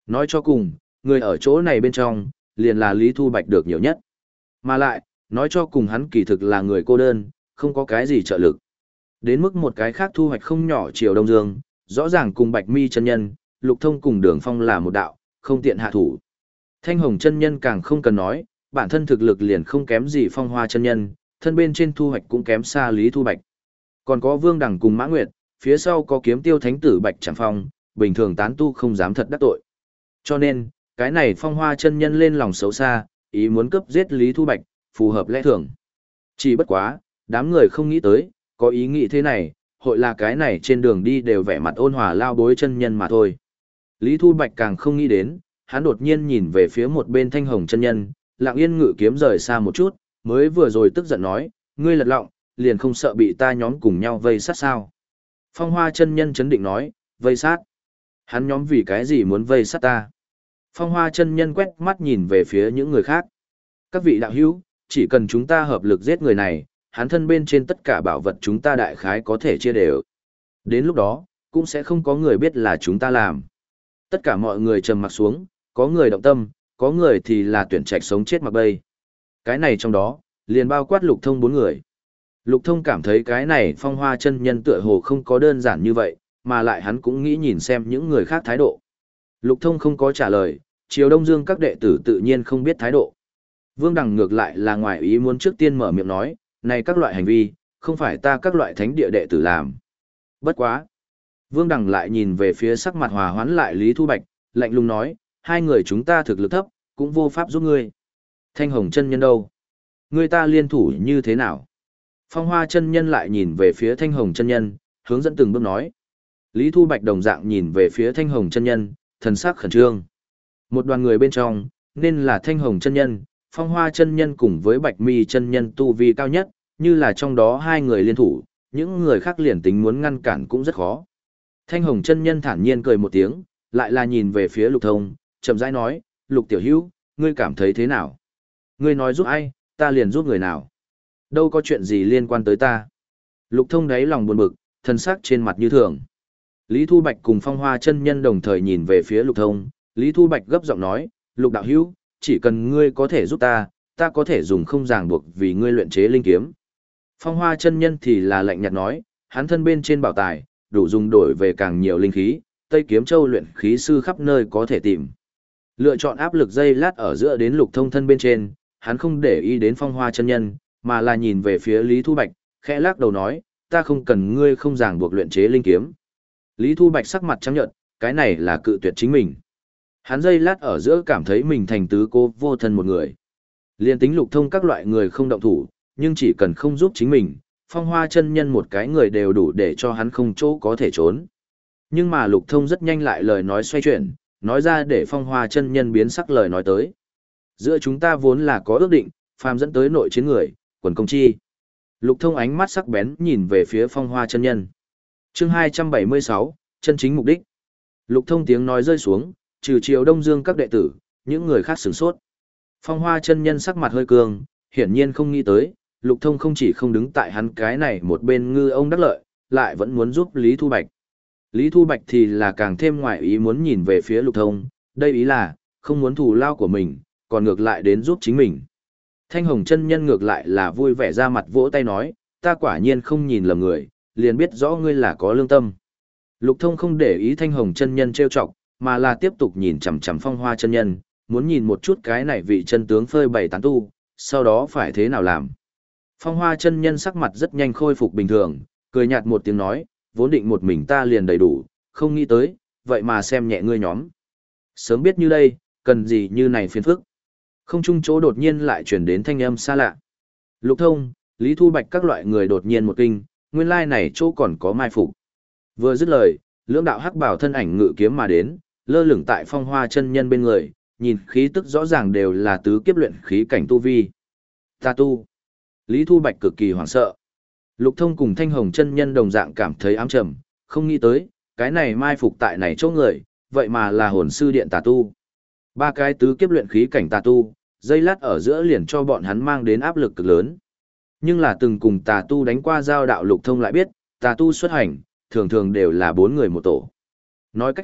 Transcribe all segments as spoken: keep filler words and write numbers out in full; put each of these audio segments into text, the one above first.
Nói cho cùng, người ở chỗ này bên trong, liền là Lý Thu Bạch được nhiều nhất. Mà lại, nói cho cùng hắn kỳ thực là người cô đơn, không có cái gì trợ lực. Đến mức một cái khác thu hoạch không nhỏ Triều Đông Dương, rõ ràng cùng Bạch Mi chân nhân, Lục Thông cùng Đường Phong là một đạo, không tiện hạ thủ. Thanh Hồng chân nhân càng không cần nói, bản thân thực lực liền không kém gì Phong Hoa chân nhân, thân bên trên thu hoạch cũng kém xa Lý Thu Bạch. Còn có Vương Đằng cùng Mã Nguyệt, phía sau có Kiếm Tiêu Thánh tử Bạch Trảm Phong, bình thường tán tu không dám thật đắc tội. Cho nên, cái này Phong Hoa chân nhân lên lòng xấu xa, ý muốn cướp giết Lý Thu Bạch, phù hợp lẽ thường. Chỉ bất quá, đám người không nghĩ tới, có ý nghĩ thế này, hội là cái này trên đường đi đều vẻ mặt ôn hòa lao bối chân nhân mà thôi. Lý Thu Bạch càng không nghĩ đến, hắn đột nhiên nhìn về phía một bên Thanh Hồng chân nhân, lặng yên ngự kiếm rời xa một chút, mới vừa rồi tức giận nói, ngươi lật lọng, liền không sợ bị ta nhóm cùng nhau vây sát sao. Phong Hoa chân nhân chấn định nói, vây sát. Hắn nhóm vì cái gì muốn vây sát ta? Phong Hoa chân nhân quét mắt nhìn về phía những người khác. Các vị đạo hữu, chỉ cần chúng ta hợp lực giết người này, hắn thân bên trên tất cả bảo vật chúng ta đại khái có thể chia đều. Đến lúc đó, cũng sẽ không có người biết là chúng ta làm. Tất cả mọi người trầm mặc xuống, có người động tâm, có người thì là tuyển trạch sống chết mặc bay. Cái này trong đó, liền bao quát Lục Thông bốn người. Lục Thông cảm thấy cái này Phong Hoa chân nhân tựa hồ không có đơn giản như vậy, mà lại hắn cũng nghĩ nhìn xem những người khác thái độ. Lục Thông không có trả lời, Triều Đông Dương các đệ tử tự nhiên không biết thái độ. Vương Đằng ngược lại là ngoài ý muốn trước tiên mở miệng nói, này các loại hành vi, không phải ta các loại thánh địa đệ tử làm. Bất quá. Vương Đằng lại nhìn về phía sắc mặt hòa hoãn lại Lý Thu Bạch, lạnh lùng nói, hai người chúng ta thực lực thấp, cũng vô pháp giúp ngươi. Thanh Hồng chân nhân đâu? Ngươi ta liên thủ như thế nào? Phong Hoa chân nhân lại nhìn về phía Thanh Hồng chân nhân, hướng dẫn từng bước nói. Lý Thu Bạch đồng dạng nhìn về phía Thanh Hồng chân nhân, thần sắc khẩn trương. Một đoàn người bên trong, nên là Thanh Hồng chân nhân, Phong Hoa chân nhân cùng với Bạch Mi chân nhân tu vi cao nhất, như là trong đó hai người liên thủ, những người khác liền tính muốn ngăn cản cũng rất khó. Thanh Hồng chân nhân thản nhiên cười một tiếng, lại là nhìn về phía Lục Thông, chậm rãi nói, Lục tiểu hữu, ngươi cảm thấy thế nào? Ngươi nói giúp ai, ta liền giúp người nào? Đâu có chuyện gì liên quan tới ta? Lục Thông đáy lòng buồn bực, thân sắc trên mặt như thường. Lý Thu Bạch cùng Phong Hoa chân nhân đồng thời nhìn về phía Lục Thông, Lý Thu Bạch gấp giọng nói, Lục đạo hữu, chỉ cần ngươi có thể giúp ta, ta có thể dùng không ràng buộc vì ngươi luyện chế linh kiếm. Phong Hoa chân nhân thì là lạnh nhạt nói, hắn thân bên trên bảo tài, đủ dùng đổi về càng nhiều linh khí, Tây Kiếm Châu luyện khí sư khắp nơi có thể tìm. Lựa chọn áp lực dây lát ở giữa đến Lục Thông thân bên trên, hắn không để ý đến Phong Hoa chân nhân, mà là nhìn về phía Lý Thu Bạch, khẽ lắc đầu nói, ta không cần ngươi không ràng buộc luyện chế linh kiếm. Lý Thu Bạch sắc mặt trắng nhợt, cái này là cự tuyệt chính mình. Hắn dây lát ở giữa cảm thấy mình thành tứ cô vô thân một người. Liên tính Lục Thông các loại người không động thủ, nhưng chỉ cần không giúp chính mình, Phong Hoa chân nhân một cái người đều đủ để cho hắn không chỗ có thể trốn. Nhưng mà Lục Thông rất nhanh lại lời nói xoay chuyển, nói ra để Phong Hoa chân nhân biến sắc lời nói tới. Giữa chúng ta vốn là có ước định, phàm dẫn tới nội chiến người, quần công chi. Lục Thông ánh mắt sắc bén nhìn về phía Phong Hoa chân nhân. Chương hai trăm bảy mươi sáu, chân chính mục đích. Lục Thông tiếng nói rơi xuống, trừ Triều Đông Dương các đệ tử, những người khác sửng sốt. Phong Hoa chân nhân sắc mặt hơi cường, hiển nhiên không nghĩ tới, Lục Thông không chỉ không đứng tại hắn cái này một bên ngư ông đắc lợi, lại vẫn muốn giúp Lý Thu Bạch. Lý Thu Bạch thì là càng thêm ngoại ý muốn nhìn về phía Lục Thông, đây ý là, không muốn thù lao của mình, còn ngược lại đến giúp chính mình. Thanh Hồng chân nhân ngược lại là vui vẻ ra mặt vỗ tay nói, ta quả nhiên không nhìn lầm người, liền biết rõ ngươi là có lương tâm. Lục Thông không để ý Thanh Hồng chân nhân trêu chọc, mà là tiếp tục nhìn chằm chằm Phong Hoa chân nhân, muốn nhìn một chút cái này vị chân tướng phơi bày tán tu, sau đó phải thế nào làm. Phong Hoa chân nhân sắc mặt rất nhanh khôi phục bình thường, cười nhạt một tiếng nói, vốn định một mình ta liền đầy đủ, không nghĩ tới, vậy mà xem nhẹ ngươi nhóm. Sớm biết như đây, cần gì như này phiền phức. Không chung chỗ đột nhiên lại chuyển đến thanh âm xa lạ. Lục Thông, Lý Thu Bạch các loại người đột nhiên một kinh, nguyên lai này chỗ còn có mai phục. Vừa dứt lời, lưỡng đạo hắc bảo thân ảnh ngự kiếm mà đến, lơ lửng tại Phong Hoa chân nhân bên người, nhìn khí tức rõ ràng đều là tứ kiếp luyện khí cảnh tu vi. Ta tu. Lý Thu Bạch cực kỳ hoảng sợ. Lục Thông cùng Thanh Hồng chân nhân đồng dạng cảm thấy ám trầm, không nghĩ tới, cái này mai phục tại này chỗ người, vậy mà là hồn sư điện tà tu. Ba cái tứ kiếp luyện khí cảnh tà tu, dây lát ở giữa liền cho bọn hắn mang đến áp lực cực lớn. Nhưng là từng cùng tà tu đánh qua giao đạo Lục Thông lại biết, tà tu xuất hành, thường thường đều là bốn người một tổ. Nói cách khác,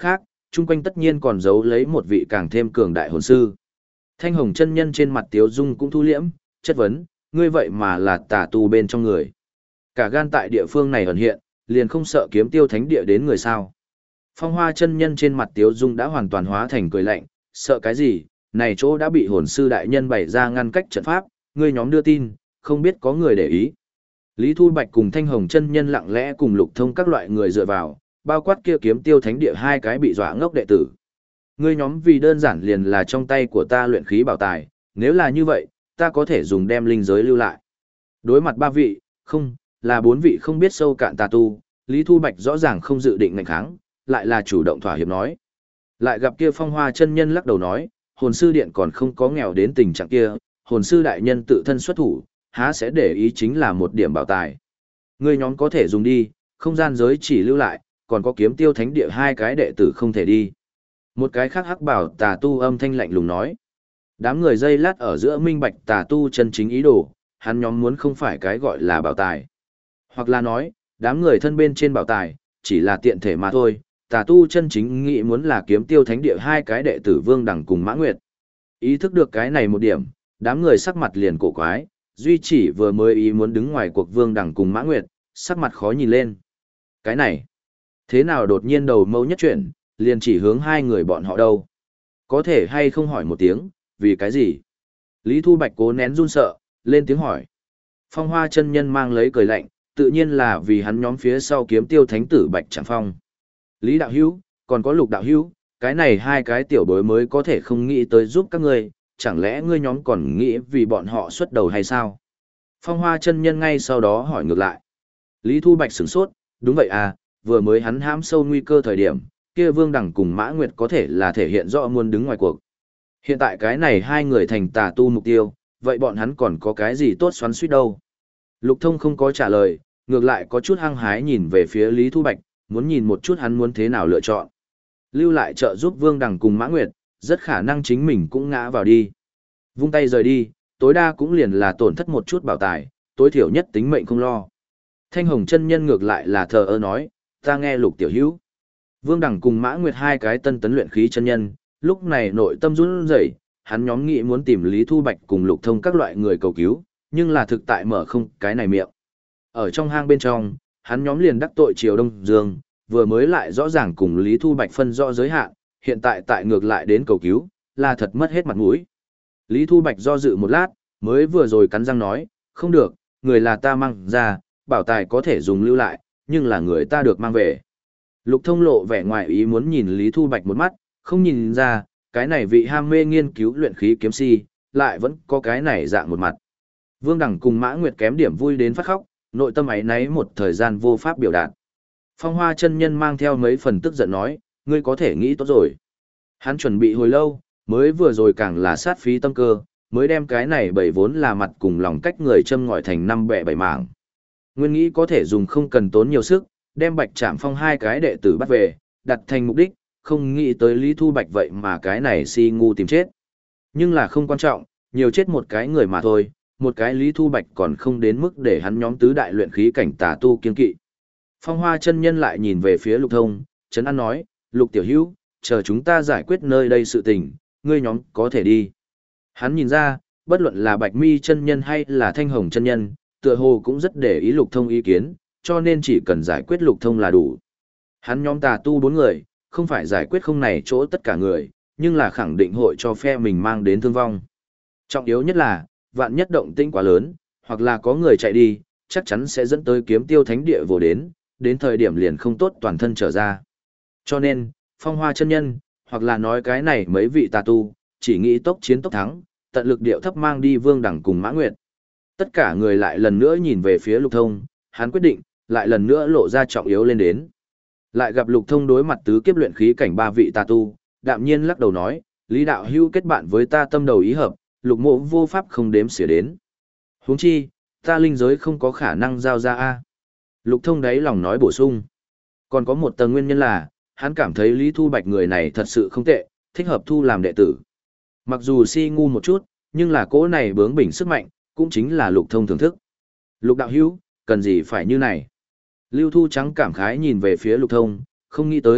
chung quanh tất nhiên còn giấu lấy một vị càng thêm cường đại hồn sư. Thanh Hồng chân nhân trên mặt tiếu dung cũng thu liễm, chất vấn, ngươi vậy mà là tà tu bên trong người. Cả gan tại địa phương này ẩn hiện, liền không sợ kiếm tiêu thánh địa đến người sao. Phong Hoa chân nhân trên mặt tiếu dung đã hoàn toàn hóa thành cười lạnh, sợ cái gì, này chỗ đã bị hồn sư đại nhân bày ra ngăn cách trận pháp, ngươi nhóm đưa tin, không biết có người để ý. Lý Thu Bạch cùng Thanh Hồng chân nhân lặng lẽ cùng Lục Thông các loại người dựa vào, bao quát kia kiếm tiêu thánh địa hai cái bị dọa ngốc đệ tử. Ngươi nhóm vì đơn giản liền là trong tay của ta luyện khí bảo tài, nếu là như vậy, ta có thể dùng đem linh giới lưu lại. Đối mặt ba vị, không, là bốn vị không biết sâu cạn tà tu, Lý Thu Bạch rõ ràng không dự định ngạnh kháng, lại là chủ động thỏa hiệp nói. Lại gặp kia Phong Hoa chân nhân lắc đầu nói, hồn sư điện còn không có nghèo đến tình trạng kia, hồn sư đại nhân tự thân xuất thủ, há sẽ để ý chính là một điểm bảo tài. Ngươi nhóm có thể dùng đi, không gian giới chỉ lưu lại, còn có kiếm tiêu thánh địa hai cái đệ tử không thể đi. Một cái khác hắc bảo tà tu âm thanh lạnh lùng nói. Đám người dây lát ở giữa minh bạch tà tu chân chính ý đồ, hắn nhóm muốn không phải cái gọi là bảo tài. Hoặc là nói, đám người thân bên trên bảo tài, chỉ là tiện thể mà thôi, tà tu chân chính nghĩ muốn là kiếm tiêu thánh địa hai cái đệ tử Vương Đằng cùng Mã Nguyệt. Ý thức được cái này một điểm, đám người sắc mặt liền cổ quái, duy chỉ vừa mới ý muốn đứng ngoài cuộc Vương Đằng cùng Mã Nguyệt, sắc mặt khó nhìn lên. Cái này, thế nào đột nhiên đầu mâu nhất chuyển, liền chỉ hướng hai người bọn họ đâu. Có thể hay không hỏi một tiếng, vì cái gì? Lý Thu Bạch cố nén run sợ, lên tiếng hỏi. Phong Hoa chân nhân mang lấy cười lạnh, tự nhiên là vì hắn nhóm phía sau kiếm tiêu thánh tử Bạch Trạm Phong. Lý đạo hữu, còn có Lục đạo hữu, cái này hai cái tiểu bối mới có thể không nghĩ tới giúp các ngươi, chẳng lẽ ngươi nhóm còn nghĩ vì bọn họ xuất đầu hay sao? Phong Hoa chân nhân ngay sau đó hỏi ngược lại. Lý Thu Bạch sửng sốt, đúng vậy à, vừa mới hắn hãm sâu nguy cơ thời điểm, kia Vương Đằng cùng Mã Nguyệt có thể là thể hiện rõ muốn đứng ngoài cuộc. Hiện tại cái này hai người thành tà tu mục tiêu, vậy bọn hắn còn có cái gì tốt xoắn suýt đâu? Lục Thông không có trả lời, ngược lại có chút hăng hái nhìn về phía Lý Thu Bạch, muốn nhìn một chút hắn muốn thế nào lựa chọn. Lưu lại trợ giúp Vương Đằng cùng Mã Nguyệt, rất khả năng chính mình cũng ngã vào đi. Vung tay rời đi, tối đa cũng liền là tổn thất một chút bảo tài, tối thiểu nhất tính mệnh không lo. Thanh Hồng chân nhân ngược lại là thờ ơ nói, ta nghe Lục tiểu hữu. Vương Đằng cùng Mã Nguyệt hai cái tân tấn luyện khí chân nhân, lúc này nội tâm run rẩy, hắn nhóm nghĩ muốn tìm Lý Thu Bạch cùng Lục Thông các loại người cầu cứu, nhưng là thực tại mở không cái này miệng. Ở trong hang bên trong, hắn nhóm liền đắc tội Triều Đông Dương, vừa mới lại rõ ràng cùng Lý Thu Bạch phân rõ giới hạn, hiện tại tại ngược lại đến cầu cứu, là thật mất hết mặt mũi. Lý Thu Bạch do dự một lát, mới vừa rồi cắn răng nói, không được, người là ta mang ra, bảo tài có thể dùng lưu lại, nhưng là người ta được mang về. Lục Thông lộ vẻ ngoài ý muốn nhìn Lý Thu Bạch một mắt, không nhìn ra, cái này vị ham mê nghiên cứu luyện khí kiếm si, lại vẫn có cái này dạng một mặt. Vương Đằng cùng Mã Nguyệt kém điểm vui đến phát khóc, nội tâm ấy nấy một thời gian vô pháp biểu đạt. Phong Hoa chân nhân mang theo mấy phần tức giận nói, ngươi có thể nghĩ tốt rồi. Hắn chuẩn bị hồi lâu, mới vừa rồi càng là sát phí tâm cơ, mới đem cái này bảy vốn là mặt cùng lòng cách người châm ngòi thành năm bẻ bảy mảng. Nguyên nghĩ có thể dùng không cần tốn nhiều sức, đem Bạch Trạm Phong hai cái đệ tử bắt về, đặt thành mục đích, không nghĩ tới Lý Thu Bạch vậy mà cái này si ngu tìm chết. Nhưng là không quan trọng, nhiều chết một cái người mà thôi, một cái Lý Thu Bạch còn không đến mức để hắn nhóm tứ đại luyện khí cảnh tà tu kiên kỵ. Phong Hoa chân nhân lại nhìn về phía Lục Thông, Trấn An nói, Lục tiểu hữu, chờ chúng ta giải quyết nơi đây sự tình, ngươi nhóm có thể đi. Hắn nhìn ra, bất luận là Bạch Mi chân nhân hay là Thanh Hồng chân nhân, tựa hồ cũng rất để ý Lục Thông ý kiến, cho nên chỉ cần giải quyết Lục Thông là đủ. Hắn nhóm tà tu bốn người, không phải giải quyết không này chỗ tất cả người, nhưng là khẳng định hội cho phe mình mang đến thương vong. Trọng yếu nhất là, vạn nhất động tĩnh quá lớn, hoặc là có người chạy đi, chắc chắn sẽ dẫn tới kiếm tiêu thánh địa vô đến, đến thời điểm liền không tốt toàn thân trở ra. Cho nên, Phong Hoa chân nhân, hoặc là nói cái này mấy vị tà tu, chỉ nghĩ tốc chiến tốc thắng, tận lực điệu thấp mang đi Vương Đằng cùng Mã Nguyệt. Tất cả người lại lần nữa nhìn về phía Lục Thông, hắn quyết định, lại lần nữa lộ ra trọng yếu lên đến. Lại gặp Lục Thông đối mặt tứ kiếp luyện khí cảnh ba vị tà tu, đạm nhiên lắc đầu nói, Lý đạo hữu kết bạn với ta tâm đầu ý hợp, Lục mộ vô pháp không đếm xỉa đến. Huống chi, ta linh giới không có khả năng giao ra a. Lục Thông đáy lòng nói bổ sung. Còn có một tầng nguyên nhân là, hắn cảm thấy Lý Thu Bạch người này thật sự không tệ, thích hợp thu làm đệ tử. Mặc dù si ngu một chút, nhưng là cỗ này bướng bỉnh sức mạnh, cũng chính là Lục Thông thưởng thức. Lục đạo hữu, cần gì phải như này? Lưu Thu Trắng cảm khái nhìn về phía Lục Thông, không nghĩ tới,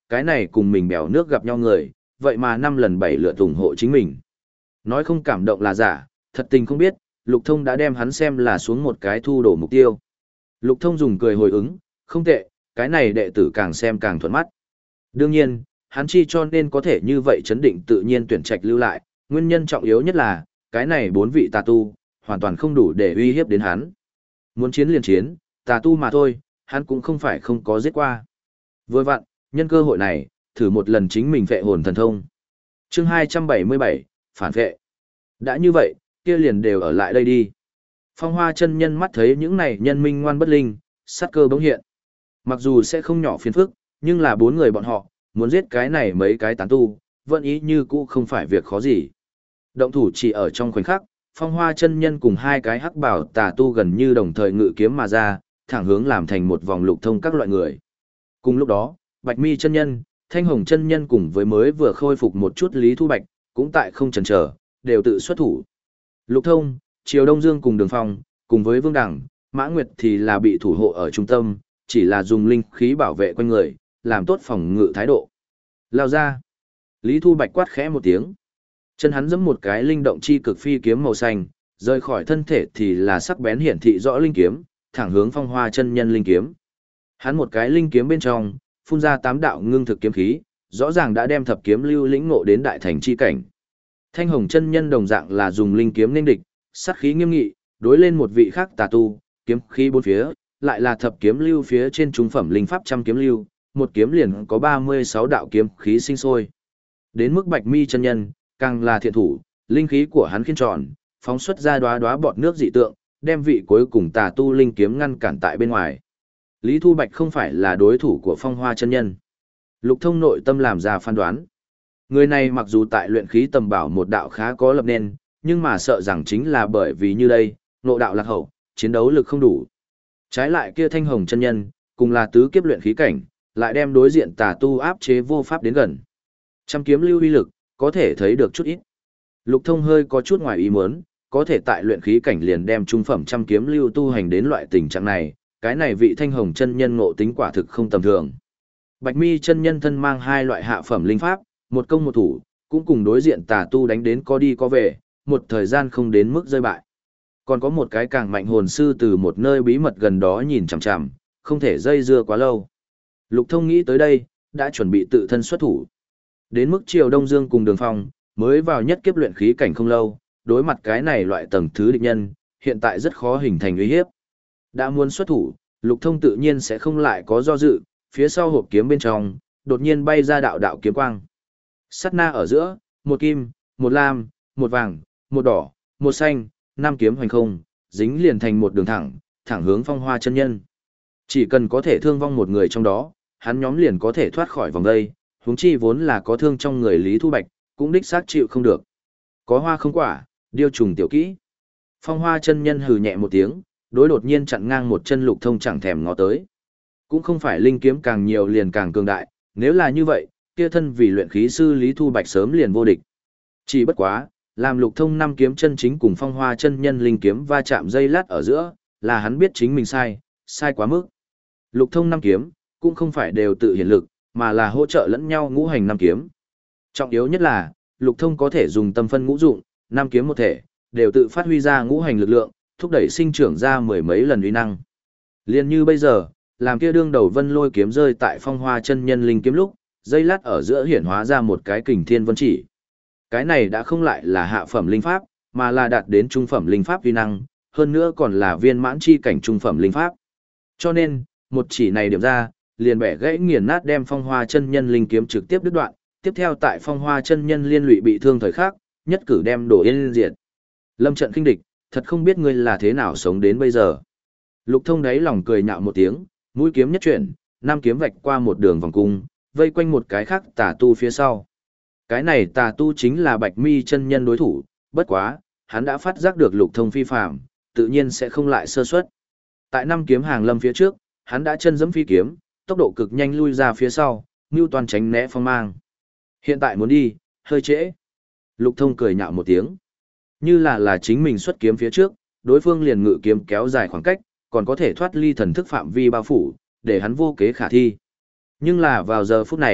cái này cùng mình bèo nước gặp nhau người, vậy mà năm lần bảy lượt ủng hộ chính mình. Nói không cảm động là giả, thật tình không biết, Lục Thông đã đem hắn xem là xuống một cái thu đổ mục tiêu. Lục Thông dùng cười hồi ứng, không tệ, cái này đệ tử càng xem càng thuận mắt. Đương nhiên, hắn chi cho nên có thể như vậy chấn định tự nhiên tuyển trạch lưu lại, nguyên nhân trọng yếu nhất là, cái này bốn vị tà tu, hoàn toàn không đủ để uy hiếp đến hắn. Muốn chiến liền chiến, tà tu mà thôi, hắn cũng không phải không có giết qua. Vừa vặn, nhân cơ hội này, thử một lần chính mình phệ hồn thần thông. Chương hai trăm bảy mươi bảy, phản phệ. Đã như vậy, kia liền đều ở lại đây đi. Phong Hoa chân nhân mắt thấy những này nhân minh ngoan bất linh, sát cơ bỗng hiện. Mặc dù sẽ không nhỏ phiền phức, nhưng là bốn người bọn họ, muốn giết cái này mấy cái tán tu, vẫn ý như cũ không phải việc khó gì. Động thủ chỉ ở trong khoảnh khắc, Phong Hoa chân nhân cùng hai cái hắc bảo tà tu gần như đồng thời ngự kiếm mà ra, thẳng hướng làm thành một vòng Lục Thông các loại người. Cùng lúc đó, Bạch Mi chân nhân, Thanh Hồng chân nhân cùng với mới vừa khôi phục một chút Lý Thu Bạch, cũng tại không chần chờ, đều tự xuất thủ. Lục Thông, Triều Đông Dương cùng Đường Phong, cùng với Vương Đẳng, Mã Nguyệt thì là bị thủ hộ ở trung tâm, chỉ là dùng linh khí bảo vệ quanh người, làm tốt phòng ngự thái độ. Lao ra. Lý Thu Bạch quát khẽ một tiếng. Chân hắn giẫm một cái linh động chi cực phi kiếm màu xanh, rời khỏi thân thể thì là sắc bén hiển thị rõ linh kiếm, thẳng hướng Phong Hoa chân nhân linh kiếm. Hắn một cái linh kiếm bên trong, phun ra tám đạo ngưng thực kiếm khí, rõ ràng đã đem thập kiếm lưu lĩnh ngộ đến đại thành chi cảnh. Thanh Hồng chân nhân đồng dạng là dùng linh kiếm nên địch, sát khí nghiêm nghị, đối lên một vị khác tà tu, kiếm khí bốn phía, lại là thập kiếm lưu phía trên trung phẩm linh pháp trăm kiếm lưu, một kiếm liền có ba mươi sáu đạo kiếm khí sinh sôi. Đến mức Bạch Mi chân nhân, càng là thiện thủ, linh khí của hắn khiên tròn, phóng xuất ra đóa đóa bọt nước dị tượng, đem vị cuối cùng tà tu linh kiếm ngăn cản tại bên ngoài. Lý Thu Bạch không phải là đối thủ của Phong Hoa chân nhân. Lục Thông nội tâm làm ra phán đoán. Người này mặc dù tại luyện khí tầm bảo một đạo khá có lập nên, nhưng mà sợ rằng chính là bởi vì như đây, ngộ đạo lạc hậu, chiến đấu lực không đủ. Trái lại kia Thanh Hồng chân nhân, cùng là tứ kiếp luyện khí cảnh, lại đem đối diện tà tu áp chế vô pháp đến gần. Trăm kiếm lưu uy lực, có thể thấy được chút ít. Lục Thông hơi có chút ngoài ý muốn, có thể tại luyện khí cảnh liền đem trung phẩm trăm kiếm lưu tu hành đến loại tình trạng này, cái này vị Thanh Hồng chân nhân ngộ tính quả thực không tầm thường. Bạch Mi chân nhân thân mang hai loại hạ phẩm linh pháp, một công một thủ, cũng cùng đối diện tà tu đánh đến có đi có về, một thời gian không đến mức rơi bại. Còn có một cái càng mạnh hồn sư từ một nơi bí mật gần đó nhìn chằm chằm, không thể dây dưa quá lâu. Lục Thông nghĩ tới đây, đã chuẩn bị tự thân xuất thủ. Đến mức Triều Đông Dương cùng Đường Phong, mới vào nhất kiếp luyện khí cảnh không lâu, đối mặt cái này loại tầng thứ địch nhân, hiện tại rất khó hình thành uy hiếp. Đã muốn xuất thủ, Lục Thông tự nhiên sẽ không lại có do dự, phía sau hộp kiếm bên trong, đột nhiên bay ra đạo đạo kiếm quang. Sát na ở giữa, một kim, một lam, một vàng, một đỏ, một xanh, năm kiếm hoành không, dính liền thành một đường thẳng, thẳng hướng Phong Hoa chân nhân. Chỉ cần có thể thương vong một người trong đó, hắn nhóm liền có thể thoát khỏi vòng đây, huống chi vốn là có thương trong người Lý Thu Bạch, cũng đích xác chịu không được. Có hoa không quả, điêu trùng tiểu kỹ. Phong Hoa chân nhân hừ nhẹ một tiếng, đối đột nhiên chặn ngang một chân Lục Thông chẳng thèm ngó tới. Cũng không phải linh kiếm càng nhiều liền càng cường đại, nếu là như vậy, kia thân vì luyện khí sư Lý Thu Bạch sớm liền vô địch. Chỉ bất quá, làm Lục Thông năm kiếm chân chính cùng Phong Hoa chân nhân linh kiếm va chạm dây lát ở giữa, là hắn biết chính mình sai, sai quá mức. Lục Thông năm kiếm, cũng không phải đều tự hiển lực, mà là hỗ trợ lẫn nhau ngũ hành năm kiếm. Trọng yếu nhất là, Lục Thông có thể dùng tâm phân ngũ dụng, năm kiếm một thể, đều tự phát huy ra ngũ hành lực lượng, thúc đẩy sinh trưởng ra mười mấy lần uy năng. Liên như bây giờ, làm kia đương đầu vân lôi kiếm rơi tại Phong Hoa chân nhân linh kiếm lúc, dây lát ở giữa hiển hóa ra một cái kình thiên vân chỉ. Cái này đã không lại là hạ phẩm linh pháp, mà là đạt đến trung phẩm linh pháp uy năng, hơn nữa còn là viên mãn chi cảnh trung phẩm linh pháp. Cho nên, một chỉ này điểm ra, liền bẻ gãy nghiền nát đem Phong Hoa chân nhân linh kiếm trực tiếp đứt đoạn, tiếp theo tại Phong Hoa chân nhân liên lụy bị thương thời khắc, nhất cử đem đổ yên diệt. Lâm trận khinh địch, thật không biết ngươi là thế nào sống đến bây giờ. Lục Thông đáy lòng cười nhạo một tiếng, mũi kiếm nhất chuyển, năm kiếm vạch qua một đường vòng cung, vây quanh một cái khác tà tu phía sau. Cái này tà tu chính là Bạch Mi chân nhân đối thủ, bất quá, hắn đã phát giác được Lục Thông phi phàm, tự nhiên sẽ không lại sơ suất. Tại năm kiếm hàng lâm phía trước, hắn đã chân giẫm phi kiếm, tốc độ cực nhanh lui ra phía sau, mưu toàn tránh né phong mang. Hiện tại muốn đi, hơi trễ. Lục Thông cười nhạo một tiếng. Như là là chính mình xuất kiếm phía trước, đối phương liền ngự kiếm kéo dài khoảng cách, còn có thể thoát ly thần thức phạm vi bao phủ, để hắn vô kế khả thi. Nhưng là vào giờ phút này,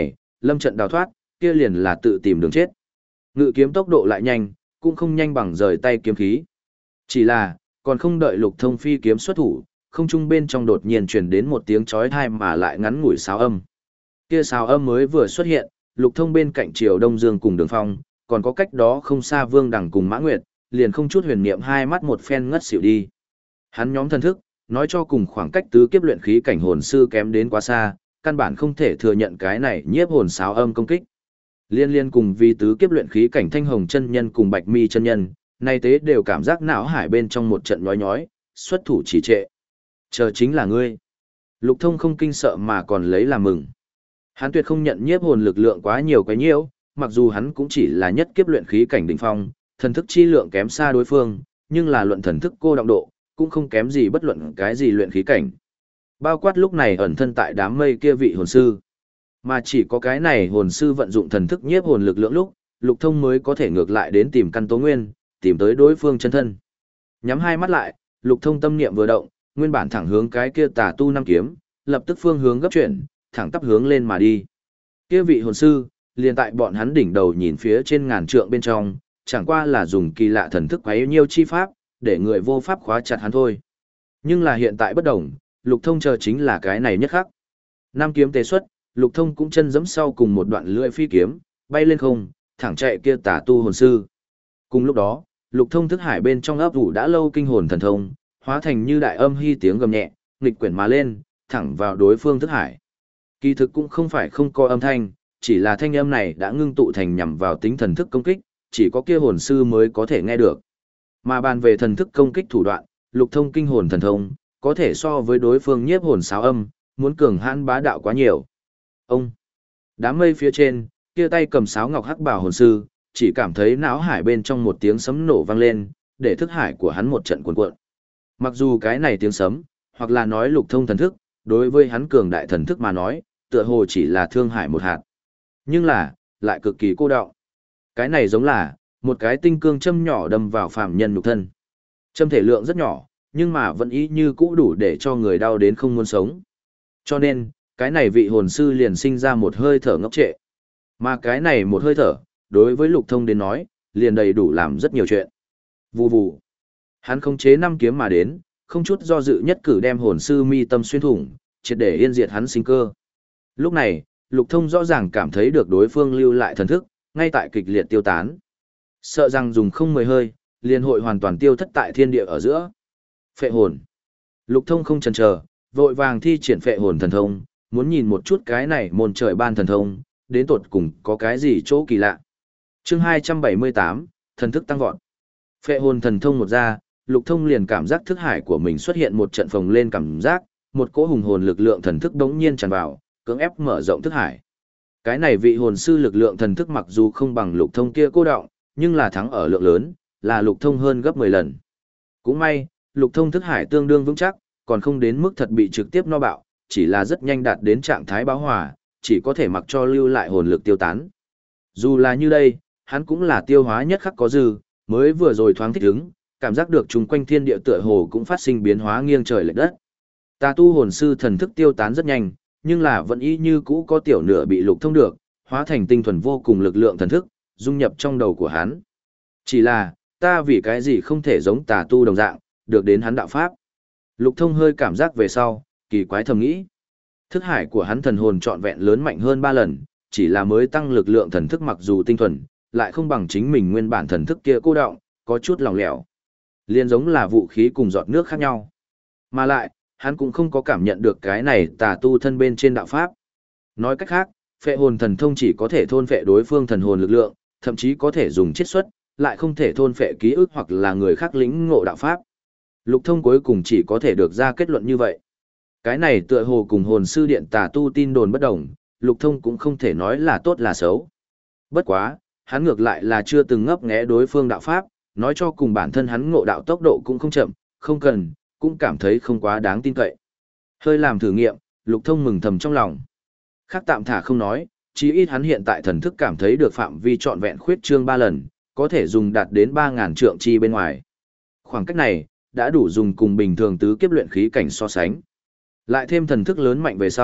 Lâm trận đào thoát, kia liền là tự tìm đường chết. Ngự kiếm tốc độ lại nhanh, cũng không nhanh bằng rời tay kiếm khí. Chỉ là, còn không đợi Lục Thông phi kiếm xuất thủ, không trung bên trong đột nhiên truyền đến một tiếng chói tai mà lại ngắn ngủi sáo âm. Kia sáo âm mới vừa xuất hiện, Lục Thông bên cạnh Triều Đông Dương cùng Đường Phong, còn có cách đó không xa Vương Đằng cùng Mã Nguyệt, liền không chút huyền niệm hai mắt một phen ngất xỉu đi. Hắn nhóm thần thức, nói cho cùng khoảng cách tứ kiếp luyện khí cảnh hồn sư kém đến quá xa, căn bản không thể thừa nhận cái này nhiếp hồn sáo âm công kích. Liên liên cùng vì tứ kiếp luyện khí cảnh Thanh Hồng chân nhân cùng Bạch Mi chân nhân, nay tế đều cảm giác não hải bên trong một trận nhói nhói, xuất thủ chỉ trệ. Chờ chính là ngươi. Lục Thông không kinh sợ mà còn lấy làm mừng. Hắn tuyệt không nhận nhiếp hồn lực lượng quá nhiều quá nhiễu, mặc dù hắn cũng chỉ là nhất kiếp luyện khí cảnh đỉnh phong, thần thức chi lượng kém xa đối phương, nhưng là luận thần thức cô động độ, cũng không kém gì bất luận cái gì luyện khí cảnh. Bao quát lúc này ẩn thân tại đám mây kia vị hồn sư. Mà chỉ có cái này hồn sư vận dụng thần thức nhiếp hồn lực lượng lúc, Lục Thông mới có thể ngược lại đến tìm căn tố nguyên, tìm tới đối phương chân thân. Nhắm hai mắt lại, Lục Thông tâm niệm vừa động, nguyên bản thẳng hướng cái kia tà tu năm kiếm, lập tức phương hướng gấp chuyển, thẳng tắp hướng lên mà đi. Kia vị hồn sư, liền tại bọn hắn đỉnh đầu nhìn phía trên ngàn trượng bên trong, chẳng qua là dùng kỳ lạ thần thức quấy nhiêu chi pháp, để người vô pháp khóa chặt hắn thôi. Nhưng là hiện tại bất đồng, Lục Thông chờ chính là cái này nhất khắc. Năm kiếm tế xuất, Lục Thông cũng chân giẫm sau cùng một đoạn lưỡi phi kiếm, bay lên không, thẳng chạy kia tà tu hồn sư. Cùng lúc đó, Lục Thông thức hải bên trong ấp ủ đã lâu kinh hồn thần thông, hóa thành như đại âm hy tiếng gầm nhẹ, nghịch quyển mà lên, thẳng vào đối phương thức hải. Kỳ thực cũng không phải không có âm thanh, chỉ là thanh âm này đã ngưng tụ thành nhằm vào tính thần thức công kích, chỉ có kia hồn sư mới có thể nghe được. Mà bàn về thần thức công kích thủ đoạn, Lục Thông kinh hồn thần thông, có thể so với đối phương nhiếp hồn sáo âm, muốn cường hãn bá đạo quá nhiều. Ông, đám mây phía trên, kia tay cầm sáo ngọc hắc bảo hồn sư, chỉ cảm thấy não hải bên trong một tiếng sấm nổ vang lên, để thức hải của hắn một trận cuộn cuộn. Mặc dù cái này tiếng sấm, hoặc là nói Lục Thông thần thức, đối với hắn cường đại thần thức mà nói, tựa hồ chỉ là thương hải một hạt. Nhưng là, lại cực kỳ cô đọng. Cái này giống là, một cái tinh cương châm nhỏ đâm vào phàm nhân nhục thân. Châm thể lượng rất nhỏ, nhưng mà vẫn ý như cũ đủ để cho người đau đến không muốn sống. Cho nên, cái này vị hồn sư liền sinh ra một hơi thở ngốc trệ. Mà cái này một hơi thở, đối với Lục Thông đến nói, liền đầy đủ làm rất nhiều chuyện. Vù vù. Hắn khống chế năm kiếm mà đến, không chút do dự nhất cử đem hồn sư mi tâm xuyên thủng, triệt để yên diệt hắn sinh cơ. Lúc này, Lục Thông rõ ràng cảm thấy được đối phương lưu lại thần thức, ngay tại kịch liệt tiêu tán. Sợ rằng dùng không mười hơi, liền hội hoàn toàn tiêu thất tại thiên địa ở giữa. Phệ hồn. Lục Thông không chần chờ, vội vàng thi triển phệ hồn thần thông, muốn nhìn một chút cái này môn trời ban thần thông, đến tột cùng có cái gì chỗ kỳ lạ. Chương hai trăm bảy mươi tám, thần thức tăng vọt. Phệ hồn thần thông một ra, Lục Thông liền cảm giác thức hải của mình xuất hiện một trận phồng lên cảm giác, một cỗ hùng hồn lực lượng thần thức đống nhiên tràn vào, cưỡng ép mở rộng thức hải. Cái này vị hồn sư lực lượng thần thức mặc dù không bằng Lục Thông kia cô đọng, nhưng là thắng ở lượng lớn, là Lục Thông hơn gấp mười lần. Cũng may, Lục Thông thức hải tương đương vững chắc, còn không đến mức thật bị trực tiếp no bạo, chỉ là rất nhanh đạt đến trạng thái bão hòa, chỉ có thể mặc cho lưu lại hồn lực tiêu tán. Dù là như đây, hắn cũng là tiêu hóa nhất khắc có dư, mới vừa rồi thoáng thích ứng, cảm giác được chung quanh thiên địa tựa hồ cũng phát sinh biến hóa nghiêng trời lệch đất. Tà tu hồn sư thần thức tiêu tán rất nhanh, nhưng là vẫn y như cũ có tiểu nửa bị Lục Thông được, hóa thành tinh thuần vô cùng lực lượng thần thức, dung nhập trong đầu của hắn. Chỉ là, ta vì cái gì không thể giống tà tu đồng dạng, được đến hắn đạo pháp. Lục Thông hơi cảm giác về sau, kỳ quái thầm nghĩ. Thức hải của hắn thần hồn trọn vẹn lớn mạnh hơn ba lần, chỉ là mới tăng lực lượng thần thức mặc dù tinh thuần, lại không bằng chính mình nguyên bản thần thức kia cô đọng, có chút lỏng lẻo. Liên giống là vũ khí cùng giọt nước khác nhau. Mà lại, hắn cũng không có cảm nhận được cái này tà tu thân bên trên đạo pháp. Nói cách khác, phệ hồn thần thông chỉ có thể thôn phệ đối phương thần hồn lực lượng, thậm chí có thể dùng chiết xuất, lại không thể thôn phệ ký ức hoặc là người khác lĩnh ngộ đạo pháp. Lục Thông cuối cùng chỉ có thể được ra kết luận như vậy. Cái này tựa hồ cùng hồn sư điện tà tu tin đồn bất đồng, Lục Thông cũng không thể nói là tốt là xấu. Bất quá, hắn ngược lại là chưa từng ngấp nghé đối phương đạo pháp, nói cho cùng bản thân hắn ngộ đạo tốc độ cũng không chậm, không cần, cũng cảm thấy không quá đáng tin cậy. Hơi làm thử nghiệm, Lục Thông mừng thầm trong lòng. Khác tạm thả không nói, chí ít hắn hiện tại thần thức cảm thấy được phạm vi trọn vẹn khuyết trương ba lần, có thể dùng đạt đến ba ngàn trượng chi bên ngoài. Khoảng cách này, đã đủ dùng cùng bình thường tứ kiếp luyện khí cảnh so sánh. Lại thêm thần thức lớn mạnh về sau,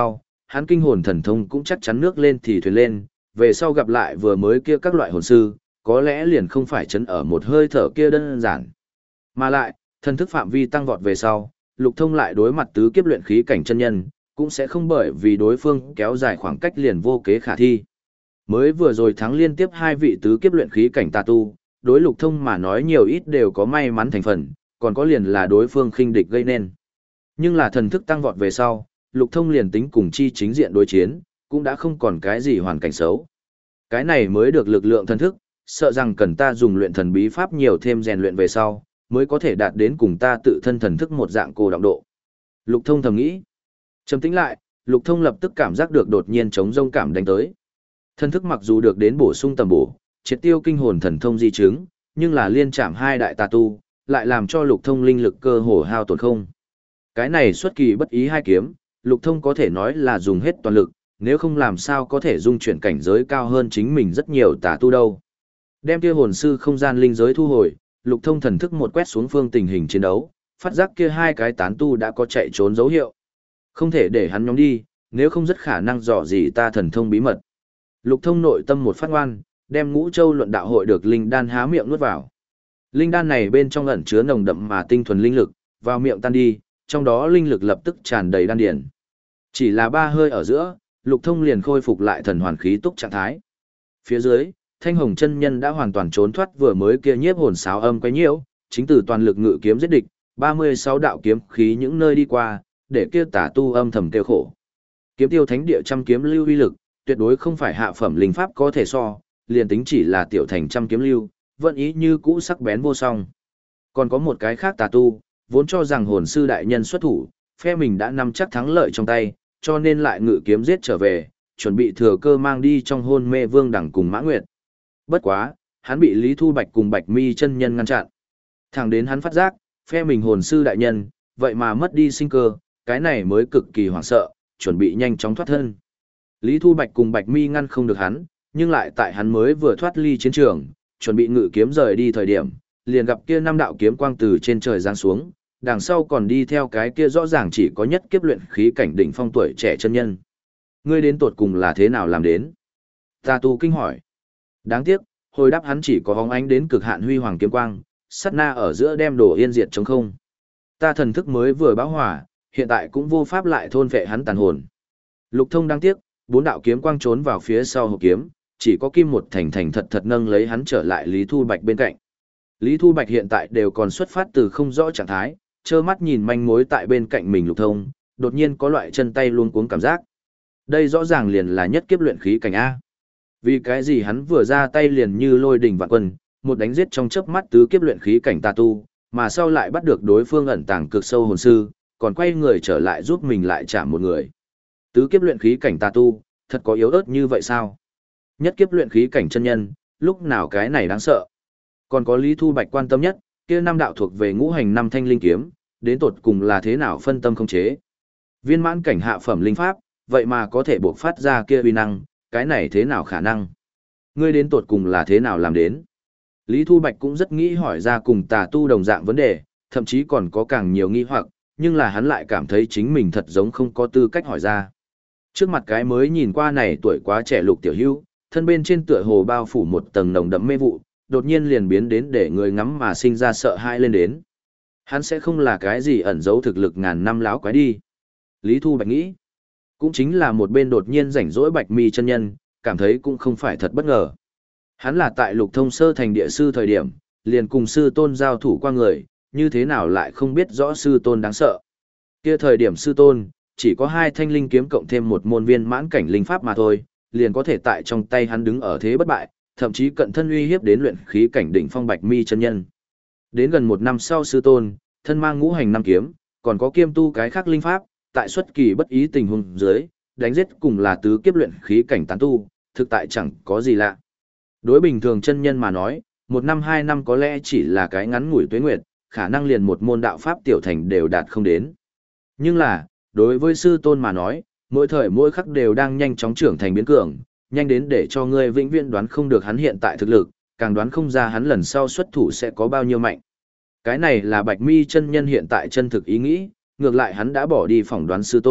hắn kinh hồn thần thông cũng chắc chắn nước lên thì thuyền lên, về sau gặp lại vừa mới kia các loại hồn sư, có lẽ liền không phải chấn ở một hơi thở kia đơn giản. Mà lại, thần thức phạm vi tăng vọt về sau, Lục Thông lại đối mặt tứ kiếp luyện khí cảnh chân nhân, cũng sẽ không bởi vì đối phương kéo dài khoảng cách liền vô kế khả thi. Mới vừa rồi thắng liên tiếp hai vị tứ kiếp luyện khí cảnh tà tu, đối Lục Thông mà nói nhiều ít đều có may mắn thành phần, còn có liền là đối phương khinh địch gây nên. Nhưng là thần thức tăng vọt về sau, Lục Thông liền tính cùng chi chính diện đối chiến, cũng đã không còn cái gì hoàn cảnh xấu. Cái này mới được lực lượng thần thức, sợ rằng cần ta dùng luyện thần bí pháp nhiều thêm rèn luyện về sau, mới có thể đạt đến cùng ta tự thân thần thức một dạng cô động độ. Lục Thông thầm nghĩ. Trầm tĩnh lại, Lục Thông lập tức cảm giác được đột nhiên chống rông cảm đánh tới. Thần thức mặc dù được đến bổ sung tầm bổ, triệt tiêu kinh hồn thần thông di chứng, nhưng là liên chạm hai đại tà tu, lại làm cho Lục Thông linh lực cơ hồ hao tổn không. Cái này xuất kỳ bất ý hai kiếm, Lục Thông có thể nói là dùng hết toàn lực, nếu không làm sao có thể dung chuyển cảnh giới cao hơn chính mình rất nhiều tà tu đâu. Đem kia hồn sư không gian linh giới thu hồi, Lục Thông thần thức một quét xuống phương tình hình chiến đấu, phát giác kia hai cái tán tu đã có chạy trốn dấu hiệu. Không thể để hắn nhóm đi, nếu không rất khả năng dò gì ta thần thông bí mật. Lục Thông nội tâm một phát ngoan, đem Ngũ Châu luận đạo hội được linh đan há miệng nuốt vào. Linh đan này bên trong ẩn chứa nồng đậm mà tinh thuần linh lực, vào miệng tan đi, trong đó linh lực lập tức tràn đầy đan điển. Chỉ là ba hơi ở giữa, Lục Thông liền khôi phục lại thần hoàn khí túc trạng thái. Phía dưới, Thanh Hồng chân nhân đã hoàn toàn trốn thoát vừa mới kia nhiếp hồn sáo âm quấy nhiễu, chính từ toàn lực ngự kiếm giết địch, ba mươi sáu đạo kiếm khí những nơi đi qua, để kia tả tu âm thầm kêu khổ. Kiếm tiêu thánh địa trăm kiếm lưu uy lực, tuyệt đối không phải hạ phẩm linh pháp có thể so, liền tính chỉ là tiểu thành trăm kiếm lưu, vẫn ý như cũ sắc bén vô song. Còn có một cái khác tà tu, vốn cho rằng hồn sư đại nhân xuất thủ, phe mình đã nắm chắc thắng lợi trong tay, cho nên lại ngự kiếm giết trở về, chuẩn bị thừa cơ mang đi trong hôn mê Vương Đẳng cùng Mã Nguyệt. Bất quá, hắn bị Lý Thu Bạch cùng Bạch Mi chân nhân ngăn chặn. Thẳng đến hắn phát giác, phe mình hồn sư đại nhân, vậy mà mất đi sinh cơ, cái này mới cực kỳ hoảng sợ, chuẩn bị nhanh chóng thoát thân. Lý Thu Bạch cùng Bạch Mi ngăn không được hắn, nhưng lại tại hắn mới vừa thoát ly chiến trường, chuẩn bị ngự kiếm rời đi thời điểm, liền gặp kia năm đạo kiếm quang từ trên trời giáng xuống, đằng sau còn đi theo cái kia rõ ràng chỉ có nhất kiếp luyện khí cảnh đỉnh phong tuổi trẻ chân nhân. Ngươi đến tột cùng là thế nào làm đến? Tà tu kinh hỏi. Đáng tiếc, hồi đáp hắn chỉ có hóng ánh đến cực hạn huy hoàng kiếm quang, sát na ở giữa đem đổ yên diệt trống không. Ta thần thức mới vừa bão hỏa, hiện tại cũng vô pháp lại thôn vệ hắn tàn hồn. Lục Thông đáng tiếc, bốn đạo kiếm quang trốn vào phía sau hộp kiếm, chỉ có Kim một thành thành thật thật nâng lấy hắn trở lại Lý Thu Bạch bên cạnh. Lý Thu Bạch hiện tại đều còn xuất phát từ không rõ trạng thái, trơ mắt nhìn manh mối tại bên cạnh mình Lục Thông, đột nhiên có loại chân tay luống cuống cảm giác. Đây rõ ràng liền là nhất kiếp luyện khí cảnh A. Vì cái gì hắn vừa ra tay liền như lôi đỉnh vạn quân, một đánh giết trong chớp mắt tứ kiếp luyện khí cảnh tà tu, mà sau lại bắt được đối phương ẩn tàng cực sâu hồn sư, còn quay người trở lại giúp mình lại chạm một người. Tứ kiếp luyện khí cảnh tà tu, thật có yếu ớt như vậy sao? Nhất kiếp luyện khí cảnh chân nhân, lúc nào cái này đáng sợ? Còn có Lý Thu Bạch quan tâm nhất, kia năm đạo thuộc về ngũ hành năm thanh linh kiếm, đến tột cùng là thế nào phân tâm không chế? Viên mãn cảnh hạ phẩm linh pháp, vậy mà có thể buộc phát ra kia uy năng, cái này thế nào khả năng? Ngươi đến tột cùng là thế nào làm đến? Lý Thu Bạch cũng rất nghĩ hỏi ra cùng tà tu đồng dạng vấn đề, thậm chí còn có càng nhiều nghi hoặc, nhưng là hắn lại cảm thấy chính mình thật giống không có tư cách hỏi ra. Trước mặt cái mới nhìn qua này tuổi quá trẻ Lục Tiểu Hữu, thân bên trên tựa hồ bao phủ một tầng nồng đậm mê vụ, đột nhiên liền biến đến để người ngắm mà sinh ra sợ hãi lên đến. Hắn sẽ không là cái gì ẩn giấu thực lực ngàn năm láo quái đi. Lý Thu Bạch nghĩ, cũng chính là một bên đột nhiên rảnh rỗi Bạch Mi chân nhân, cảm thấy cũng không phải thật bất ngờ. Hắn là tại Lục Thông sơ thành địa sư thời điểm, liền cùng sư tôn giao thủ qua người, như thế nào lại không biết rõ sư tôn đáng sợ. Kia thời điểm sư tôn, chỉ có hai thanh linh kiếm cộng thêm một môn viên mãn cảnh linh pháp mà thôi, liền có thể tại trong tay hắn đứng ở thế bất bại, thậm chí cận thân uy hiếp đến luyện khí cảnh đỉnh phong Bạch Mi chân nhân. Đến gần một năm sau sư tôn, thân mang ngũ hành năm kiếm, còn có kiêm tu cái khác linh pháp, tại xuất kỳ bất ý tình huống dưới, đánh giết cùng là tứ kiếp luyện khí cảnh tán tu, thực tại chẳng có gì lạ. Đối bình thường chân nhân mà nói, một năm hai năm có lẽ chỉ là cái ngắn ngủi tuế nguyệt, khả năng liền một môn đạo pháp tiểu thành đều đạt không đến. Nhưng là, đối với sư tôn mà nói, mỗi thời mỗi khắc đều đang nhanh chóng trưởng thành biến cường, nhanh đến để cho ngươi vĩnh viễn đoán không được hắn hiện tại thực lực, càng đoán không ra hắn lần sau xuất thủ sẽ có bao nhiêu mạnh. Cái này là Bạch Mi chân nhân hiện tại chân thực ý nghĩ, ngược lại hắn đã bỏ đi phỏng đoán sư tôn,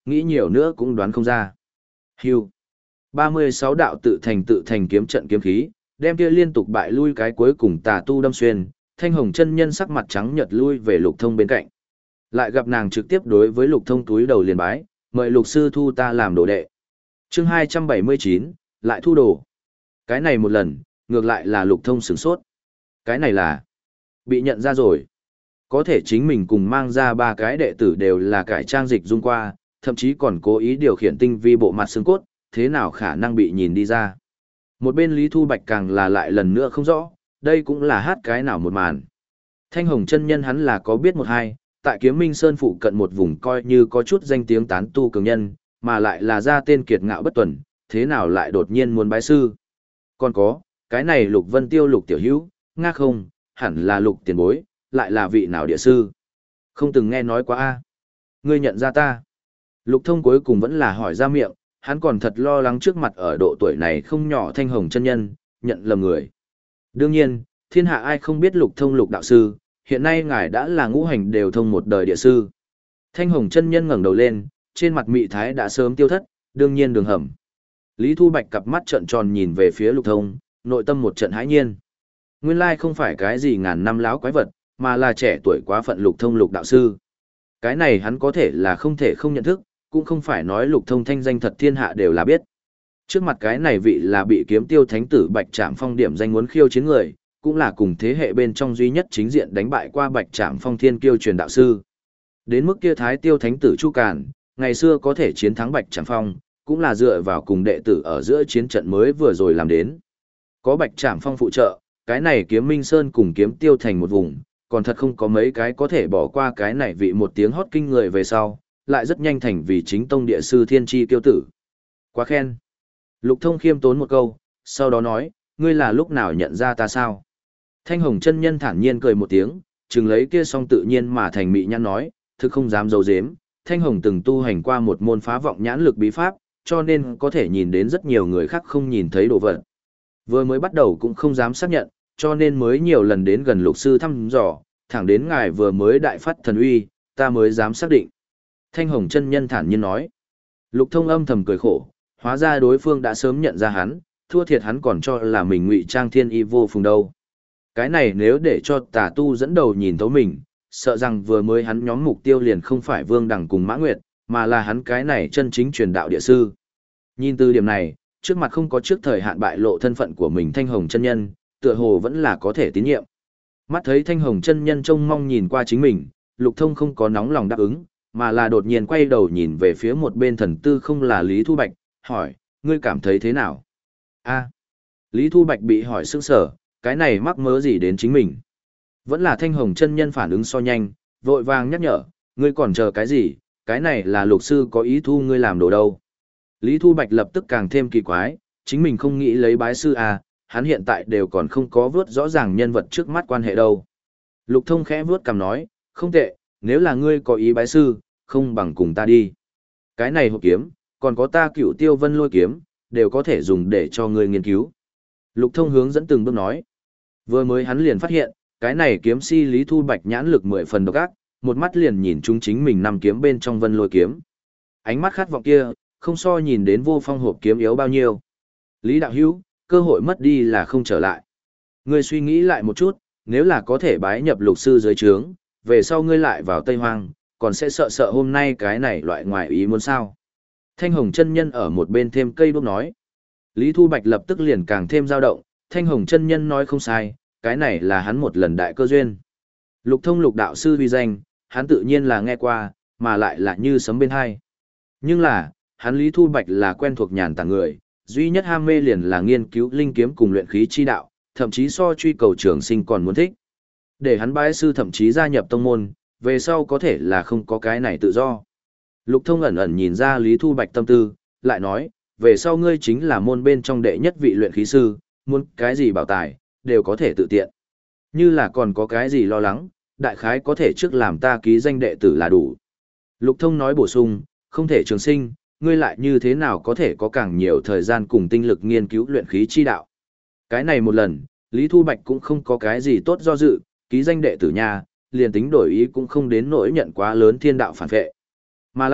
nghĩ nhiều nữa cũng đoán không ra. Hưu. ba mươi sáu đạo tự thành tự thành kiếm trận kiếm khí, đem kia liên tục bại lui cái cuối cùng tà tu đâm xuyên, Thanh Hồng chân nhân sắc mặt trắng nhợt lui về Lục Thông bên cạnh. Lại gặp nàng trực tiếp đối với Lục Thông túi đầu liền bái, mời Lục sư thu ta làm đồ đệ. Chương hai trăm bảy mươi chín, lại thu đồ. Cái này một lần, ngược lại là Lục Thông sửng sốt. Cái này là bị nhận ra rồi. Có thể chính mình cùng mang ra ba cái đệ tử đều là cải trang dịch dung qua, thậm chí còn cố ý điều khiển tinh vi bộ mặt xương cốt, thế nào khả năng bị nhìn đi ra. Một bên Lý Thu Bạch càng là lại lần nữa không rõ, đây cũng là hát cái nào một màn. Thanh Hồng chân nhân hắn là có biết một hai, tại Kiếm Minh Sơn phụ cận một vùng coi như có chút danh tiếng tán tu cường nhân, mà lại là ra tên kiệt ngạo bất tuần, thế nào lại đột nhiên muốn bái sư. Còn có, cái này Lục Vân Tiêu Lục tiểu hữu, nga không, hẳn là Lục tiền bối, lại là vị nào địa sư. Không từng nghe nói quá a. Ngươi nhận ra ta. Lục Thông cuối cùng vẫn là hỏi ra miệng, hắn còn thật lo lắng trước mặt ở độ tuổi này không nhỏ Thanh Hồng chân nhân, nhận lầm người. Đương nhiên, thiên hạ ai không biết Lục Thông Lục đạo sư, hiện nay ngài đã là ngũ hành đều thông một đời địa sư. Thanh Hồng chân nhân ngẩng đầu lên, trên mặt mị thái đã sớm tiêu thất, đương nhiên đường hầm. Lý Thu Bạch cặp mắt trợn tròn nhìn về phía Lục Thông, nội tâm một trận hãi nhiên. Nguyên lai không phải cái gì ngàn năm láo quái vật, mà là trẻ tuổi quá phận Lục Thông Lục đạo sư. Cái này hắn có thể là không thể không nhận thức, cũng không phải nói Lục Thông thanh danh thật thiên hạ đều là biết. Trước mặt cái này vị là bị Kiếm Tiêu Thánh tử Bạch Trạm Phong điểm danh muốn khiêu chiến người, cũng là cùng thế hệ bên trong duy nhất chính diện đánh bại qua Bạch Trạm Phong thiên kiêu truyền đạo sư. Đến mức kia Thái Tiêu Thánh tử Chu Càn, ngày xưa có thể chiến thắng Bạch Trạm Phong, cũng là dựa vào cùng đệ tử ở giữa chiến trận mới vừa rồi làm đến. Có Bạch Trạm Phong phụ trợ, cái này Kiếm Minh Sơn cùng Kiếm Tiêu thành một vùng, còn thật không có mấy cái có thể bỏ qua cái này vị một tiếng hót kinh người về sau, lại rất nhanh thành vì chính tông địa sư thiên tri kiêu tử. Quá khen. Lục Thông khiêm tốn một câu, sau đó nói, ngươi là lúc nào nhận ra ta sao? Thanh Hồng chân nhân thản nhiên cười một tiếng, chừng lấy kia song tự nhiên mà thành mị nhãn nói, thực không dám giấu giếm, Thanh Hồng từng tu hành qua một môn phá vọng nhãn lực bí pháp, cho nên có thể nhìn đến rất nhiều người khác không nhìn thấy đồ vật. Vừa mới bắt đầu cũng không dám xác nhận, cho nên mới nhiều lần đến gần lục sư thăm dò, thẳng đến ngài vừa mới đại phát thần uy, ta mới dám xác định. Thanh Hồng chân nhân thản nhiên nói. Lục Thông âm thầm cười khổ, hóa ra đối phương đã sớm nhận ra hắn, thua thiệt hắn còn cho là mình ngụy trang thiên y vô phùng đâu. Cái này nếu để cho tà tu dẫn đầu nhìn thấu mình, sợ rằng vừa mới hắn nhóm mục tiêu liền không phải Vương Đằng cùng Mã Nguyệt, mà là hắn cái này chân chính truyền đạo địa sư. Nhìn từ điểm này, trước mặt không có trước thời hạn bại lộ thân phận của mình Thanh Hồng chân nhân, tựa hồ vẫn là có thể tín nhiệm. Mắt thấy Thanh Hồng chân nhân trông mong nhìn qua chính mình, Lục Thông không có nóng lòng đáp ứng, mà là đột nhiên quay đầu nhìn về phía một bên thần tư không là Lý Thu Bạch, hỏi, ngươi cảm thấy thế nào? A. Lý Thu Bạch bị hỏi sững sờ, cái này mắc mớ gì đến chính mình? Vẫn là Thanh Hồng chân nhân phản ứng so nhanh, vội vàng nhắc nhở, ngươi còn chờ cái gì, cái này là lục sư có ý thu ngươi làm đồ đâu. Lý Thu Bạch lập tức càng thêm kỳ quái, chính mình không nghĩ lấy bái sư à, hắn hiện tại đều còn không có vớt rõ ràng nhân vật trước mắt quan hệ đâu. Lục Thông khẽ vớt cằm nói, không tệ, nếu là ngươi có ý bái sư, không bằng cùng ta đi. Cái này hộp kiếm, còn có ta Cựu Tiêu Vân Lôi kiếm, đều có thể dùng để cho ngươi nghiên cứu. Lục Thông hướng dẫn từng bước nói. Vừa mới hắn liền phát hiện, cái này kiếm si Lý Thu Bạch nhãn lực mười phần độc ác, một mắt liền nhìn chúng chính mình năm kiếm bên trong Vân Lôi kiếm. Ánh mắt khát vọng kia, không so nhìn đến Vô Phong hộp kiếm yếu bao nhiêu. Lý đạo hữu, cơ hội mất đi là không trở lại. Ngươi suy nghĩ lại một chút, nếu là có thể bái nhập lục sư dưới trướng, về sau ngươi lại vào Tây Hoang, còn sẽ sợ sợ hôm nay cái này loại ngoài ý muốn sao. Thanh Hồng chân nhân ở một bên thêm cây đuốc nói. Lý Thu Bạch lập tức liền càng thêm dao động, Thanh Hồng chân nhân nói không sai, cái này là hắn một lần đại cơ duyên. Lục Thông Lục đạo sư uy danh, hắn tự nhiên là nghe qua, mà lại là như sấm bên hai. Nhưng là, hắn Lý Thu Bạch là quen thuộc nhàn tản người, duy nhất ham mê liền là nghiên cứu linh kiếm cùng luyện khí chi đạo, thậm chí so truy cầu trường sinh còn muốn thích. Để hắn bái sư thậm chí gia nhập tông môn, về sau có thể là không có cái này tự do. Lục Thông ẩn ẩn nhìn ra Lý Thu Bạch tâm tư, lại nói, về sau ngươi chính là môn bên trong đệ nhất vị luyện khí sư, muốn cái gì bảo tài, đều có thể tự tiện. Như là còn có cái gì lo lắng, đại khái có thể trước làm ta ký danh đệ tử là đủ. Lục Thông nói bổ sung, không thể trường sinh, ngươi lại như thế nào có thể có càng nhiều thời gian cùng tinh lực nghiên cứu luyện khí chi đạo. Cái này một lần, Lý Thu Bạch cũng không có cái gì tốt do dự, ký danh đệ tử nha, liền tính đổi ý cũng không đến nỗi nhận quá lớn thiên đạo phản vệ. Mà lại,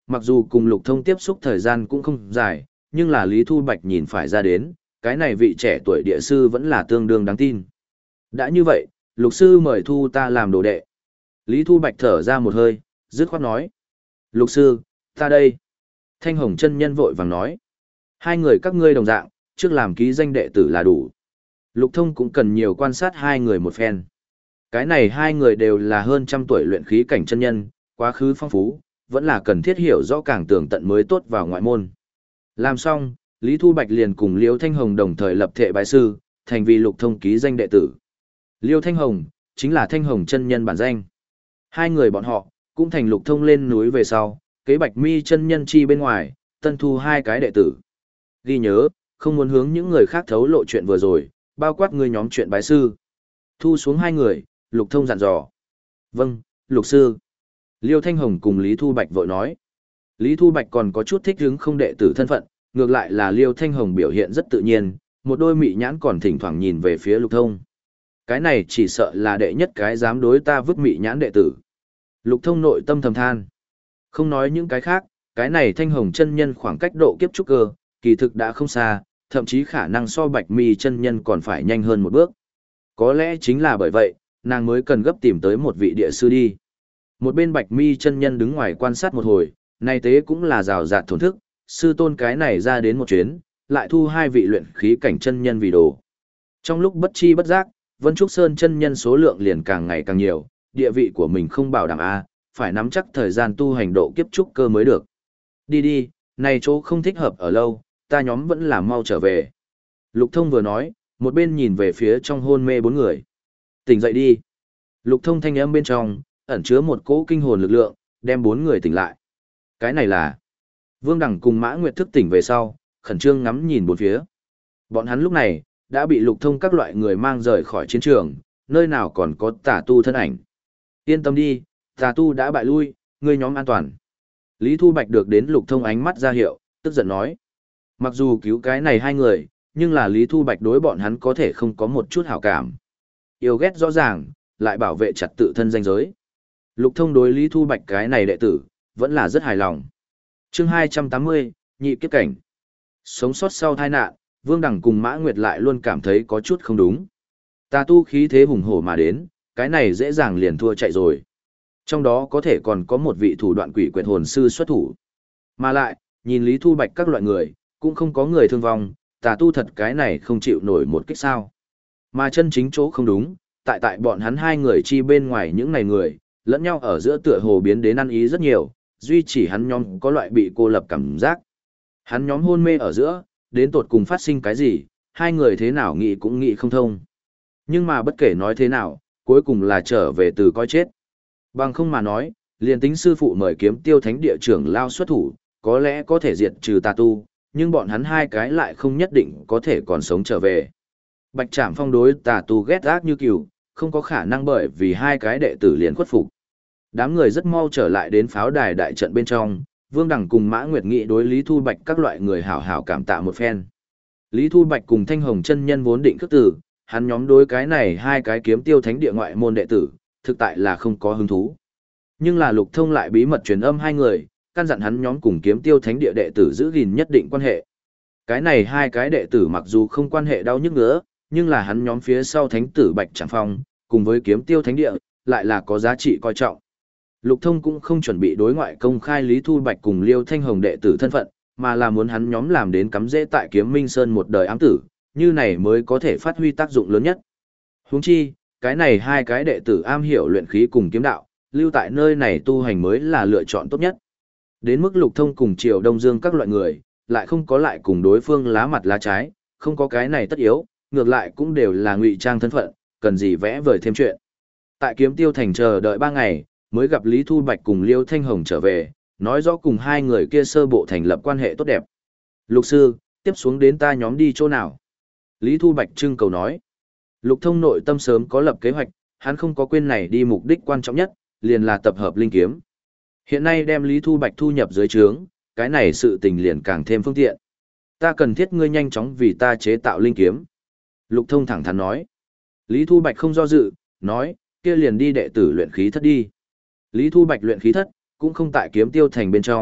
Mặc dù cùng Lục Thông tiếp xúc thời gian cũng không dài, nhưng là Lý Thu Bạch nhìn phải ra đến, cái này vị trẻ tuổi địa sư vẫn là tương đương đáng tin. Đã như vậy, Lục sư mời thu ta làm đồ đệ. Lý Thu Bạch thở ra một hơi, dứt khoát nói. Lục sư, ta đây. Thanh Hồng chân nhân vội vàng nói. Hai người các ngươi đồng dạng, trước làm ký danh đệ tử là đủ. Lục Thông cũng cần nhiều quan sát hai người một phen. Cái này hai người đều là hơn trăm tuổi luyện khí cảnh chân nhân, quá khứ phong phú, vẫn là cần thiết hiểu rõ càng tường tận mới tốt vào ngoại môn. Làm xong, Lý Thu Bạch liền cùng Liêu Thanh Hồng đồng thời lập thệ bái sư, thành vì Lục Thông ký danh đệ tử. Liêu Thanh Hồng, chính là Thanh Hồng chân nhân bản danh. Hai người bọn họ, cũng thành Lục Thông lên núi về sau, kế Bạch Mi chân nhân chi bên ngoài, tân thu hai cái đệ tử. Ghi nhớ, không muốn hướng những người khác thấu lộ chuyện vừa rồi, bao quát người nhóm chuyện bái sư. Thu xuống hai người, Lục Thông dặn dò. Vâng, Lục sư. Liêu Thanh Hồng cùng Lý Thu Bạch vội nói. Lý Thu Bạch còn có chút thích hứng không đệ tử thân phận, ngược lại là Liêu Thanh Hồng biểu hiện rất tự nhiên, một đôi mị nhãn còn thỉnh thoảng nhìn về phía Lục Thông. Cái này chỉ sợ là đệ nhất cái dám đối ta vứt mị nhãn đệ tử. Lục Thông nội tâm thầm than. Không nói những cái khác, cái này Thanh Hồng chân nhân khoảng cách độ kiếp trúc cơ, kỳ thực đã không xa, thậm chí khả năng so Bạch Mi chân nhân còn phải nhanh hơn một bước. Có lẽ chính là bởi vậy, nàng mới cần gấp tìm tới một vị địa sư đi. Một bên Bạch Mi chân nhân đứng ngoài quan sát một hồi, này tế cũng là rào rạt thổn thức, sư tôn cái này ra đến một chuyến, lại thu hai vị luyện khí cảnh chân nhân vì đồ. Trong lúc bất chi bất giác, Vân Trúc Sơn chân nhân số lượng liền càng ngày càng nhiều, địa vị của mình không bảo đảm a, phải nắm chắc thời gian tu hành độ kiếp trúc cơ mới được. Đi đi, này chỗ không thích hợp ở lâu, ta nhóm vẫn là mau trở về. Lục Thông vừa nói, một bên nhìn về phía trong hôn mê bốn người. Tỉnh dậy đi. Lục Thông thanh âm bên trong, ẩn chứa một cỗ kinh hồn lực lượng, đem bốn người tỉnh lại. Cái này là Vương Đằng cùng Mã Nguyệt thức tỉnh về sau, khẩn trương ngắm nhìn bốn phía. Bọn hắn lúc này, đã bị Lục Thông các loại người mang rời khỏi chiến trường, nơi nào còn có tà tu thân ảnh. Yên tâm đi, tà tu đã bại lui, ngươi nhóm an toàn. Lý Thu Bạch được đến Lục Thông ánh mắt ra hiệu, tức giận nói. Mặc dù cứu cái này hai người, nhưng là Lý Thu Bạch đối bọn hắn có thể không có một chút hảo cảm. Yêu ghét rõ ràng, lại bảo vệ chặt tự thân danh giới. Lục Thông đối Lý Thu Bạch cái này đệ tử, vẫn là rất hài lòng. Chương hai trăm tám mươi, nhị kiếp cảnh. Sống sót sau tai nạn, Vương Đằng cùng Mã Nguyệt lại luôn cảm thấy có chút không đúng. Tà tu khí thế hùng hổ mà đến, cái này dễ dàng liền thua chạy rồi. Trong đó có thể còn có một vị thủ đoạn quỷ quyệt hồn sư xuất thủ. Mà lại, nhìn Lý Thu Bạch các loại người, cũng không có người thương vong, tà tu thật cái này không chịu nổi một kích sao. Mà chân chính chỗ không đúng, tại tại bọn hắn hai người chi bên ngoài những này người, lẫn nhau ở giữa tựa hồ biến đến ăn ý rất nhiều, duy chỉ hắn nhóm có loại bị cô lập cảm giác. Hắn nhóm hôn mê ở giữa, đến tột cùng phát sinh cái gì, hai người thế nào nghĩ cũng nghĩ không thông. Nhưng mà bất kể nói thế nào, cuối cùng là trở về từ coi chết. Bằng không mà nói, liền tính sư phụ mời kiếm tiêu thánh địa trưởng lao xuất thủ, có lẽ có thể diệt trừ tà tu, nhưng bọn hắn hai cái lại không nhất định có thể còn sống trở về. Bạch Trảm Phong đối tà tu ghét ác như cừu, không có khả năng bởi vì hai cái đệ tử liền khuất phục. Đám người rất mau trở lại đến pháo đài đại trận bên trong, Vương Đằng cùng Mã Nguyệt nghị đối Lý Thu Bạch các loại người hảo hảo cảm tạ một phen. Lý Thu Bạch cùng Thanh Hồng chân nhân vốn định khước tử, hắn nhóm đối cái này hai cái kiếm tiêu thánh địa ngoại môn đệ tử, thực tại là không có hứng thú. Nhưng là Lục Thông lại bí mật truyền âm hai người, căn dặn hắn nhóm cùng kiếm tiêu thánh địa đệ tử giữ gìn nhất định quan hệ. Cái này hai cái đệ tử mặc dù không quan hệ đau nhức nữa, nhưng là hắn nhóm phía sau thánh tử Bạch Trảm Phong, cùng với kiếm tiêu thánh địa, lại là có giá trị coi trọng. Lục Thông cũng không chuẩn bị đối ngoại công khai Lý Thu Bạch cùng Liêu Thanh Hồng đệ tử thân phận, mà là muốn hắn nhóm làm đến cắm rễ tại Kiếm Minh Sơn một đời ám tử, như này mới có thể phát huy tác dụng lớn nhất. Huống chi, cái này hai cái đệ tử am hiểu luyện khí cùng kiếm đạo, lưu tại nơi này tu hành mới là lựa chọn tốt nhất. Đến mức Lục Thông cùng Triều Đông Dương các loại người, lại không có lại cùng đối phương lá mặt lá trái, không có cái này tất yếu, ngược lại cũng đều là ngụy trang thân phận, cần gì vẽ vời thêm chuyện. Tại Kiếm Tiêu Thành chờ đợi ba ngày, mới gặp Lý Thu Bạch cùng Liêu Thanh Hồng trở về, nói rõ cùng hai người kia sơ bộ thành lập quan hệ tốt đẹp. Lục sư, tiếp xuống đến ta nhóm đi chỗ nào? Lý Thu Bạch trưng cầu nói. Lục Thông nội tâm sớm có lập kế hoạch, hắn không có quên này đi mục đích quan trọng nhất, liền là tập hợp linh kiếm. Hiện nay đem Lý Thu Bạch thu nhập dưới trướng, cái này sự tình liền càng thêm phương tiện. Ta cần thiết ngươi nhanh chóng vì ta chế tạo linh kiếm. Lục Thông thẳng thắn nói. Lý Thu Bạch không do dự, nói, kia liền đi đệ tử luyện khí thất đi. Lý Thu Bạch luyện khí thất, cũng không tại Kiếm Tiêu Thành bên trong,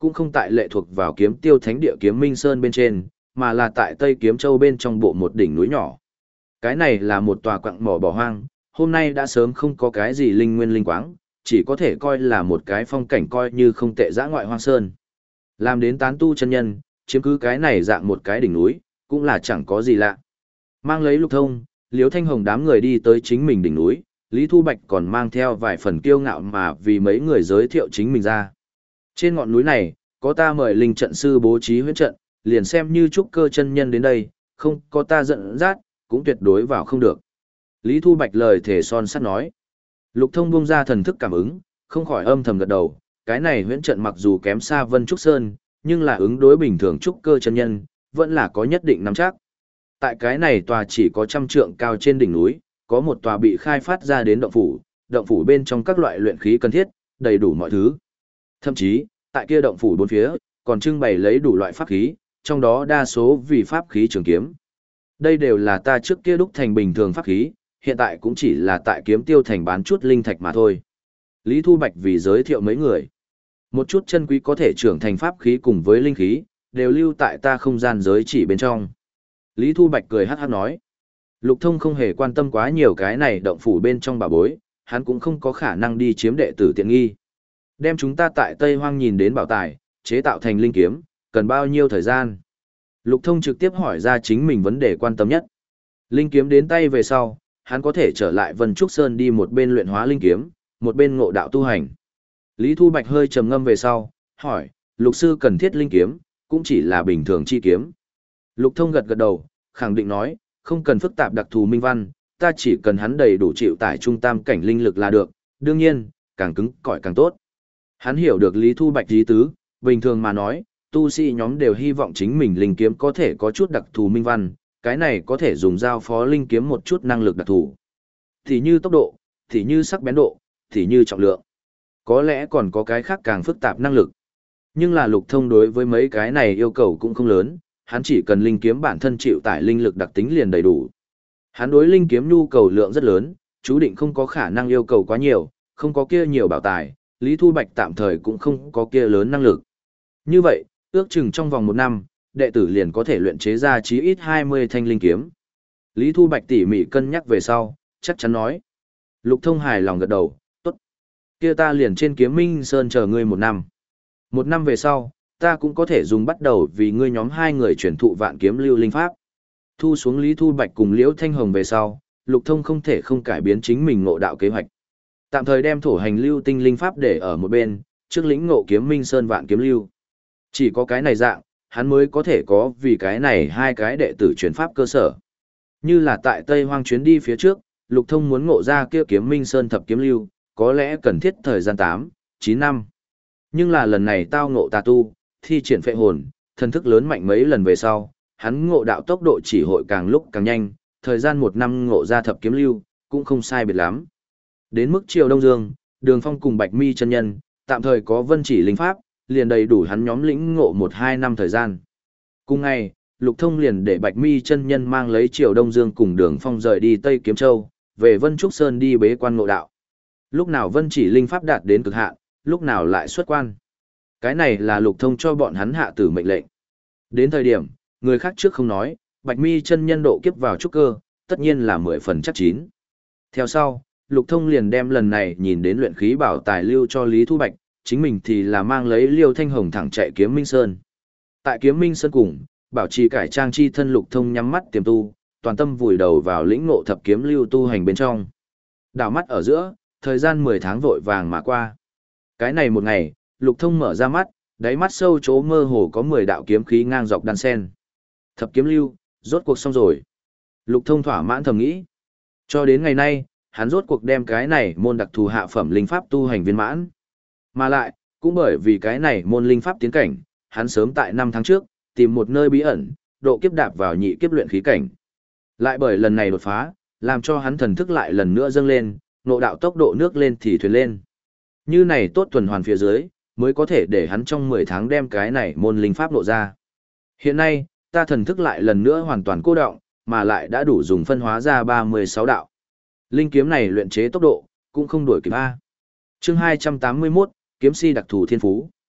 cũng không tại lệ thuộc vào kiếm tiêu thánh địa kiếm minh sơn bên trên, mà là tại Tây Kiếm Châu bên trong bộ một đỉnh núi nhỏ. Cái này là một tòa quặng mỏ bỏ hoang, hôm nay đã sớm không có cái gì linh nguyên linh quáng, chỉ có thể coi là một cái phong cảnh coi như không tệ dã ngoại hoang sơn. Làm đến tán tu chân nhân, chiếm cứ cái này dạng một cái đỉnh núi, cũng là chẳng có gì lạ. Mang lấy Lục Thông, Liễu Thanh Hồng đám người đi tới chính mình đỉnh núi, Lý Thu Bạch còn mang theo vài phần kiêu ngạo mà vì mấy người giới thiệu chính mình ra. Trên ngọn núi này, có ta mời linh trận sư bố trí huyễn trận, liền xem như trúc cơ chân nhân đến đây, không có ta dẫn dắt, cũng tuyệt đối vào không được. Lý Thu Bạch lời thể son sắt nói. Lục Thông buông ra thần thức cảm ứng, không khỏi âm thầm gật đầu, cái này huyễn trận mặc dù kém xa Vân Trúc Sơn, nhưng là ứng đối bình thường trúc cơ chân nhân, vẫn là có nhất định nắm chắc. Tại cái này tòa chỉ có trăm trượng cao trên đỉnh núi, có một tòa bị khai phát ra đến động phủ, động phủ bên trong các loại luyện khí cần thiết, đầy đủ mọi thứ. Thậm chí, tại kia động phủ bốn phía, còn trưng bày lấy đủ loại pháp khí, trong đó đa số vì pháp khí trường kiếm. Đây đều là ta trước kia đúc thành bình thường pháp khí, hiện tại cũng chỉ là tại kiếm tiêu thành bán chút linh thạch mà thôi. Lý Thu Bạch vì giới thiệu mấy người. Một chút chân quý có thể trưởng thành pháp khí cùng với linh khí, đều lưu tại ta không gian giới chỉ bên trong. Lý Thu Bạch cười hát hát nói. Lục Thông không hề quan tâm quá nhiều cái này động phủ bên trong bà bối, hắn cũng không có khả năng đi chiếm đệ tử tiện nghi. Đem chúng ta tại Tây Hoang nhìn đến bảo tài, chế tạo thành linh kiếm, cần bao nhiêu thời gian? Lục Thông trực tiếp hỏi ra chính mình vấn đề quan tâm nhất. Linh kiếm đến tay về sau, hắn có thể trở lại Vân Trúc Sơn đi một bên luyện hóa linh kiếm, một bên ngộ đạo tu hành. Lý Thu Bạch hơi trầm ngâm về sau, hỏi, lục sư cần thiết linh kiếm, cũng chỉ là bình thường chi kiếm. Lục Thông gật gật đầu, khẳng định nói, không cần phức tạp đặc thù minh văn, ta chỉ cần hắn đầy đủ chịu tải trung tam cảnh linh lực là được, đương nhiên, càng cứng cỏi càng tốt. Hắn hiểu được Lý Thu Bạch ý tứ, bình thường mà nói, tu sĩ nhóm đều hy vọng chính mình linh kiếm có thể có chút đặc thù minh văn, cái này có thể dùng giao phó linh kiếm một chút năng lực đặc thù. Thì như tốc độ, thì như sắc bén độ, thì như trọng lượng. Có lẽ còn có cái khác càng phức tạp năng lực. Nhưng là Lục Thông đối với mấy cái này yêu cầu cũng không lớn, hắn chỉ cần linh kiếm bản thân chịu tải linh lực đặc tính liền đầy đủ. Hắn đối linh kiếm nhu cầu lượng rất lớn, chú định không có khả năng yêu cầu quá nhiều, không có kia nhiều bảo tài, Lý Thu Bạch tạm thời cũng không có kia lớn năng lực. Như vậy, ước chừng trong vòng một năm, đệ tử liền có thể luyện chế ra chí ít hai mươi thanh linh kiếm. Lý Thu Bạch tỉ mỉ cân nhắc về sau, chắc chắn nói. Lục Thông hài lòng gật đầu, tốt. Kia ta liền trên Kiếm Minh Sơn chờ ngươi một năm. Một năm về sau, ta cũng có thể dùng bắt đầu vì ngươi nhóm hai người chuyển thụ vạn kiếm lưu linh pháp. Thu xuống Lý Thu Bạch cùng Liễu Thanh Hồng về sau, Lục Thông không thể không cải biến chính mình ngộ đạo kế hoạch. Tạm thời đem thổ hành lưu tinh linh pháp để ở một bên, trước lĩnh ngộ Kiếm Minh Sơn vạn kiếm lưu. Chỉ có cái này dạng, hắn mới có thể có vì cái này hai cái đệ tử chuyển pháp cơ sở. Như là tại Tây Hoang chuyến đi phía trước, Lục Thông muốn ngộ ra kia Kiếm Minh Sơn thập kiếm lưu, có lẽ cần thiết thời gian tám, chín năm. Nhưng là lần này tao ngộ tà tu, thi triển phệ hồn, thần thức lớn mạnh mấy lần về sau, hắn ngộ đạo tốc độ chỉ hội càng lúc càng nhanh, thời gian một năm ngộ ra thập kiếm lưu, cũng không sai biệt lắm. Đến mức Triều Đông Dương, Đường Phong cùng Bạch Mi chân nhân, tạm thời có vân chỉ linh pháp, liền đầy đủ hắn nhóm lĩnh ngộ một hai năm thời gian. Cùng ngày, Lục Thông liền để Bạch Mi chân nhân mang lấy Triều Đông Dương cùng Đường Phong rời đi Tây Kiếm Châu, về Vân Trúc Sơn đi bế quan ngộ đạo. Lúc nào vân chỉ linh pháp đạt đến cực hạn, lúc nào lại xuất quan. Cái này là Lục Thông cho bọn hắn hạ tử mệnh lệnh. Đến thời điểm, người khác trước không nói, Bạch Mi chân nhân độ kiếp vào trúc cơ, tất nhiên là mười phần chắc chín. Theo sau, Lục Thông liền đem lần này nhìn đến luyện khí bảo tài lưu cho Lý Thu Bạch, chính mình thì là mang lấy Liêu Thanh Hồng thẳng chạy Kiếm Minh Sơn. Tại Kiếm Minh Sơn cùng, bảo trì cải trang chi thân Lục Thông nhắm mắt tiềm tu, toàn tâm vùi đầu vào lĩnh ngộ thập kiếm lưu tu hành bên trong. Đảo mắt ở giữa, thời gian mười tháng vội vàng mà qua. Cái này một ngày, Lục Thông mở ra mắt, đáy mắt sâu chỗ mơ hồ có mười đạo kiếm khí ngang dọc đan sen. Thập kiếm lưu, rốt cuộc xong rồi. Lục Thông thỏa mãn thầm nghĩ. Cho đến ngày nay, hắn rốt cuộc đem cái này môn đặc thù hạ phẩm linh pháp tu hành viên mãn. Mà lại, cũng bởi vì cái này môn linh pháp tiến cảnh, hắn sớm tại năm tháng trước, tìm một nơi bí ẩn, độ kiếp đạp vào nhị kiếp luyện khí cảnh. Lại bởi lần này đột phá, làm cho hắn thần thức lại lần nữa dâng lên, ngộ đạo tốc độ nước lên thì thuyền lên. Như này tốt tuần hoàn phía dưới, mới có thể để hắn trong mười tháng đem cái này môn linh pháp nộ ra. Hiện nay, ta thần thức lại lần nữa hoàn toàn cô động, mà lại đã đủ dùng phân hóa ra ba mươi sáu đạo. Linh kiếm này luyện chế tốc độ, cũng không đuổi kịp A. Chương hai trăm tám mươi mốt, kiếm si đặc thù thiên phú.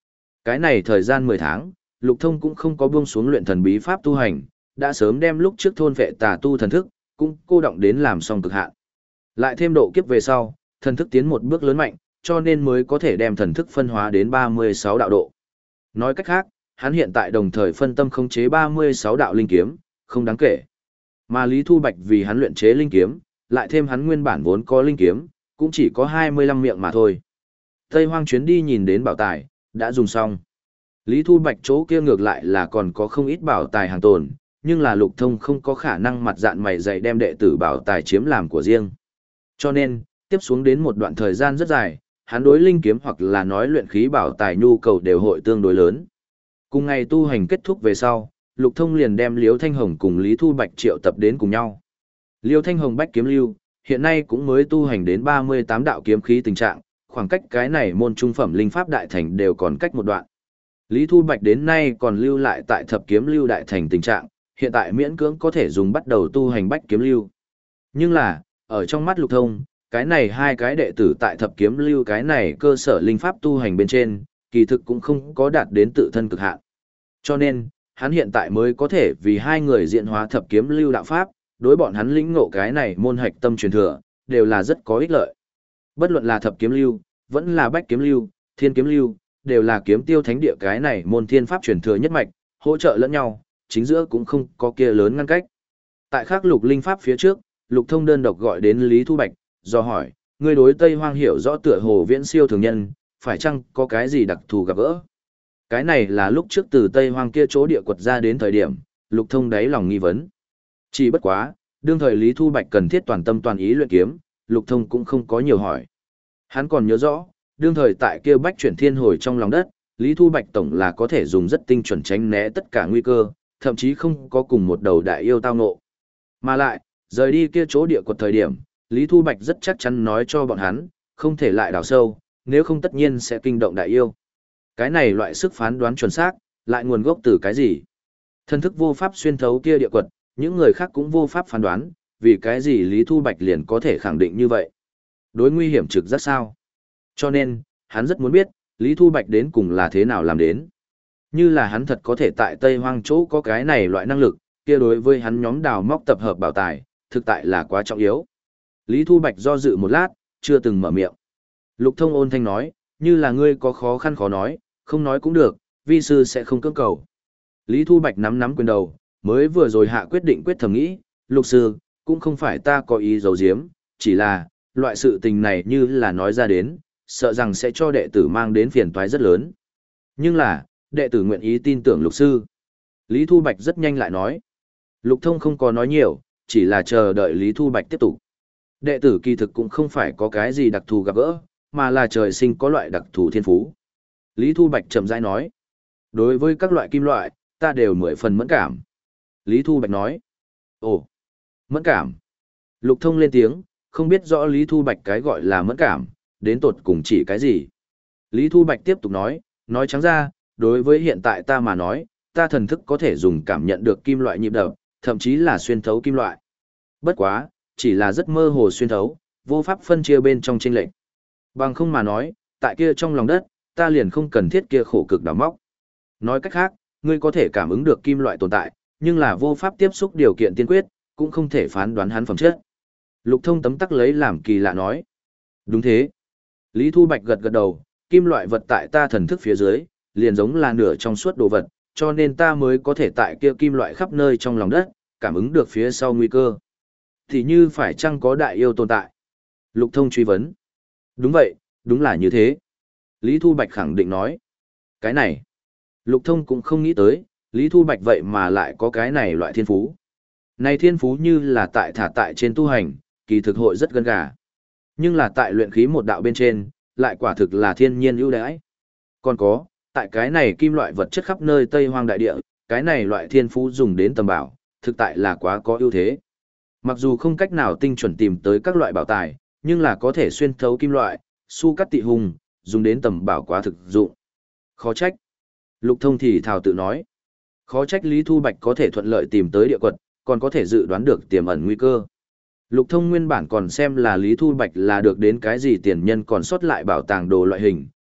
Cái này thời gian mười tháng, Lục Thông cũng không có buông xuống luyện thần bí pháp tu hành, đã sớm đem lúc trước thôn vệ tà tu thần thức, cũng cô động đến làm xong cực hạn. Lại thêm độ kiếp về sau, thần thức tiến một bước lớn mạnh, cho nên mới có thể đem thần thức phân hóa đến ba mươi sáu đạo độ. Nói cách khác, hắn hiện tại đồng thời phân tâm khống chế ba mươi sáu đạo linh kiếm, không đáng kể. Mà Lý Thu Bạch vì hắn luyện chế linh kiếm, lại thêm hắn nguyên bản vốn có linh kiếm, cũng chỉ có hai mươi lăm miệng mà thôi. Tây Hoang chuyến đi nhìn đến bảo tài, đã dùng xong. Lý Thu Bạch chỗ kia ngược lại là còn có không ít bảo tài hàng tồn, nhưng là Lục Thông không có khả năng mặt dạn mày dày đem đệ tử bảo tài chiếm làm của riêng. Cho nên, tiếp xuống đến một đoạn thời gian rất dài, hắn đối linh kiếm hoặc là nói luyện khí bảo tài nhu cầu đều hội tương đối lớn. Cùng ngày tu hành kết thúc về sau, Lục Thông liền đem Liêu Thanh Hồng cùng Lý Thu Bạch triệu tập đến cùng nhau. Liêu Thanh Hồng bách kiếm lưu, hiện nay cũng mới tu hành đến ba mươi tám đạo kiếm khí tình trạng, khoảng cách cái này môn trung phẩm linh pháp đại thành đều còn cách một đoạn. Lý Thu Bạch đến nay còn lưu lại tại thập kiếm lưu đại thành tình trạng, hiện tại miễn cưỡng có thể dùng bắt đầu tu hành bách kiếm lưu. Nhưng là, ở trong mắt Lục Thông, cái này hai cái đệ tử tại thập kiếm lưu cái này cơ sở linh pháp tu hành bên trên, kỳ thực cũng không có đạt đến tự thân cực hạn. Cho nên, hắn hiện tại mới có thể vì hai người diễn hóa thập kiếm lưu đạo pháp, đối bọn hắn lĩnh ngộ cái này môn hạch tâm truyền thừa, đều là rất có ích lợi. Bất luận là thập kiếm lưu, vẫn là bách kiếm lưu, thiên kiếm lưu, đều là kiếm tiêu thánh địa cái này môn thiên pháp truyền thừa nhất mạch, hỗ trợ lẫn nhau, chính giữa cũng không có kia lớn ngăn cách. Tại khắc lục linh pháp phía trước, Lục Thông đơn độc gọi đến Lý Thu Bạch, do hỏi, ngươi đối Tây Hoang hiểu rõ tựa hồ viễn siêu thường nhân, phải chăng có cái gì đặc thù gặp gỡ? Cái này là lúc trước từ Tây Hoang kia chỗ địa quật ra đến thời điểm, Lục Thông đáy lòng nghi vấn. Chỉ bất quá, đương thời Lý Thu Bạch cần thiết toàn tâm toàn ý luyện kiếm, Lục Thông cũng không có nhiều hỏi. Hắn còn nhớ rõ, đương thời tại kia bách chuyển thiên hồi trong lòng đất, Lý Thu Bạch tổng là có thể dùng rất tinh chuẩn tránh né tất cả nguy cơ, thậm chí không có cùng một đầu đại yêu tao ngộ. Mà lại, rời đi kia chỗ địa quật thời điểm, Lý Thu Bạch rất chắc chắn nói cho bọn hắn, không thể lại đào sâu, nếu không tất nhiên sẽ kinh động đại yêu. Cái này loại sức phán đoán chuẩn xác, lại nguồn gốc từ cái gì? Thân thức vô pháp xuyên thấu kia địa quật, những người khác cũng vô pháp phán đoán, vì cái gì Lý Thu Bạch liền có thể khẳng định như vậy? Đối nguy hiểm trực giác sao? Cho nên, hắn rất muốn biết, Lý Thu Bạch đến cùng là thế nào làm đến. Như là hắn thật có thể tại Tây Hoang chỗ có cái này loại năng lực, kia đối với hắn nhóm đào móc tập hợp bảo tài, thực tại là quá trọng yếu. Lý Thu Bạch do dự một lát, chưa từng mở miệng. Lục Thông ôn thanh nói, như là ngươi có khó khăn khó nói, không nói cũng được, vi sư sẽ không cưỡng cầu. Lý Thu Bạch nắm nắm quyền đầu, mới vừa rồi hạ quyết định quyết thầm nghĩ, Lục sư, cũng không phải ta có ý giấu giếm, chỉ là, loại sự tình này như là nói ra đến, sợ rằng sẽ cho đệ tử mang đến phiền toái rất lớn. Nhưng là, đệ tử nguyện ý tin tưởng Lục sư. Lý Thu Bạch rất nhanh lại nói. Lục Thông không có nói nhiều, chỉ là chờ đợi Lý Thu Bạch tiếp tục. Đệ tử kỳ thực cũng không phải có cái gì đặc thù gặp gỡ, mà là trời sinh có loại đặc thù thiên phú. Lý Thu Bạch chậm rãi nói. Đối với các loại kim loại, ta đều mười phần mẫn cảm. Lý Thu Bạch nói. Ồ, mẫn cảm. Lục Thông lên tiếng, không biết rõ Lý Thu Bạch cái gọi là mẫn cảm, đến tột cùng chỉ cái gì. Lý Thu Bạch tiếp tục nói, nói trắng ra, đối với hiện tại ta mà nói, ta thần thức có thể dùng cảm nhận được kim loại nhịp đập, thậm chí là xuyên thấu kim loại. Bất quá, chỉ là rất mơ hồ xuyên thấu, vô pháp phân chia bên trong chênh lệch. Bằng không mà nói, tại kia trong lòng đất, ta liền không cần thiết kia khổ cực đào móc. Nói cách khác, ngươi có thể cảm ứng được kim loại tồn tại, nhưng là vô pháp tiếp xúc điều kiện tiên quyết, cũng không thể phán đoán hắn phẩm chất. Lục Thông tấm tắc lấy làm kỳ lạ nói. Đúng thế. Lý Thu Bạch gật gật đầu, kim loại vật tại ta thần thức phía dưới, liền giống là nửa trong suốt đồ vật, cho nên ta mới có thể tại kia kim loại khắp nơi trong lòng đất, cảm ứng được phía sau nguy cơ. Thì như phải chăng có đại yêu tồn tại? Lục Thông truy vấn. Đúng vậy, đúng là như thế. Lý Thu Bạch khẳng định nói. Cái này, Lục Thông cũng không nghĩ tới, Lý Thu Bạch vậy mà lại có cái này loại thiên phú. Này thiên phú như là tại thả tại trên tu hành, kỳ thực hội rất gân gà. Nhưng là tại luyện khí một đạo bên trên, lại quả thực là thiên nhiên ưu đãi. Còn có, tại cái này kim loại vật chất khắp nơi Tây Hoang đại địa, cái này loại thiên phú dùng đến tầm bảo, thực tại là quá có ưu thế. Mặc dù không cách nào tinh chuẩn tìm tới các loại bảo tài, nhưng là có thể xuyên thấu kim loại, su cắt tị hùng, dùng đến tầm bảo quá thực dụng. Khó trách. Lục Thông thì thào tự nói. Khó trách Lý Thu Bạch có thể thuận lợi tìm tới địa quật, còn có thể dự đoán được tiềm ẩn nguy cơ. Lục Thông nguyên bản còn xem là Lý Thu Bạch là được đến cái gì tiền nhân còn sót lại bảo tàng đồ loại hình,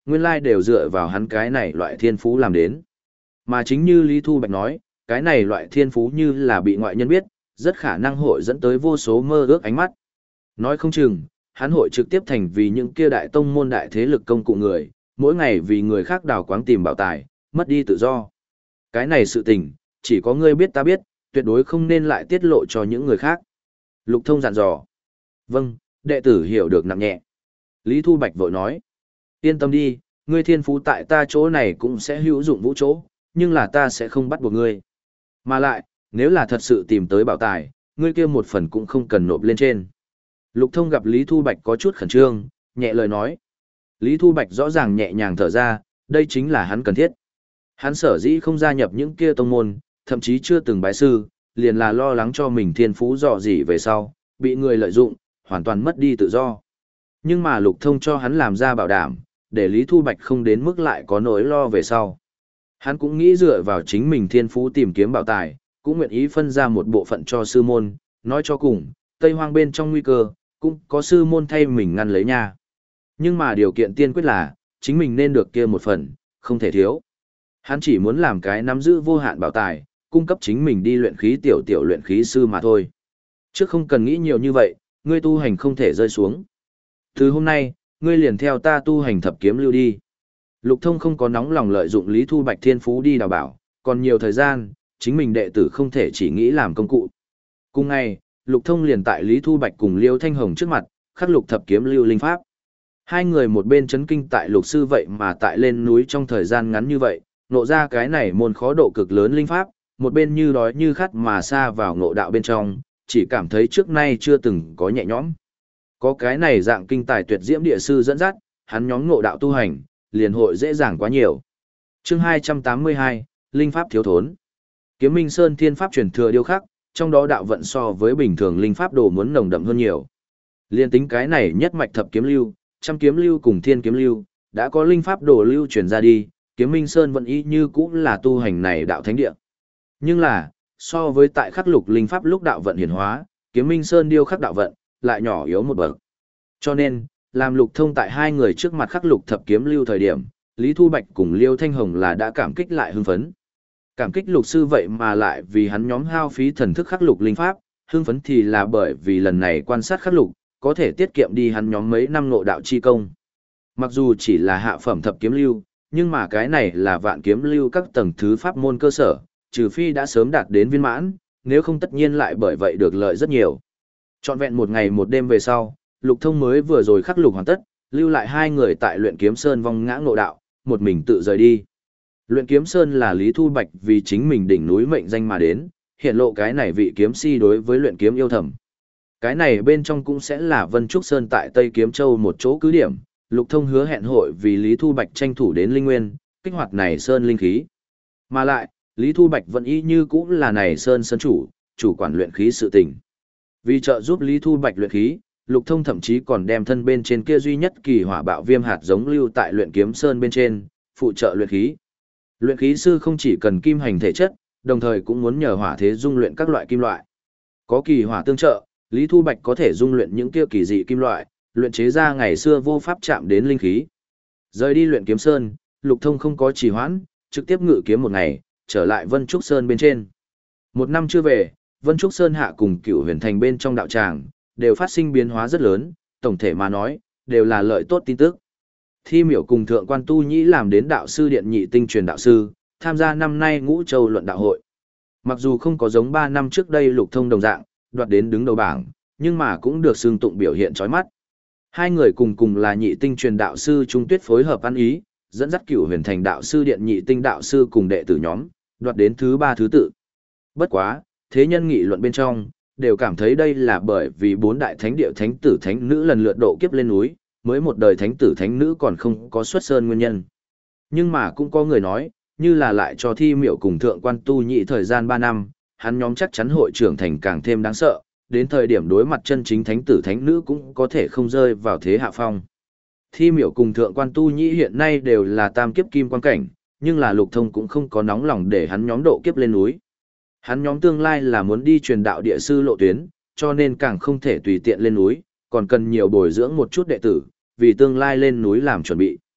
nguyên lai đều dựa vào hắn cái này loại thiên phú làm đến. Mà chính như Lý Thu Bạch nói, cái này loại thiên phú như là bị ngoại nhân biết, rất khả năng hội dẫn tới vô số mơ ước ánh mắt. Nói không chừng, hắn hội trực tiếp thành vì những kia đại tông môn đại thế lực công cụ người, mỗi ngày vì người khác đào quáng tìm bảo tài, mất đi tự do. Cái này sự tình, chỉ có ngươi biết ta biết, tuyệt đối không nên lại tiết lộ cho những người khác. Lục Thông dặn dò. Vâng, đệ tử hiểu được nặng nhẹ. Lý Thu Bạch vội nói. Yên tâm đi, ngươi thiên phú tại ta chỗ này cũng sẽ hữu dụng vũ chỗ, nhưng là ta sẽ không bắt buộc ngươi. Mà lại, nếu là thật sự tìm tới bảo tài, ngươi kia một phần cũng không cần nộp lên trên. Lục Thông gặp Lý Thu Bạch có chút khẩn trương, nhẹ lời nói. Lý Thu Bạch rõ ràng nhẹ nhàng thở ra, đây chính là hắn cần thiết. Hắn sở dĩ không gia nhập những kia tông môn, thậm chí chưa từng bái sư, liền là lo lắng cho mình thiên phú dò dỉ về sau, bị người lợi dụng, hoàn toàn mất đi tự do. Nhưng mà Lục Thông cho hắn làm ra bảo đảm, để Lý Thu Bạch không đến mức lại có nỗi lo về sau. Hắn cũng nghĩ dựa vào chính mình thiên phú tìm kiếm bảo tài, cũng nguyện ý phân ra một bộ phận cho sư môn, nói cho cùng, Tây Hoang bên trong nguy cơ, cũng có sư môn thay mình ngăn lấy nha. Nhưng mà điều kiện tiên quyết là, chính mình nên được kia một phần, không thể thiếu. Hắn chỉ muốn làm cái nắm giữ vô hạn bảo tài, cung cấp chính mình đi luyện khí tiểu tiểu luyện khí sư mà thôi. Trước không cần nghĩ nhiều như vậy, ngươi tu hành không thể rơi xuống. Từ hôm nay, ngươi liền theo ta tu hành thập kiếm lưu đi. Lục Thông không có nóng lòng lợi dụng Lý Thu Bạch thiên phú đi đào bảo, còn nhiều thời gian, chính mình đệ tử không thể chỉ nghĩ làm công cụ. Cùng ngày, Lục Thông liền tại Lý Thu Bạch cùng Liêu Thanh Hồng trước mặt, khắc lục thập kiếm lưu linh pháp. Hai người một bên chấn kinh tại lục sư vậy mà tại lên núi trong thời gian ngắn như vậy, nộ ra cái này môn khó độ cực lớn linh pháp, một bên như đói như khát mà xa vào ngộ đạo bên trong, chỉ cảm thấy trước nay chưa từng có nhẹ nhõm. Có cái này dạng kinh tài tuyệt diễm địa sư dẫn dắt, hắn nhóm ngộ đạo tu hành, liền hội dễ dàng quá nhiều. Chương hai trăm tám mươi hai, Linh pháp thiếu thốn. Kiếm Minh Sơn thiên pháp truyền thừa điêu khắc, trong đó đạo vận so với bình thường linh pháp đồ muốn nồng đậm hơn nhiều. Liên tính cái này nhất mạch thập kiếm lưu, trăm kiếm lưu cùng thiên kiếm lưu, đã có linh pháp đồ lưu truyền ra đi, Kiếm Minh Sơn vẫn y như cũ là tu hành này đạo thánh địa. Nhưng là, so với tại khắc lục linh pháp lúc đạo vận hiển hóa, Kiếm Minh Sơn điêu khắc đạo vận, lại nhỏ yếu một bậc. Cho nên, làm Lục Thông tại hai người trước mặt khắc lục thập kiếm lưu thời điểm, Lý Thu Bạch cùng Liêu Thanh Hồng là đã cảm kích lại hưng phấn. Cảm kích lục sư vậy mà lại vì hắn nhóm hao phí thần thức khắc lục linh pháp, hưng phấn thì là bởi vì lần này quan sát khắc lục, có thể tiết kiệm đi hắn nhóm mấy năm ngộ đạo chi công. Mặc dù chỉ là hạ phẩm thập kiếm lưu, nhưng mà cái này là vạn kiếm lưu các tầng thứ pháp môn cơ sở, trừ phi đã sớm đạt đến viên mãn, nếu không tất nhiên lại bởi vậy được lợi rất nhiều. Trọn vẹn một ngày một đêm về sau, Lục Thông mới vừa rồi khắc lục hoàn tất, lưu lại hai người tại Luyện Kiếm Sơn vong ngã ngộ đạo, một mình tự rời đi. Luyện Kiếm Sơn là Lý Thu Bạch vì chính mình đỉnh núi mệnh danh mà đến, hiện lộ cái này vị kiếm si đối với luyện kiếm yêu thầm. Cái này bên trong cũng sẽ là Vân Trúc Sơn tại Tây Kiếm Châu một chỗ cứ điểm, Lục Thông hứa hẹn hội vì Lý Thu Bạch tranh thủ đến linh nguyên, kích hoạt này sơn linh khí. Mà lại, Lý Thu Bạch vẫn y như cũng là này sơn sơn chủ, chủ quản luyện khí sự tình. Vì trợ giúp Lý Thu Bạch luyện khí, Lục Thông thậm chí còn đem thân bên trên kia duy nhất kỳ hỏa bạo viêm hạt giống lưu tại luyện kiếm sơn bên trên, phụ trợ luyện khí. Luyện khí sư không chỉ cần kim hành thể chất, đồng thời cũng muốn nhờ hỏa thế dung luyện các loại kim loại. Có kỳ hỏa tương trợ, Lý Thu Bạch có thể dung luyện những kia kỳ dị kim loại, luyện chế ra ngày xưa vô pháp chạm đến linh khí. Rời đi luyện kiếm sơn, Lục Thông không có trì hoãn, trực tiếp ngự kiếm một ngày, trở lại Vân Trúc Sơn bên trên. Một năm chưa về, Vân Trúc Sơn hạ cùng Cửu Huyền Thành bên trong đạo tràng, đều phát sinh biến hóa rất lớn, tổng thể mà nói, đều là lợi tốt tin tức. Thi Miểu cùng Thượng Quan Tu Nhĩ làm đến đạo sư điện nhị tinh truyền đạo sư, tham gia năm nay Ngũ Châu luận đạo hội. Mặc dù không có giống ba năm trước đây Lục Thông đồng dạng, đoạt đến đứng đầu bảng, nhưng mà cũng được xưng tụng biểu hiện chói mắt. Hai người cùng cùng là nhị tinh truyền đạo sư Trung Tuyết phối hợp ăn ý, dẫn dắt Cửu Huyền Thành đạo sư điện nhị tinh đạo sư cùng đệ tử nhóm, đoạt đến thứ ba thứ tự. Bất quá, thế nhân nghị luận bên trong, đều cảm thấy đây là bởi vì bốn đại thánh địa thánh tử thánh nữ lần lượt độ kiếp lên núi, mới một đời thánh tử thánh nữ còn không có xuất sơn nguyên nhân. Nhưng mà cũng có người nói, như là lại cho Thi Miểu cùng Thượng Quan Tu Nhĩ thời gian ba năm, hắn nhóm chắc chắn hội trưởng thành càng thêm đáng sợ, đến thời điểm đối mặt chân chính thánh tử thánh nữ cũng có thể không rơi vào thế hạ phong. Thi Miểu cùng Thượng Quan Tu Nhĩ hiện nay đều là tam kiếp kim quan cảnh, nhưng là Lục Thông cũng không có nóng lòng để hắn nhóm độ kiếp lên núi. Hắn nhóm tương lai là muốn đi truyền đạo địa sư lộ tuyến, cho nên càng không thể tùy tiện lên núi, còn cần nhiều bồi dưỡng một chút đệ tử, vì tương lai lên núi làm chuẩn bị.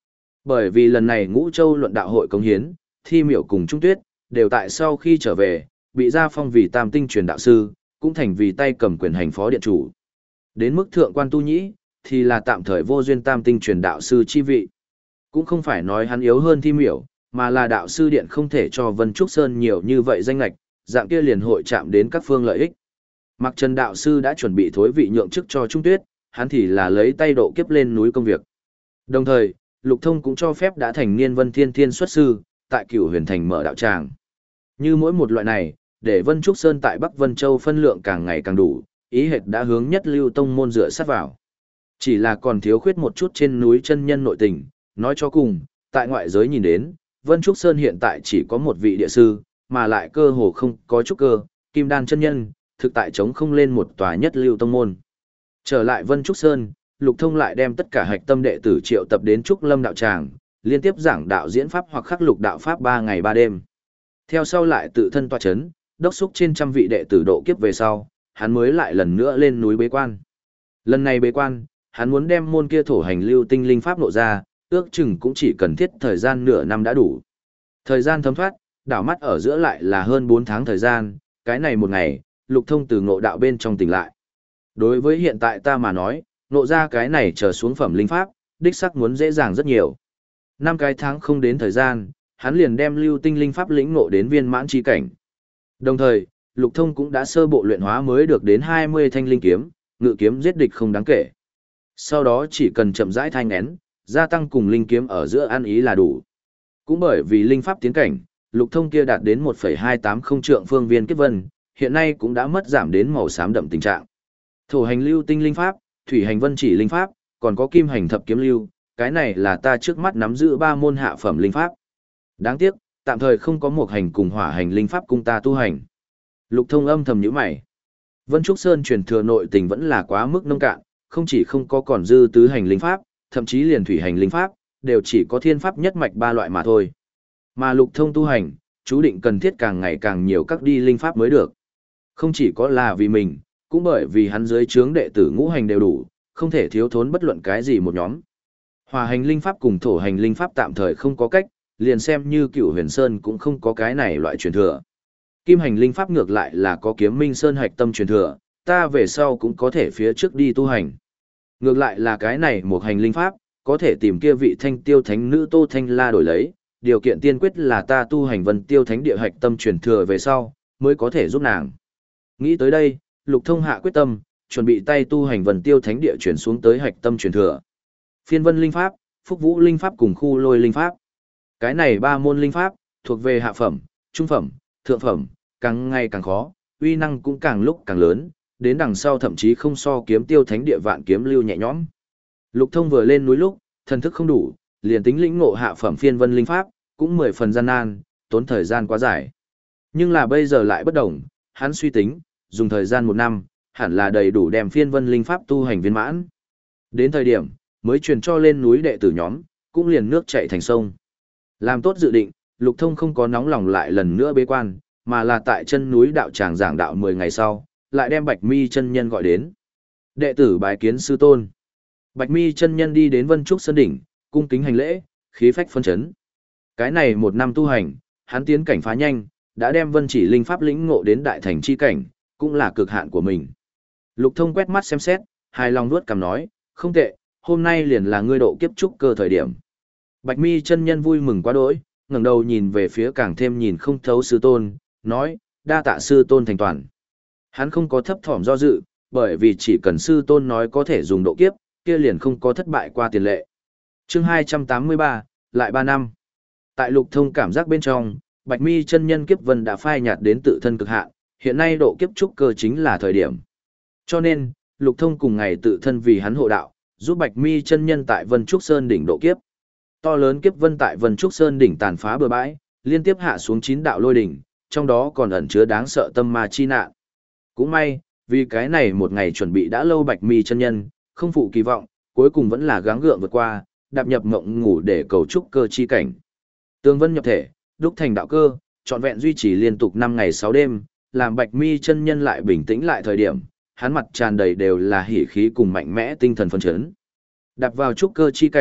Bởi vì lần này Ngũ Châu luận đạo hội cống hiến, Thi Miểu cùng Trung Tuyết, đều tại sau khi trở về, bị gia phong vì tam tinh truyền đạo sư, cũng thành vì tay cầm quyền hành phó điện chủ. Đến mức thượng quan tu nhĩ, thì là tạm thời vô duyên tam tinh truyền đạo sư chi vị. Cũng không phải nói hắn yếu hơn Thi Miểu, mà là đạo sư điện không thể cho Vân Trúc Sơn nhiều như vậy danh lệch, dạng kia liền hội chạm đến các phương lợi ích. Mặc Trần đạo sư đã chuẩn bị thối vị nhượng chức cho Trung Tuyết, hắn thì là lấy tay độ kiếp lên núi công việc. Đồng thời, Lục Thông cũng cho phép đã thành niên Vân Thiên Thiên xuất sư, tại Cửu Huyền Thành mở đạo tràng. Như mỗi một loại này, để Vân Trúc Sơn tại Bắc Vân Châu phân lượng càng ngày càng đủ, ý hệt đã hướng nhất lưu tông môn dựa sát vào. Chỉ là còn thiếu khuyết một chút trên núi chân nhân nội tình, nói cho cùng, tại ngoại giới nhìn đến, Vân Trúc Sơn hiện tại chỉ có một vị địa sư, mà lại cơ hồ không có trúc cơ, kim đan chân nhân, thực tại chống không lên một tòa nhất lưu tông môn. Trở lại Vân Trúc Sơn, Lục Thông lại đem tất cả hạch tâm đệ tử triệu tập đến Trúc Lâm đạo tràng, liên tiếp giảng đạo diễn pháp hoặc khắc lục đạo pháp ba ngày ba đêm. Theo sau lại tự thân tọa chấn, đốc xúc trên trăm vị đệ tử độ kiếp về sau, hắn mới lại lần nữa lên núi bế quan. Lần này bế quan, hắn muốn đem môn kia thổ hành lưu tinh linh pháp nộ ra, ước chừng cũng chỉ cần thiết thời gian nửa năm đã đủ. Thời gian thấm thoát, đảo mắt ở giữa lại là hơn bốn tháng thời gian, cái này một ngày, Lục Thông từ ngộ đạo bên trong tỉnh lại. Đối với hiện tại ta mà nói, ngộ ra cái này trở xuống phẩm linh pháp, đích sắc muốn dễ dàng rất nhiều. Năm cái tháng không đến thời gian, hắn liền đem lưu tinh linh pháp lĩnh ngộ đến viên mãn chi cảnh. Đồng thời, Lục Thông cũng đã sơ bộ luyện hóa mới được đến hai mươi thanh linh kiếm, ngự kiếm giết địch không đáng kể. Sau đó chỉ cần chậm rãi thanh nén, gia tăng cùng linh kiếm ở giữa ăn ý là đủ. Cũng bởi vì linh pháp tiến cảnh, Lục Thông kia đạt đến một phẩy hai tám không trượng phương viên kiếp vân, hiện nay cũng đã mất giảm đến màu xám đậm tình trạng. Thổ hành lưu tinh linh pháp, thủy hành vân chỉ linh pháp, còn có kim hành thập kiếm lưu, cái này là ta trước mắt nắm giữ ba môn hạ phẩm linh pháp. Đáng tiếc, tạm thời không có một hành cùng hỏa hành linh pháp cung ta tu hành. Lục Thông âm thầm nhíu mày. Vân Trúc Sơn truyền thừa nội tình vẫn là quá mức nông cạn, không chỉ không có còn dư tứ hành linh pháp, thậm chí liền thủy hành linh pháp, đều chỉ có thiên pháp nhất mạch ba loại mà thôi. Mà Lục Thông tu hành, chú định cần thiết càng ngày càng nhiều các đi linh pháp mới được. Không chỉ có là vì mình, cũng bởi vì hắn dưới trướng đệ tử ngũ hành đều đủ, không thể thiếu thốn bất luận cái gì một nhóm. Hỏa hành linh pháp cùng thổ hành linh pháp tạm thời không có cách, liền xem như Cửu Huyền Sơn cũng không có cái này loại truyền thừa. Kim hành linh pháp ngược lại là có Kiếm Minh Sơn hạch tâm truyền thừa, ta về sau cũng có thể phía trước đi tu hành. Ngược lại là cái này một hành linh pháp, có thể tìm kia vị Thanh Tiêu Thánh nữ Tô Thanh La đổi lấy, điều kiện tiên quyết là ta tu hành Vân Tiêu Thánh địa hạch tâm truyền thừa về sau, mới có thể giúp nàng. Nghĩ tới đây, Lục Thông hạ quyết tâm, chuẩn bị tay tu hành Vân Tiêu Thánh địa chuyển xuống tới hạch tâm truyền thừa. Phiên Vân linh pháp, Phúc Vũ linh pháp cùng Khu Lôi linh pháp. Cái này ba môn linh pháp, thuộc về hạ phẩm, trung phẩm, thượng phẩm, càng ngày càng khó, uy năng cũng càng lúc càng lớn, đến đằng sau thậm chí không so Kiếm Tiêu Thánh địa vạn kiếm lưu nhẹ nhõm. Lục Thông vừa lên núi lúc, thần thức không đủ, liền tính lĩnh ngộ hạ phẩm phiên vân linh pháp, cũng mười phần gian nan, tốn thời gian quá dài. Nhưng là bây giờ lại bất đồng, hắn suy tính, dùng thời gian một năm, hẳn là đầy đủ đem phiên vân linh pháp tu hành viên mãn. Đến thời điểm, mới truyền cho lên núi đệ tử nhóm, cũng liền nước chảy thành sông. Làm tốt dự định, Lục Thông không có nóng lòng lại lần nữa bế quan, mà là tại chân núi đạo tràng giảng đạo mười ngày sau, lại đem Bạch Mi chân nhân gọi đến. Đệ tử bái kiến sư tôn. Bạch Mi chân nhân đi đến Vân Trúc Sơn đỉnh, cung kính hành lễ, khí phách phân chấn. Cái này một năm tu hành, hắn tiến cảnh phá nhanh, đã đem Vân Chỉ linh pháp lĩnh ngộ đến đại thành chi cảnh, cũng là cực hạn của mình. Lục Thông quét mắt xem xét, hài lòng nuốt cằm nói, không tệ, hôm nay liền là ngươi độ kiếp trúc cơ thời điểm. Bạch Mi chân nhân vui mừng quá đỗi, ngẩng đầu nhìn về phía càng thêm nhìn không thấu sư tôn, nói, đa tạ sư tôn thành toàn. Hắn không có thấp thỏm do dự, bởi vì chỉ cần sư tôn nói có thể dùng độ kiếp, kia liền không có thất bại qua tiền lệ. Chương hai trăm tám mươi ba, lại ba năm. Tại Lục Thông cảm giác bên trong, Bạch Mi chân nhân kiếp vân đã phai nhạt đến tự thân cực hạn, hiện nay độ kiếp trúc cơ chính là thời điểm. Cho nên, Lục Thông cùng ngày tự thân vì hắn hộ đạo, giúp Bạch Mi chân nhân tại Vân Trúc Sơn đỉnh độ kiếp. To lớn kiếp vân tại Vân Trúc Sơn đỉnh tàn phá bừa bãi, liên tiếp hạ xuống chín đạo lôi đỉnh, trong đó còn ẩn chứa đáng sợ tâm ma chi nạn. Cũng may, vì cái này một ngày chuẩn bị đã lâu Bạch Mi chân nhân, không phụ kỳ vọng, cuối cùng vẫn là gắng gượng vượt qua, đạp nhập mộng ngủ để cầu trúc cơ chi cảnh. Tương vân nhập thể, đúc thành đạo cơ, trọn vẹn duy trì liên tục năm ngày sáu đêm, làm Bạch Mi chân nhân lại bình tĩnh lại thời điểm, hắn mặt tràn đầy đều là hỉ khí cùng mạnh mẽ tinh thần phấn chấn. Đạp vào trúc cơ chi cảnh,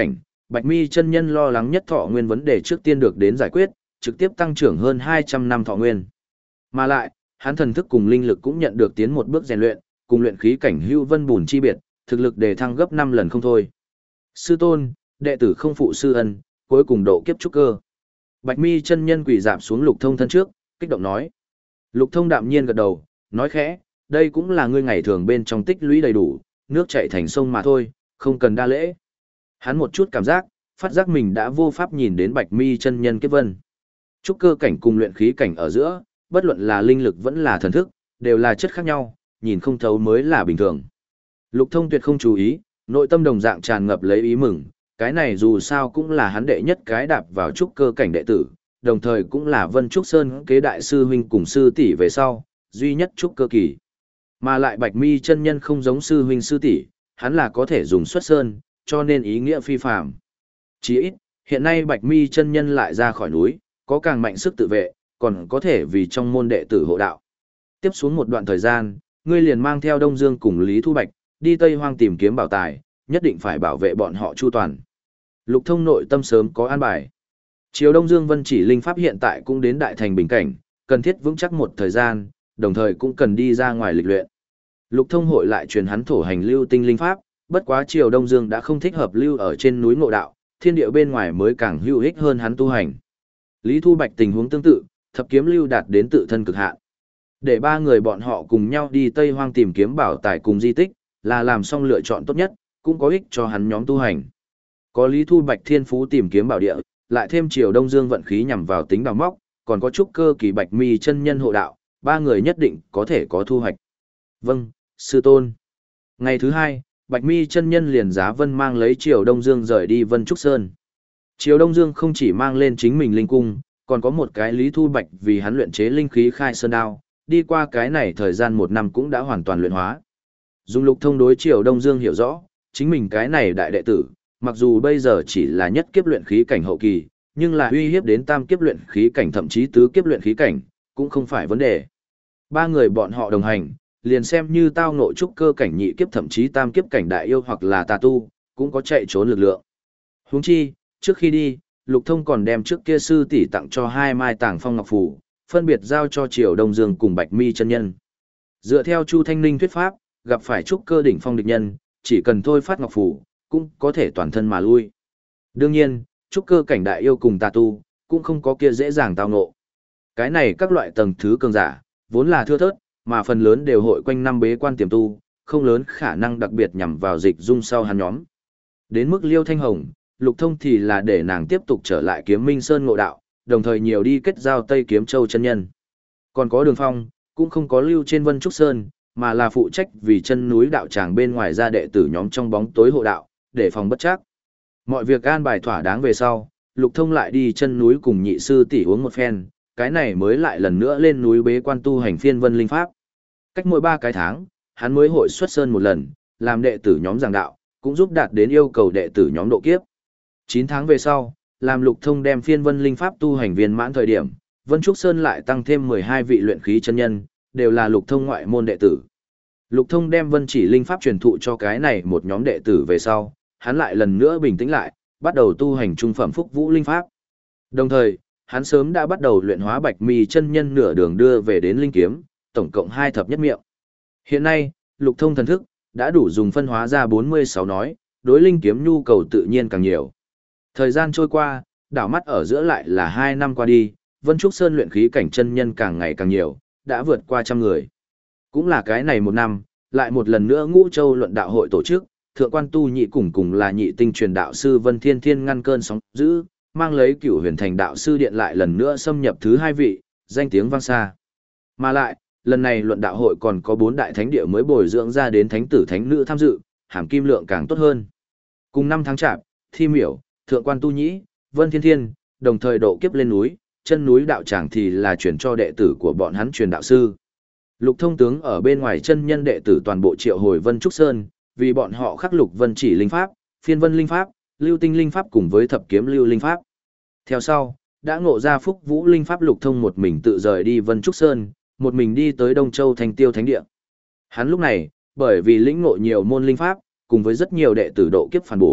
Bạch Mi chân nhân lo lắng nhất thọ nguyên vấn đề trước tiên được đến giải quyết, trực tiếp tăng trưởng hơn hai trăm năm thọ nguyên. Mà lại, hắn thần thức cùng linh lực cũng nhận được tiến một bước rèn luyện, cùng luyện khí cảnh Hưu Vân Bùn chi biệt, thực lực đề thăng gấp năm lần không thôi. Sư tôn, đệ tử không phụ sư ân, cuối cùng độ kiếp trúc cơ. Bạch Mi chân nhân quỳ rạp xuống Lục Thông thân trước, kích động nói. Lục Thông đạm nhiên gật đầu, nói khẽ, đây cũng là ngươi ngày thường bên trong tích lũy đầy đủ, nước chảy thành sông mà thôi, không cần đa lễ. Hắn một chút cảm giác, phát giác mình đã vô pháp nhìn đến Bạch Mi chân nhân kiếp vân. Trúc cơ cảnh cùng luyện khí cảnh ở giữa, bất luận là linh lực vẫn là thần thức, đều là chất khác nhau, nhìn không thấu mới là bình thường. Lục Thông tuyệt không chú ý, nội tâm đồng dạng tràn ngập lấy ý mừng, cái này dù sao cũng là hắn đệ nhất cái đạp vào trúc cơ cảnh đệ tử, đồng thời cũng là Vân Trúc Sơn kế đại sư huynh cùng sư tỷ về sau, duy nhất trúc cơ kỳ. Mà lại Bạch Mi chân nhân không giống sư huynh sư tỷ, hắn là có thể dùng xuất sơn, cho nên ý nghĩa phi phàm. Chỉ ít, hiện nay Bạch Mi chân nhân lại ra khỏi núi, có càng mạnh sức tự vệ, còn có thể vì trong môn đệ tử hộ đạo. Tiếp xuống một đoạn thời gian, ngươi liền mang theo Đông Dương cùng Lý Thu Bạch, đi Tây Hoang tìm kiếm bảo tài, nhất định phải bảo vệ bọn họ chu toàn. Lục Thông nội tâm sớm có an bài. Triều Đông Dương Vân Chỉ Linh Pháp hiện tại cũng đến đại thành bình cảnh, cần thiết vững chắc một thời gian, đồng thời cũng cần đi ra ngoài lịch luyện. Lục Thông hội lại truyền hắn thổ hành lưu tinh linh pháp, bất quá Triều Đông Dương đã không thích hợp lưu ở trên núi ngộ đạo, thiên địa bên ngoài mới càng hữu ích hơn hắn tu hành. Lý Thu Bạch tình huống tương tự, thập kiếm lưu đạt đến tự thân cực hạn. Để ba người bọn họ cùng nhau đi Tây Hoang tìm kiếm bảo tài cùng di tích, là làm xong lựa chọn tốt nhất, cũng có ích cho hắn nhóm tu hành. Có Lý Thu Bạch thiên phú tìm kiếm bảo địa, lại thêm Triều Đông Dương vận khí nhằm vào tính đào móc, còn có trúc cơ kỳ Bạch Mi chân nhân hộ đạo, ba người nhất định có thể có thu hoạch. Vâng, sư tôn. Ngày thứ hai, Bạch Mi chân nhân liền giá Vân mang lấy Triều Đông Dương rời đi Vân Trúc Sơn. Triều Đông Dương không chỉ mang lên chính mình linh cung, còn có một cái Lý Thu Bạch vì hắn luyện chế linh khí khai sơn đao, đi qua cái này thời gian một năm cũng đã hoàn toàn luyện hóa. Dùng Lục Thông đối Triều Đông Dương hiểu rõ, chính mình cái này đại đệ tử, mặc dù bây giờ chỉ là nhất kiếp luyện khí cảnh hậu kỳ, nhưng là uy hiếp đến tam kiếp luyện khí cảnh thậm chí tứ kiếp luyện khí cảnh, cũng không phải vấn đề. Ba người bọn họ đồng hành, liền xem như tao ngộ trúc cơ cảnh nhị kiếp thậm chí tam kiếp cảnh đại yêu hoặc là tà tu, cũng có chạy trốn lực lượng. Huống chi, trước khi đi, Lục Thông còn đem trước kia sư tỷ tặng cho hai mai tàng phong ngọc phù, phân biệt giao cho Triều Đông Dương cùng Bạch Mi chân nhân. Dựa theo Chu Thanh Ninh thuyết pháp, gặp phải trúc cơ đỉnh phong địch nhân, chỉ cần thôi phát ngọc phù, cũng có thể toàn thân mà lui. Đương nhiên, trúc cơ cảnh đại yêu cùng tà tu, cũng không có kia dễ dàng tao ngộ. Cái này các loại tầng thứ cường giả, vốn là thưa thớt, mà phần lớn đều hội quanh năm bế quan tiềm tu, không lớn khả năng đặc biệt nhằm vào dịch dung sau hắn nhóm. Đến mức Liêu Thanh Hồng, Lục Thông thì là để nàng tiếp tục trở lại Kiếm Minh Sơn ngộ đạo, đồng thời nhiều đi kết giao Tây Kiếm Châu chân nhân. Còn có Đường Phong, cũng không có lưu trên Vân Trúc Sơn, mà là phụ trách vì chân núi đạo tràng bên ngoài ra đệ tử nhóm trong bóng tối hộ đạo, để phòng bất trắc. Mọi việc an bài thỏa đáng về sau, Lục Thông lại đi chân núi cùng nhị sư tỷ uống một phen, cái này mới lại lần nữa lên núi bế quan tu hành phiên vân linh pháp. Cách mỗi ba cái tháng, hắn mới hội xuất sơn một lần, làm đệ tử nhóm giảng đạo, cũng giúp đạt đến yêu cầu đệ tử nhóm độ kiếp. chín tháng về sau, làm Lục Thông đem phiên vân linh pháp tu hành viên mãn thời điểm, Vân Trúc Sơn lại tăng thêm mười hai vị luyện khí chân nhân, đều là Lục Thông ngoại môn đệ tử. Lục Thông đem Vân Chỉ linh pháp truyền thụ cho cái này một nhóm đệ tử về sau, hắn lại lần nữa bình tĩnh lại, bắt đầu tu hành trung phẩm Phúc Vũ linh pháp. Đồng thời, hắn sớm đã bắt đầu luyện hóa Bạch Mi chân nhân nửa đường đưa về đến linh kiếm, tổng cộng hai thập nhất miệng. Hiện nay, Lục Thông thần thức đã đủ dùng phân hóa ra bốn mươi sáu nói, đối linh kiếm nhu cầu tự nhiên càng nhiều. Thời gian trôi qua, đảo mắt ở giữa lại là hai năm qua đi, Vân Trúc Sơn luyện khí cảnh chân nhân càng ngày càng nhiều, đã vượt qua trăm người. Cũng là cái này một năm, lại một lần nữa Ngũ Châu luận đạo hội tổ chức, thượng quan tu nhị cùng cùng là nhị tinh truyền đạo sư Vân Thiên Thiên ngăn cơn sóng dữ, mang lấy Cửu Huyền Thành đạo sư điện lại lần nữa xâm nhập thứ hai vị, danh tiếng vang xa. Mà lại, lần này luận đạo hội còn có bốn đại thánh địa mới bồi dưỡng ra đến thánh tử thánh nữ tham dự, hàm kim lượng càng tốt hơn. Cùng năm tháng chạp, Thi Miểu, thượng quan tu nhĩ, Vân Thiên Thiên, đồng thời độ kiếp lên núi, chân núi đạo tràng thì là chuyển cho đệ tử của bọn hắn truyền đạo sư. Lục Thông tướng ở bên ngoài chân nhân đệ tử toàn bộ triệu hồi Vân Trúc Sơn, vì bọn họ khắc lục Vân Chỉ linh pháp, Phiên Vân linh pháp, Lưu Tinh linh pháp cùng với Thập Kiếm Lưu linh pháp. Theo sau, đã ngộ ra Phúc Vũ linh pháp, Lục Thông một mình tự rời đi Vân Trúc Sơn, một mình đi tới Đông Châu Thanh Tiêu Thánh địa. Hắn lúc này, bởi vì lĩnh ngộ nhiều môn linh pháp, cùng với rất nhiều đệ tử độ kiếp phản bổ,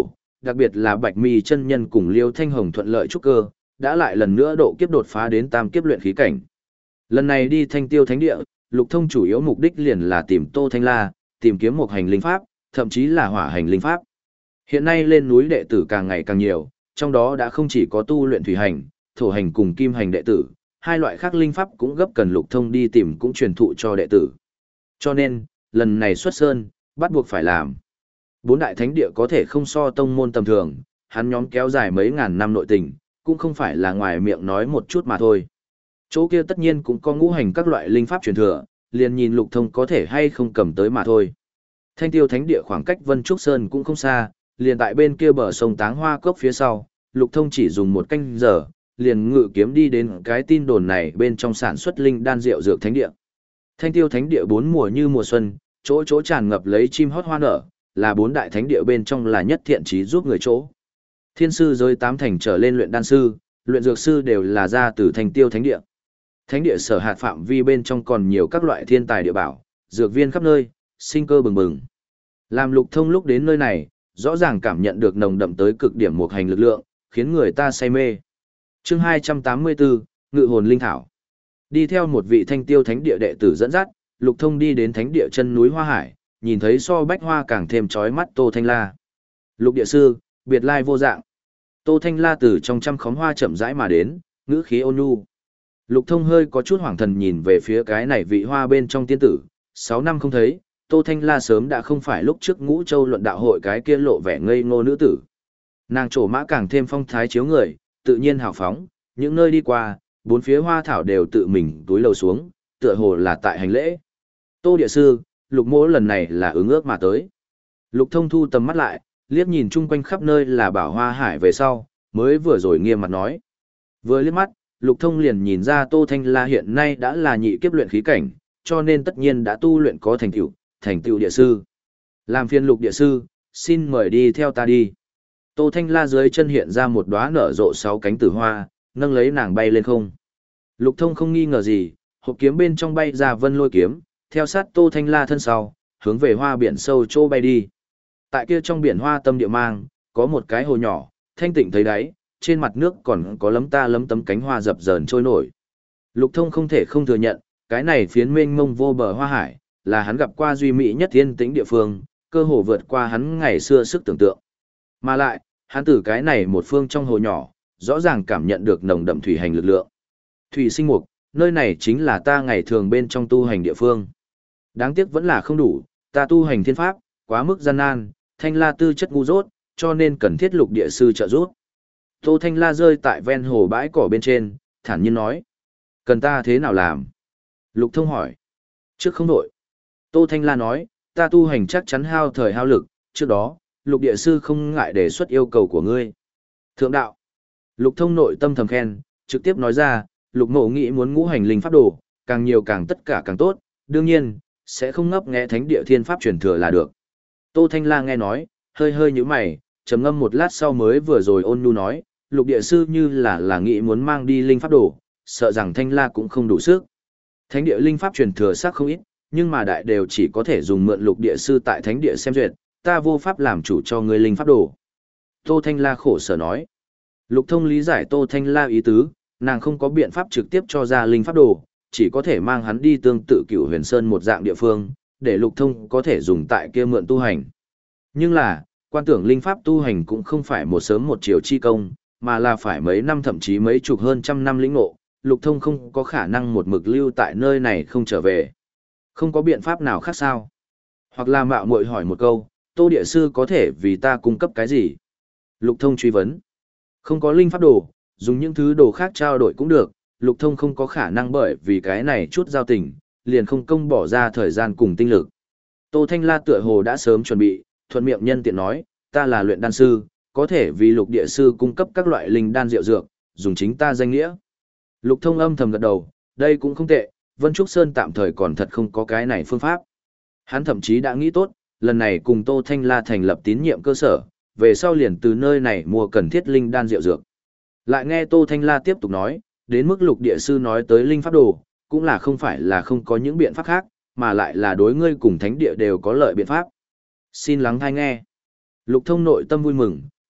đặc biệt là Bạch Mi chân nhân cùng Liêu Thanh Hồng thuận lợi trúc cơ, đã lại lần nữa độ kiếp đột phá đến tam kiếp luyện khí cảnh. Lần này đi Thanh Tiêu Thánh Địa, Lục Thông chủ yếu mục đích liền là tìm Tô Thanh La, tìm kiếm một hành linh pháp, thậm chí là hỏa hành linh pháp. Hiện nay lên núi đệ tử càng ngày càng nhiều, trong đó đã không chỉ có tu luyện thủy hành, thổ hành cùng kim hành đệ tử, hai loại khác linh pháp cũng gấp cần Lục Thông đi tìm cũng truyền thụ cho đệ tử. Cho nên, lần này xuất sơn, bắt buộc phải làm. Bốn đại thánh địa có thể không so tông môn tầm thường, hắn nhóm kéo dài mấy ngàn năm nội tình, cũng không phải là ngoài miệng nói một chút mà thôi. Chỗ kia tất nhiên cũng có ngũ hành các loại linh pháp truyền thừa, liền nhìn Lục Thông có thể hay không cầm tới mà thôi. Thanh Tiêu Thánh Địa khoảng cách Vân Trúc Sơn cũng không xa, liền tại bên kia bờ sông Táng Hoa Cốc phía sau, Lục Thông chỉ dùng một canh giờ, liền ngự kiếm đi đến cái tin đồn này bên trong sản xuất linh đan rượu dược thánh địa. Thanh Tiêu Thánh Địa bốn mùa như mùa xuân, chỗ chỗ tràn ngập lấy chim hót hoa nở, là bốn đại thánh địa bên trong là nhất thiện trí giúp người chỗ. Thiên sư giới tám thành trở lên luyện đan sư, luyện dược sư đều là ra từ Thanh Tiêu Thánh Địa. Thánh địa sở hạt phạm vi bên trong còn nhiều các loại thiên tài địa bảo, dược viên khắp nơi, sinh cơ bừng bừng. Làm Lục Thông lúc đến nơi này, rõ ràng cảm nhận được nồng đậm tới cực điểm một hành lực lượng, khiến người ta say mê. Chương hai trăm tám mươi bốn, Ngự hồn linh thảo. Đi theo một vị Thanh Tiêu Thánh Địa đệ tử dẫn dắt, Lục Thông đi đến thánh địa chân núi Hoa Hải, nhìn thấy so bách hoa càng thêm chói mắt Tô Thanh La. Lục địa sư, biệt lai vô dạng. Tô Thanh La từ trong trăm khóm hoa chậm rãi mà đến, ngữ khí ôn nhu. Lục Thông hơi có chút hoảng thần nhìn về phía cái này vị hoa bên trong tiên tử, sáu năm không thấy, Tô Thanh La sớm đã không phải lúc trước Ngũ Châu luận đạo hội cái kia lộ vẻ ngây ngô nữ tử. Nàng trổ mã càng thêm phong thái chiếu người, tự nhiên hào phóng, những nơi đi qua, bốn phía hoa thảo đều tự mình túi lầu xuống, tựa hồ là tại hành lễ. Tô địa sư, Lục mỗ lần này là ứng ước mà tới. Lục Thông thu tầm mắt lại, liếc nhìn chung quanh khắp nơi là bảo hoa hải về sau, mới vừa rồi nghiêm mặt nói. Vừa liếc mắt, Lục Thông liền nhìn ra Tô Thanh La hiện nay đã là nhị kiếp luyện khí cảnh, cho nên tất nhiên đã tu luyện có thành tựu, thành tựu địa sư. Làm phiền Lục địa sư, xin mời đi theo ta đi. Tô Thanh La dưới chân hiện ra một đóa nở rộ sáu cánh tử hoa, nâng lấy nàng bay lên không. Lục Thông không nghi ngờ gì, hộp kiếm bên trong bay ra vân lôi kiếm, theo sát Tô Thanh La thân sau, hướng về hoa biển sâu chỗ bay đi. Tại kia trong biển hoa tâm địa mang, có một cái hồ nhỏ, thanh tịnh thấy đáy, trên mặt nước còn có lấm ta lấm tấm cánh hoa dập dờn trôi nổi. Lục Thông không thể không thừa nhận, cái này phiến mênh mông vô bờ hoa hải, là hắn gặp qua duy mỹ nhất thiên tĩnh địa phương, cơ hồ vượt qua hắn ngày xưa sức tưởng tượng. Mà lại, hắn từ cái này một phương trong hồ nhỏ, rõ ràng cảm nhận được nồng đậm thủy hành lực lượng. Thủy sinh mục, nơi này chính là ta ngày thường bên trong tu hành địa phương. Đáng tiếc vẫn là không đủ, ta tu hành thiên pháp, quá mức gian nan, Thanh La tư chất ngu dốt, cho nên cần thiết Lục địa sư trợ giúp. Tô Thanh La rơi tại ven hồ bãi cỏ bên trên, thản nhiên nói. Cần ta thế nào làm? Lục Thông hỏi. Trước không đổi. Tô Thanh La nói, ta tu hành chắc chắn hao thời hao lực, trước đó, Lục địa sư không ngại đề xuất yêu cầu của ngươi. Thượng đạo. Lục Thông nội tâm thầm khen, trực tiếp nói ra, Lục mộ nghĩ muốn ngũ hành linh pháp đồ, càng nhiều càng tất cả càng tốt, đương nhiên, sẽ không ngấp nghé thánh địa thiên pháp truyền thừa là được. Tô Thanh La nghe nói, hơi hơi nhíu mày, trầm ngâm một lát sau mới vừa rồi ôn nhu nói, Lục địa sư như là là nghĩ muốn mang đi linh pháp đồ, sợ rằng Thanh La cũng không đủ sức. Thánh địa linh pháp truyền thừa xác không ít, nhưng mà đại đều chỉ có thể dùng mượn Lục địa sư tại thánh địa xem duyệt, ta vô pháp làm chủ cho ngươi linh pháp đồ. Tô Thanh La khổ sở nói. Lục Thông lý giải Tô Thanh La ý tứ, nàng không có biện pháp trực tiếp cho ra linh pháp đồ, chỉ có thể mang hắn đi tương tự Cửu Huyền Sơn một dạng địa phương, để Lục Thông có thể dùng tại kia mượn tu hành. Nhưng là, quan tưởng linh pháp tu hành cũng không phải một sớm một chiều chi công, mà là phải mấy năm thậm chí mấy chục hơn trăm năm lĩnh ngộ, Lục Thông không có khả năng một mực lưu tại nơi này không trở về. Không có biện pháp nào khác sao? Hoặc là mạo muội hỏi một câu, Tô địa sư có thể vì ta cung cấp cái gì? Lục Thông truy vấn. Không có linh pháp đồ, dùng những thứ đồ khác trao đổi cũng được, Lục Thông không có khả năng bởi vì cái này chút giao tình, liền không công bỏ ra thời gian cùng tinh lực. Tô Thanh La tựa hồ đã sớm chuẩn bị, thuận miệng nhân tiện nói, ta là luyện đan sư, có thể vì Lục địa sư cung cấp các loại linh đan rượu dược, dùng chính ta danh nghĩa. Lục Thông âm thầm gật đầu, đây cũng không tệ, Vân Trúc Sơn tạm thời còn thật không có cái này phương pháp. Hắn thậm chí đã nghĩ tốt, lần này cùng Tô Thanh La thành lập tín nhiệm cơ sở, về sau liền từ nơi này mua cần thiết linh đan rượu dược. Lại nghe Tô Thanh La tiếp tục nói, đến mức Lục địa sư nói tới linh pháp đồ, cũng là không phải là không có những biện pháp khác, mà lại là đối ngươi cùng thánh địa đều có lợi biện pháp. Xin lắng hay nghe. Lục Thông nội tâm vui mừng,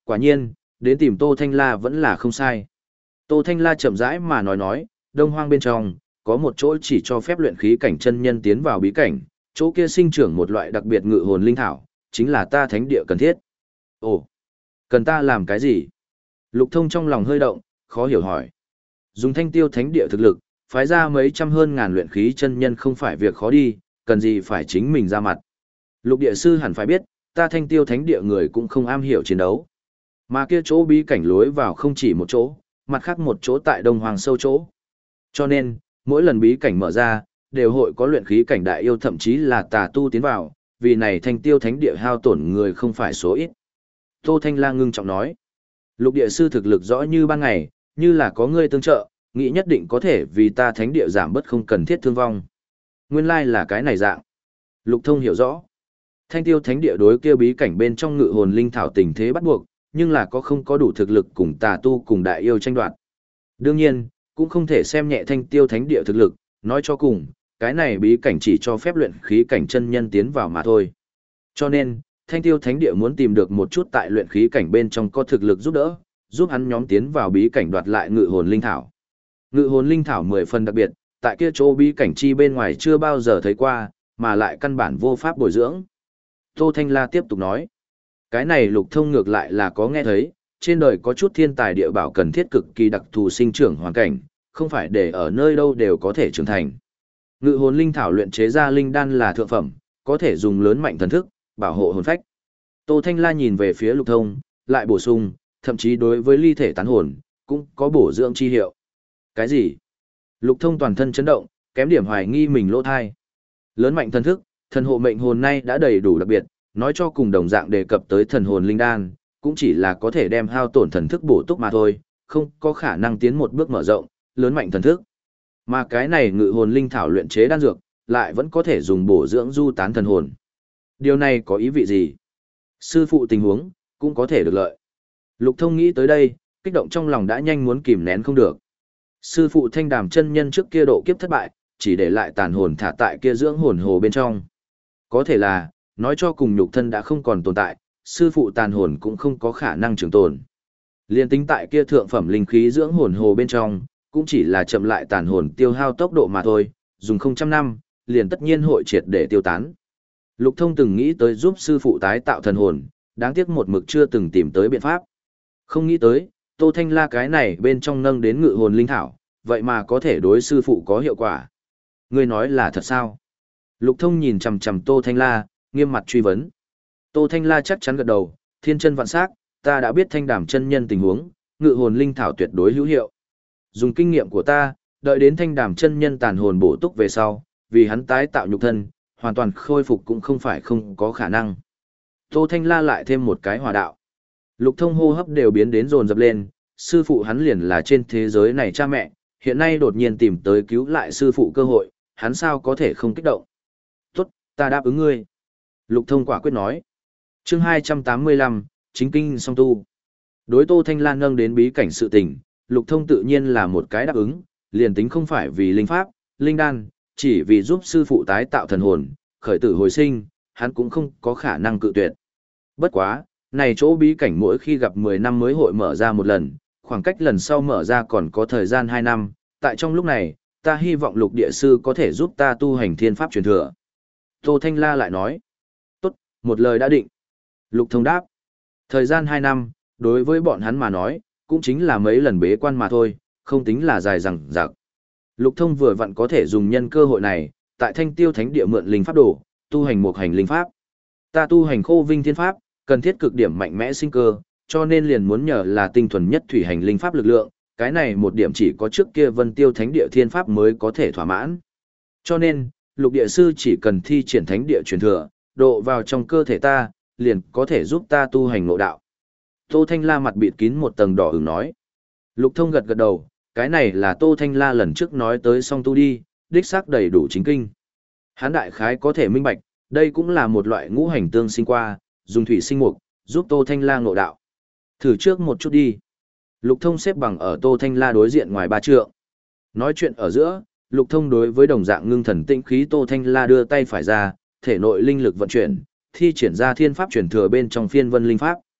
Quả nhiên, đến tìm Tô Thanh La vẫn là không sai. Tô Thanh La chậm rãi mà nói nói, Đông Hoang bên trong, có một chỗ chỉ cho phép luyện khí cảnh chân nhân tiến vào bí cảnh, chỗ kia sinh trưởng một loại đặc biệt ngự hồn linh thảo, chính là ta thánh địa cần thiết. Ồ, cần ta làm cái gì? Lục Thông trong lòng hơi động, khó hiểu hỏi. Dùng thanh tiêu thánh địa thực lực, phái ra mấy trăm hơn ngàn luyện khí chân nhân không phải việc khó đi, cần gì phải chính mình ra mặt. Lục địa sư hẳn phải biết, ta thanh tiêu thánh địa người cũng không am hiểu chiến đấu. Mà kia chỗ bí cảnh lối vào không chỉ một chỗ, mặt khác một chỗ tại Đông Hoàng sâu chỗ. Cho nên, mỗi lần bí cảnh mở ra, đều hội có luyện khí cảnh đại yêu thậm chí là tà tu tiến vào, vì này thanh tiêu thánh địa hao tổn người không phải số ít. Tô Thanh La ngưng trọng nói, lục địa sư thực lực rõ như ban ngày, như là có ngươi tương trợ, nghĩ nhất định có thể vì ta thánh địa giảm bớt không cần thiết thương vong. Nguyên lai là cái này dạng. Lục Thông hiểu rõ. Thanh tiêu thánh địa đối kia bí cảnh bên trong ngự hồn linh thảo tình thế bắt buộc, nhưng là có không có đủ thực lực cùng tà tu cùng đại yêu tranh đoạt. Đương nhiên, cũng không thể xem nhẹ thanh tiêu thánh địa thực lực, nói cho cùng, cái này bí cảnh chỉ cho phép luyện khí cảnh chân nhân tiến vào mà thôi. Cho nên, thanh tiêu thánh địa muốn tìm được một chút tại luyện khí cảnh bên trong có thực lực giúp đỡ, giúp hắn nhóm tiến vào bí cảnh đoạt lại ngự hồn linh thảo. Ngự hồn linh thảo mười phần đặc biệt, tại kia chỗ bí cảnh chi bên ngoài chưa bao giờ thấy qua, mà lại căn bản vô pháp bồi dưỡng. Tô Thanh La tiếp tục nói, cái này Lục Thông ngược lại là có nghe thấy, trên đời có chút thiên tài địa bảo cần thiết cực kỳ đặc thù sinh trưởng hoàn cảnh, không phải để ở nơi đâu đều có thể trưởng thành. Ngự hồn linh thảo luyện chế ra linh đan là thượng phẩm, có thể dùng lớn mạnh thần thức, bảo hộ hồn phách. Tô Thanh La nhìn về phía Lục Thông, lại bổ sung, thậm chí đối với ly thể tán hồn, cũng có bổ dưỡng chi hiệu. Cái gì? Lục Thông toàn thân chấn động, kém điểm hoài nghi mình lỗ thai. Lớn mạnh thần thức, thần hộ mệnh hồn nay đã đầy đủ đặc biệt, nói cho cùng đồng dạng đề cập tới thần hồn linh đan, cũng chỉ là có thể đem hao tổn thần thức bổ túc mà thôi, không có khả năng tiến một bước mở rộng, lớn mạnh thần thức. Mà cái này ngự hồn linh thảo luyện chế đan dược, lại vẫn có thể dùng bổ dưỡng du tán thần hồn. Điều này có ý vị gì? Sư phụ tình huống, cũng có thể được lợi. Lục Thông nghĩ tới đây, kích động trong lòng đã nhanh muốn kìm nén không được. Sư phụ Thanh Đàm chân nhân trước kia độ kiếp thất bại, chỉ để lại tàn hồn thả tại kia dưỡng hồn hồ bên trong. Có thể là, nói cho cùng nhục thân đã không còn tồn tại, sư phụ tàn hồn cũng không có khả năng trường tồn. Liên tính tại kia thượng phẩm linh khí dưỡng hồn hồ bên trong, cũng chỉ là chậm lại tàn hồn tiêu hao tốc độ mà thôi, dùng không trăm năm, liền tất nhiên hội triệt để tiêu tán. Lục Thông từng nghĩ tới giúp sư phụ tái tạo thần hồn, đáng tiếc một mực chưa từng tìm tới biện pháp. Không nghĩ tới, Tô Thanh La cái này bên trong nâng đến ngự hồn linh thảo, vậy mà có thể đối sư phụ có hiệu quả. Ngươi nói là thật sao? Lục Thông nhìn chằm chằm Tô Thanh La, nghiêm mặt truy vấn. Tô Thanh La chắc chắn gật đầu, thiên chân vạn sắc, ta đã biết Thanh Đàm chân nhân tình huống, ngự hồn linh thảo tuyệt đối hữu hiệu. Dùng kinh nghiệm của ta, đợi đến Thanh Đàm chân nhân tàn hồn bổ túc về sau, vì hắn tái tạo nhục thân, hoàn toàn khôi phục cũng không phải không có khả năng. Tô Thanh La lại thêm một cái hòa đạo. Lục Thông hô hấp đều biến đến dồn dập lên, sư phụ hắn liền là trên thế giới này cha mẹ, hiện nay đột nhiên tìm tới cứu lại sư phụ cơ hội, hắn sao có thể không kích động. Tốt, ta đáp ứng ngươi. Lục Thông quả quyết nói. Chương hai trăm tám mươi lăm, chính kinh song tu. Đối Tô Thanh La nâng đến bí cảnh sự tình, Lục Thông tự nhiên là một cái đáp ứng, liền tính không phải vì linh pháp, linh đan, chỉ vì giúp sư phụ tái tạo thần hồn, khởi tử hồi sinh, hắn cũng không có khả năng cự tuyệt. Bất quá, này chỗ bí cảnh mỗi khi gặp mười năm mới hội mở ra một lần, khoảng cách lần sau mở ra còn có thời gian hai năm, tại trong lúc này, ta hy vọng Lục địa sư có thể giúp ta tu hành thiên pháp truyền thừa. Tô Thanh La lại nói, tốt, một lời đã định. Lục Thông đáp, thời gian hai năm, đối với bọn hắn mà nói, cũng chính là mấy lần bế quan mà thôi, không tính là dài dằng dặc. Lục Thông vừa vặn có thể dùng nhân cơ hội này, tại Thanh Tiêu Thánh địa mượn linh pháp đồ, tu hành một hành linh pháp. Ta tu hành Khô Vinh Thiên pháp, cần thiết cực điểm mạnh mẽ sinh cơ, cho nên liền muốn nhờ là tinh thuần nhất thủy hành linh pháp lực lượng, cái này một điểm chỉ có trước kia Vân Tiêu Thánh địa thiên pháp mới có thể thỏa mãn. Cho nên, Lục địa sư chỉ cần thi triển thánh địa truyền thừa, độ vào trong cơ thể ta, liền có thể giúp ta tu hành ngộ đạo. Tô Thanh La mặt bịt kín một tầng đỏ ửng nói. Lục Thông gật gật đầu, cái này là Tô Thanh La lần trước nói tới song tu đi, đích xác đầy đủ chính kinh. Hán đại khái có thể minh bạch, đây cũng là một loại ngũ hành tương sinh qua, dùng thủy sinh mục, giúp Tô Thanh La ngộ đạo. Thử trước một chút đi. Lục Thông xếp bằng ở Tô Thanh La đối diện ngoài ba trượng. Nói chuyện ở giữa, Lục Thông đối với đồng dạng ngưng thần tĩnh khí Tô Thanh La đưa tay phải ra, thể nội linh lực vận chuyển, thi triển ra thiên pháp truyền thừa bên trong phiên vân linh pháp.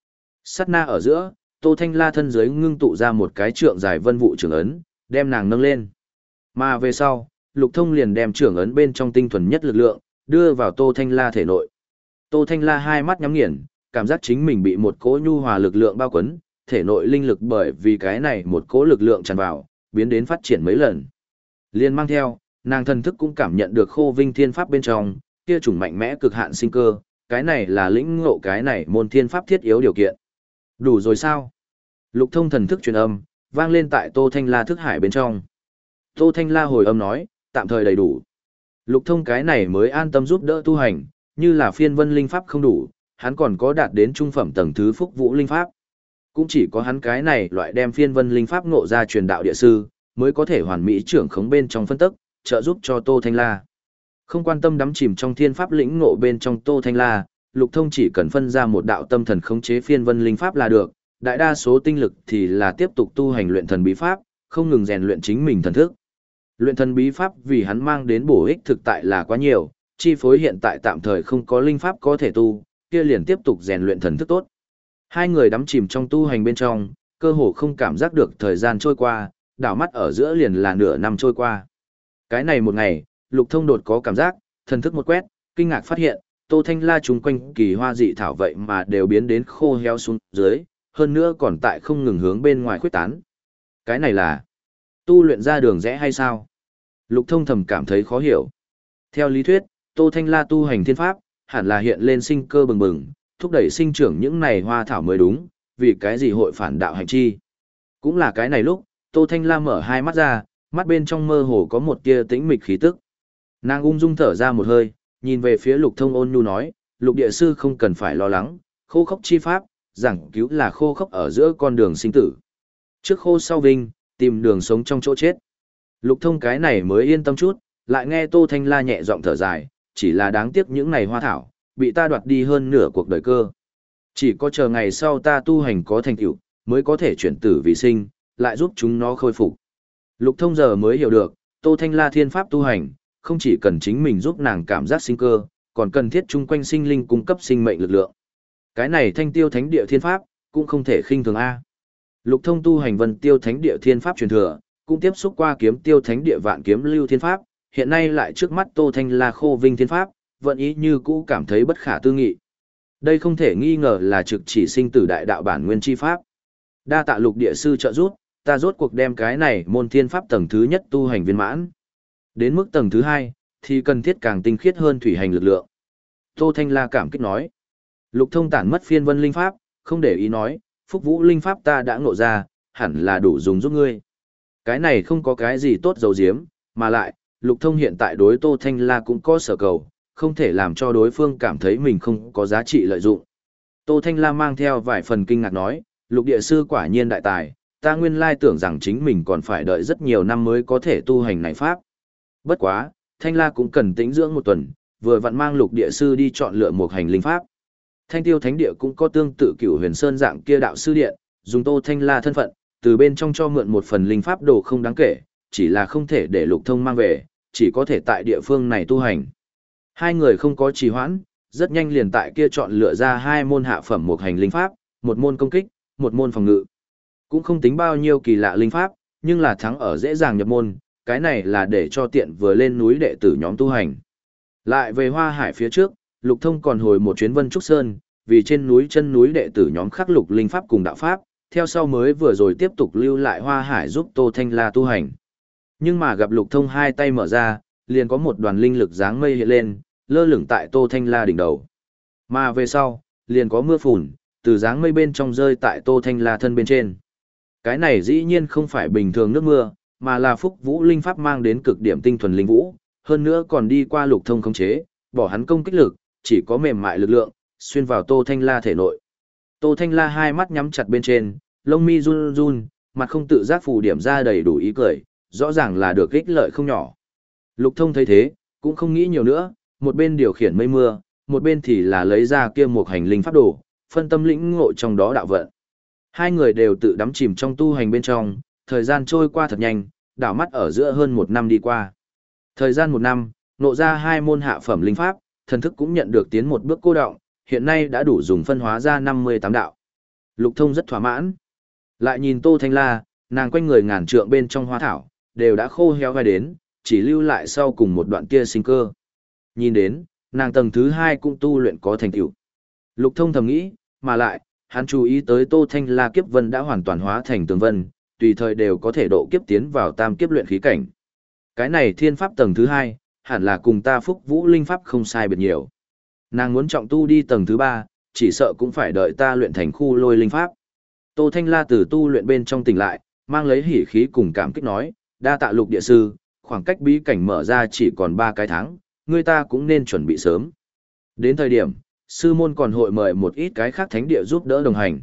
Sát na ở giữa, Tô Thanh La thân dưới ngưng tụ ra một cái trượng dài vân vụ trưởng ấn, đem nàng nâng lên. Mà về sau, Lục Thông liền đem trưởng ấn bên trong tinh thuần nhất lực lượng, đưa vào Tô Thanh La thể nội. Tô Thanh La hai mắt nhắm nghiền, cảm giác chính mình bị một cỗ nhu hòa lực lượng bao quấn, thể nội linh lực bởi vì cái này một cỗ lực lượng tràn vào, biến đến phát triển mấy lần. Liên mang theo, nàng thần thức cũng cảm nhận được Khô Vinh Thiên Pháp bên trong, kia chủng mạnh mẽ cực hạn sinh cơ, cái này là lĩnh ngộ cái này môn thiên pháp thiết yếu điều kiện. Đủ rồi sao? Lục Thông thần thức truyền âm, vang lên tại Tô Thanh La thức hải bên trong. Tô Thanh La hồi âm nói, tạm thời đầy đủ. Lục Thông cái này mới an tâm giúp đỡ tu hành, như là phiên vân linh pháp không đủ, hắn còn có đạt đến trung phẩm tầng thứ phúc vũ linh pháp. Cũng chỉ có hắn cái này loại đem phiên vân linh pháp ngộ ra truyền đạo địa sư, mới có thể hoàn mỹ trưởng khống bên trong phân tức, trợ giúp cho Tô Thanh La. Không quan tâm đắm chìm trong thiên pháp lĩnh ngộ bên trong Tô Thanh La, Lục Thông chỉ cần phân ra một đạo tâm thần khống chế phiên vân linh pháp là được, đại đa số tinh lực thì là tiếp tục tu hành luyện thần bí pháp, không ngừng rèn luyện chính mình thần thức. Luyện thần bí pháp vì hắn mang đến bổ ích thực tại là quá nhiều, chi phối hiện tại tạm thời không có linh pháp có thể tu, kia liền tiếp tục rèn luyện thần thức tốt. Hai người đắm chìm trong tu hành bên trong, cơ hồ không cảm giác được thời gian trôi qua, đảo mắt ở giữa liền là nửa năm trôi qua. Cái này một ngày, Lục Thông đột có cảm giác, thần thức một quét, kinh ngạc phát hiện, Tô Thanh La chung quanh kỳ hoa dị thảo vậy mà đều biến đến khô héo xuống dưới, hơn nữa còn tại không ngừng hướng bên ngoài khuếch tán. Cái này là tu luyện ra đường rẽ hay sao? Lục Thông thầm cảm thấy khó hiểu. Theo lý thuyết, Tô Thanh La tu hành thiên pháp, hẳn là hiện lên sinh cơ bừng bừng, thúc đẩy sinh trưởng những này hoa thảo mới đúng, vì cái gì hội phản đạo hành chi. Cũng là cái này lúc, Tô Thanh La mở hai mắt ra, mắt bên trong mơ hồ có một tia tĩnh mịch khí tức. Nàng ung dung thở ra một hơi, nhìn về phía Lục Thông ôn nhu nói, Lục địa sư không cần phải lo lắng, khô khốc chi pháp, giảng cứu là khô khốc ở giữa con đường sinh tử. Trước khô sau vinh, tìm đường sống trong chỗ chết. Lục Thông cái này mới yên tâm chút, lại nghe Tô Thanh La nhẹ giọng thở dài, chỉ là đáng tiếc những này hoa thảo, bị ta đoạt đi hơn nửa cuộc đời cơ. Chỉ có chờ ngày sau ta tu hành có thành tựu, mới có thể chuyển tử vì sinh, lại giúp chúng nó khôi phục. Lục Thông giờ mới hiểu được, Tô Thanh La thiên pháp tu hành, không chỉ cần chính mình giúp nàng cảm giác sinh cơ, còn cần thiết chung quanh sinh linh cung cấp sinh mệnh lực lượng. Cái này Thanh Tiêu Thánh Địa thiên pháp, cũng không thể khinh thường a. Lục Thông tu hành Vân Tiêu Thánh Địa thiên pháp truyền thừa, cũng tiếp xúc qua Kiếm Tiêu Thánh Địa Vạn Kiếm Lưu thiên pháp, hiện nay lại trước mắt Tô Thanh La Khô Vinh thiên pháp, vận ý như cũ cảm thấy bất khả tư nghị. Đây không thể nghi ngờ là trực chỉ sinh tử đại đạo bản nguyên chi pháp. Đa tạ Lục địa sư trợ giúp, ta rốt cuộc đem cái này môn thiên pháp tầng thứ nhất tu hành viên mãn. Đến mức tầng thứ hai, thì cần thiết càng tinh khiết hơn thủy hành lực lượng. Tô Thanh La cảm kích nói. Lục Thông tản mất phiên vân linh pháp, không để ý nói, phúc vũ linh pháp ta đã ngộ ra, hẳn là đủ dùng giúp ngươi. Cái này không có cái gì tốt dầu diếm, mà lại, Lục Thông hiện tại đối Tô Thanh La cũng có sở cầu, không thể làm cho đối phương cảm thấy mình không có giá trị lợi dụng. Tô Thanh La mang theo vài phần kinh ngạc nói, Lục địa sư quả nhiên đại tài, ta nguyên lai tưởng rằng chính mình còn phải đợi rất nhiều năm mới có thể tu hành này pháp. Bất quá, Thanh La cũng cần tĩnh dưỡng một tuần, vừa vặn mang Lục địa sư đi chọn lựa một hành linh pháp. Thanh Tiêu Thánh Địa cũng có tương tự Cửu Huyền Sơn dạng kia đạo sư điện, dùng Tô Thanh La thân phận, từ bên trong cho mượn một phần linh pháp đồ không đáng kể, chỉ là không thể để Lục Thông mang về, chỉ có thể tại địa phương này tu hành. Hai người không có trì hoãn, rất nhanh liền tại kia chọn lựa ra hai môn hạ phẩm một hành linh pháp, một môn công kích, một môn phòng ngự. Cũng không tính bao nhiêu kỳ lạ linh pháp, nhưng là thắng ở dễ dàng nhập môn, cái này là để cho tiện vừa lên núi đệ tử nhóm tu hành. Lại về Hoa Hải phía trước, Lục Thông còn hồi một chuyến Vân Trúc Sơn, vì trên núi chân núi đệ tử nhóm khắc lục linh pháp cùng đạo pháp, theo sau mới vừa rồi tiếp tục lưu lại Hoa Hải giúp Tô Thanh La tu hành. Nhưng mà gặp Lục Thông hai tay mở ra, liền có một đoàn linh lực dáng mây hiện lên, lơ lửng tại Tô Thanh La đỉnh đầu. Mà về sau, liền có mưa phùn, từ dáng mây bên trong rơi tại Tô Thanh La thân bên trên. Cái này dĩ nhiên không phải bình thường nước mưa, mà là phúc vũ linh pháp mang đến cực điểm tinh thuần linh vũ, hơn nữa còn đi qua Lục Thông khống chế, bỏ hắn công kích lực, chỉ có mềm mại lực lượng, xuyên vào Tô Thanh La thể nội. Tô Thanh La hai mắt nhắm chặt bên trên, lông mi run run, mặt không tự giác phủ điểm ra đầy đủ ý cười, rõ ràng là được ích lợi không nhỏ. Lục Thông thấy thế, cũng không nghĩ nhiều nữa, một bên điều khiển mây mưa, một bên thì là lấy ra kia một hành linh pháp đồ, phân tâm lĩnh ngộ trong đó đạo vận. Hai người đều tự đắm chìm trong tu hành bên trong, thời gian trôi qua thật nhanh, đảo mắt ở giữa hơn một năm đi qua. Thời gian một năm, nộ ra hai môn hạ phẩm linh pháp, thần thức cũng nhận được tiến một bước cô động, hiện nay đã đủ dùng phân hóa ra năm mươi tám đạo. Lục Thông rất thỏa mãn. Lại nhìn Tô Thanh La, nàng quanh người ngàn trượng bên trong hoa thảo, đều đã khô héo vai đến, chỉ lưu lại sau cùng một đoạn kia sinh cơ. Nhìn đến, nàng tầng thứ hai cũng tu luyện có thành tựu. Lục Thông thầm nghĩ, mà lại, hắn chú ý tới Tô Thanh La kiếp vân đã hoàn toàn hóa thành tường vân, tùy thời đều có thể độ kiếp tiến vào tam kiếp luyện khí cảnh. Cái này thiên pháp tầng thứ hai, hẳn là cùng ta Phúc Vũ linh pháp không sai biệt nhiều. Nàng muốn trọng tu đi tầng thứ ba, chỉ sợ cũng phải đợi ta luyện thành khu lôi linh pháp. Tô Thanh La từ tu luyện bên trong tỉnh lại, mang lấy hỉ khí cùng cảm kích nói, đa tạ Lục địa sư, khoảng cách bí cảnh mở ra chỉ còn ba cái tháng, người ta cũng nên chuẩn bị sớm. Đến thời điểm, sư môn còn hội mời một ít cái khác thánh địa giúp đỡ đồng hành.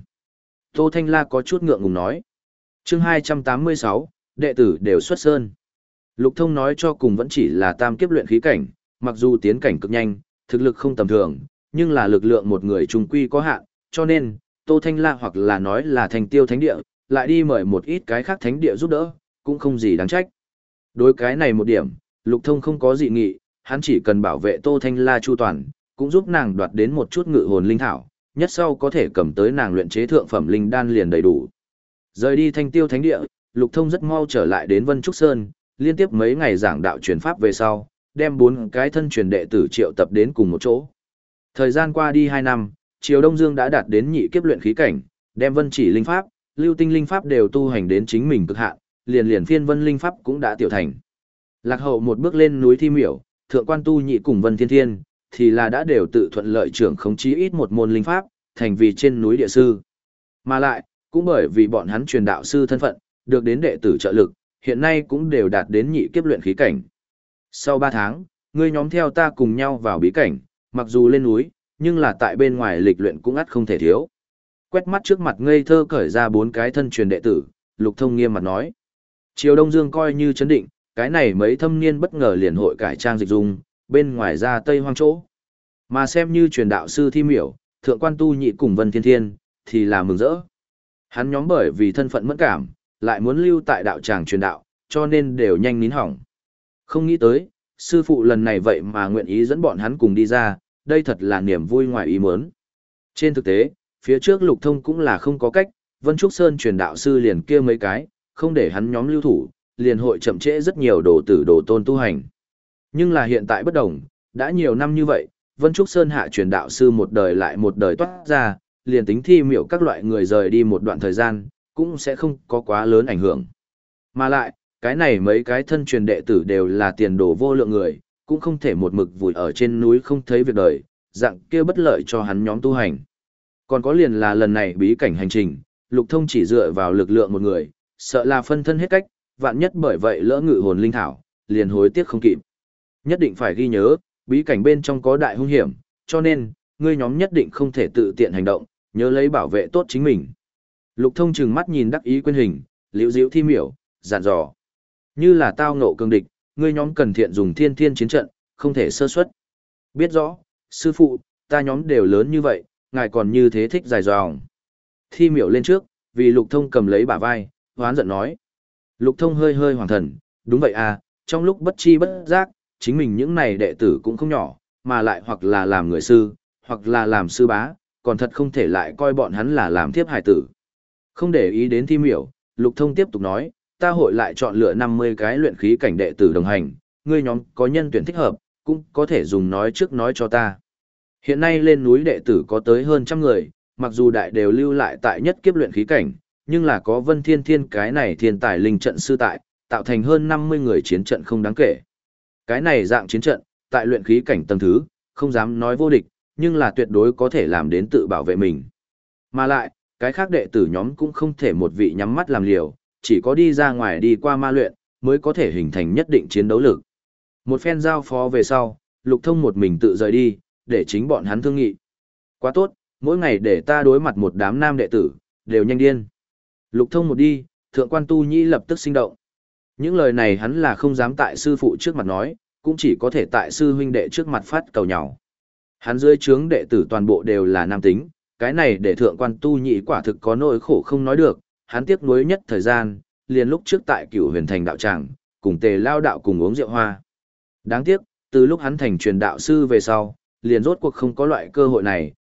Tô Thanh La có chút ngượng ngùng nói. Chương hai trăm tám mươi sáu, đệ tử đều xuất sơn. Lục Thông nói cho cùng vẫn chỉ là tam kiếp luyện khí cảnh, mặc dù tiến cảnh cực nhanh, thực lực không tầm thường, nhưng là lực lượng một người trung quy có hạn, cho nên, Tô Thanh La hoặc là nói là thành tiêu thánh địa, lại đi mời một ít cái khác thánh địa giúp đỡ, cũng không gì đáng trách. Đối cái này một điểm, Lục Thông không có dị nghị, hắn chỉ cần bảo vệ Tô Thanh La chu toàn, cũng giúp nàng đoạt đến một chút ngự hồn linh thảo, nhất sau có thể cầm tới nàng luyện chế thượng phẩm linh đan liền đầy đủ. Rời đi Thanh Tiêu Thánh Địa, Lục Thông rất mau trở lại đến Vân Trúc Sơn, liên tiếp mấy ngày giảng đạo truyền pháp về sau, đem bốn cái thân truyền đệ tử triệu tập đến cùng một chỗ. Thời gian qua đi hai năm, Triều Đông Dương đã đạt đến nhị kiếp luyện khí cảnh, đem Vân Chỉ linh pháp, Lưu Tinh linh pháp đều tu hành đến chính mình cực hạn, liền liền Phiên Vân linh pháp cũng đã tiểu thành. Lạc Hậu một bước lên núi Thi Miểu, Thượng Quan Tu Nhị cùng Vân Thiên Thiên thì là đã đều tự thuận lợi trưởng khống chí ít một môn linh pháp, thành vì trên núi địa sư. Mà lại, cũng bởi vì bọn hắn truyền đạo sư thân phận, được đến đệ tử trợ lực, hiện nay cũng đều đạt đến nhị kiếp luyện khí cảnh. Sau ba tháng, ngươi nhóm theo ta cùng nhau vào bí cảnh, mặc dù lên núi, nhưng là tại bên ngoài lịch luyện cũng ắt không thể thiếu. Quét mắt trước mặt ngây thơ cởi ra bốn cái thân truyền đệ tử, Lục Thông nghiêm mặt nói. Triều Đông Dương coi như chấn định, cái này mấy thâm niên bất ngờ liền hội cải trang dịch dung, bên ngoài ra Tây Hoang chỗ. Mà xem như truyền đạo sư Thi Miểu, Thượng Quan Tu Nhị cùng Vân Thiên Thiên, thì là mừng rỡ. Hắn nhóm bởi vì thân phận mẫn cảm, lại muốn lưu tại đạo tràng truyền đạo, cho nên đều nhanh nín hỏng. Không nghĩ tới, sư phụ lần này vậy mà nguyện ý dẫn bọn hắn cùng đi ra, đây thật là niềm vui ngoài ý muốn. Trên thực tế, phía trước Lục Thông cũng là không có cách, Vân Trúc Sơn truyền đạo sư liền kia mấy cái, không để hắn nhóm lưu thủ, liền hội chậm trễ rất nhiều đồ tử đồ tôn tu hành. Nhưng là hiện tại bất đồng, đã nhiều năm như vậy, Vân Trúc Sơn hạ truyền đạo sư một đời lại một đời toát ra, liền tính Thi Miểu các loại người rời đi một đoạn thời gian, cũng sẽ không có quá lớn ảnh hưởng. Mà lại, cái này mấy cái thân truyền đệ tử đều là tiền đồ vô lượng người, cũng không thể một mực vùi ở trên núi không thấy việc đời, dạng kia bất lợi cho hắn nhóm tu hành. Còn có liền là lần này bí cảnh hành trình, Lục Thông chỉ dựa vào lực lượng một người, sợ là phân thân hết cách, vạn nhất bởi vậy lỡ ngự hồn linh thảo, liền hối tiếc không kịp. Nhất định phải ghi nhớ, bí cảnh bên trong có đại hung hiểm, cho nên, ngươi nhóm nhất định không thể tự tiện hành động, nhớ lấy bảo vệ tốt chính mình. Lục Thông trừng mắt nhìn đắc ý quyên hình, liễu diễu Thi Miểu, dặn dò. Như là tao ngộ cường địch, ngươi nhóm cần thiện dùng thiên thiên chiến trận, không thể sơ suất. Biết rõ, sư phụ, ta nhóm đều lớn như vậy, ngài còn như thế thích dài dòng. Thi Miểu lên trước, vì Lục Thông cầm lấy bả vai, hoán giận nói. Lục Thông hơi hơi hoàng thần, đúng vậy à, trong lúc bất chi bất giác, chính mình những này đệ tử cũng không nhỏ, mà lại hoặc là làm người sư, hoặc là làm sư bá, còn thật không thể lại coi bọn hắn là làm thiếp hải tử. Không để ý đến Thi Miểu, Lục Thông tiếp tục nói, ta hội lại chọn lựa năm mươi cái luyện khí cảnh đệ tử đồng hành, ngươi nhóm có nhân tuyển thích hợp, cũng có thể dùng nói trước nói cho ta. Hiện nay lên núi đệ tử có tới hơn trăm người, mặc dù đại đều lưu lại tại nhất kiếp luyện khí cảnh, nhưng là có Vân Thiên Thiên cái này thiên tài linh trận sư tại, tạo thành hơn năm mươi người chiến trận không đáng kể. Cái này dạng chiến trận, tại luyện khí cảnh tầng thứ, không dám nói vô địch, nhưng là tuyệt đối có thể làm đến tự bảo vệ mình. Mà lại, cái khác đệ tử nhóm cũng không thể một vị nhắm mắt làm liều, chỉ có đi ra ngoài đi qua ma luyện, mới có thể hình thành nhất định chiến đấu lực. Một phen giao phó về sau, Lục Thông một mình tự rời đi, để chính bọn hắn thương nghị. Quá tốt, mỗi ngày để ta đối mặt một đám nam đệ tử, đều nhanh điên. Lục Thông một đi, Thượng Quan Tu Nhĩ lập tức sinh động. Những lời này hắn là không dám tại sư phụ trước mặt nói, cũng chỉ có thể tại sư huynh đệ trước mặt phát cầu nhau. Hắn dưới trướng đệ tử toàn bộ đều là nam tính, cái này để Thượng Quan Tu Nhĩ quả thực có nỗi khổ không nói được, hắn tiếc nuối nhất thời gian, liền lúc trước tại Cửu Huyền Thành đạo tràng, cùng Tề Lao đạo cùng uống rượu hoa. Đáng tiếc, từ lúc hắn thành truyền đạo sư về sau, liền rốt cuộc không có loại cơ hội này,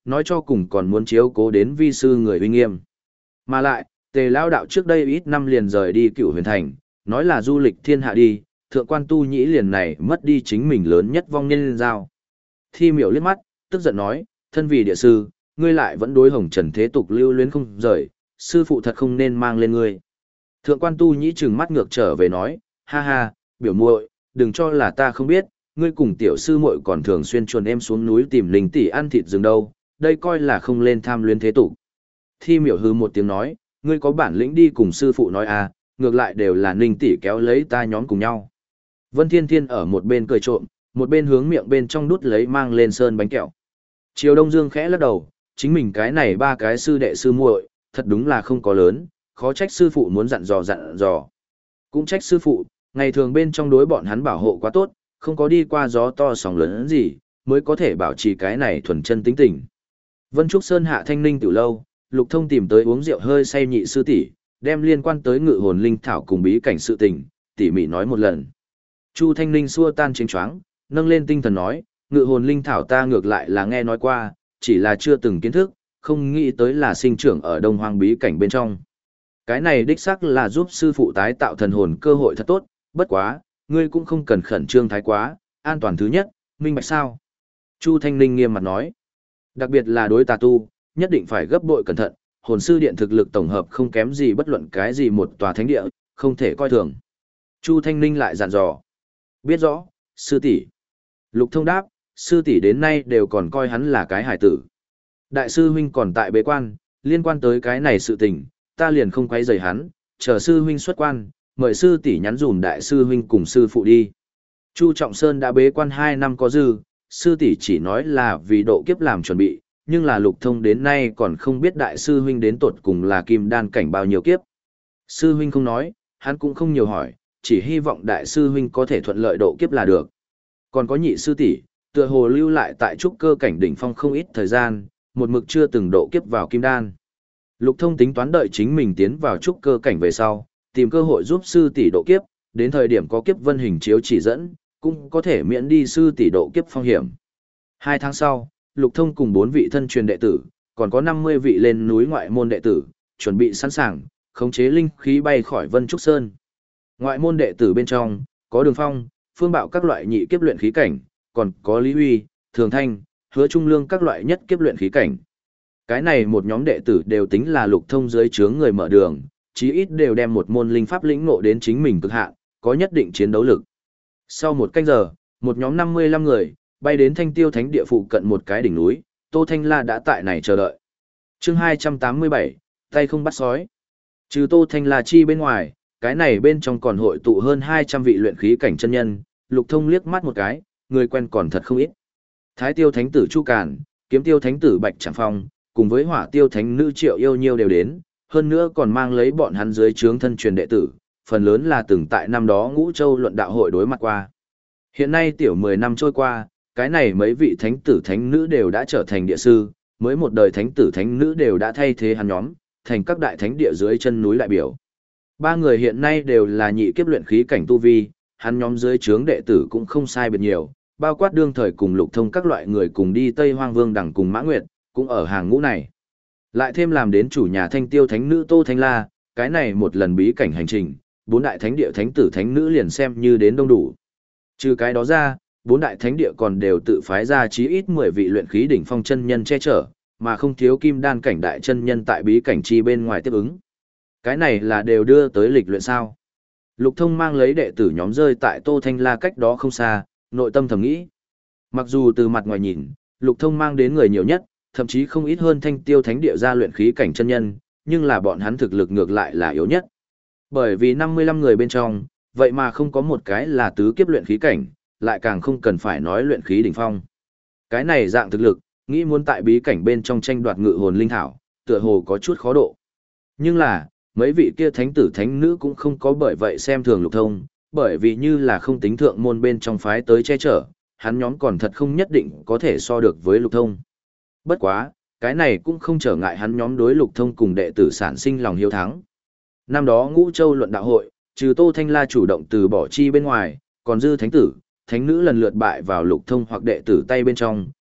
nói cho cùng còn muốn chiếu cố đến vi sư người uy nghiêm. Mà lại, Tề Lao đạo trước đây ít năm liền rời đi Cửu Huyền Thành, nói là du lịch thiên hạ đi, thượng quan tu nhĩ liền này mất đi chính mình lớn nhất vong nhân giao. Thi miểu liếc mắt, tức giận nói, thân vì địa sư, ngươi lại vẫn đối hồng trần thế tục lưu luyến không rời, sư phụ thật không nên mang lên ngươi. Thượng quan tu nhĩ trừng mắt ngược trở về nói, ha ha, biểu muội, đừng cho là ta không biết, ngươi cùng tiểu sư muội còn thường xuyên chuồn em xuống núi tìm linh tỷ ăn thịt rừng đâu, đây coi là không lên tham luyến thế tục. Thi miểu hư một tiếng nói, ngươi có bản lĩnh đi cùng sư phụ nói à, ngược lại đều là ninh tỷ kéo lấy ta nhóm cùng nhau. Vân Thiên Thiên ở một bên cười trộm, một bên hướng miệng bên trong đút lấy mang lên sơn bánh kẹo. Triều Đông Dương khẽ lắc đầu, chính mình cái này ba cái sư đệ sư muội, thật đúng là không có lớn, khó trách sư phụ muốn dặn dò dặn dò. Cũng trách sư phụ, ngày thường bên trong đối bọn hắn bảo hộ quá tốt, không có đi qua gió to sóng lớn gì, mới có thể bảo trì cái này thuần chân tính tình. Vân Trúc Sơn hạ thanh ninh tiểu lâu, Lục Thông tìm tới uống rượu hơi say nhị sư tỷ, đem liên quan tới ngự hồn linh thảo cùng bí cảnh sự tình, tỉ mỉ nói một lần. Chu Thanh Ninh xua tan chênh choáng, nâng lên tinh thần nói, ngự hồn linh thảo ta ngược lại là nghe nói qua, chỉ là chưa từng kiến thức, không nghĩ tới là sinh trưởng ở Đông Hoang bí cảnh bên trong. Cái này đích xác là giúp sư phụ tái tạo thần hồn cơ hội thật tốt, bất quá, ngươi cũng không cần khẩn trương thái quá, an toàn thứ nhất, minh bạch sao? Chu Thanh Ninh nghiêm mặt nói, đặc biệt là đối tà tu, nhất định phải gấp bội cẩn thận, hồn sư điện thực lực tổng hợp không kém gì bất luận cái gì một tòa thánh địa, không thể coi thường. Chu Thanh Ninh lại dặn dò, biết rõ, sư tỷ. Lục Thông đáp, sư tỷ đến nay đều còn coi hắn là cái hải tử. Đại sư huynh còn tại bế quan, liên quan tới cái này sự tình, ta liền không quấy rầy hắn, chờ sư huynh xuất quan, mời sư tỷ nhắn dùm đại sư huynh cùng sư phụ đi. Chu Trọng Sơn đã bế quan hai năm có dư, sư tỷ chỉ nói là vì độ kiếp làm chuẩn bị, nhưng là Lục Thông đến nay còn không biết đại sư huynh đến tột cùng là kim đan cảnh bao nhiêu kiếp. Sư huynh không nói, hắn cũng không nhiều hỏi, chỉ hy vọng đại sư huynh có thể thuận lợi độ kiếp là được. Còn có nhị sư tỷ, tựa hồ lưu lại tại trúc cơ cảnh đỉnh phong không ít thời gian, một mực chưa từng độ kiếp vào kim đan. Lục Thông tính toán đợi chính mình tiến vào trúc cơ cảnh về sau, tìm cơ hội giúp sư tỷ độ kiếp, đến thời điểm có kiếp vân hình chiếu chỉ dẫn, cũng có thể miễn đi sư tỷ độ kiếp phong hiểm. Hai tháng sau, Lục Thông cùng bốn vị thân truyền đệ tử, còn có năm mươi vị lên núi ngoại môn đệ tử, chuẩn bị sẵn sàng, khống chế linh khí bay khỏi Vân Trúc Sơn. Ngoại môn đệ tử bên trong, có Đường Phong, Phương Bạo các loại nhị kiếp luyện khí cảnh, còn có Lý Huy, Thường Thanh, Hứa Trung Lương các loại nhất kiếp luyện khí cảnh. Cái này một nhóm đệ tử đều tính là Lục Thông dưới trướng người mở đường, chí ít đều đem một môn linh pháp lĩnh ngộ đến chính mình cực hạn, có nhất định chiến đấu lực. Sau một canh giờ, một nhóm năm mươi lăm người, bay đến Thanh Tiêu Thánh địa phụ cận một cái đỉnh núi, Tô Thanh La đã tại này chờ đợi. Chương hai trăm tám mươi bảy, tay không bắt sói. Trừ Tô Thanh La chi bên ngoài, cái này bên trong còn hội tụ hơn hai trăm vị luyện khí cảnh chân nhân, Lục Thông liếc mắt một cái, người quen còn thật không ít. Thái Tiêu Thánh tử Chu Càn, Kiếm Tiêu Thánh tử Bạch Trảm Phong, cùng với Hỏa Tiêu Thánh nữ Triệu Yêu Nhiêu đều đến, hơn nữa còn mang lấy bọn hắn dưới trướng thân truyền đệ tử, phần lớn là từng tại năm đó Ngũ Châu luận đạo hội đối mặt qua. Hiện nay tiểu mười năm trôi qua, cái này mấy vị thánh tử thánh nữ đều đã trở thành địa sư, mới một đời thánh tử thánh nữ đều đã thay thế hắn nhóm, thành các đại thánh địa dưới chân núi đại biểu. Ba người hiện nay đều là nhị kiếp luyện khí cảnh tu vi, hắn nhóm dưới trướng đệ tử cũng không sai biệt nhiều, bao quát đương thời cùng Lục Thông các loại người cùng đi Tây Hoang Vương đẳng cùng Mã Nguyệt, cũng ở hàng ngũ này. Lại thêm làm đến chủ nhà Thanh Tiêu Thánh nữ Tô Thanh La, cái này một lần bí cảnh hành trình, bốn đại thánh địa thánh tử thánh nữ liền xem như đến đông đủ. Trừ cái đó ra, bốn đại thánh địa còn đều tự phái ra chí ít mười vị luyện khí đỉnh phong chân nhân che chở, mà không thiếu kim đan cảnh đại chân nhân tại bí cảnh chi bên ngoài tiếp ứng. Cái này là đều đưa tới lịch luyện sao? Lục Thông mang lấy đệ tử nhóm rơi tại Tô Thanh La cách đó không xa, nội tâm thầm nghĩ. Mặc dù từ mặt ngoài nhìn, Lục Thông mang đến người nhiều nhất, thậm chí không ít hơn Thanh Tiêu Thánh địa ra luyện khí cảnh chân nhân, nhưng là bọn hắn thực lực ngược lại là yếu nhất. Bởi vì năm mươi lăm người bên trong, vậy mà không có một cái là tứ kiếp luyện khí cảnh, lại càng không cần phải nói luyện khí đỉnh phong. Cái này dạng thực lực, nghĩ muốn tại bí cảnh bên trong tranh đoạt ngự hồn linh thảo, tựa hồ có chút khó độ. Nhưng là, mấy vị kia thánh tử thánh nữ cũng không có bởi vậy xem thường Lục Thông, bởi vì như là không tính thượng môn bên trong phái tới che chở, hắn nhóm còn thật không nhất định có thể so được với Lục Thông. Bất quá, cái này cũng không trở ngại hắn nhóm đối Lục Thông cùng đệ tử sản sinh lòng hiếu thắng. Năm đó Ngũ Châu luận đạo hội, trừ Tô Thanh La chủ động từ bỏ chi bên ngoài, còn dư thánh tử, thánh nữ lần lượt bại vào Lục Thông hoặc đệ tử tay bên trong,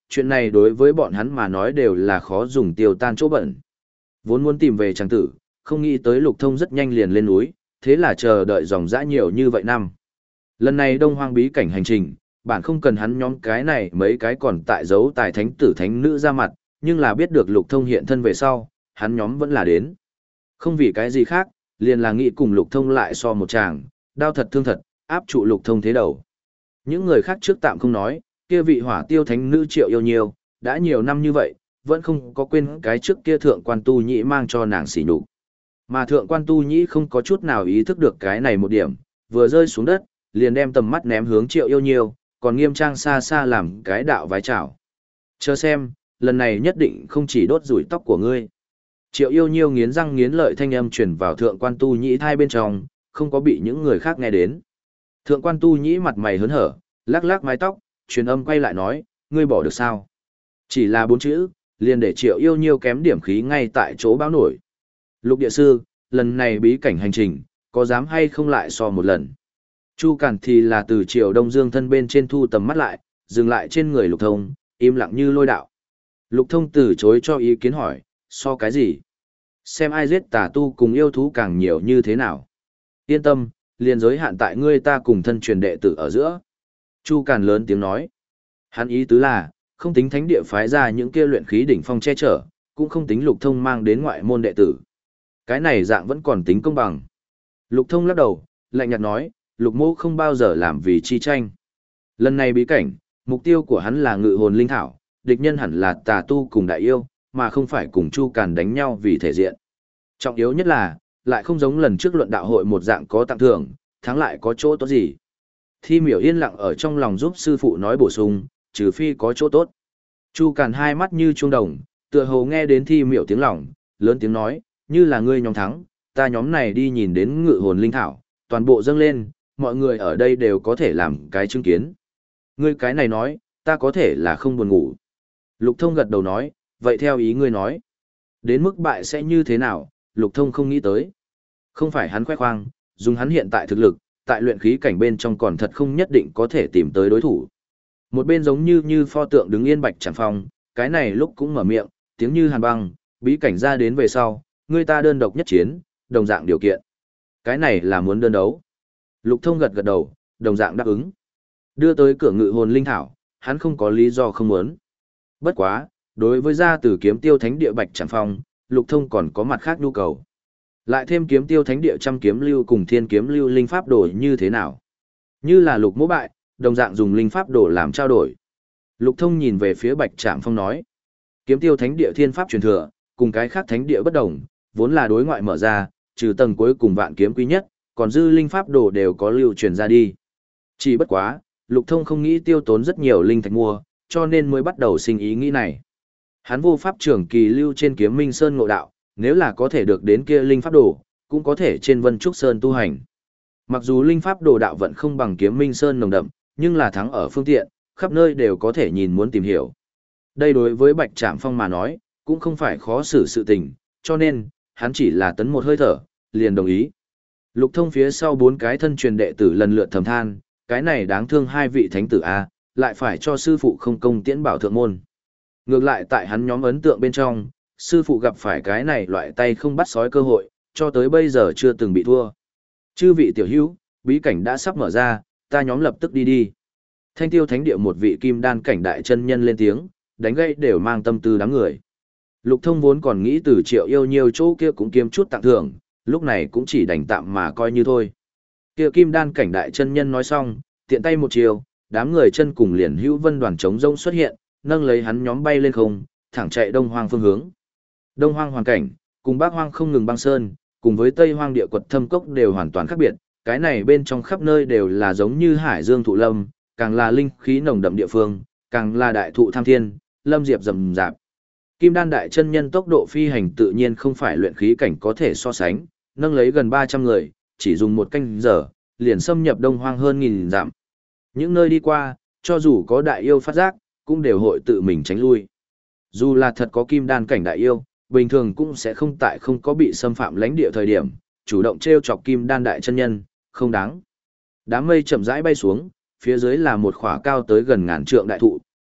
chuyện này đối với bọn hắn mà nói đều là khó dùng tiêu tan chỗ bẩn. Vốn muốn tìm về trang tử, không nghĩ tới Lục Thông rất nhanh liền lên núi, thế là chờ đợi dòng dã nhiều như vậy năm. Lần này Đông Hoang bí cảnh hành trình, bản không cần hắn nhóm cái này mấy cái còn tại giấu tài thánh tử thánh nữ ra mặt, nhưng là biết được Lục Thông hiện thân về sau, hắn nhóm vẫn là đến. Không vì cái gì khác, liền là nghĩ cùng Lục Thông lại so một tràng, đao thật thương thật, áp trụ Lục Thông thế đầu. Những người khác trước tạm không nói, kia vị hỏa tiêu thánh nữ Triệu Yêu Nhiêu, đã nhiều năm như vậy, vẫn không có quên cái trước kia thượng quan tu nhĩ mang cho nàng sỉ nhục. Mà thượng quan tu nhĩ không có chút nào ý thức được cái này một điểm, vừa rơi xuống đất, liền đem tầm mắt ném hướng Triệu Yêu Nhiêu, còn nghiêm trang xa xa làm cái đạo vái chào. Chờ xem, lần này nhất định không chỉ đốt rủi tóc của ngươi. Triệu Yêu Nhiêu nghiến răng nghiến lợi thanh âm truyền vào thượng quan tu nhĩ thai bên trong, không có bị những người khác nghe đến. Thượng quan tu nhĩ mặt mày hớn hở, lắc lắc mái tóc, truyền âm quay lại nói, ngươi bỏ được sao? Chỉ là bốn chữ, liền để Triệu Yêu Nhiêu kém điểm khí ngay tại chỗ báo nổi. Lục địa sư, lần này bí cảnh hành trình, có dám hay không lại so một lần? Chu Cản thì là từ Triệu Đông Dương thân bên trên thu tầm mắt lại, dừng lại trên người Lục Thông, im lặng như lôi đạo. Lục Thông từ chối cho ý kiến hỏi, so cái gì? Xem ai giết tà tu cùng yêu thú càng nhiều như thế nào? Yên tâm, liền giới hạn tại ngươi ta cùng thân truyền đệ tử ở giữa. Chu Càn lớn tiếng nói. Hắn ý tứ là, không tính thánh địa phái ra những kia luyện khí đỉnh phong che chở, cũng không tính Lục Thông mang đến ngoại môn đệ tử. Cái này dạng vẫn còn tính công bằng. Lục Thông lắc đầu, lạnh nhạt nói, Lục Mô không bao giờ làm vì chi tranh. Lần này bí cảnh, mục tiêu của hắn là ngự hồn linh thảo, địch nhân hẳn là tà tu cùng đại yêu, mà không phải cùng Chu Càn đánh nhau vì thể diện. Trọng yếu nhất là, lại không giống lần trước luận đạo hội một dạng có tặng thưởng, thắng lại có chỗ tốt gì. Thi Miểu yên lặng ở trong lòng giúp sư phụ nói bổ sung, trừ phi có chỗ tốt. Chu Càn hai mắt như chuông đồng, tựa hồ nghe đến Thi Miểu tiếng lòng, lớn tiếng nói, như là ngươi nhóm thắng, ta nhóm này đi nhìn đến ngự hồn linh thảo, toàn bộ dâng lên, mọi người ở đây đều có thể làm cái chứng kiến. Ngươi cái này nói, ta có thể là không buồn ngủ. Lục Thông gật đầu nói, vậy theo ý ngươi nói, đến mức bại sẽ như thế nào, Lục Thông không nghĩ tới. Không phải hắn khoe khoang, dùng hắn hiện tại thực lực, tại luyện khí cảnh bên trong còn thật không nhất định có thể tìm tới đối thủ. Một bên giống như như pho tượng đứng yên Bạch Tràng Phong, cái này lúc cũng mở miệng, tiếng như hàn băng, bí cảnh ra đến về sau, người ta đơn độc nhất chiến, đồng dạng điều kiện. Cái này là muốn đơn đấu. Lục Thông gật gật đầu, đồng dạng đáp ứng. Đưa tới cửa ngự hồn linh thảo, hắn không có lý do không muốn. Bất quá, đối với gia tử kiếm tiêu thánh địa Bạch Tràng Phong, Lục Thông còn có mặt khác nhu cầu. Lại thêm kiếm tiêu thánh địa trăm kiếm lưu cùng thiên kiếm lưu linh pháp đồ như thế nào? Như là Lục Mỗ bại, đồng dạng dùng linh pháp đồ làm trao đổi. Lục Thông nhìn về phía Bạch Trạm Phong nói, kiếm tiêu thánh địa thiên pháp truyền thừa, cùng cái khác thánh địa bất đồng, vốn là đối ngoại mở ra, trừ tầng cuối cùng vạn kiếm quý nhất, còn dư linh pháp đồ đều có lưu truyền ra đi. Chỉ bất quá, Lục Thông không nghĩ tiêu tốn rất nhiều linh thạch mua, cho nên mới bắt đầu sinh ý nghĩ này. Hắn vô pháp trưởng kỳ lưu trên kiếm minh sơn ngộ đạo, nếu là có thể được đến kia linh pháp đồ, cũng có thể trên Vân Trúc Sơn tu hành. Mặc dù linh pháp đồ đạo vận không bằng kiếm minh sơn nồng đậm, nhưng là thắng ở phương tiện, khắp nơi đều có thể nhìn muốn tìm hiểu. Đây đối với Bạch Trạm Phong mà nói, cũng không phải khó xử sự tình, cho nên, hắn chỉ là tấn một hơi thở, liền đồng ý. Lục Thông phía sau bốn cái thân truyền đệ tử lần lượt thầm than, cái này đáng thương hai vị thánh tử A, lại phải cho sư phụ không công tiễn bảo thượng môn. Ngược lại tại hắn nhóm ấn tượng bên trong, sư phụ gặp phải cái này loại tay không bắt sói cơ hội, cho tới bây giờ chưa từng bị thua. Chư vị tiểu hữu, bí cảnh đã sắp mở ra, ta nhóm lập tức đi đi. Thanh tiêu thánh địa một vị kim đan cảnh đại chân nhân lên tiếng, đánh gây đều mang tâm tư đám người. Lục Thông vốn còn nghĩ từ Triệu Yêu Nhiêu chỗ kia cũng kiếm chút tặng thưởng, lúc này cũng chỉ đành tạm mà coi như thôi. Kia kim đan cảnh đại chân nhân nói xong, tiện tay một chiều, đám người chân cùng liền hữu vân đoàn trống rông xuất hiện, nâng lấy hắn nhóm bay lên không, thẳng chạy đông hoang phương hướng. Đông hoang hoàn cảnh, cùng bắc hoang không ngừng băng sơn, cùng với tây hoang địa quật thâm cốc đều hoàn toàn khác biệt, cái này bên trong khắp nơi đều là giống như hải dương thụ lâm, càng là linh khí nồng đậm địa phương, càng là đại thụ tham thiên, lâm diệp rầm rạp. Kim đan đại chân nhân tốc độ phi hành tự nhiên không phải luyện khí cảnh có thể so sánh, nâng lấy gần ba trăm người, chỉ dùng một canh giờ, liền xâm nhập đông hoang hơn nghìn dặm. Những nơi đi qua, cho dù có đại yêu phát giác, cũng đều hội tự mình tránh lui. Dù là thật có kim đan cảnh đại yêu, bình thường cũng sẽ không tại không có bị xâm phạm lãnh địa thời điểm, chủ động treo chọc kim đan đại chân nhân, không đáng. Đám mây chậm rãi bay xuống, phía dưới là một khỏa cao tới gần ngàn trượng đại thụ,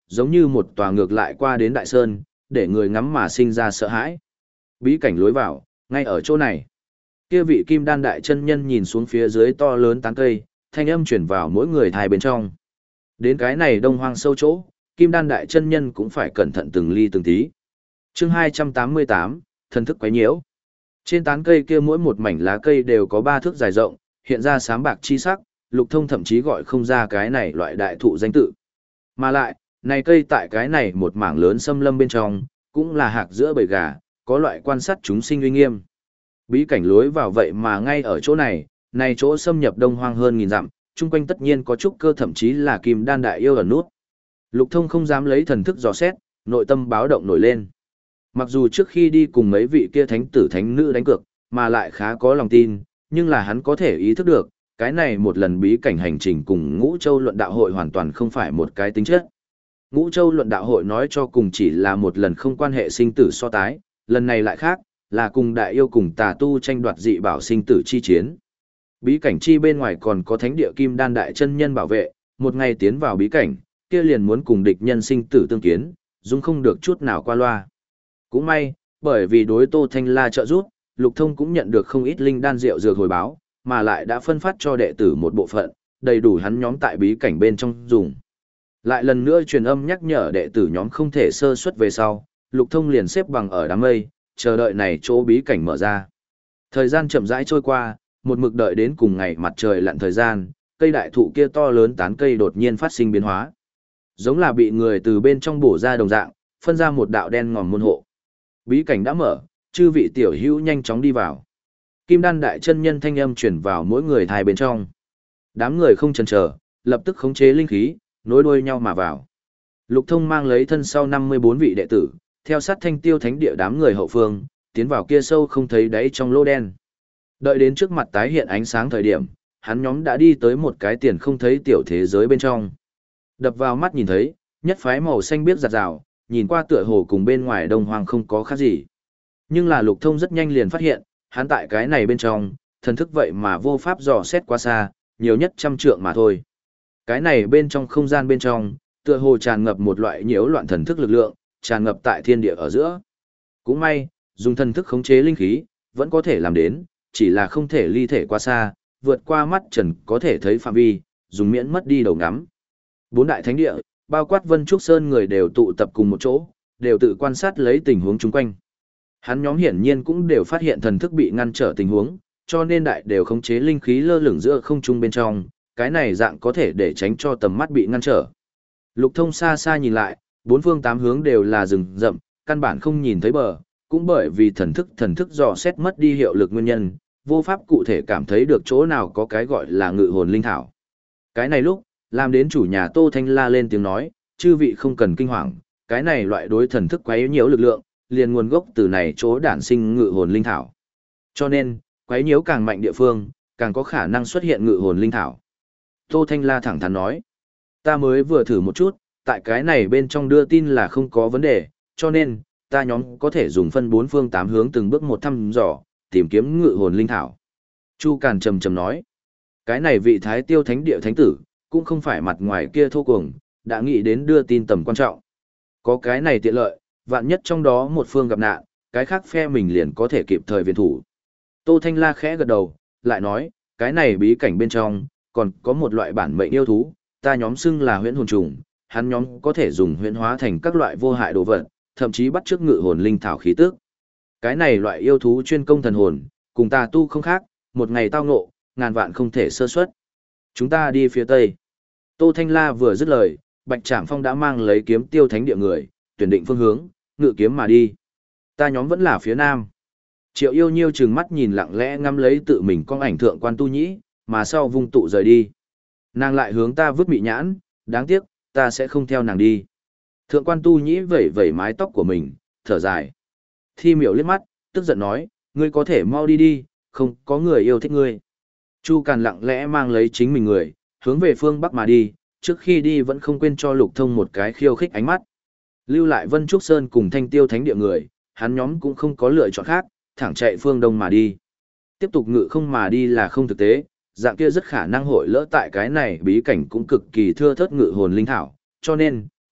giống như một tòa ngược lại qua đến đại sơn, để người ngắm mà sinh ra sợ hãi. Bí cảnh lối vào, ngay ở chỗ này. Kia vị kim đan đại chân nhân nhìn xuống phía dưới to lớn tán cây, thanh âm chuyển vào mỗi người thai bên trong. Đến cái này đông hoang sâu chỗ, kim đan đại chân nhân cũng phải cẩn thận từng ly từng tí. Chương hai trăm tám mươi tám, thần thức quấy nhiễu. Trên tán cây kia mỗi một mảnh lá cây đều có ba thước dài rộng, hiện ra sáng bạc chi sắc, Lục Thông thậm chí gọi không ra cái này loại đại thụ danh tự. Mà lại, này cây tại cái này một mảng lớn xâm lâm bên trong, cũng là hạc giữa bầy gà, có loại quan sát chúng sinh uy nghiêm. Bí cảnh lối vào vậy mà ngay ở chỗ này, này chỗ xâm nhập đông hoang hơn nghìn dặm, chung quanh tất nhiên có trúc cơ thậm chí là kim đan đại yêu ẩn nút. Lục Thông không dám lấy thần thức dò xét, nội tâm báo động nổi lên. Mặc dù trước khi đi cùng mấy vị kia thánh tử thánh nữ đánh cược, mà lại khá có lòng tin, nhưng là hắn có thể ý thức được, cái này một lần bí cảnh hành trình cùng Ngũ Châu luận đạo hội hoàn toàn không phải một cái tính chất. Ngũ Châu luận đạo hội nói cho cùng chỉ là một lần không quan hệ sinh tử so tái, lần này lại khác, là cùng đại yêu cùng tà tu tranh đoạt dị bảo sinh tử chi chiến. Bí cảnh chi bên ngoài còn có thánh địa kim đan đại chân nhân bảo vệ, một ngày tiến vào bí cảnh, kia liền muốn cùng địch nhân sinh tử tương kiến, dung không được chút nào qua loa. Cũng may, bởi vì đối Tô Thanh La trợ giúp, Lục Thông cũng nhận được không ít linh đan rượu dược hồi báo, mà lại đã phân phát cho đệ tử một bộ phận, đầy đủ hắn nhóm tại bí cảnh bên trong dùng. Lại lần nữa truyền âm nhắc nhở đệ tử nhóm không thể sơ suất về sau, Lục Thông liền xếp bằng ở đám mây, chờ đợi này chỗ bí cảnh mở ra. Thời gian chậm rãi trôi qua, một mực đợi đến cùng ngày mặt trời lặn thời gian, cây đại thụ kia to lớn tán cây đột nhiên phát sinh biến hóa. Giống là bị người từ bên trong bổ ra đồng dạng, phân ra một đạo đen ngòm môn hộ. Bí cảnh đã mở, chư vị tiểu hữu nhanh chóng đi vào. Kim đan đại chân nhân thanh âm truyền vào mỗi người thai bên trong. Đám người không chần chờ, lập tức khống chế linh khí, nối đuôi nhau mà vào. Lục Thông mang lấy thân sau năm mươi bốn vị đệ tử, theo sát Thanh Tiêu Thánh địa đám người hậu phương, tiến vào kia sâu không thấy đáy trong lỗ đen. Đợi đến trước mặt tái hiện ánh sáng thời điểm, hắn nhóm đã đi tới một cái tiền không thấy tiểu thế giới bên trong. Đập vào mắt nhìn thấy, nhất phái màu xanh biếc rạt rào, nhìn qua tựa hồ cùng bên ngoài đông hoang không có khác gì. Nhưng là Lục Thông rất nhanh liền phát hiện, hắn tại cái này bên trong, thần thức vậy mà vô pháp dò xét quá xa, nhiều nhất trăm trượng mà thôi. Cái này bên trong không gian bên trong, tựa hồ tràn ngập một loại nhiễu loạn thần thức lực lượng, tràn ngập tại thiên địa ở giữa. Cũng may, dùng thần thức khống chế linh khí, vẫn có thể làm đến, chỉ là không thể ly thể quá xa, vượt qua mắt trần có thể thấy phạm vi, dùng miễn mất đi đầu ngắm. Bốn đại thánh địa, bao quát Vân Trúc Sơn người đều tụ tập cùng một chỗ, đều tự quan sát lấy tình huống chung quanh. Hắn nhóm hiển nhiên cũng đều phát hiện thần thức bị ngăn trở tình huống, cho nên đại đều khống chế linh khí lơ lửng giữa không trung bên trong, cái này dạng có thể để tránh cho tầm mắt bị ngăn trở. Lục Thông xa xa nhìn lại, bốn phương tám hướng đều là rừng rậm, căn bản không nhìn thấy bờ, cũng bởi vì thần thức thần thức dò xét mất đi hiệu lực nguyên nhân, vô pháp cụ thể cảm thấy được chỗ nào có cái gọi là ngự hồn linh thảo. Cái này lúc, làm đến chủ nhà Tô Thanh La lên tiếng nói, chư vị không cần kinh hoàng, cái này loại đối thần thức quấy nhiễu lực lượng, liền nguồn gốc từ này chỗ đản sinh ngự hồn linh thảo. Cho nên, quấy nhiễu càng mạnh địa phương, càng có khả năng xuất hiện ngự hồn linh thảo. Tô Thanh La thẳng thắn nói, ta mới vừa thử một chút, tại cái này bên trong đưa tin là không có vấn đề, cho nên, ta nhóm có thể dùng phân bốn phương tám hướng từng bước một thăm dò, tìm kiếm ngự hồn linh thảo. Chu Càn trầm trầm nói, cái này vị Thái Tiêu Thánh địa thánh tử, cũng không phải mặt ngoài kia thô cuồng, đã nghĩ đến đưa tin tầm quan trọng. Có cái này tiện lợi, vạn nhất trong đó một phương gặp nạn, cái khác phe mình liền có thể kịp thời viện thủ. Tô Thanh La khẽ gật đầu, lại nói, cái này bí cảnh bên trong, còn có một loại bản mệnh yêu thú, ta nhóm xưng là huyễn hồn trùng, hắn nhóm có thể dùng huyễn hóa thành các loại vô hại đồ vật, thậm chí bắt chước ngự hồn linh thảo khí tức. Cái này loại yêu thú chuyên công thần hồn, cùng tà tu không khác, một ngày tao ngộ, ngàn vạn không thể sơ suất. Chúng ta đi phía tây. Tô Thanh La vừa dứt lời, Bạch Trảm Phong đã mang lấy kiếm Tiêu Thánh địa người, tuyển định phương hướng, ngự kiếm mà đi. Ta nhóm vẫn là phía nam. Triệu Yêu Nhiêu trừng mắt nhìn lặng lẽ ngắm lấy tự mình con ảnh thượng quan tu nhĩ, mà sau vung tụ rời đi. Nàng lại hướng ta vứt mị nhãn, đáng tiếc, ta sẽ không theo nàng đi. Thượng quan tu nhĩ vẩy vẩy mái tóc của mình, thở dài. Thi miểu liếc mắt, tức giận nói, ngươi có thể mau đi đi, không có người yêu thích ngươi. Chu Càn lặng lẽ mang lấy chính mình người, hướng về phương Bắc mà đi, trước khi đi vẫn không quên cho Lục Thông một cái khiêu khích ánh mắt. Lưu lại Vân Trúc Sơn cùng Thanh Tiêu Thánh địa người, hắn nhóm cũng không có lựa chọn khác, thẳng chạy phương Đông mà đi. Tiếp tục ngự không mà đi là không thực tế, dạng kia rất khả năng hội lỡ tại cái này bí cảnh cũng cực kỳ thưa thớt ngự hồn linh thảo, cho nên,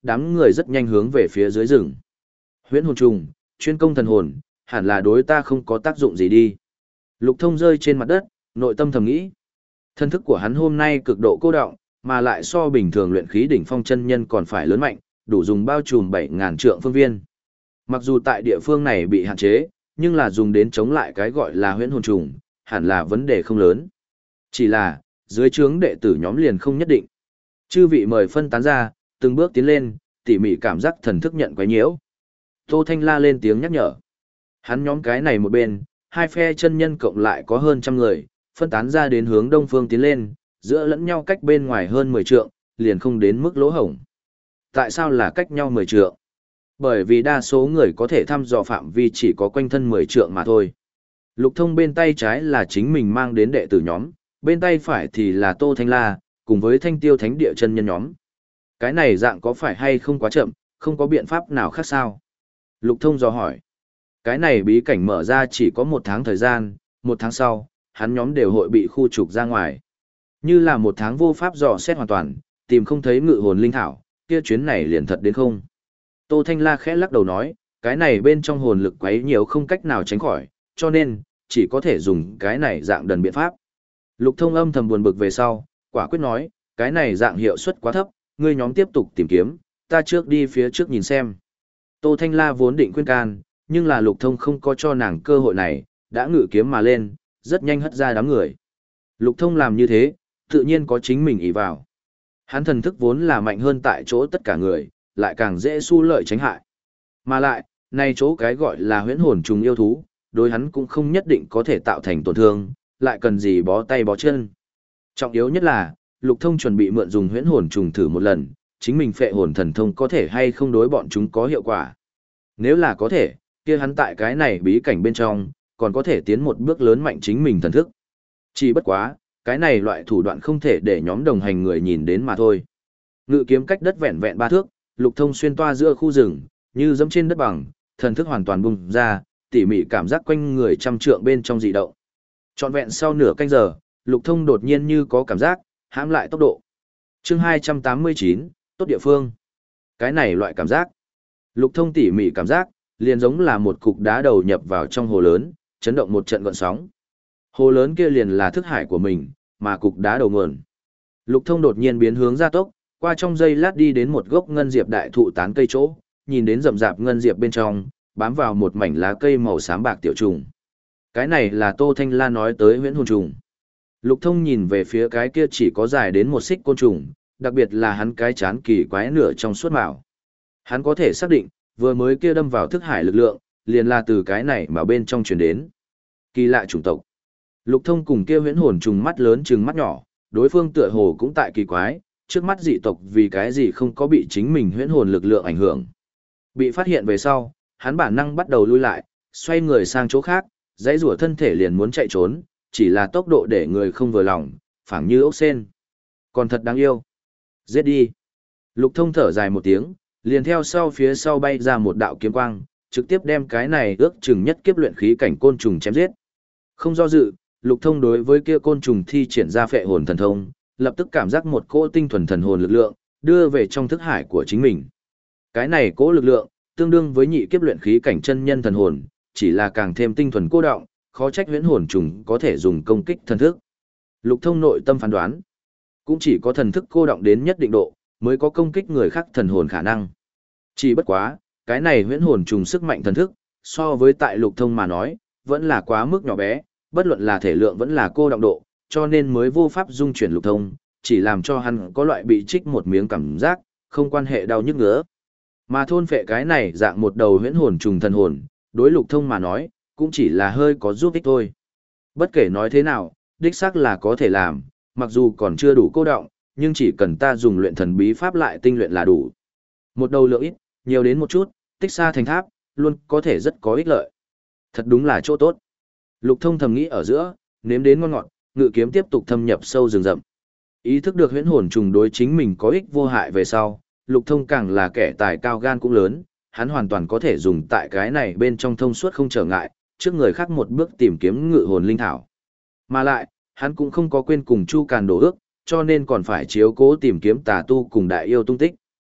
đám người rất nhanh hướng về phía dưới rừng. Huyễn hồn trùng, chuyên công thần hồn, hẳn là đối ta không có tác dụng gì đi. Lục Thông rơi trên mặt đất, nội tâm thầm nghĩ. Thân thức của hắn hôm nay cực độ cô đọng, mà lại so bình thường luyện khí đỉnh phong chân nhân còn phải lớn mạnh, đủ dùng bao trùm bảy ngàn trượng phương viên. Mặc dù tại địa phương này bị hạn chế, nhưng là dùng đến chống lại cái gọi là huyễn hồn trùng, hẳn là vấn đề không lớn. Chỉ là, dưới trướng đệ tử nhóm liền không nhất định. Chư vị mời phân tán ra, từng bước tiến lên, tỉ mỉ cảm giác thần thức nhận quấy nhiễu. Tô Thanh la lên tiếng nhắc nhở. Hắn nhóm cái này một bên, hai phe chân nhân cộng lại có hơn trăm người, phân tán ra đến hướng đông phương tiến lên, giữa lẫn nhau cách bên ngoài hơn mười trượng, liền không đến mức lỗ hổng. Tại sao là cách nhau mười trượng? Bởi vì đa số người có thể thăm dò phạm vi chỉ có quanh thân mười trượng mà thôi. Lục Thông bên tay trái là chính mình mang đến đệ tử nhóm, bên tay phải thì là Tô Thanh La, cùng với Thanh Tiêu Thánh Địa chân nhân nhóm. Cái này dạng có phải hay không quá chậm, không có biện pháp nào khác sao? Lục Thông dò hỏi. Cái này bí cảnh mở ra chỉ có một tháng thời gian, một tháng sau, hắn nhóm đều hội bị khu trục ra ngoài. Như là một tháng vô pháp dò xét hoàn toàn, tìm không thấy ngự hồn linh thảo, kia chuyến này liền thật đến không. Tô Thanh La khẽ lắc đầu nói, cái này bên trong hồn lực quấy nhiều không cách nào tránh khỏi, cho nên, chỉ có thể dùng cái này dạng đần biện pháp. Lục Thông âm thầm buồn bực về sau, quả quyết nói, cái này dạng hiệu suất quá thấp, ngươi nhóm tiếp tục tìm kiếm, ta trước đi phía trước nhìn xem. Tô Thanh La vốn định khuyên can, nhưng là Lục Thông không có cho nàng cơ hội này, đã ngự kiếm mà lên, rất nhanh hất ra đám người. Lục Thông làm như thế, tự nhiên có chính mình ý vào. Hắn thần thức vốn là mạnh hơn tại chỗ tất cả người, lại càng dễ su lợi tránh hại. Mà lại, nay chỗ cái gọi là huyễn hồn trùng yêu thú, đối hắn cũng không nhất định có thể tạo thành tổn thương, lại cần gì bó tay bó chân. Trọng yếu nhất là, Lục Thông chuẩn bị mượn dùng huyễn hồn trùng thử một lần, chính mình phệ hồn thần thông có thể hay không đối bọn chúng có hiệu quả. Nếu là có thể, kia hắn tại cái này bí cảnh bên trong, còn có thể tiến một bước lớn mạnh chính mình thần thức. Chỉ bất quá, cái này loại thủ đoạn không thể để nhóm đồng hành người nhìn đến mà thôi. Ngự kiếm cách đất vẹn vẹn ba thước, Lục Thông xuyên toa giữa khu rừng, như dẫm trên đất bằng, thần thức hoàn toàn bung ra, tỉ mỉ cảm giác quanh người trăm trượng bên trong dị động. Trọn vẹn sau nửa canh giờ, Lục Thông đột nhiên như có cảm giác, hãm lại tốc độ. Chương hai trăm tám mươi chín, tốt địa phương. Cái này loại cảm giác. Lục Thông tỉ mỉ cảm giác, liền giống là một cục đá đầu nhập vào trong hồ lớn, chấn động một trận gợn sóng. Hồ lớn kia liền là thức hải của mình, mà cục đá đầu nguồn. Lục Thông đột nhiên biến hướng ra tốc, qua trong giây lát đi đến một gốc ngân diệp đại thụ tán cây chỗ, nhìn đến rậm rạp ngân diệp bên trong, bám vào một mảnh lá cây màu xám bạc tiểu trùng. Cái này là Tô Thanh La nói tới huyễn hồn trùng. Lục Thông nhìn về phía cái kia chỉ có dài đến một xích côn trùng, đặc biệt là hắn cái chán kỳ quái nửa trong suốt mạo. Hắn có thể xác định, vừa mới kia đâm vào thức hải lực lượng, liền là từ cái này mà bên trong truyền đến. Kỳ lạ chủng tộc. Lục Thông cùng kia huyễn hồn trùng mắt lớn trừng mắt nhỏ, đối phương tựa hồ cũng tại kỳ quái, trước mắt dị tộc vì cái gì không có bị chính mình huyễn hồn lực lượng ảnh hưởng. Bị phát hiện về sau, hắn bản năng bắt đầu lui lại, xoay người sang chỗ khác, dãy rủa thân thể liền muốn chạy trốn, chỉ là tốc độ để người không vừa lòng, phảng như ốc sên. Còn thật đáng yêu. Giết đi. Lục Thông thở dài một tiếng, liền theo sau phía sau bay ra một đạo kiếm quang, trực tiếp đem cái này ước chừng nhất kiếp luyện khí cảnh côn trùng chém giết. Không do dự, Lục Thông đối với kia côn trùng thi triển ra phệ hồn thần thông, lập tức cảm giác một cỗ tinh thuần thần hồn lực lượng, đưa về trong thức hải của chính mình. Cái này cỗ lực lượng, tương đương với nhị kiếp luyện khí cảnh chân nhân thần hồn, chỉ là càng thêm tinh thuần cô động, khó trách huyễn hồn trùng có thể dùng công kích thần thức. Lục Thông nội tâm phán đoán, cũng chỉ có thần thức cô động đến nhất định độ, mới có công kích người khác thần hồn khả năng. Chỉ bất quá, cái này huyễn hồn trùng sức mạnh thần thức, so với tại Lục Thông mà nói, vẫn là quá mức nhỏ bé, bất luận là thể lượng vẫn là cô động độ, cho nên mới vô pháp dung chuyển Lục Thông, chỉ làm cho hắn có loại bị trích một miếng cảm giác, không quan hệ đau nhức ngứa. Mà thôn phệ cái này dạng một đầu huyễn hồn trùng thần hồn, đối Lục Thông mà nói, cũng chỉ là hơi có giúp ích thôi. Bất kể nói thế nào, đích xác là có thể làm, mặc dù còn chưa đủ cô động, nhưng chỉ cần ta dùng luyện thần bí pháp lại tinh luyện là đủ. Một đầu lượng ít, nhiều đến một chút, tích xa thành tháp, luôn có thể rất có ích lợi. Thật đúng là chỗ tốt. Lục Thông thầm nghĩ ở giữa, nếm đến ngon ngọt, ngự kiếm tiếp tục thâm nhập sâu rừng rậm. Ý thức được huyễn hồn trùng đối chính mình có ích vô hại về sau, Lục Thông càng là kẻ tài cao gan cũng lớn, hắn hoàn toàn có thể dùng tại cái này bên trong thông suốt không trở ngại, trước người khác một bước tìm kiếm ngự hồn linh thảo. Mà lại, hắn cũng không có quên cùng Chu Càn đổ ước, cho nên còn phải chiếu cố tìm kiếm tà tu cùng đại yêu tung tích.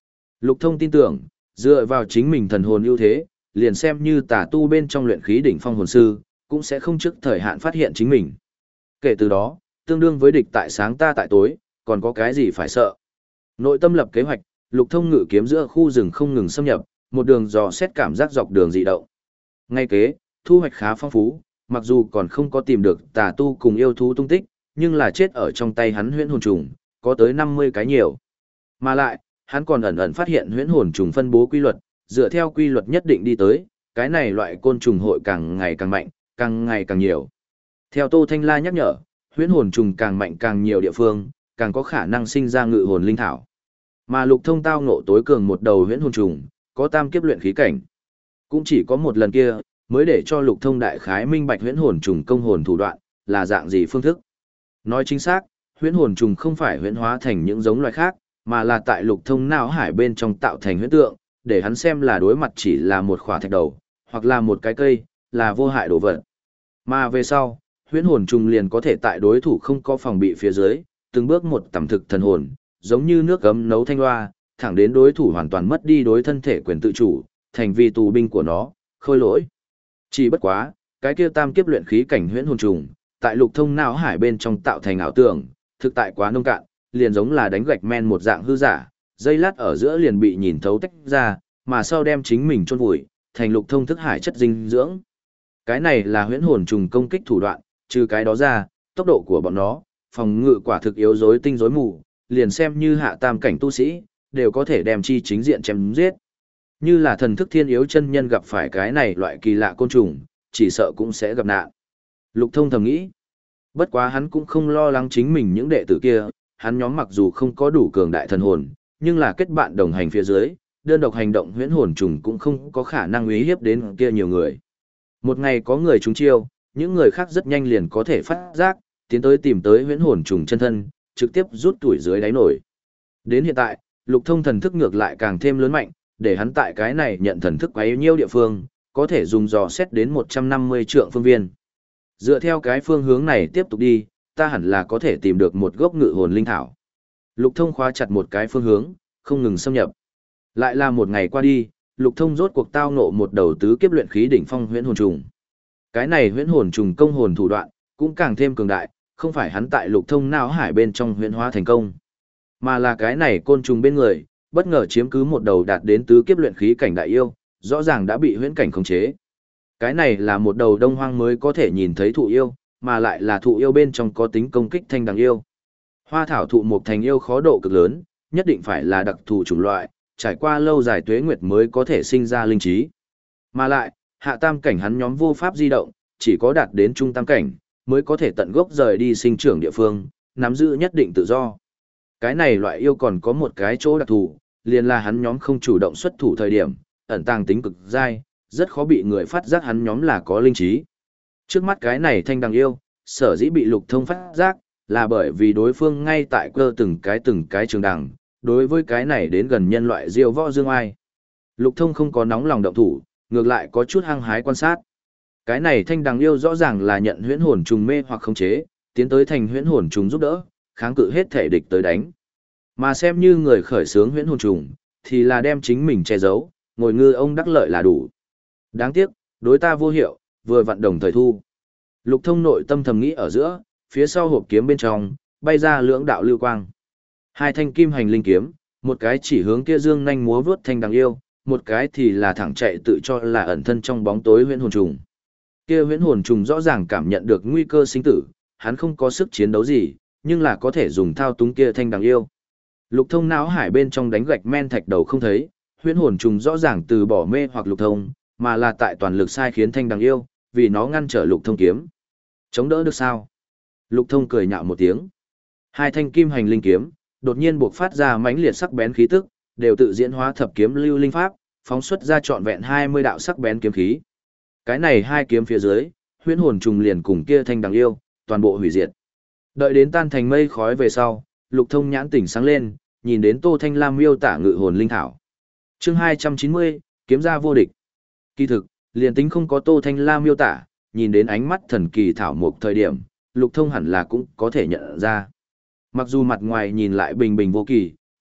Lục Thông tin tưởng, dựa vào chính mình thần hồn ưu thế, liền xem như tà tu bên trong luyện khí đỉnh phong hồn sư, cũng sẽ không trước thời hạn phát hiện chính mình. Kể từ đó, tương đương với địch tại sáng ta tại tối, còn có cái gì phải sợ. Nội tâm lập kế hoạch, Lục Thông ngự kiếm giữa khu rừng không ngừng xâm nhập, một đường dò xét cảm giác dọc đường dị động. Ngay kế, thu hoạch khá phong phú, mặc dù còn không có tìm được tà tu cùng yêu thú tung tích, nhưng là chết ở trong tay hắn huyễn hồn trùng, có tới năm mươi cái nhiều. Mà lại, hắn còn ẩn ẩn phát hiện huyễn hồn trùng phân bố quy luật, dựa theo quy luật nhất định đi tới, cái này loại côn trùng hội càng ngày càng mạnh, càng ngày càng nhiều. Theo Tô Thanh La nhắc nhở, huyễn hồn trùng càng mạnh càng nhiều địa phương, càng có khả năng sinh ra ngự hồn linh thảo. Mà Lục Thông tao ngộ tối cường một đầu huyễn hồn trùng, có tam kiếp luyện khí cảnh. Cũng chỉ có một lần kia, mới để cho Lục Thông đại khái minh bạch huyễn hồn trùng công hồn thủ đoạn, là dạng gì phương thức. Nói chính xác, huyễn hồn trùng không phải huyễn hóa thành những giống loài khác, mà là tại Lục Thông não hải bên trong tạo thành huyễn tượng, để hắn xem là đối mặt chỉ là một khỏa thạch đầu, hoặc là một cái cây, là vô hại đồ vật. Mà về sau, huyễn hồn trùng liền có thể tại đối thủ không có phòng bị phía dưới, từng bước một tẩm thực thần hồn, giống như nước gấm nấu thanh loa, thẳng đến đối thủ hoàn toàn mất đi đối thân thể quyền tự chủ, thành vì tù binh của nó, khôi lỗi. Chỉ bất quá, cái kia tam kiếp luyện khí cảnh huyễn hồn trùng, tại Lục Thông não hải bên trong tạo thành ảo tưởng, thực tại quá nông cạn, liền giống là đánh gạch men một dạng hư giả, dây lát ở giữa liền bị nhìn thấu tách ra, mà sau đem chính mình chôn vùi, thành Lục Thông thức hải chất dinh dưỡng. Cái này là huyễn hồn trùng công kích thủ đoạn, trừ cái đó ra, tốc độ của bọn nó, phòng ngự quả thực yếu rối tinh rối mù, liền xem như hạ tam cảnh tu sĩ, đều có thể đem chi chính diện chém giết. Như là thần thức thiên yếu chân nhân gặp phải cái này loại kỳ lạ côn trùng, chỉ sợ cũng sẽ gặp nạn. Lục Thông thầm nghĩ. Bất quá hắn cũng không lo lắng chính mình những đệ tử kia, hắn nhóm mặc dù không có đủ cường đại thần hồn, nhưng là kết bạn đồng hành phía dưới, đơn độc hành động huyễn hồn trùng cũng không có khả năng uy hiếp đến kia nhiều người. Một ngày có người trúng chiêu, những người khác rất nhanh liền có thể phát giác, tiến tới tìm tới huyễn hồn trùng chân thân, trực tiếp rút tuổi dưới đáy nổi. Đến hiện tại, Lục Thông thần thức ngược lại càng thêm lớn mạnh, để hắn tại cái này nhận thần thức quá nhiêu địa phương, có thể dùng dò xét đến một trăm năm mươi trượng phương viên. Dựa theo cái phương hướng này tiếp tục đi, ta hẳn là có thể tìm được một gốc ngự hồn linh thảo. Lục Thông khóa chặt một cái phương hướng, không ngừng xâm nhập. Lại là một ngày qua đi, Lục Thông rốt cuộc tao ngộ một đầu tứ kiếp luyện khí đỉnh phong huyễn hồn trùng. Cái này huyễn hồn trùng công hồn thủ đoạn cũng càng thêm cường đại, không phải hắn tại Lục Thông não hải bên trong huyễn hóa thành công, mà là cái này côn trùng bên người, bất ngờ chiếm cứ một đầu đạt đến tứ kiếp luyện khí cảnh đại yêu, rõ ràng đã bị huyễn cảnh khống chế. Cái này là một đầu đông hoang mới có thể nhìn thấy thụ yêu, mà lại là thụ yêu bên trong có tính công kích thanh đằng yêu. Hoa thảo thụ một thành yêu khó độ cực lớn, nhất định phải là đặc thù chủng loại, trải qua lâu dài tuế nguyệt mới có thể sinh ra linh trí. Mà lại, hạ tam cảnh hắn nhóm vô pháp di động, chỉ có đạt đến trung tam cảnh, mới có thể tận gốc rời đi sinh trưởng địa phương, nắm giữ nhất định tự do. Cái này loại yêu còn có một cái chỗ đặc thù, liền là hắn nhóm không chủ động xuất thủ thời điểm, ẩn tàng tính cực dai, rất khó bị người phát giác hắn nhóm là có linh trí. Trước mắt cái này thanh đằng yêu, sở dĩ bị Lục Thông phát giác, là bởi vì đối phương ngay tại cơ từng cái từng cái trường đằng, đối với cái này đến gần nhân loại diêu võ dương ai. Lục Thông không có nóng lòng động thủ, ngược lại có chút hăng hái quan sát. Cái này thanh đằng yêu rõ ràng là nhận huyễn hồn trùng mê hoặc khống chế, tiến tới thành huyễn hồn trùng giúp đỡ, kháng cự hết thể địch tới đánh. Mà xem như người khởi xướng huyễn hồn trùng, thì là đem chính mình che giấu, ngồi ngư ông đắc lợi là đủ. Đáng tiếc, đối ta vô hiệu, vừa vặn đồng thời thu. Lục Thông nội tâm thầm nghĩ ở giữa, phía sau hộp kiếm bên trong, bay ra lưỡng đạo lưu quang. Hai thanh kim hành linh kiếm, một cái chỉ hướng kia dương nhanh múa vướt thanh đằng yêu, một cái thì là thẳng chạy tự cho là ẩn thân trong bóng tối huyễn hồn trùng. Kia huyễn hồn trùng rõ ràng cảm nhận được nguy cơ sinh tử, hắn không có sức chiến đấu gì, nhưng là có thể dùng thao túng kia thanh đằng yêu. Lục Thông não hải bên trong đánh gạch men thạch đầu không thấy, huyễn hồn trùng rõ ràng từ bỏ mê hoặc Lục Thông, mà là tại toàn lực sai khiến thanh đằng yêu, vì nó ngăn trở Lục Thông kiếm. Chống đỡ được sao? Lục Thông cười nhạo một tiếng. Hai thanh kim hành linh kiếm, đột nhiên buộc phát ra mãnh liệt sắc bén khí tức, đều tự diễn hóa thập kiếm lưu linh pháp, phóng xuất ra trọn vẹn hai mươi đạo sắc bén kiếm khí. Cái này hai kiếm phía dưới, huyễn hồn trùng liền cùng kia thanh đằng yêu, toàn bộ hủy diệt. Đợi đến tan thành mây khói về sau, Lục Thông nhãn tỉnh sáng lên, nhìn đến Tô Thanh Lam miêu tả ngự hồn linh thảo. Chương hai trăm chín mươi, kiếm ra vô địch. Kỳ thực, liền tính không có Tô Thanh Lam miêu tả, nhìn đến ánh mắt thần kỳ thảo mục thời điểm, Lục Thông hẳn là cũng có thể nhận ra. Mặc dù mặt ngoài nhìn lại bình bình vô kỳ,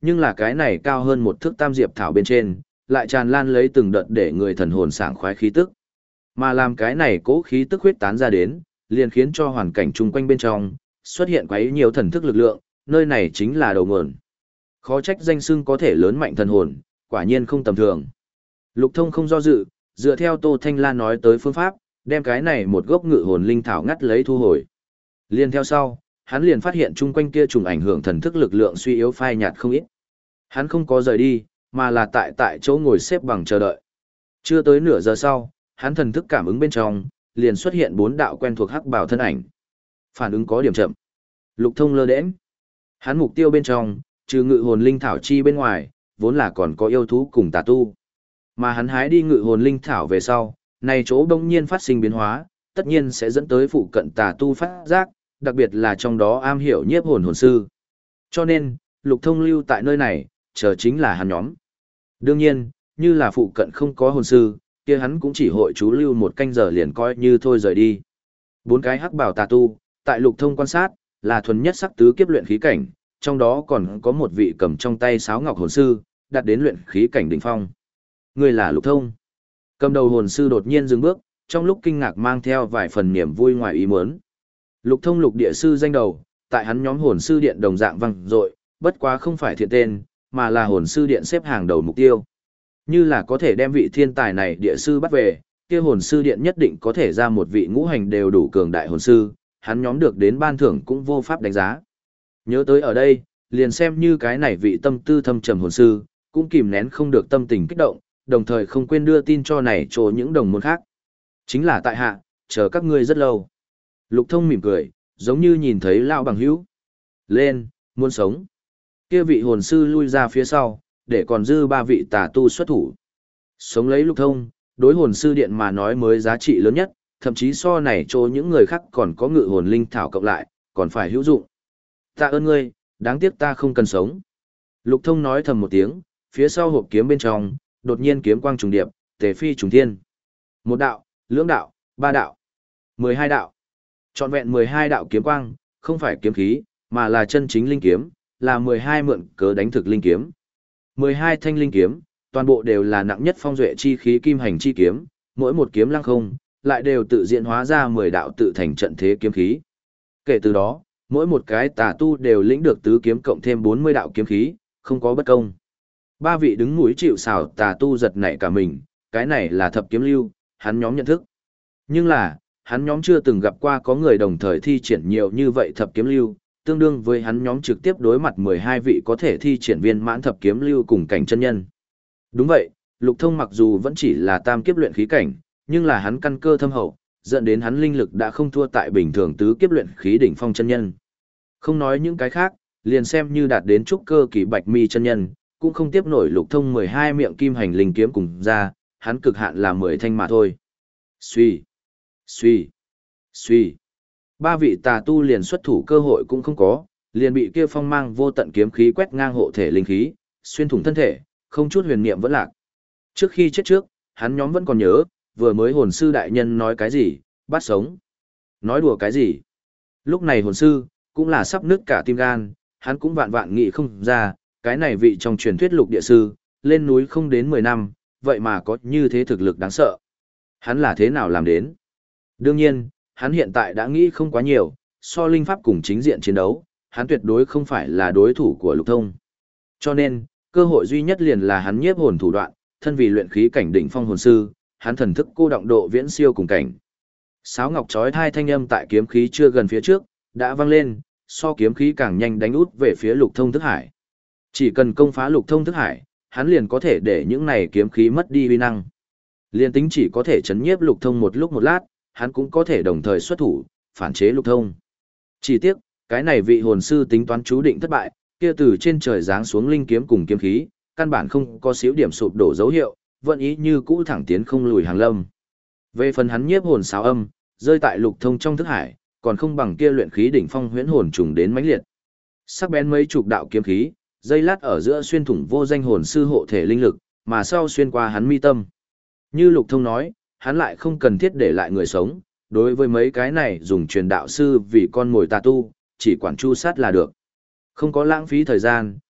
nhưng là cái này cao hơn một thước tam diệp thảo bên trên, lại tràn lan lấy từng đợt để người thần hồn sảng khoái khí tức. Mà làm cái này cố khí tức huyết tán ra đến, liền khiến cho hoàn cảnh chung quanh bên trong xuất hiện quấy nhiều thần thức lực lượng, nơi này chính là đầu nguồn. Khó trách danh xưng có thể lớn mạnh thần hồn, quả nhiên không tầm thường. Lục Thông không do dự, dựa theo Tô Thanh Lan nói tới phương pháp, đem cái này một gốc ngự hồn linh thảo ngắt lấy thu hồi. Liên theo sau, hắn liền phát hiện chung quanh kia trùng ảnh hưởng thần thức lực lượng suy yếu phai nhạt không ít. Hắn không có rời đi, mà là tại tại chỗ ngồi xếp bằng chờ đợi. Chưa tới nửa giờ sau, hắn thần thức cảm ứng bên trong, liền xuất hiện bốn đạo quen thuộc hắc bào thân ảnh. Phản ứng có điểm chậm. Lục Thông lơ đễnh. Hắn mục tiêu bên trong, trừ ngự hồn linh thảo chi bên ngoài, vốn là còn có yêu thú cùng tà tu. Mà hắn hái đi ngự hồn linh thảo về sau, này chỗ đông nhiên phát sinh biến hóa, tất nhiên sẽ dẫn tới phụ cận tà tu phát giác, đặc biệt là trong đó am hiểu nhiếp hồn hồn sư. Cho nên, Lục Thông lưu tại nơi này, chờ chính là hắn nhóm. Đương nhiên, như là phụ cận không có hồn sư, kia hắn cũng chỉ hội chú lưu một canh giờ liền coi như thôi rời đi. Bốn cái hắc bảo tà tu, tại Lục Thông quan sát, là thuần nhất sắc tứ kiếp luyện khí cảnh, trong đó còn có một vị cầm trong tay sáo ngọc hồn sư, đạt đến luyện khí cảnh đỉnh phong. Người là Lục Thông. Cầm đầu hồn sư đột nhiên dừng bước, trong lúc kinh ngạc mang theo vài phần niềm vui ngoài ý muốn. Lục Thông lục địa sư danh đầu, tại hắn nhóm hồn sư điện đồng dạng vang dội, bất quá không phải thiện tên, mà là hồn sư điện xếp hàng đầu mục tiêu. Như là có thể đem vị thiên tài này địa sư bắt về, kia hồn sư điện nhất định có thể ra một vị ngũ hành đều đủ cường đại hồn sư, hắn nhóm được đến ban thưởng cũng vô pháp đánh giá. Nhớ tới ở đây, liền xem như cái này vị tâm tư thâm trầm hồn sư, cũng kìm nén không được tâm tình kích động, đồng thời không quên đưa tin cho này cho những đồng môn khác. Chính là tại hạ, chờ các ngươi rất lâu. Lục Thông mỉm cười, giống như nhìn thấy lão bằng hữu. Lên, muốn sống. Kia vị hồn sư lui ra phía sau, để còn dư ba vị tà tu xuất thủ. Sống lấy Lục Thông, đối hồn sư điện mà nói mới giá trị lớn nhất, thậm chí so này cho những người khác còn có ngự hồn linh thảo cộng lại, còn phải hữu dụng. Tạ ơn ngươi, đáng tiếc ta không cần sống. Lục Thông nói thầm một tiếng, phía sau hộp kiếm bên trong, đột nhiên kiếm quang trùng điệp, tề phi trùng thiên. Một đạo, lưỡng đạo, ba đạo, mười hai đạo. Trọn vẹn mười hai đạo kiếm quang, không phải kiếm khí, mà là chân chính linh kiếm, là mười hai mượn cớ đánh thực linh kiếm. mười hai thanh linh kiếm, toàn bộ đều là nặng nhất phong duệ chi khí kim hành chi kiếm, mỗi một kiếm lăng không, lại đều tự diễn hóa ra mười đạo tự thành trận thế kiếm khí. Kể từ đó, mỗi một cái tà tu đều lĩnh được tứ kiếm cộng thêm bốn mươi đạo kiếm khí, không có bất công. Ba vị đứng mũi chịu sào tà tu giật nảy cả mình, cái này là thập kiếm lưu, hắn nhóm nhận thức. Nhưng là, hắn nhóm chưa từng gặp qua có người đồng thời thi triển nhiều như vậy thập kiếm lưu, tương đương với hắn nhóm trực tiếp đối mặt mười hai vị có thể thi triển viên mãn thập kiếm lưu cùng cảnh chân nhân. Đúng vậy, Lục Thông mặc dù vẫn chỉ là tam kiếp luyện khí cảnh, nhưng là hắn căn cơ thâm hậu, dẫn đến hắn linh lực đã không thua tại bình thường tứ kiếp luyện khí đỉnh phong chân nhân. Không nói những cái khác, liền xem như đạt đến trúc cơ kỳ bạch mi chân nhân, cũng không tiếp nổi Lục Thông mười hai miệng kim hành linh kiếm cùng ra, hắn cực hạn là mười thanh mà thôi. Suy, suy, suy. Ba vị tà tu liền xuất thủ cơ hội cũng không có, liền bị kia phong mang vô tận kiếm khí quét ngang hộ thể linh khí, xuyên thủng thân thể, không chút huyền niệm vẫn lạc. Trước khi chết trước, hắn nhóm vẫn còn nhớ, vừa mới hồn sư đại nhân nói cái gì, bắt sống. Nói đùa cái gì? Lúc này hồn sư, cũng là sắp nứt cả tim gan, hắn cũng vạn vạn nghĩ không ra, cái này vị trong truyền thuyết lục địa sư, lên núi không đến mười năm, vậy mà có như thế thực lực đáng sợ. Hắn là thế nào làm đến? Đương nhiên, hắn hiện tại đã nghĩ không quá nhiều, so linh pháp cùng chính diện chiến đấu, hắn tuyệt đối không phải là đối thủ của Lục Thông. Cho nên, cơ hội duy nhất liền là hắn nhiếp hồn thủ đoạn, thân vì luyện khí cảnh đỉnh phong hồn sư, hắn thần thức cô động độ viễn siêu cùng cảnh. Sáo ngọc chói tai thanh âm tại kiếm khí chưa gần phía trước, đã vang lên, so kiếm khí càng nhanh đánh út về phía Lục Thông thức hải. Chỉ cần công phá Lục Thông thức hải, hắn liền có thể để những này kiếm khí mất đi uy năng. Liên tính chỉ có thể chấn nhiếp Lục Thông một lúc một lát, hắn cũng có thể đồng thời xuất thủ, phản chế Lục Thông. Chỉ tiếc, cái này vị hồn sư tính toán chú định thất bại, kia từ trên trời giáng xuống linh kiếm cùng kiếm khí, căn bản không có xíu điểm sụp đổ dấu hiệu, vẫn ý như cũ thẳng tiến không lùi hàng lâm. Về phần hắn nhiếp hồn sáo âm, rơi tại Lục Thông trong thức hải, còn không bằng kia luyện khí đỉnh phong huyễn hồn trùng đến mãnh liệt. Sắc bén mấy chục đạo kiếm khí, dây lát ở giữa xuyên thủng vô danh hồn sư hộ thể linh lực, mà sau xuyên qua hắn mi tâm. Như Lục Thông nói, hắn lại không cần thiết để lại người sống, đối với mấy cái này dùng truyền đạo sư vì con mồi tà tu, chỉ quản chu sát là được. Không có lãng phí thời gian,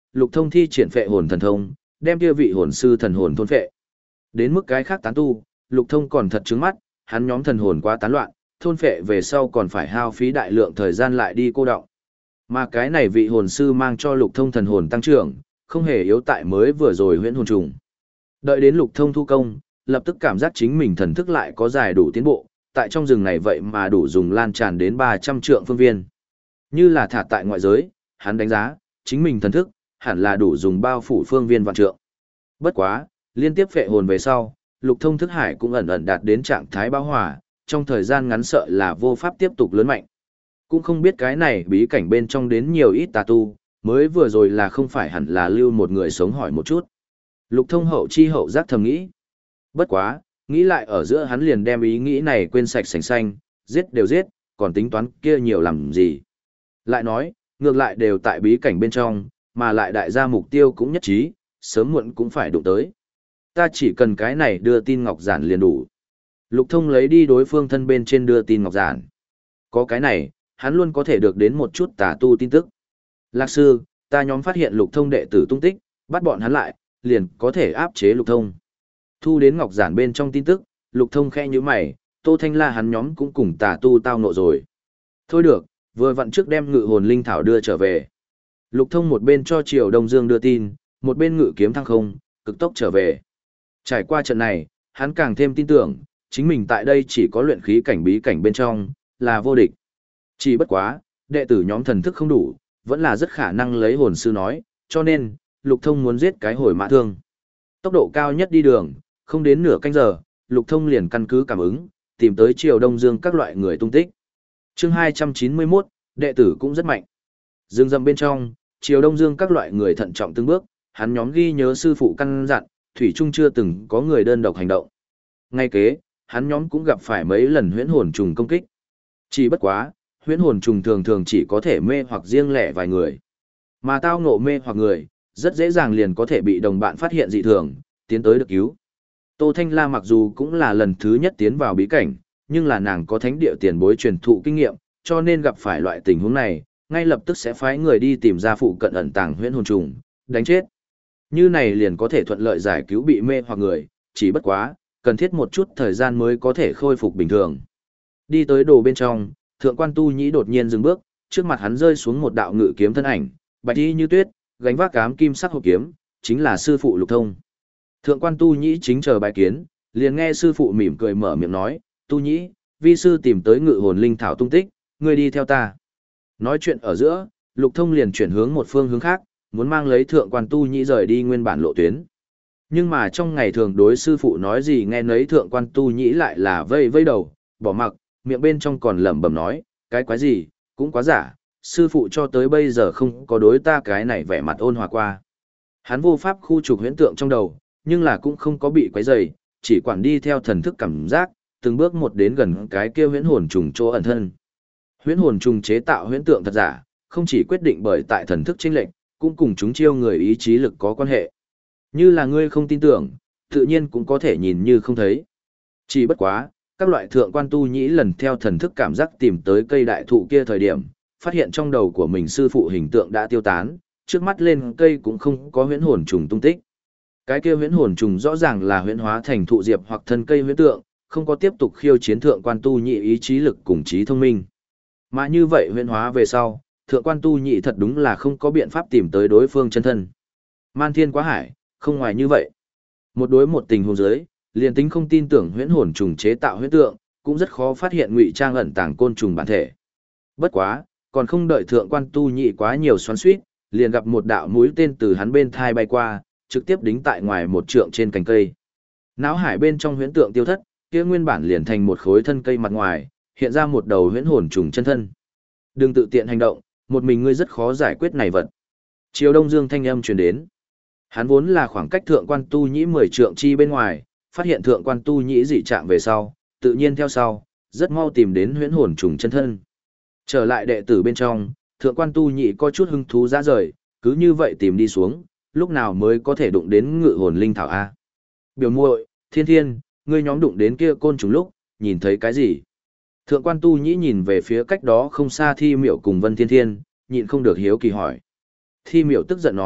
Lục Thông thi triển phệ hồn thần thông, đem kia vị hồn sư thần hồn thôn phệ. Đến mức cái khác tán tu, Lục Thông còn thật trứng mắt, hắn nhóm thần hồn quá tán loạn, thôn phệ về sau còn phải hao phí đại lượng thời gian lại đi cô đọng. Mà cái này vị hồn sư mang cho Lục Thông thần hồn tăng trưởng, không hề yếu tại mới vừa rồi huyễn hồn trùng. Đợi đến Lục Thông thu công, lập tức cảm giác chính mình thần thức lại có dài đủ tiến bộ, tại trong rừng này vậy mà đủ dùng lan tràn đến ba trăm trượng phương viên. Như là thả tại ngoại giới, hắn đánh giá, chính mình thần thức, hẳn là đủ dùng bao phủ phương viên vạn trượng. Bất quá, liên tiếp phệ hồn về sau, Lục Thông thức hải cũng ẩn ẩn đạt đến trạng thái bão hòa, trong thời gian ngắn sợ là vô pháp tiếp tục lớn mạnh. Cũng không biết cái này bí cảnh bên trong đến nhiều ít tà tu, mới vừa rồi là không phải hẳn là lưu một người sống hỏi một chút. Lục Thông hậu chi hậu giác thầm nghĩ. Bất quá, nghĩ lại ở giữa hắn liền đem ý nghĩ này quên sạch sành xanh, giết đều giết, còn tính toán kia nhiều làm gì. Lại nói, ngược lại đều tại bí cảnh bên trong, mà lại đại gia mục tiêu cũng nhất trí, sớm muộn cũng phải đụng tới. Ta chỉ cần cái này đưa tin ngọc giản liền đủ. Lục Thông lấy đi đối phương thân bên trên đưa tin ngọc giản. Có cái này, hắn luôn có thể được đến một chút tà tu tin tức. Lạc sư, ta nhóm phát hiện Lục Thông đệ tử tung tích, bắt bọn hắn lại, liền có thể áp chế Lục Thông. Thu đến ngọc giản bên trong tin tức, Lục Thông khẽ như mày, Tô Thanh La hắn nhóm cũng cùng tà tu tao nộ rồi. Thôi được, vừa vặn trước đem ngự hồn linh thảo đưa trở về. Lục Thông một bên cho Triều Đông Dương đưa tin, một bên ngự kiếm thăng không, cực tốc trở về. Trải qua trận này, hắn càng thêm tin tưởng, chính mình tại đây chỉ có luyện khí cảnh bí cảnh bên trong, là vô địch. Chỉ bất quá, đệ tử nhóm thần thức không đủ, vẫn là rất khả năng lấy hồn sư nói, cho nên, Lục Thông muốn giết cái hồi mã thương. Tốc độ cao nhất đi đường, không đến nửa canh giờ, Lục Thông liền căn cứ cảm ứng, tìm tới Triều Đông Dương các loại người tung tích. Chương hai trăm chín mươi mốt, đệ tử cũng rất mạnh. Dương dầm bên trong, Triều Đông Dương các loại người thận trọng từng bước, hắn nhóm ghi nhớ sư phụ căn dặn, thủy chung chưa từng có người đơn độc hành động. Ngay kế, hắn nhóm cũng gặp phải mấy lần huyễn hồn trùng công kích. Chỉ bất quá, huyễn hồn trùng thường thường chỉ có thể mê hoặc riêng lẻ vài người. Mà tao ngộ mê hoặc người, rất dễ dàng liền có thể bị đồng bạn phát hiện dị thường, tiến tới được cứu. Tô Thanh La mặc dù cũng là lần thứ nhất tiến vào bí cảnh, nhưng là nàng có thánh địa tiền bối truyền thụ kinh nghiệm, cho nên gặp phải loại tình huống này, ngay lập tức sẽ phái người đi tìm ra phụ cận ẩn tàng huyễn hồn trùng, đánh chết. Như này liền có thể thuận lợi giải cứu bị mê hoặc người, chỉ bất quá, cần thiết một chút thời gian mới có thể khôi phục bình thường. Đi tới đồ bên trong, thượng quan tu nhĩ đột nhiên dừng bước, trước mặt hắn rơi xuống một đạo ngự kiếm thân ảnh, bạch y như tuyết, gánh vác cám kim sắc hộp kiếm, chính là sư phụ Lục Thông. Thượng quan tu nhĩ chính chờ bài kiến, liền nghe sư phụ mỉm cười mở miệng nói, tu nhĩ, vi sư tìm tới ngự hồn linh thảo tung tích, ngươi đi theo ta. Nói chuyện ở giữa, Lục Thông liền chuyển hướng một phương hướng khác, muốn mang lấy thượng quan tu nhĩ rời đi nguyên bản lộ tuyến. Nhưng mà trong ngày thường đối sư phụ nói gì nghe nấy thượng quan tu nhĩ lại là vây vây đầu, bỏ mặc, miệng bên trong còn lẩm bẩm nói, cái quái gì, cũng quá giả, sư phụ cho tới bây giờ không có đối ta cái này vẻ mặt ôn hòa qua. Hắn vô pháp khu trục huyễn tượng trong đầu, nhưng là cũng không có bị quấy rầy, chỉ quản đi theo thần thức cảm giác, từng bước một đến gần cái kia huyễn hồn trùng chỗ ẩn thân. Huyễn hồn trùng chế tạo huyễn tượng thật giả, không chỉ quyết định bởi tại thần thức chênh lệch, cũng cùng chúng chiêu người ý chí lực có quan hệ. Như là ngươi không tin tưởng, tự nhiên cũng có thể nhìn như không thấy. Chỉ bất quá, các loại thượng quan tu nhĩ lần theo thần thức cảm giác tìm tới cây đại thụ kia thời điểm, phát hiện trong đầu của mình sư phụ hình tượng đã tiêu tán, trước mắt lên cây cũng không có huyễn hồn trùng tung tích. Cái kia huyễn hồn trùng rõ ràng là huyễn hóa thành thụ diệp hoặc thân cây huyễn tượng, không có tiếp tục khiêu chiến thượng quan tu nhị ý chí lực cùng trí thông minh. Mà như vậy huyễn hóa về sau, thượng quan tu nhị thật đúng là không có biện pháp tìm tới đối phương chân thân. Man thiên quá hải, không ngoài như vậy. Một đối một tình huống dưới, liền tính không tin tưởng huyễn hồn trùng chế tạo huyễn tượng, cũng rất khó phát hiện ngụy trang ẩn tàng côn trùng bản thể. Bất quá, còn không đợi thượng quan tu nhị quá nhiều xoắn xuýt, liền gặp một đạo mũi tên từ hắn bên thai bay qua, trực tiếp đính tại ngoài một trượng trên cành cây. Náo hải bên trong huyễn tượng tiêu thất, kia nguyên bản liền thành một khối thân cây mặt ngoài, hiện ra một đầu huyễn hồn trùng chân thân. Đừng tự tiện hành động, một mình ngươi rất khó giải quyết này vật. Triều Đông Dương thanh âm truyền đến. Hắn vốn là khoảng cách thượng quan tu nhĩ mười trượng chi bên ngoài, phát hiện thượng quan tu nhĩ dị trạng về sau, tự nhiên theo sau, rất mau tìm đến huyễn hồn trùng chân thân. Trở lại đệ tử bên trong, thượng quan tu nhĩ có chút hứng thú ra rời, cứ như vậy tìm đi xuống, lúc nào mới có thể đụng đến ngự hồn linh thảo a? Biểu muội, Thiên Thiên, ngươi nhóm đụng đến kia côn trùng lúc, nhìn thấy cái gì? Thượng quan tu nhĩ nhìn về phía cách đó không xa Thi Miểu cùng Vân Thiên Thiên, nhịn không được hiếu kỳ hỏi. Thi Miểu tức giận nói,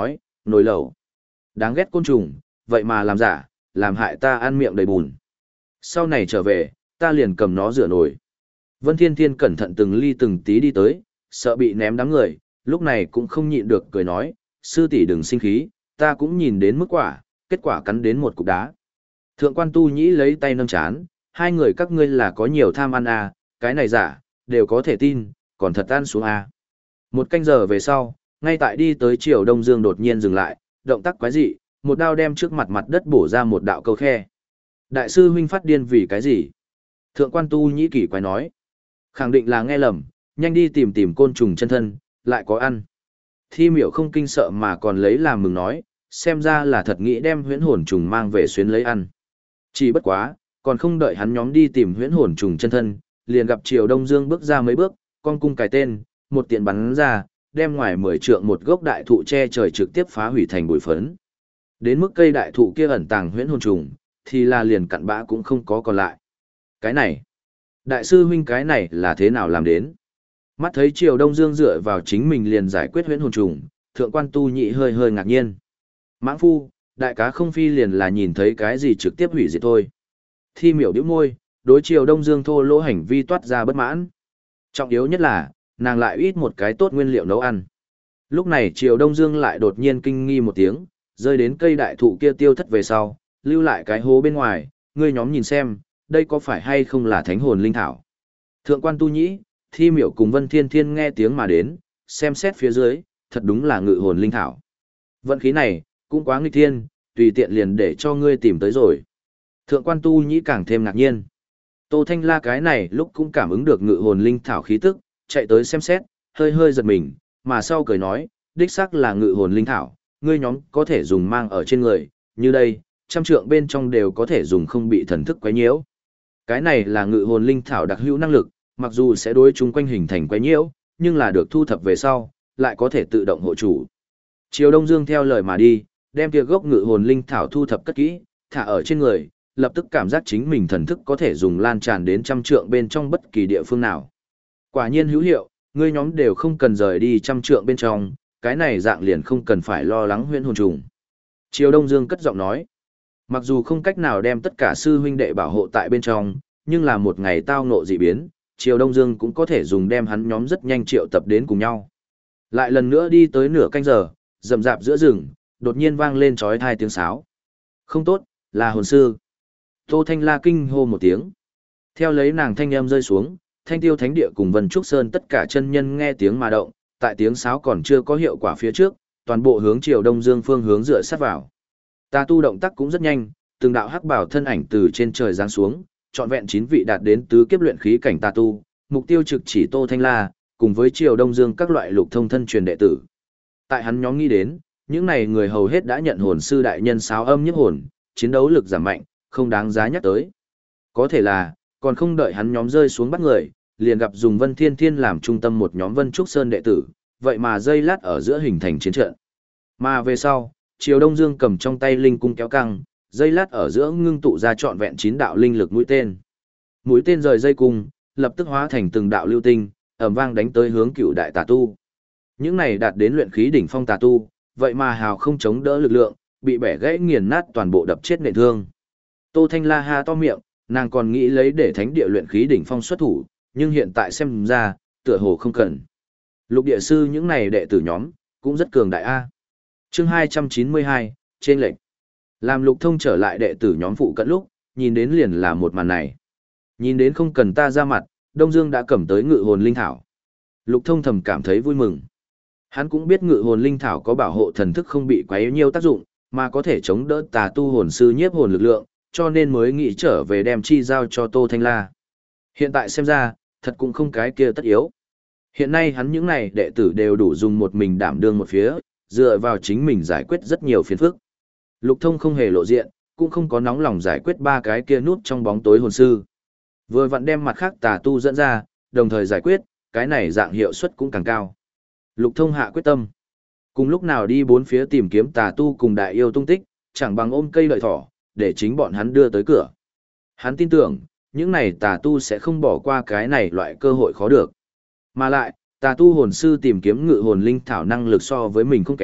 nồi lẩu. Đáng ghét côn trùng, vậy mà làm giả, làm hại ta ăn miệng đầy bùn. Sau này trở về, ta liền cầm nó rửa nồi. Vân Thiên Thiên cẩn thận từng ly từng tí đi tới, sợ bị ném đám người, lúc này cũng không nhịn được cười nói, sư tỷ đừng sinh khí, ta cũng nhìn đến mức quả, kết quả cắn đến một cục đá. Thượng quan Tu Nhĩ lấy tay nâng chán, hai người các ngươi là có nhiều tham ăn à, cái này giả, đều có thể tin, còn thật ăn xuống à. Một canh giờ về sau, ngay tại đi tới Triều Đông Dương đột nhiên dừng lại, động tác quái dị, một đao đem trước mặt mặt đất bổ ra một đạo câu khe. Đại sư huynh phát điên vì cái gì? Thượng quan Tu Nhĩ kỳ quái nói. Khẳng định là nghe lầm, nhanh đi tìm tìm côn trùng chân thân, lại có ăn. Thi miểu không kinh sợ mà còn lấy làm mừng nói, xem ra là thật nghĩ đem huyễn hồn trùng mang về xuyến lấy ăn. Chỉ bất quá, còn không đợi hắn nhóm đi tìm huyễn hồn trùng chân thân, liền gặp Triều Đông Dương bước ra mấy bước, con cung cài tên, một tiện bắn ra, đem ngoài mười trượng một gốc đại thụ che trời trực tiếp phá hủy thành bụi phấn. Đến mức cây đại thụ kia ẩn tàng huyễn hồn trùng, thì là liền cặn bã cũng không có còn lại. Cái này, đại sư huynh cái này là thế nào làm đến? Mắt thấy Triều Đông Dương dựa vào chính mình liền giải quyết huyễn hồn trùng, thượng quan Tu Nhĩ hơi hơi ngạc nhiên. Mãng phu, đại cá không phi liền là nhìn thấy cái gì trực tiếp hủy diệt thôi. Thi miểu bĩu môi, đối Triều Đông Dương thô lỗ hành vi toát ra bất mãn. Trọng yếu nhất là, nàng lại ít một cái tốt nguyên liệu nấu ăn. Lúc này Triều Đông Dương lại đột nhiên kinh nghi một tiếng, rơi đến cây đại thụ kia tiêu thất về sau, lưu lại cái hố bên ngoài, ngươi nhóm nhìn xem, đây có phải hay không là thánh hồn linh thảo. Thượng quan Tu Nhĩ, Thi miểu cùng Vân Thiên Thiên nghe tiếng mà đến, xem xét phía dưới, thật đúng là ngự hồn linh thảo. Vận khí này, cũng quá nghịch thiên, tùy tiện liền để cho ngươi tìm tới rồi. Thượng quan Tu Nhĩ càng thêm ngạc nhiên. Tô Thanh La cái này lúc cũng cảm ứng được ngự hồn linh thảo khí tức, chạy tới xem xét, hơi hơi giật mình, mà sau cười nói, đích xác là ngự hồn linh thảo, ngươi nhóm có thể dùng mang ở trên người, như đây, trăm trượng bên trong đều có thể dùng không bị thần thức quấy nhiễu. Cái này là ngự hồn linh thảo đặc hữu năng lực, mặc dù sẽ đối chúng quanh hình thành quấy nhiễu, nhưng là được thu thập về sau, lại có thể tự động hộ chủ. Triều Đông Dương theo lời mà đi, đem kia gốc ngự hồn linh thảo thu thập cất kỹ, thả ở trên người, lập tức cảm giác chính mình thần thức có thể dùng lan tràn đến trăm trượng bên trong bất kỳ địa phương nào. Quả nhiên hữu hiệu, ngươi nhóm đều không cần rời đi trăm trượng bên trong, cái này dạng liền không cần phải lo lắng huyễn hồn trùng. Triều Đông Dương cất giọng nói, mặc dù không cách nào đem tất cả sư huynh đệ bảo hộ tại bên trong, nhưng là một ngày tao ngộ dị biến, Triều Đông Dương cũng có thể dùng đem hắn nhóm rất nhanh triệu tập đến cùng nhau. Lại lần nữa đi tới nửa canh giờ, rậm rạp giữa rừng, đột nhiên vang lên chói tai tiếng sáo. Không tốt, là hồn sư. Tô Thanh La kinh hô một tiếng. Theo lấy nàng thanh âm rơi xuống, Thanh Tiêu Thánh Địa cùng Vân Trúc Sơn tất cả chân nhân nghe tiếng mà động, tại tiếng sáo còn chưa có hiệu quả phía trước, toàn bộ hướng Triều Đông Dương phương hướng dựa sát vào. Tà tu động tác cũng rất nhanh, từng đạo hắc bảo thân ảnh từ trên trời giáng xuống, trọn vẹn chín vị đạt đến tứ kiếp luyện khí cảnh tà tu, mục tiêu trực chỉ Tô Thanh La, cùng với Triều Đông Dương các loại lục thông thân truyền đệ tử. Tại hắn nhóm nghĩ đến, những này người hầu hết đã nhận hồn sư đại nhân sáo âm nhiếp hồn, chiến đấu lực giảm mạnh, không đáng giá nhắc tới. Có thể là, còn không đợi hắn nhóm rơi xuống bắt người, liền gặp dùng Vân Thiên Thiên làm trung tâm một nhóm Vân Trúc Sơn đệ tử, vậy mà dây lát ở giữa hình thành chiến trận. Mà về sau, Triều Đông Dương cầm trong tay linh cung kéo căng, dây lát ở giữa ngưng tụ ra trọn vẹn chín đạo linh lực mũi tên. Mũi tên rời dây cung, lập tức hóa thành từng đạo lưu tinh, ầm vang đánh tới hướng cựu đại tà tu. Những này đạt đến luyện khí đỉnh phong tà tu, vậy mà hào không chống đỡ lực lượng, bị bẻ gãy nghiền nát toàn bộ đập chết nện thương. Tô Thanh La ha to miệng, nàng còn nghĩ lấy để thánh địa luyện khí đỉnh phong xuất thủ, nhưng hiện tại xem ra, tựa hồ không cần. Lục địa sư những này đệ tử nhóm, cũng rất cường đại a. Chương hai trăm chín mươi hai, trên lệnh. Làm Lục Thông trở lại đệ tử nhóm phụ cận lúc, nhìn đến liền là một màn này. Nhìn đến không cần ta ra mặt, Đông Dương đã cầm tới ngự hồn linh thảo. Lục Thông thầm cảm thấy vui mừng. Hắn cũng biết ngự hồn linh thảo có bảo hộ thần thức không bị quấy nhiễu tác dụng, mà có thể chống đỡ tà tu hồn sư nhiếp hồn lực lượng, cho nên mới nghĩ trở về đem chi giao cho Tô Thanh La. Hiện tại xem ra, thật cũng không cái kia tất yếu. Hiện nay hắn những này đệ tử đều đủ dùng một mình đảm đương một phía, dựa vào chính mình giải quyết rất nhiều phiền phức. Lục Thông không hề lộ diện, cũng không có nóng lòng giải quyết ba cái kia núp trong bóng tối hồn sư. Vừa vặn đem mặt khác tà tu dẫn ra, đồng thời giải quyết, cái này dạng hiệu suất cũng càng cao. Lục Thông hạ quyết tâm. Cùng lúc nào đi bốn phía tìm kiếm tà tu cùng đại yêu tung tích, chẳng bằng ôm cây đợi thỏ, để chính bọn hắn đưa tới cửa. Hắn tin tưởng, những này tà tu sẽ không bỏ qua cái này loại cơ hội khó được. Mà lại, tà tu hồn sư tìm kiếm ngự hồn linh thảo năng lực so với mình không kém,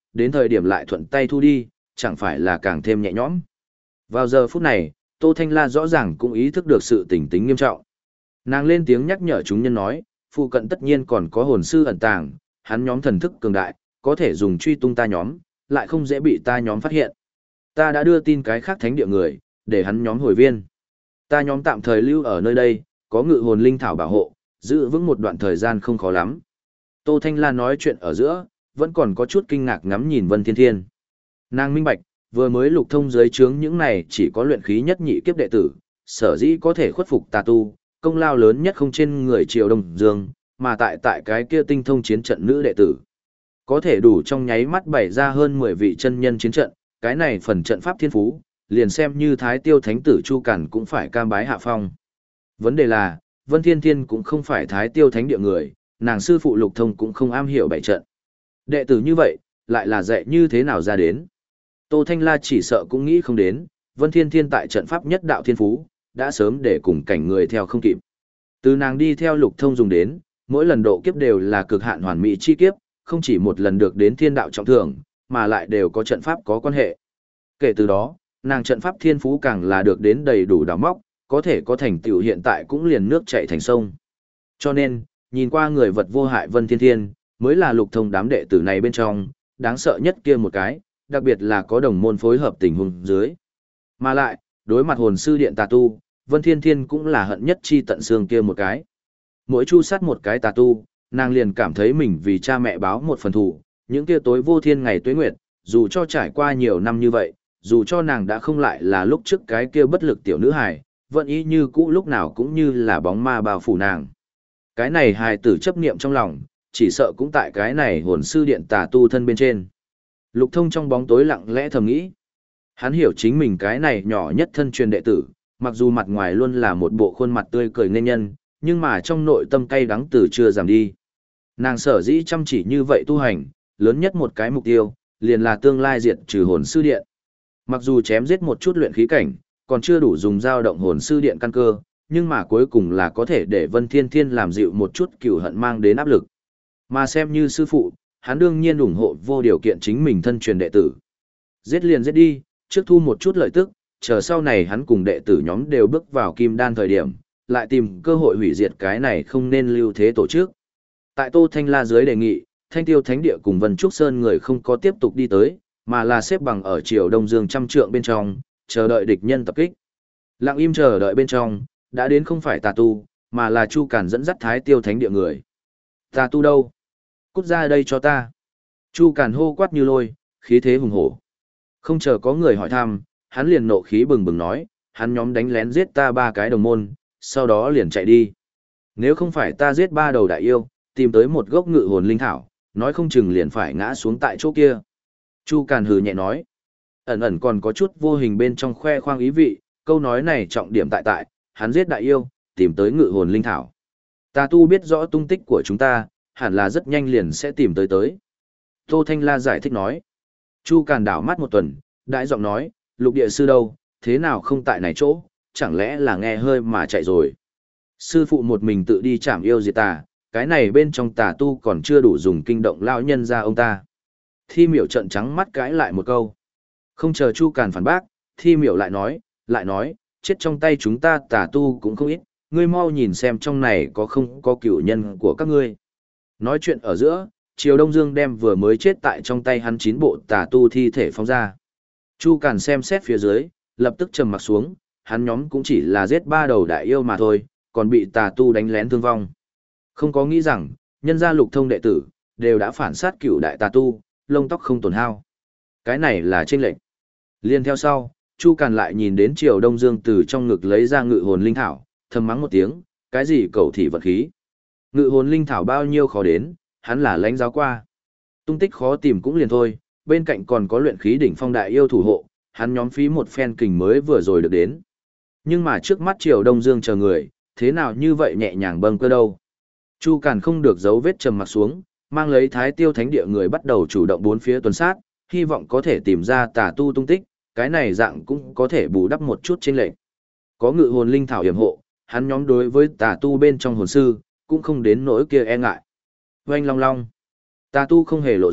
đến thời điểm lại thuận tay thu đi, chẳng phải là càng thêm nhẹ nhõm. Vào giờ phút này, Tô Thanh La rõ ràng cũng ý thức được sự tình tính nghiêm trọng. Nàng lên tiếng nhắc nhở chúng nhân nói, phụ cận tất nhiên còn có hồn sư ẩn tàng, hắn nhóm thần thức cường đại, có thể dùng truy tung ta nhóm, lại không dễ bị ta nhóm phát hiện. Ta đã đưa tin cái khác thánh địa người, để hắn nhóm hồi viên. Ta nhóm tạm thời lưu ở nơi đây, có ngự hồn linh thảo bảo hộ, giữ vững một đoạn thời gian không khó lắm. Tô Thanh La nói chuyện ở giữa, vẫn còn có chút kinh ngạc ngắm nhìn Vân Thiên Thiên. Nàng minh bạch, vừa mới lục thông dưới trướng những này chỉ có luyện khí nhất nhị kiếp đệ tử, sở dĩ có thể khuất phục tà tu, công lao lớn nhất không trên người Triều Đông Dương, mà tại tại cái kia tinh thông chiến trận nữ đệ tử. Có thể đủ trong nháy mắt bày ra hơn mười vị chân nhân chiến trận, cái này phần trận pháp thiên phú, liền xem như Thái Tiêu Thánh tử Chu Cản cũng phải cam bái hạ phong. Vấn đề là, Vân Thiên Thiên cũng không phải Thái Tiêu Thánh địa người, nàng sư phụ Lục Thông cũng không am hiểu bảy trận. Đệ tử như vậy, lại là dạy như thế nào ra đến? Tô Thanh La chỉ sợ cũng nghĩ không đến, Vân Thiên Thiên tại trận pháp nhất đạo thiên phú, đã sớm để cùng cảnh người theo không kịp. Từ nàng đi theo Lục Thông dùng đến, mỗi lần độ kiếp đều là cực hạn hoàn mỹ chi kiếp, không chỉ một lần được đến thiên đạo trọng thưởng, mà lại đều có trận pháp có quan hệ. Kể từ đó, nàng trận pháp thiên phú càng là được đến đầy đủ đào móc, có thể có thành tựu hiện tại cũng liền nước chảy thành sông. Cho nên, nhìn qua người vật vô hại Vân Thiên Thiên, mới là Lục Thông đám đệ tử này bên trong, đáng sợ nhất kia một cái, đặc biệt là có đồng môn phối hợp tình huống dưới. Mà lại, đối mặt hồn sư điện tà tu, Vân Thiên Thiên cũng là hận nhất chi tận xương kia một cái. Mỗi chu sát một cái tà tu, nàng liền cảm thấy mình vì cha mẹ báo một phần thù, những kia tối vô thiên ngày tuế nguyệt, dù cho trải qua nhiều năm như vậy, dù cho nàng đã không lại là lúc trước cái kia bất lực tiểu nữ hài, vẫn y như cũ lúc nào cũng như là bóng ma bao phủ nàng. Cái này hài tử chấp niệm trong lòng, chỉ sợ cũng tại cái này hồn sư điện tà tu thân bên trên. Lục Thông trong bóng tối lặng lẽ thầm nghĩ. Hắn hiểu chính mình cái này nhỏ nhất thân truyền đệ tử, mặc dù mặt ngoài luôn là một bộ khuôn mặt tươi cười nên nhân, nhưng mà trong nội tâm cay đắng từ chưa giảm đi. Nàng sở dĩ chăm chỉ như vậy tu hành, lớn nhất một cái mục tiêu, liền là tương lai diệt trừ hồn sư điện. Mặc dù chém giết một chút luyện khí cảnh, còn chưa đủ dùng dao động hồn sư điện căn cơ, nhưng mà cuối cùng là có thể để Vân Thiên Thiên làm dịu một chút cừu hận mang đến áp lực. Mà xem như sư phụ, hắn đương nhiên ủng hộ vô điều kiện chính mình thân truyền đệ tử. Giết liền giết đi, trước thu một chút lợi tức, chờ sau này hắn cùng đệ tử nhóm đều bước vào kim đan thời điểm, lại tìm cơ hội hủy diệt cái này không nên lưu thế tổ chức. Tại Tô Thanh La dưới đề nghị, Thanh Tiêu Thánh địa cùng Vân Trúc Sơn người không có tiếp tục đi tới, mà là xếp bằng ở Triều Đông Dương trăm trượng bên trong, chờ đợi địch nhân tập kích. Lặng im chờ đợi bên trong, đã đến không phải tà tu, mà là Chu Cản dẫn dắt Thái Tiêu Thánh địa người. Tà tu đâu? Cút ra đây cho ta. Chu Cản hô quát như lôi, khí thế hùng hổ. Không chờ có người hỏi thăm, hắn liền nộ khí bừng bừng nói, hắn nhóm đánh lén giết ta ba cái đồng môn, sau đó liền chạy đi. Nếu không phải ta giết ba đầu đại yêu, tìm tới một gốc ngự hồn linh thảo, nói không chừng liền phải ngã xuống tại chỗ kia. Chu Càn hừ nhẹ nói, ẩn ẩn còn có chút vô hình bên trong khoe khoang ý vị, câu nói này trọng điểm tại tại, hắn giết đại yêu, tìm tới ngự hồn linh thảo. Tà tu biết rõ tung tích của chúng ta, hẳn là rất nhanh liền sẽ tìm tới tới. Tô Thanh La giải thích nói. Chu Càn đảo mắt một tuần, đại giọng nói, lục địa sư đâu, thế nào không tại này chỗ, chẳng lẽ là nghe hơi mà chạy rồi. Sư phụ một mình tự đi chảm yêu diệt tà, cái này bên trong tà tu còn chưa đủ dùng kinh động lão nhân ra ông ta. Thi miểu trận trắng mắt cãi lại một câu. Không chờ Chu Càn phản bác, Thi miểu lại nói, lại nói, chết trong tay chúng ta tà tu cũng không ít, ngươi mau nhìn xem trong này có không có cửu nhân của các ngươi. Nói chuyện ở giữa, Triều Đông Dương đem vừa mới chết tại trong tay hắn chín bộ tà tu thi thể phóng ra. Chu Càn xem xét phía dưới, lập tức trầm mặt xuống, hắn nhóm cũng chỉ là giết ba đầu đại yêu mà thôi, còn bị tà tu đánh lén thương vong. Không có nghĩ rằng, nhân gia Lục Thông đệ tử, đều đã phản sát cửu đại tà tu, lông tóc không tổn hao. Cái này là chênh lệch. Liên theo sau, Chu Càn lại nhìn đến Triều Đông Dương từ trong ngực lấy ra ngự hồn linh thảo, thầm mắng một tiếng, cái gì cầu thị vật khí. Ngự hồn linh thảo bao nhiêu khó đến, hắn là lãnh giáo qua. Tung tích khó tìm cũng liền thôi, bên cạnh còn có luyện khí đỉnh phong đại yêu thủ hộ, hắn nhóm phí một phen kình mới vừa rồi được đến. Nhưng mà trước mắt Triều Đông Dương chờ người, thế nào như vậy nhẹ nhàng bâng cơ đâu. Chu Càn không được giấu vết trầm mặt xuống, mang lấy Thái Tiêu Thánh địa người bắt đầu chủ động bốn phía tuần sát, hy vọng có thể tìm ra tà tu tung tích, cái này dạng cũng có thể bù đắp một chút chênh lệch. Có ngự hồn linh thảo yểm hộ, hắn nhóm đối với tà tu bên trong hồn sư, cũng không đến nỗi kia e ngại. Oanh long long. Tà tu không hề lộ diện,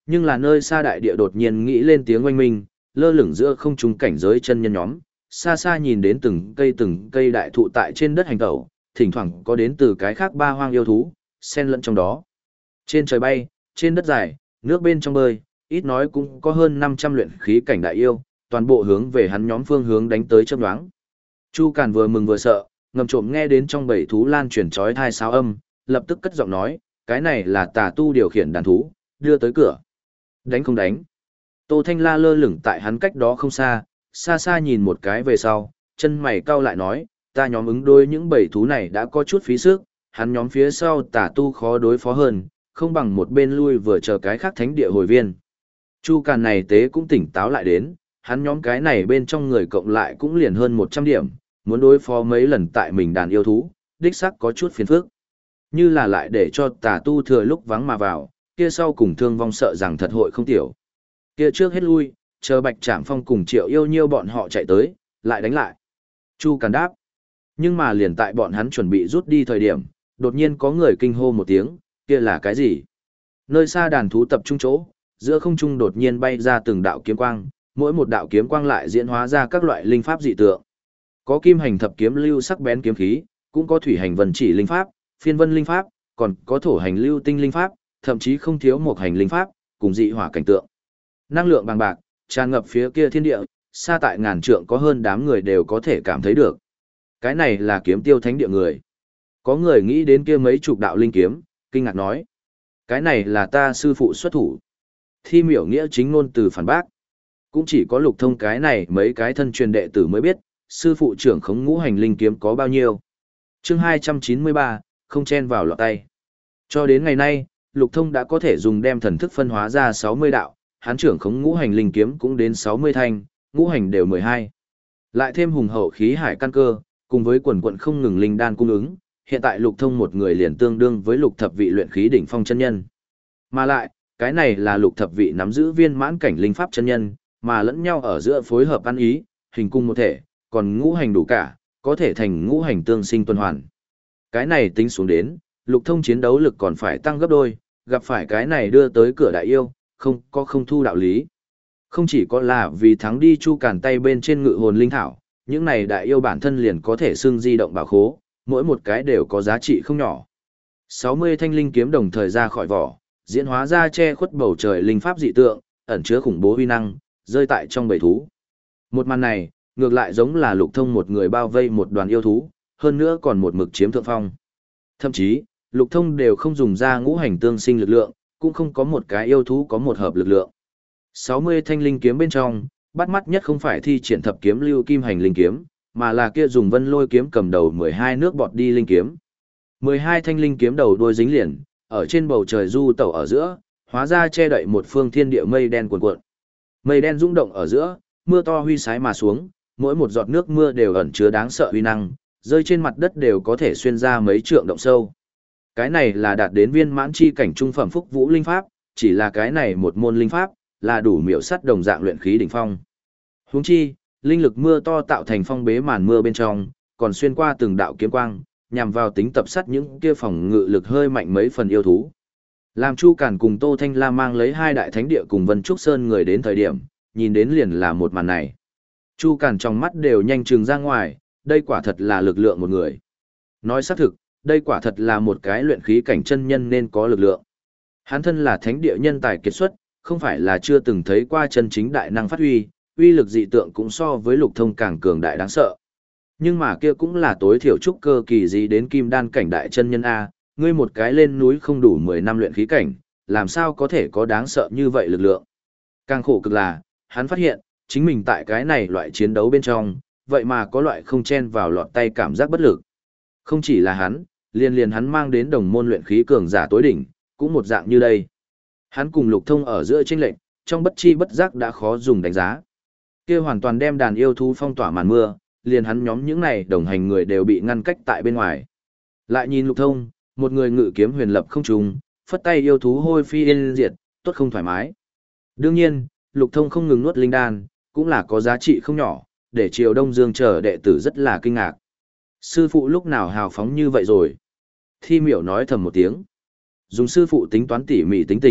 nhưng là nơi xa đại địa đột nhiên nghĩ lên tiếng oanh minh, lơ lửng giữa không trung cảnh giới chân nhân nhóm, xa xa nhìn đến từng cây từng cây đại thụ tại trên đất hành tẩu, thỉnh thoảng có đến từ cái khác ba hoang yêu thú, xen lẫn trong đó. Trên trời bay, trên đất dài, nước bên trong bơi, ít nói cũng có hơn năm trăm luyện khí cảnh đại yêu, toàn bộ hướng về hắn nhóm phương hướng đánh tới chớp nhoáng. Chu Càn vừa mừng vừa sợ, ngầm trộm nghe đến trong bầy thú lan truyền chói tai sáo âm, lập tức cất giọng nói, cái này là tà tu điều khiển đàn thú, đưa tới cửa. Đánh không đánh? Tô Thanh La lơ lửng tại hắn cách đó không xa, xa xa nhìn một cái về sau, chân mày cau lại nói, ta nhóm ứng đối những bầy thú này đã có chút phí sức, hắn nhóm phía sau tà tu khó đối phó hơn, không bằng một bên lui vừa chờ cái khác thánh địa hồi viên. Chu Càn này tế cũng tỉnh táo lại đến, hắn nhóm cái này bên trong người cộng lại cũng liền hơn một trăm điểm, muốn đối phó mấy lần tại mình đàn yêu thú, đích xác có chút phiền phức. Như là lại để cho tà tu thừa lúc vắng mà vào, kia sau cùng thương vong sợ rằng thật hội không tiểu. Kia trước hết lui, chờ Bạch Trảm Phong cùng Triệu Yêu Nhiêu bọn họ chạy tới, lại đánh lại. Chu Càn đáp. Nhưng mà liền tại bọn hắn chuẩn bị rút đi thời điểm, đột nhiên có người kinh hô một tiếng, kia là cái gì? Nơi xa đàn thú tập trung chỗ, giữa không trung đột nhiên bay ra từng đạo kiếm quang, mỗi một đạo kiếm quang lại diễn hóa ra các loại linh pháp dị tượng. Có kim hành thập kiếm lưu sắc bén kiếm khí, cũng có thủy hành vân chỉ linh pháp, phiên vân linh pháp, còn có thổ hành lưu tinh linh pháp, thậm chí không thiếu một hành linh pháp, cùng dị hỏa cảnh tượng. Năng lượng bằng bạc, tràn ngập phía kia thiên địa, xa tại ngàn trượng có hơn đám người đều có thể cảm thấy được. Cái này là kiếm tiêu thánh địa người. Có người nghĩ đến kia mấy chục đạo linh kiếm, kinh ngạc nói. Cái này là ta sư phụ xuất thủ. Thi miểu nghĩa chính ngôn từ phản bác. Cũng chỉ có Lục Thông cái này mấy cái thân truyền đệ tử mới biết, sư phụ trưởng khống ngũ hành linh kiếm có bao nhiêu. Chương hai trăm chín mươi ba, không chen vào lọt tay. Cho đến ngày nay, Lục Thông đã có thể dùng đem thần thức phân hóa ra sáu mươi đạo, hắn trưởng khống ngũ hành linh kiếm cũng đến sáu mươi thanh, ngũ hành đều mười hai. Lại thêm hùng hậu khí hải căn cơ, cùng với quần quận không ngừng linh đan cung ứng, hiện tại Lục Thông một người liền tương đương với lục thập vị luyện khí đỉnh phong chân nhân. Mà lại, cái này là lục thập vị nắm giữ viên mãn cảnh linh pháp chân nhân, mà lẫn nhau ở giữa phối hợp ăn ý, hình cung một thể, còn ngũ hành đủ cả, có thể thành ngũ hành tương sinh tuần hoàn. Cái này tính xuống đến, Lục Thông chiến đấu lực còn phải tăng gấp đôi, gặp phải cái này đưa tới cửa đại yêu, không có không thu đạo lý. Không chỉ có là vì thắng đi Chu Càn tay bên trên ngự hồn linh thảo, những này đại yêu bản thân liền có thể xưng di động bảo khố, mỗi một cái đều có giá trị không nhỏ. sáu mươi thanh linh kiếm đồng thời ra khỏi vỏ, diễn hóa ra che khuất bầu trời linh pháp dị tượng, ẩn chứa khủng bố uy năng, rơi tại trong bầy thú. Một màn này, ngược lại giống là Lục Thông một người bao vây một đoàn yêu thú, hơn nữa còn một mực chiếm thượng phong. Thậm chí, Lục Thông đều không dùng ra ngũ hành tương sinh lực lượng, cũng không có một cái yêu thú có một hợp lực lượng. sáu mươi thanh linh kiếm bên trong, bắt mắt nhất không phải thi triển thập kiếm lưu kim hành linh kiếm, mà là kia dùng vân lôi kiếm cầm đầu mười hai nước bọt đi linh kiếm. mười hai thanh linh kiếm đầu đuôi dính liền, ở trên bầu trời du tẩu ở giữa, hóa ra che đậy một phương thiên địa mây đen cuồn cuộn. Mây đen rung động ở giữa, mưa to huy sái mà xuống, mỗi một giọt nước mưa đều ẩn chứa đáng sợ uy năng, rơi trên mặt đất đều có thể xuyên ra mấy trượng động sâu. Cái này là đạt đến viên mãn chi cảnh trung phẩm phúc vũ linh pháp, chỉ là cái này một môn linh pháp, là đủ miểu sắt đồng dạng luyện khí đỉnh phong. Huống chi, linh lực mưa to tạo thành phong bế màn mưa bên trong, còn xuyên qua từng đạo kiếm quang, nhằm vào tính tập sắt những kia phòng ngự lực hơi mạnh mấy phần yêu thú. Làm Chu Càn cùng Tô Thanh La mang lấy hai đại thánh địa cùng Vân Trúc Sơn người đến thời điểm, nhìn đến liền là một màn này. Chu Càn trong mắt đều nhanh trừng ra ngoài, đây quả thật là lực lượng một người. Nói xác thực, đây quả thật là một cái luyện khí cảnh chân nhân nên có lực lượng. Hắn thân là thánh địa nhân tài kiệt xuất, không phải là chưa từng thấy qua chân chính đại năng phát huy, uy lực dị tượng cũng so với Lục Thông càng cường đại đáng sợ. Nhưng mà kia cũng là tối thiểu trúc cơ kỳ gì đến kim đan cảnh đại chân nhân A, ngươi một cái lên núi không đủ mười năm luyện khí cảnh, làm sao có thể có đáng sợ như vậy lực lượng. Càng khổ cực là, hắn phát hiện, chính mình tại cái này loại chiến đấu bên trong, vậy mà có loại không chen vào lọt tay cảm giác bất lực. Không chỉ là hắn, liền liền hắn mang đến đồng môn luyện khí cường giả tối đỉnh, cũng một dạng như đây. Hắn cùng Lục Thông ở giữa chênh lệnh, trong bất chi bất giác đã khó dùng đánh giá. Kia hoàn toàn đem đàn yêu thú phong tỏa màn mưa, liền hắn nhóm những này đồng hành người đều bị ngăn cách tại bên ngoài. Lại nhìn Lục Thông, một người ngự kiếm huyền lập không trùng, phất tay yêu thú hôi phi yên diệt, tốt không thoải mái. Đương nhiên, Lục Thông không ngừng nuốt linh đan, cũng là có giá trị không nhỏ, để Triều Đông Dương chờ đệ tử rất là kinh ngạc. Sư phụ lúc nào hào phóng như vậy rồi? Thi miểu nói thầm một tiếng. Dùng sư phụ tính toán tỉ mỉ tính tình,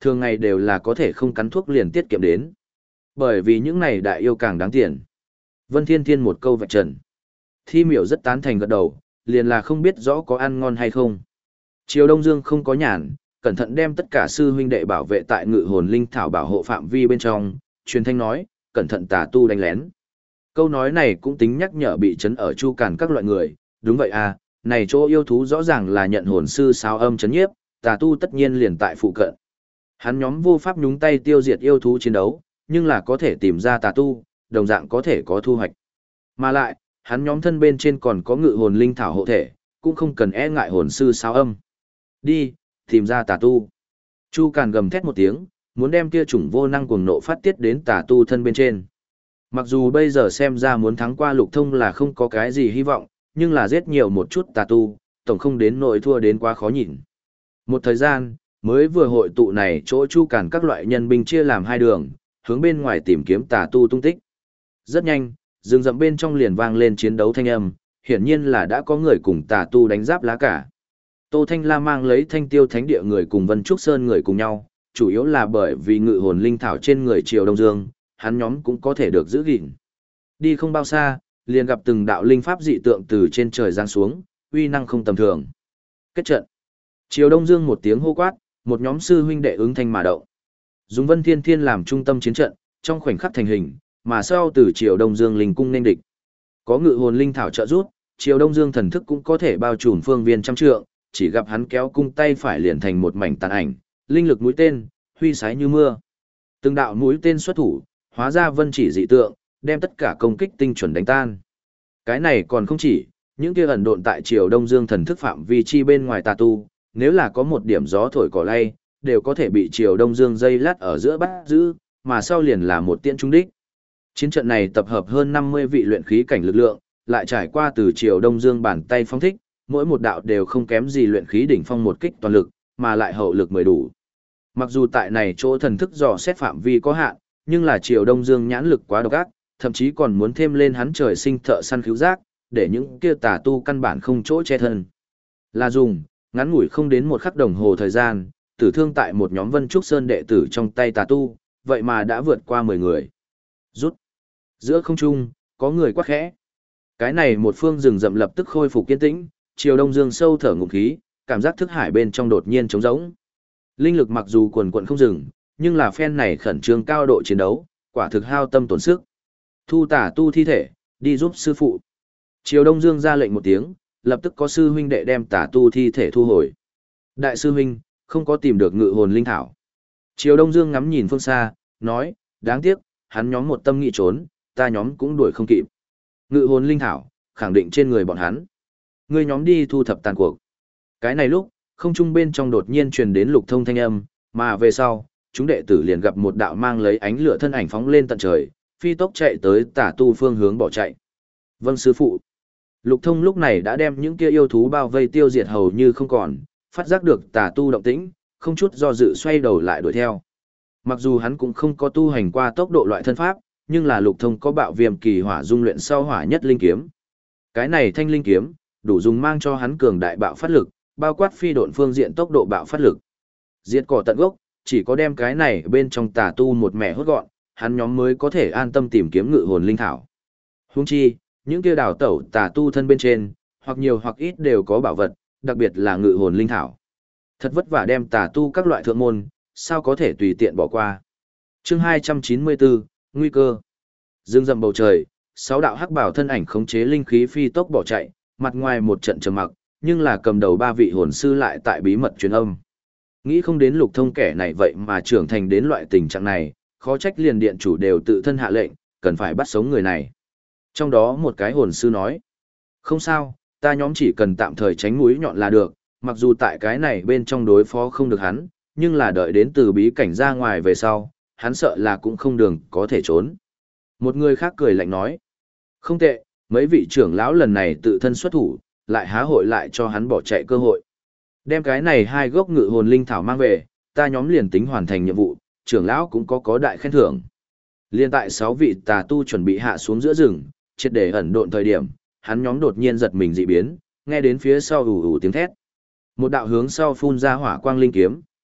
thường ngày đều là có thể không cắn thuốc liền tiết kiệm đến. Bởi vì những này đại yêu càng đáng tiền. Vân Thiên Thiên một câu vạch trần. Thi miểu rất tán thành gật đầu, liền là không biết rõ có ăn ngon hay không. Triều Đông Dương không có nhàn, cẩn thận đem tất cả sư huynh đệ bảo vệ tại ngự hồn linh thảo bảo hộ phạm vi bên trong, truyền thanh nói, cẩn thận tà tu đánh lén. Câu nói này cũng tính nhắc nhở bị chấn ở chu càn các loại người, đúng vậy à, này chỗ yêu thú rõ ràng là nhận hồn sư sao âm chấn nhiếp, tà tu tất nhiên liền tại phụ cận. Hắn nhóm vô pháp nhúng tay tiêu diệt yêu thú chiến đấu, nhưng là có thể tìm ra tà tu, đồng dạng có thể có thu hoạch. Mà lại, hắn nhóm thân bên trên còn có ngự hồn linh thảo hộ thể, cũng không cần e ngại hồn sư sao âm. Đi, tìm ra tà tu. Chu Càn gầm thét một tiếng, muốn đem kia chủng vô năng cuồng nộ phát tiết đến tà tu thân bên trên. Mặc dù bây giờ xem ra muốn thắng qua Lục Thông là không có cái gì hy vọng, nhưng là giết nhiều một chút tà tu, tổng không đến nỗi thua đến quá khó nhìn. Một thời gian, mới vừa hội tụ này chỗ Chu Càn các loại nhân binh chia làm hai đường, hướng bên ngoài tìm kiếm tà tu tung tích. Rất nhanh, rừng rậm bên trong liền vang lên chiến đấu thanh âm, hiển nhiên là đã có người cùng tà tu đánh giáp lá cả. Tô Thanh La mang lấy Thanh Tiêu Thánh Địa người cùng Vân Trúc Sơn người cùng nhau, chủ yếu là bởi vì ngự hồn linh thảo trên người Triều Đông Dương, hắn nhóm cũng có thể được giữ gìn. Đi không bao xa, liền gặp từng đạo linh pháp dị tượng từ trên trời giáng xuống, uy năng không tầm thường. Kết trận. Triều Đông Dương một tiếng hô quát, một nhóm sư huynh đệ ứng thanh mà động. Dùng Vân Thiên Thiên làm trung tâm chiến trận, trong khoảnh khắc thành hình, mà sau từ Triều Đông Dương linh cung nên địch. Có ngự hồn linh thảo trợ giúp, Triều Đông Dương thần thức cũng có thể bao trùm phương viên trăm trượng, chỉ gặp hắn kéo cung tay phải liền thành một mảnh tàn ảnh, linh lực mũi tên, huy sái như mưa. Từng đạo mũi tên xuất thủ, hóa ra vân chỉ dị tượng, đem tất cả công kích tinh chuẩn đánh tan. Cái này còn không chỉ, những kia ẩn độn tại Triều Đông Dương thần thức phạm vi chi bên ngoài tà tu, nếu là có một điểm gió thổi cỏ lay, đều có thể bị Triều Đông Dương dây lát ở giữa bắt giữ, mà sau liền là một tiễn trung đích. Chiến trận này tập hợp hơn năm mươi vị luyện khí cảnh lực lượng, lại trải qua từ Triều Đông Dương bàn tay phóng thích, mỗi một đạo đều không kém gì luyện khí đỉnh phong một kích toàn lực, mà lại hậu lực mười đủ. Mặc dù tại này chỗ thần thức dò xét phạm vi có hạn, nhưng là Triều Đông Dương nhãn lực quá độc ác, thậm chí còn muốn thêm lên hắn trời sinh thợ săn cứu giác, để những kia tà tu căn bản không chỗ che thân. Là dùng, ngắn ngủi không đến một khắc đồng hồ thời gian, tử thương tại một nhóm Vân Trúc Sơn đệ tử trong tay tà tu, vậy mà đã vượt qua mười người. Rút. Giữa không trung, có người quát khẽ. Cái này một phương rừng rậm lập tức khôi phục kiên tĩnh, Triều Đông Dương sâu thở ngụm khí, cảm giác thức hải bên trong đột nhiên trống rỗng. Linh lực mặc dù quần quần không dừng, nhưng là phen này khẩn trương cao độ chiến đấu, quả thực hao tâm tổn sức. Thu tả tu thi thể, đi giúp sư phụ. Triều Đông Dương ra lệnh một tiếng, lập tức có sư huynh đệ đem tả tu thi thể thu hồi. Đại sư huynh, không có tìm được ngự hồn linh thảo. Triều Đông Dương ngắm nhìn phương xa, nói, đáng tiếc, hắn nhóm một tâm nghị trốn, ta nhóm cũng đuổi không kịp. Ngự hồn linh thảo, khẳng định trên người bọn hắn. Ngươi nhóm đi thu thập tàn cuộc. Cái này lúc, không trung bên trong đột nhiên truyền đến Lục Thông thanh âm, mà về sau, chúng đệ tử liền gặp một đạo mang lấy ánh lửa thân ảnh phóng lên tận trời, phi tốc chạy tới tả tu phương hướng bỏ chạy. Vâng sư phụ. Lục Thông lúc này đã đem những kia yêu thú bao vây tiêu diệt hầu như không còn, phát giác được tả tu động tĩnh, không chút do dự xoay đầu lại đuổi theo. Mặc dù hắn cũng không có tu hành qua tốc độ loại thân pháp, nhưng là Lục Thông có bạo viêm kỳ hỏa dung luyện sau hỏa nhất linh kiếm. Cái này thanh linh kiếm, đủ dùng mang cho hắn cường đại bạo phát lực, bao quát phi độn phương diện tốc độ bạo phát lực. Diệt cỏ tận gốc, chỉ có đem cái này bên trong tà tu một mẻ hốt gọn, hắn nhóm mới có thể an tâm tìm kiếm ngự hồn linh thảo. Huống chi, những kia đào tẩu tà tu thân bên trên, hoặc nhiều hoặc ít đều có bảo vật, đặc biệt là ngự hồn linh thảo. Thật vất vả đem tà tu các loại thượng môn, sao có thể tùy tiện bỏ qua. Chương hai trăm chín mươi bốn, nguy cơ. Dương rậm bầu trời, sáu đạo hắc bảo thân ảnh khống chế linh khí phi tốc bỏ chạy, mặt ngoài một trận trầm mặc, nhưng là cầm đầu ba vị hồn sư lại tại bí mật truyền âm. Nghĩ không đến Lục Thông kẻ này vậy mà trưởng thành đến loại tình trạng này, khó trách liền điện chủ đều tự thân hạ lệnh, cần phải bắt sống người này. Trong đó một cái hồn sư nói, không sao, ta nhóm chỉ cần tạm thời tránh mũi nhọn là được, mặc dù tại cái này bên trong đối phó không được hắn, nhưng là đợi đến từ bí cảnh ra ngoài về sau, hắn sợ là cũng không đường có thể trốn. Một người khác cười lạnh nói, không tệ, mấy vị trưởng lão lần này tự thân xuất thủ, lại há hội lại cho hắn bỏ chạy cơ hội. Đem cái này hai gốc ngự hồn linh thảo mang về, ta nhóm liền tính hoàn thành nhiệm vụ, trưởng lão cũng có có đại khen thưởng. Liên tại sáu vị tà tu chuẩn bị hạ xuống giữa rừng, triệt để ẩn độn thời điểm, hắn nhóm đột nhiên giật mình dị biến, nghe đến phía sau ù ù tiếng thét. Một đạo hướng sau phun ra hỏa quang linh kiếm,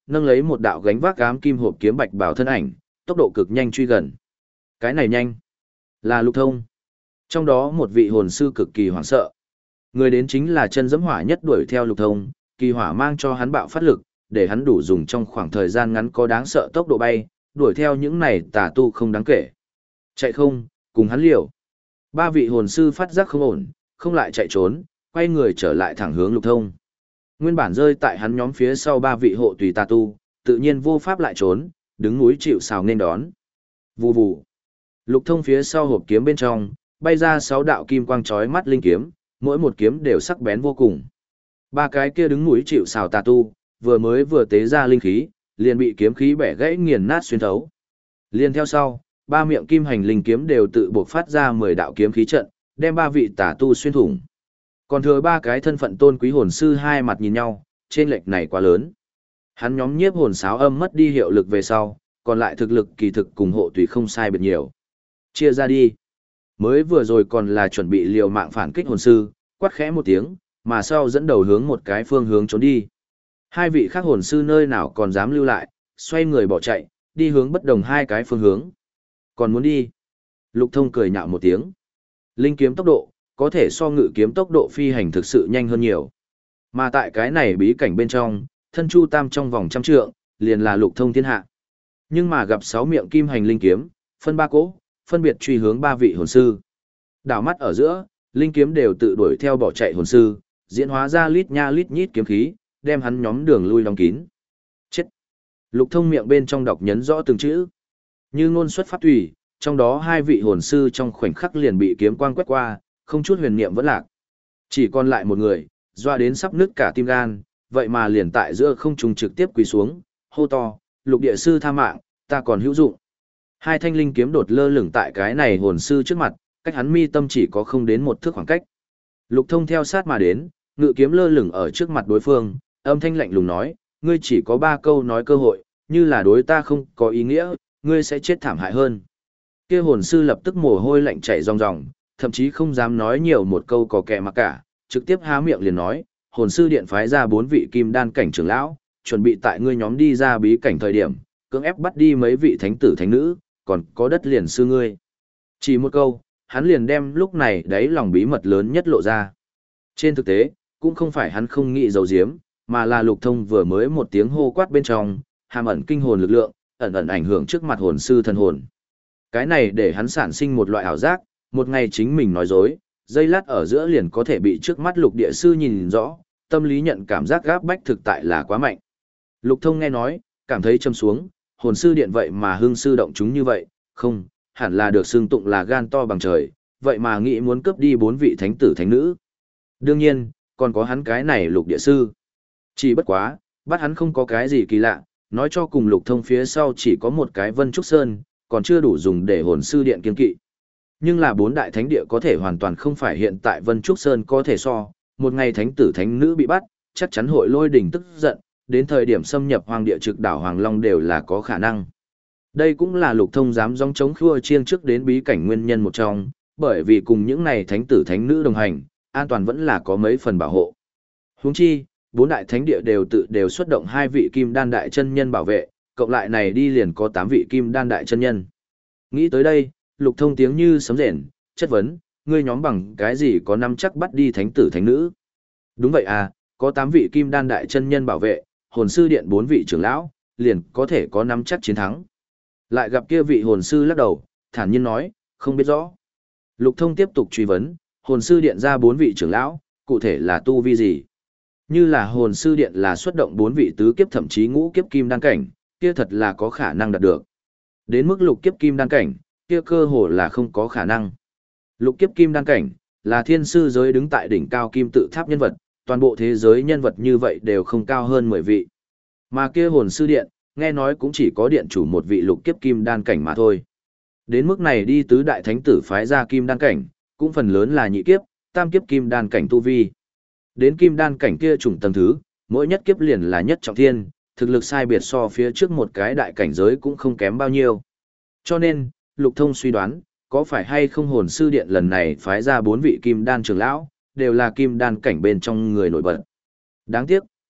nâng lấy một đạo gánh vác ám kim hộp kiếm bạch bào thân ảnh, tốc độ cực nhanh truy gần. Cái này nhanh, là Lục Thông. Trong đó một vị hồn sư cực kỳ hoảng sợ. Người đến chính là chân dẫm hỏa nhất đuổi theo Lục Thông, kỳ hỏa mang cho hắn bạo phát lực, để hắn đủ dùng trong khoảng thời gian ngắn có đáng sợ tốc độ bay, đuổi theo những này tà tu không đáng kể. Chạy không, cùng hắn liều. Ba vị hồn sư phát giác không ổn, không lại chạy trốn, quay người trở lại thẳng hướng Lục Thông. Nguyên bản rơi tại hắn nhóm phía sau ba vị hộ tùy tà tu, tự nhiên vô pháp lại trốn, đứng núi chịu sào nên đón. Vù vù. Lục Thông phía sau hộp kiếm bên trong, bay ra sáu đạo kim quang chói mắt linh kiếm, mỗi một kiếm đều sắc bén vô cùng. Ba cái kia đứng núi chịu sào tà tu, vừa mới vừa tế ra linh khí, liền bị kiếm khí bẻ gãy nghiền nát xuyên thấu. Liên theo sau, ba miệng kim hành linh kiếm đều tự buộc phát ra mười đạo kiếm khí trận, đem ba vị tà tu xuyên thủng. Còn thừa ba cái thân phận tôn quý hồn sư hai mặt nhìn nhau, trên lệch này quá lớn. Hắn nhóm nhiếp hồn sáo âm mất đi hiệu lực về sau, còn lại thực lực kỳ thực cùng hộ tùy không sai biệt nhiều. Chia ra đi. Mới vừa rồi còn là chuẩn bị liều mạng phản kích hồn sư, quát khẽ một tiếng, mà sau dẫn đầu hướng một cái phương hướng trốn đi. Hai vị khác hồn sư nơi nào còn dám lưu lại, xoay người bỏ chạy, đi hướng bất đồng hai cái phương hướng. Còn muốn đi. Lục Thông cười nhạo một tiếng. Linh kiếm tốc độ, có thể so ngự kiếm tốc độ phi hành thực sự nhanh hơn nhiều. Mà tại cái này bí cảnh bên trong, thân chu tam trong vòng trăm trượng, liền là Lục Thông thiên hạ. Nhưng mà gặp sáu miệng kim hành linh kiếm, phân ba cỗ, phân biệt truy hướng ba vị hồn sư. Đảo mắt ở giữa, linh kiếm đều tự đuổi theo bỏ chạy hồn sư, diễn hóa ra lít nha lít nhít kiếm khí, đem hắn nhóm đường lui đóng kín. Chết! Lục Thông miệng bên trong đọc nhấn rõ từng chữ. Như ngôn xuất pháp tùy, trong đó hai vị hồn sư trong khoảnh khắc liền bị kiếm quang quét qua, không chút huyền niệm vẫn lạc. Chỉ còn lại một người, doa đến sắp nứt cả tim gan, vậy mà liền tại giữa không trung trực tiếp quỳ xuống, hô to, Lục địa sư tha mạng, ta còn hữu dụng. Hai thanh linh kiếm đột lơ lửng tại cái này hồn sư trước mặt, cách hắn mi tâm chỉ có không đến một thước khoảng cách. Lục Thông theo sát mà đến, ngự kiếm lơ lửng ở trước mặt đối phương, âm thanh lạnh lùng nói, ngươi chỉ có ba câu nói cơ hội, như là đối ta không có ý nghĩa, ngươi sẽ chết thảm hại hơn. Kia hồn sư lập tức mồ hôi lạnh chảy ròng ròng, thậm chí không dám nói nhiều một câu có kẻ mà cả, trực tiếp há miệng liền nói, hồn sư điện phái ra bốn vị kim đan cảnh trưởng lão, chuẩn bị tại ngươi nhóm đi ra bí cảnh thời điểm, cưỡng ép bắt đi mấy vị thánh tử thánh nữ, còn có đất liền sư ngươi. Chỉ một câu, hắn liền đem lúc này đấy lòng bí mật lớn nhất lộ ra. Trên thực tế, cũng không phải hắn không nghĩ giấu giếm, mà là Lục Thông vừa mới một tiếng hô quát bên trong, hàm ẩn kinh hồn lực lượng, ẩn ẩn ảnh hưởng trước mặt hồn sư thần hồn. Cái này để hắn sản sinh một loại ảo giác, một ngày chính mình nói dối, giây lát ở giữa liền có thể bị trước mắt Lục địa sư nhìn rõ, tâm lý nhận cảm giác gáp bách thực tại là quá mạnh. Lục Thông nghe nói, cảm thấy châm xuống, hồn sư điện vậy mà hưng sư động chúng như vậy, không, hẳn là được xưng tụng là gan to bằng trời, vậy mà nghĩ muốn cướp đi bốn vị thánh tử thánh nữ. Đương nhiên, còn có hắn cái này Lục địa sư. Chỉ bất quá, bắt hắn không có cái gì kỳ lạ, nói cho cùng Lục Thông phía sau chỉ có một cái Vân Trúc Sơn, còn chưa đủ dùng để hồn sư điện kiên kỵ. Nhưng là bốn đại thánh địa có thể hoàn toàn không phải hiện tại Vân Trúc Sơn có thể so, một ngày thánh tử thánh nữ bị bắt, chắc chắn hội lôi đỉnh tức giận, đến thời điểm xâm nhập hoàng địa trực đảo Hoàng Long đều là có khả năng. Đây cũng là Lục Thông dám dòng chống khua chiêng trước đến bí cảnh nguyên nhân một trong, bởi vì cùng những này thánh tử thánh nữ đồng hành, an toàn vẫn là có mấy phần bảo hộ. Huống chi, bốn đại thánh địa đều tự đều xuất động hai vị kim đan đại chân nhân bảo vệ, cộng lại này đi liền có tám vị kim đan đại chân nhân. Nghĩ tới đây, Lục Thông tiếng như sấm rền, chất vấn, ngươi nhóm bằng cái gì có nắm chắc bắt đi thánh tử thánh nữ? Đúng vậy à, có tám vị kim đan đại chân nhân bảo vệ, hồn sư điện bốn vị trưởng lão, liền có thể có nắm chắc chiến thắng. Lại gặp kia vị hồn sư lắc đầu, thản nhiên nói, không biết rõ. Lục Thông tiếp tục truy vấn, hồn sư điện ra bốn vị trưởng lão, cụ thể là tu vi gì? Như là hồn sư điện là xuất động bốn vị tứ kiếp thậm chí ngũ kiếp kim đan cảnh, kia thật là có khả năng đạt được. Đến mức lục kiếp kim đan cảnh, kia cơ hồ là không có khả năng. Lục kiếp kim đan cảnh, là thiên sư giới đứng tại đỉnh cao kim tự tháp nhân vật, toàn bộ thế giới nhân vật như vậy đều không cao hơn mười vị. Mà kia hồn sư điện, nghe nói cũng chỉ có điện chủ một vị lục kiếp kim đan cảnh mà thôi. Đến mức này đi tứ đại thánh tử phái ra kim đan cảnh, cũng phần lớn là nhị kiếp, tam kiếp kim đan cảnh tu vi. Đến kim đan cảnh kia trùng tầng thứ, mỗi nhất kiếp liền là nhất trọng thiên, thực lực sai biệt so phía trước một cái đại cảnh giới cũng không kém bao nhiêu. Cho nên, Lục Thông suy đoán, có phải hay không hồn sư điện lần này phái ra bốn vị kim đan trưởng lão, đều là kim đan cảnh bên trong người nổi bật. Đáng tiếc,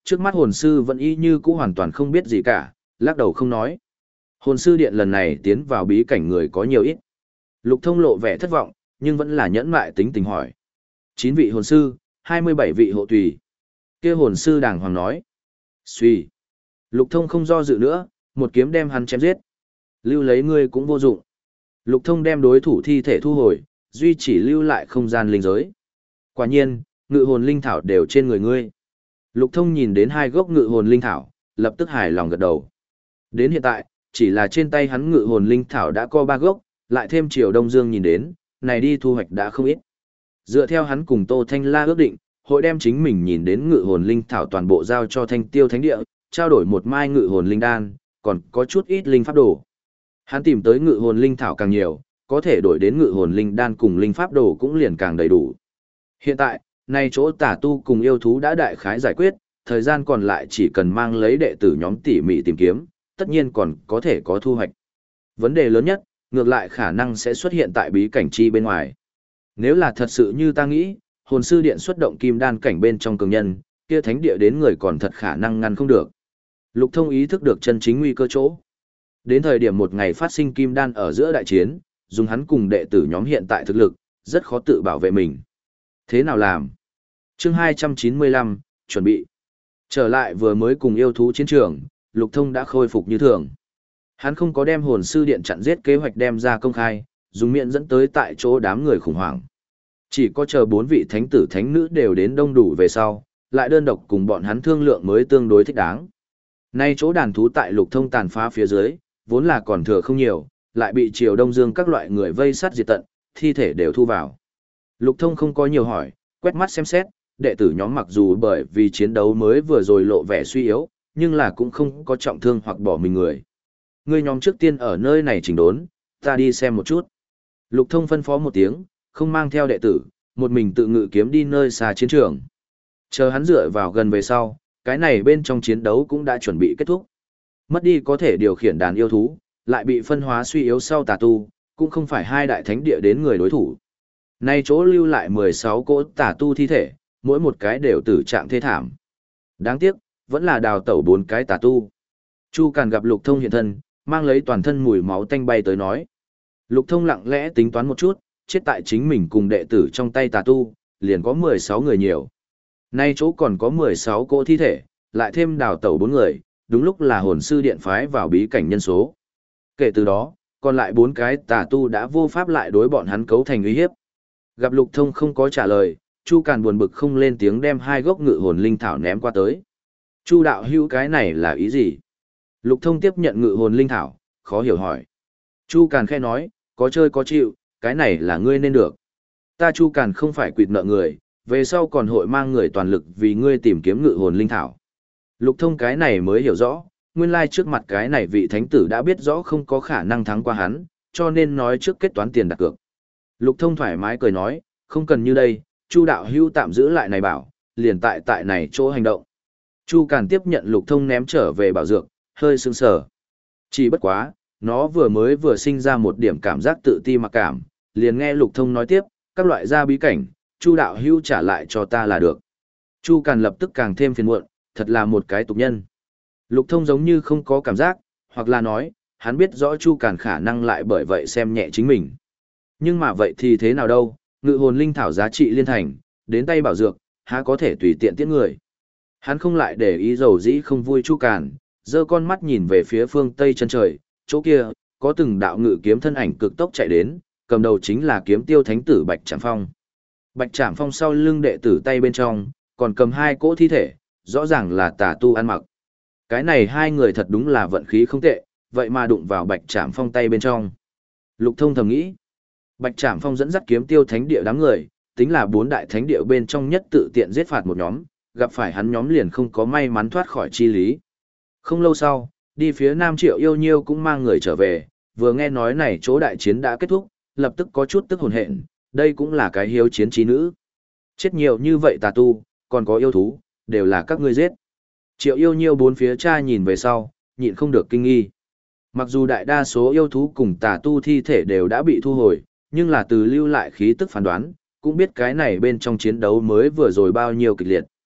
Trước mắt hồn sư vẫn y như cũ hoàn toàn không biết gì cả, lắc đầu không nói. Hồn sư điện lần này tiến vào bí cảnh người có nhiều ít. Lục Thông lộ vẻ thất vọng, nhưng vẫn là nhẫn mại tính tình hỏi. Chín vị hồn sư, hai mươi bảy vị hộ tùy. Kia hồn sư đàng hoàng nói. Xuy. Lục Thông không do dự nữa, một kiếm đem hắn chém giết. Lưu lấy ngươi cũng vô dụng. Lục Thông đem đối thủ thi thể thu hồi, duy chỉ lưu lại không gian linh giới. Quả nhiên, ngự hồn linh thảo đều trên người ngươi. Lục Thông nhìn đến hai gốc ngự hồn linh thảo, lập tức hài lòng gật đầu. Đến hiện tại, chỉ là trên tay hắn ngự hồn linh thảo đã có ba gốc, lại thêm Triều Đông Dương nhìn đến, này đi thu hoạch đã không ít. Dựa theo hắn cùng Tô Thanh La ước định, hội đem chính mình nhìn đến ngự hồn linh thảo toàn bộ giao cho Thanh Tiêu Thánh Địa, trao đổi một mai ngự hồn linh đan, còn có chút ít linh pháp đồ. Hắn tìm tới ngự hồn linh thảo càng nhiều, có thể đổi đến ngự hồn linh đan cùng linh pháp đồ cũng liền càng đầy đủ. Hiện tại, nay chỗ tả tu cùng yêu thú đã đại khái giải quyết, thời gian còn lại chỉ cần mang lấy đệ tử nhóm tỉ mỉ tìm kiếm, tất nhiên còn có thể có thu hoạch. Vấn đề lớn nhất, ngược lại khả năng sẽ xuất hiện tại bí cảnh chi bên ngoài. Nếu là thật sự như ta nghĩ, hồn sư điện xuất động kim đan cảnh bên trong cường nhân, kia thánh địa đến người còn thật khả năng ngăn không được. Lục Thông ý thức được chân chính nguy cơ chỗ. Đến thời điểm một ngày phát sinh kim đan ở giữa đại chiến, dùng hắn cùng đệ tử nhóm hiện tại thực lực, rất khó tự bảo vệ mình. Thế nào làm? Chương hai trăm chín mươi lăm, chuẩn bị. Trở lại vừa mới cùng yêu thú chiến trường, Lục Thông đã khôi phục như thường. Hắn không có đem hồn sư điện chặn giết kế hoạch đem ra công khai, dùng miệng dẫn tới tại chỗ đám người khủng hoảng. Chỉ có chờ bốn vị thánh tử thánh nữ đều đến đông đủ về sau, lại đơn độc cùng bọn hắn thương lượng mới tương đối thích đáng. Nay chỗ đàn thú tại Lục Thông tàn phá phía dưới, vốn là còn thừa không nhiều, lại bị Triều Đông Dương các loại người vây sát diệt tận, thi thể đều thu vào. Lục Thông không có nhiều hỏi, quét mắt xem xét, đệ tử nhóm mặc dù bởi vì chiến đấu mới vừa rồi lộ vẻ suy yếu, nhưng là cũng không có trọng thương hoặc bỏ mình người. Ngươi nhóm trước tiên ở nơi này chỉnh đốn, ta đi xem một chút. Lục Thông phân phó một tiếng, không mang theo đệ tử, một mình tự ngự kiếm đi nơi xa chiến trường. Chờ hắn dựa vào gần về sau, cái này bên trong chiến đấu cũng đã chuẩn bị kết thúc. Mất đi có thể điều khiển đàn yêu thú, lại bị phân hóa suy yếu sau tà tu, cũng không phải hai đại thánh địa đến người đối thủ. Nay chỗ lưu lại mười sáu cỗ tà tu thi thể, mỗi một cái đều tử trạng thê thảm. Đáng tiếc, vẫn là đào tẩu bốn cái tà tu. Chu Càn gặp Lục Thông hiện thân, mang lấy toàn thân mùi máu tanh bay tới nói. Lục Thông lặng lẽ tính toán một chút, chết tại chính mình cùng đệ tử trong tay tà tu, liền có mười sáu người nhiều. Nay chỗ còn có mười sáu cỗ thi thể, lại thêm đào tẩu bốn người, đúng lúc là hồn sư điện phái vào bí cảnh nhân số. Kể từ đó, còn lại bốn cái tà tu đã vô pháp lại đối bọn hắn cấu thành uy hiếp. Gặp Lục Thông không có trả lời, Chu Càn buồn bực không lên tiếng đem hai gốc ngự hồn linh thảo ném qua tới. Chu đạo hữu cái này là ý gì? Lục Thông tiếp nhận ngự hồn linh thảo, khó hiểu hỏi. Chu Càn khẽ nói, có chơi có chịu, cái này là ngươi nên được. Ta Chu Càn không phải quỵt nợ người, về sau còn hội mang người toàn lực vì ngươi tìm kiếm ngự hồn linh thảo. Lục Thông cái này mới hiểu rõ, nguyên lai trước mặt cái này vị thánh tử đã biết rõ không có khả năng thắng qua hắn, cho nên nói trước kết toán tiền đặt cược. Lục Thông thoải mái cười nói, không cần như đây, Chu đạo hữu tạm giữ lại này bảo, liền tại tại này chỗ hành động. Chu Càn tiếp nhận Lục Thông ném trở về bảo dược, hơi sững sờ. Chỉ bất quá, nó vừa mới vừa sinh ra một điểm cảm giác tự ti mặc cảm, liền nghe Lục Thông nói tiếp, các loại gia bí cảnh, Chu đạo hữu trả lại cho ta là được. Chu Càn lập tức càng thêm phiền muộn, thật là một cái tục nhân. Lục Thông giống như không có cảm giác, hoặc là nói, hắn biết rõ Chu Càn khả năng lại bởi vậy xem nhẹ chính mình. Nhưng mà vậy thì thế nào đâu, ngự hồn linh thảo giá trị liên thành, đến tay bảo dược, há có thể tùy tiện tiễn người. Hắn không lại để ý dầu dĩ không vui Chu Càn, giơ con mắt nhìn về phía phương tây chân trời, chỗ kia, có từng đạo ngự kiếm thân ảnh cực tốc chạy đến, cầm đầu chính là kiếm tiêu thánh tử Bạch Trảm Phong. Bạch Trảm Phong sau lưng đệ tử tay bên trong, còn cầm hai cỗ thi thể, rõ ràng là tà tu ăn mặc. Cái này hai người thật đúng là vận khí không tệ, vậy mà đụng vào Bạch Trảm Phong tay bên trong. Lục Thông thầm nghĩ, Bạch Trảm Phong dẫn dắt kiếm tiêu thánh địa đám người, tính là bốn đại thánh địa bên trong nhất tự tiện giết phạt một nhóm, gặp phải hắn nhóm liền không có may mắn thoát khỏi chi lý. Không lâu sau, đi phía Nam Triệu Yêu Nhiêu cũng mang người trở về, vừa nghe nói này chỗ đại chiến đã kết thúc, lập tức có chút tức hồn hện, đây cũng là cái hiếu chiến trí nữ. Chết nhiều như vậy tà tu, còn có yêu thú, đều là các ngươi giết. Triệu Yêu Nhiêu bốn phía cha nhìn về sau, nhịn không được kinh nghi. Mặc dù đại đa số yêu thú cùng tà tu thi thể đều đã bị thu hồi, nhưng là từ lưu lại khí tức phán đoán, cũng biết cái này bên trong chiến đấu mới vừa rồi bao nhiêu kịch liệt.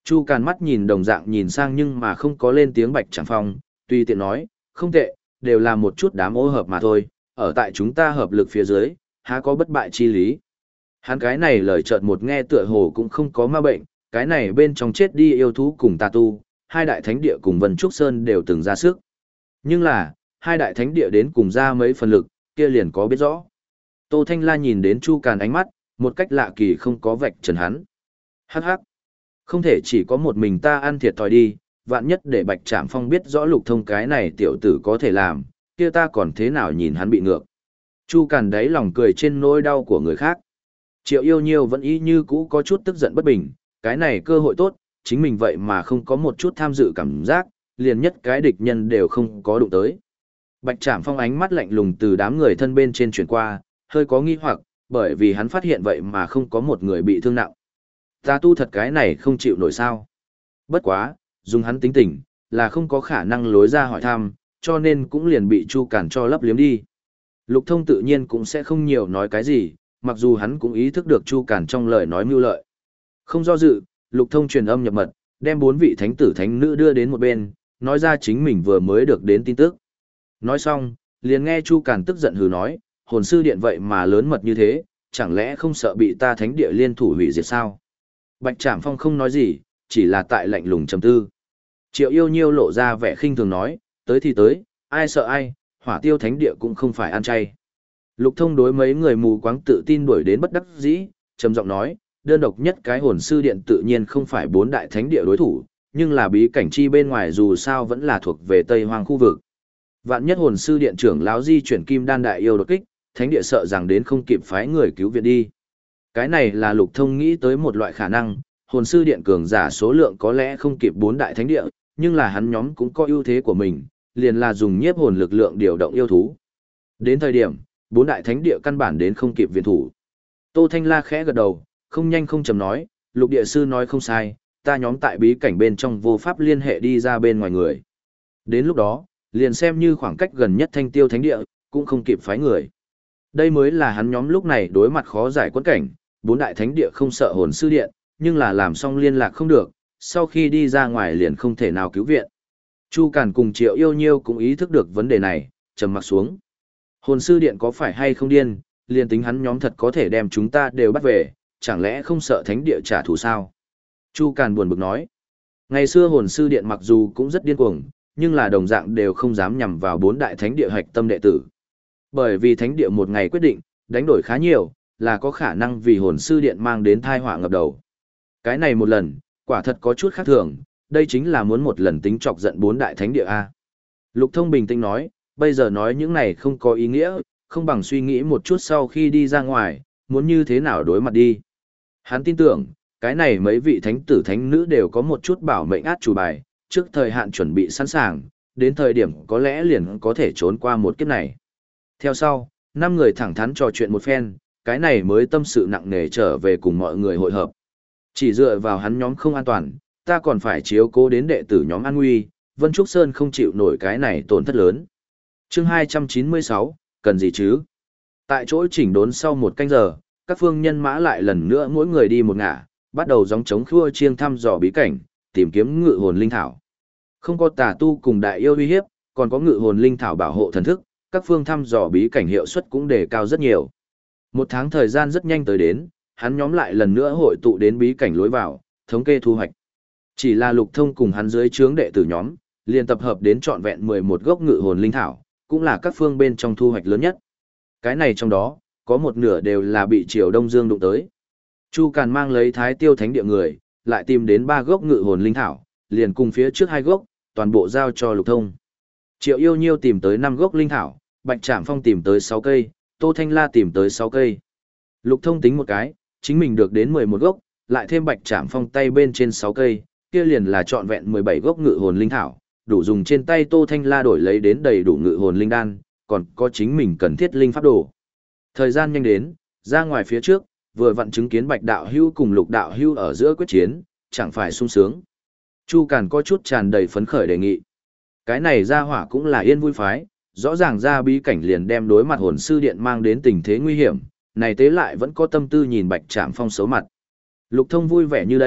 Chu Càn mắt nhìn đồng dạng nhìn sang nhưng mà không có lên tiếng Bạch Trảm Phong, tùy tiện nói, không tệ, đều là một chút đám ô hợp mà thôi, ở tại chúng ta hợp lực phía dưới, há có bất bại chi lý. Hắn cái này lời chợt một nghe tựa hồ cũng không có ma bệnh, cái này bên trong chết đi yêu thú cùng tà tu, hai đại thánh địa cùng Vân Trúc Sơn đều từng ra sức. Nhưng là, hai đại thánh địa đến cùng ra mấy phần lực, kia liền có biết rõ. Tô Thanh La nhìn đến Chu Càn ánh mắt, một cách lạ kỳ không có vạch trần hắn. Hắc hắc. Không thể chỉ có một mình ta ăn thiệt thòi đi, vạn nhất để Bạch Trảm Phong biết rõ Lục Thông cái này tiểu tử có thể làm, kia ta còn thế nào nhìn hắn bị ngược. Chu Càn đáy lòng cười trên nỗi đau của người khác. Triệu Yêu Nhiêu vẫn y như cũ có chút tức giận bất bình, cái này cơ hội tốt, chính mình vậy mà không có một chút tham dự cảm giác, liền nhất cái địch nhân đều không có đụng tới. Bạch Trảm Phong ánh mắt lạnh lùng từ đám người thân bên trên chuyển qua, hơi có nghi hoặc, bởi vì hắn phát hiện vậy mà không có một người bị thương nặng. Ta tu thật cái này không chịu nổi sao. Bất quá, dùng hắn tính tình, là không có khả năng lối ra hỏi thăm, cho nên cũng liền bị Chu Càn cho lấp liếm đi. Lục Thông tự nhiên cũng sẽ không nhiều nói cái gì, mặc dù hắn cũng ý thức được Chu Càn trong lời nói mưu lợi. Không do dự, Lục Thông truyền âm nhập mật, đem bốn vị thánh tử thánh nữ đưa đến một bên, nói ra chính mình vừa mới được đến tin tức. Nói xong, liền nghe Chu Càn tức giận hừ nói, hồn sư điện vậy mà lớn mật như thế, chẳng lẽ không sợ bị ta thánh địa liên thủ hủy diệt sao? Bạch Trảm Phong không nói gì, chỉ là tại lạnh lùng trầm tư. Triệu Yêu Nhiêu lộ ra vẻ khinh thường nói, tới thì tới, ai sợ ai, Hỏa Tiêu thánh địa cũng không phải ăn chay. Lục Thông đối mấy người mù quáng tự tin đuổi đến bất đắc dĩ, trầm giọng nói, đơn độc nhất cái hồn sư điện tự nhiên không phải bốn đại thánh địa đối thủ, nhưng là bí cảnh chi bên ngoài dù sao vẫn là thuộc về Tây Hoang khu vực. Vạn nhất hồn sư điện trưởng lão di chuyển kim đan đại yêu đột kích, thánh địa sợ rằng đến không kịp phái người cứu viện đi. Cái này là Lục Thông nghĩ tới một loại khả năng, hồn sư điện cường giả số lượng có lẽ không kịp bốn đại thánh địa, nhưng là hắn nhóm cũng có ưu thế của mình, liền là dùng nhiếp hồn lực lượng điều động yêu thú. Đến thời điểm, bốn đại thánh địa căn bản đến không kịp viện thủ. Tô Thanh La khẽ gật đầu, không nhanh không chậm nói, Lục địa sư nói không sai, ta nhóm tại bí cảnh bên trong vô pháp liên hệ đi ra bên ngoài người. Đến lúc đó, liền xem như khoảng cách gần nhất Thanh Tiêu thánh địa, cũng không kịp phái người. Đây mới là hắn nhóm lúc này đối mặt khó giải quẫn cảnh, bốn đại thánh địa không sợ hồn sư điện, nhưng là làm xong liên lạc không được, sau khi đi ra ngoài liền không thể nào cứu viện. Chu Càn cùng Triệu Yêu Nhiêu cũng ý thức được vấn đề này, trầm mặc xuống. Hồn sư điện có phải hay không điên, liền tính hắn nhóm thật có thể đem chúng ta đều bắt về, chẳng lẽ không sợ thánh địa trả thù sao? Chu Càn buồn bực nói. Ngày xưa hồn sư điện mặc dù cũng rất điên cuồng, nhưng là đồng dạng đều không dám nhằm vào bốn đại thánh địa hạch tâm đệ tử. Bởi vì thánh địa một ngày quyết định, đánh đổi khá nhiều, là có khả năng vì hồn sư điện mang đến tai họa ngập đầu. Cái này một lần, quả thật có chút khác thường, đây chính là muốn một lần tính chọc giận bốn đại thánh địa A. Lục Thông bình tĩnh nói, bây giờ nói những này không có ý nghĩa, không bằng suy nghĩ một chút sau khi đi ra ngoài, muốn như thế nào đối mặt đi. Hắn tin tưởng, cái này mấy vị thánh tử thánh nữ đều có một chút bảo mệnh át chủ bài, trước thời hạn chuẩn bị sẵn sàng, đến thời điểm có lẽ liền có thể trốn qua một kiếp này. Theo sau, năm người thẳng thắn trò chuyện một phen, cái này mới tâm sự nặng nề trở về cùng mọi người hội hợp. Chỉ dựa vào hắn nhóm không an toàn, ta còn phải chiếu cố đến đệ tử nhóm an nguy, Vân Trúc Sơn không chịu nổi cái này tổn thất lớn. Chương hai trăm chín mươi sáu, cần gì chứ? Tại chỗ chỉnh đốn sau một canh giờ, các phương nhân mã lại lần nữa mỗi người đi một ngả, bắt đầu gióng trống khua chiêng thăm dò bí cảnh, tìm kiếm ngự hồn linh thảo. Không có tà tu cùng đại yêu uy hiếp, còn có ngự hồn linh thảo bảo hộ thần thức, các phương thăm dò bí cảnh hiệu suất cũng đề cao rất nhiều. Một tháng thời gian rất nhanh tới đến, hắn nhóm lại lần nữa hội tụ đến bí cảnh lối vào, thống kê thu hoạch. Chỉ là Lục Thông cùng hắn dưới trướng đệ tử nhóm, liền tập hợp đến trọn vẹn mười một gốc ngự hồn linh thảo, cũng là các phương bên trong thu hoạch lớn nhất. Cái này trong đó, có một nửa đều là bị Triều Đông Dương đụng tới. Chu Càn mang lấy Thái Tiêu Thánh địa người, lại tìm đến ba gốc ngự hồn linh thảo, liền cùng phía trước hai gốc, toàn bộ giao cho Lục Thông. Triệu Yêu Nhiêu tìm tới năm gốc linh thảo, Bạch Trảm Phong tìm tới sáu cây, Tô Thanh La tìm tới sáu cây. Lục Thông tính một cái, chính mình được đến mười một gốc, lại thêm Bạch Trảm Phong tay bên trên sáu cây, kia liền là trọn vẹn mười bảy gốc ngự hồn linh thảo, đủ dùng trên tay Tô Thanh La đổi lấy đến đầy đủ ngự hồn linh đan, còn có chính mình cần thiết linh pháp đồ. Thời gian nhanh đến, ra ngoài phía trước, vừa vặn chứng kiến Bạch đạo hưu cùng Lục đạo hưu ở giữa quyết chiến, chẳng phải sung sướng. Chu Càn có chút tràn đầy phấn khởi đề nghị. Cái này ra hỏa cũng là yên vui phái, rõ ràng ra bí cảnh liền đem đối mặt hồn sư điện mang đến tình thế nguy hiểm, này tế lại vẫn có tâm tư nhìn Bạch Trảm Phong xấu mặt. Lục Thông vui vẻ như đây,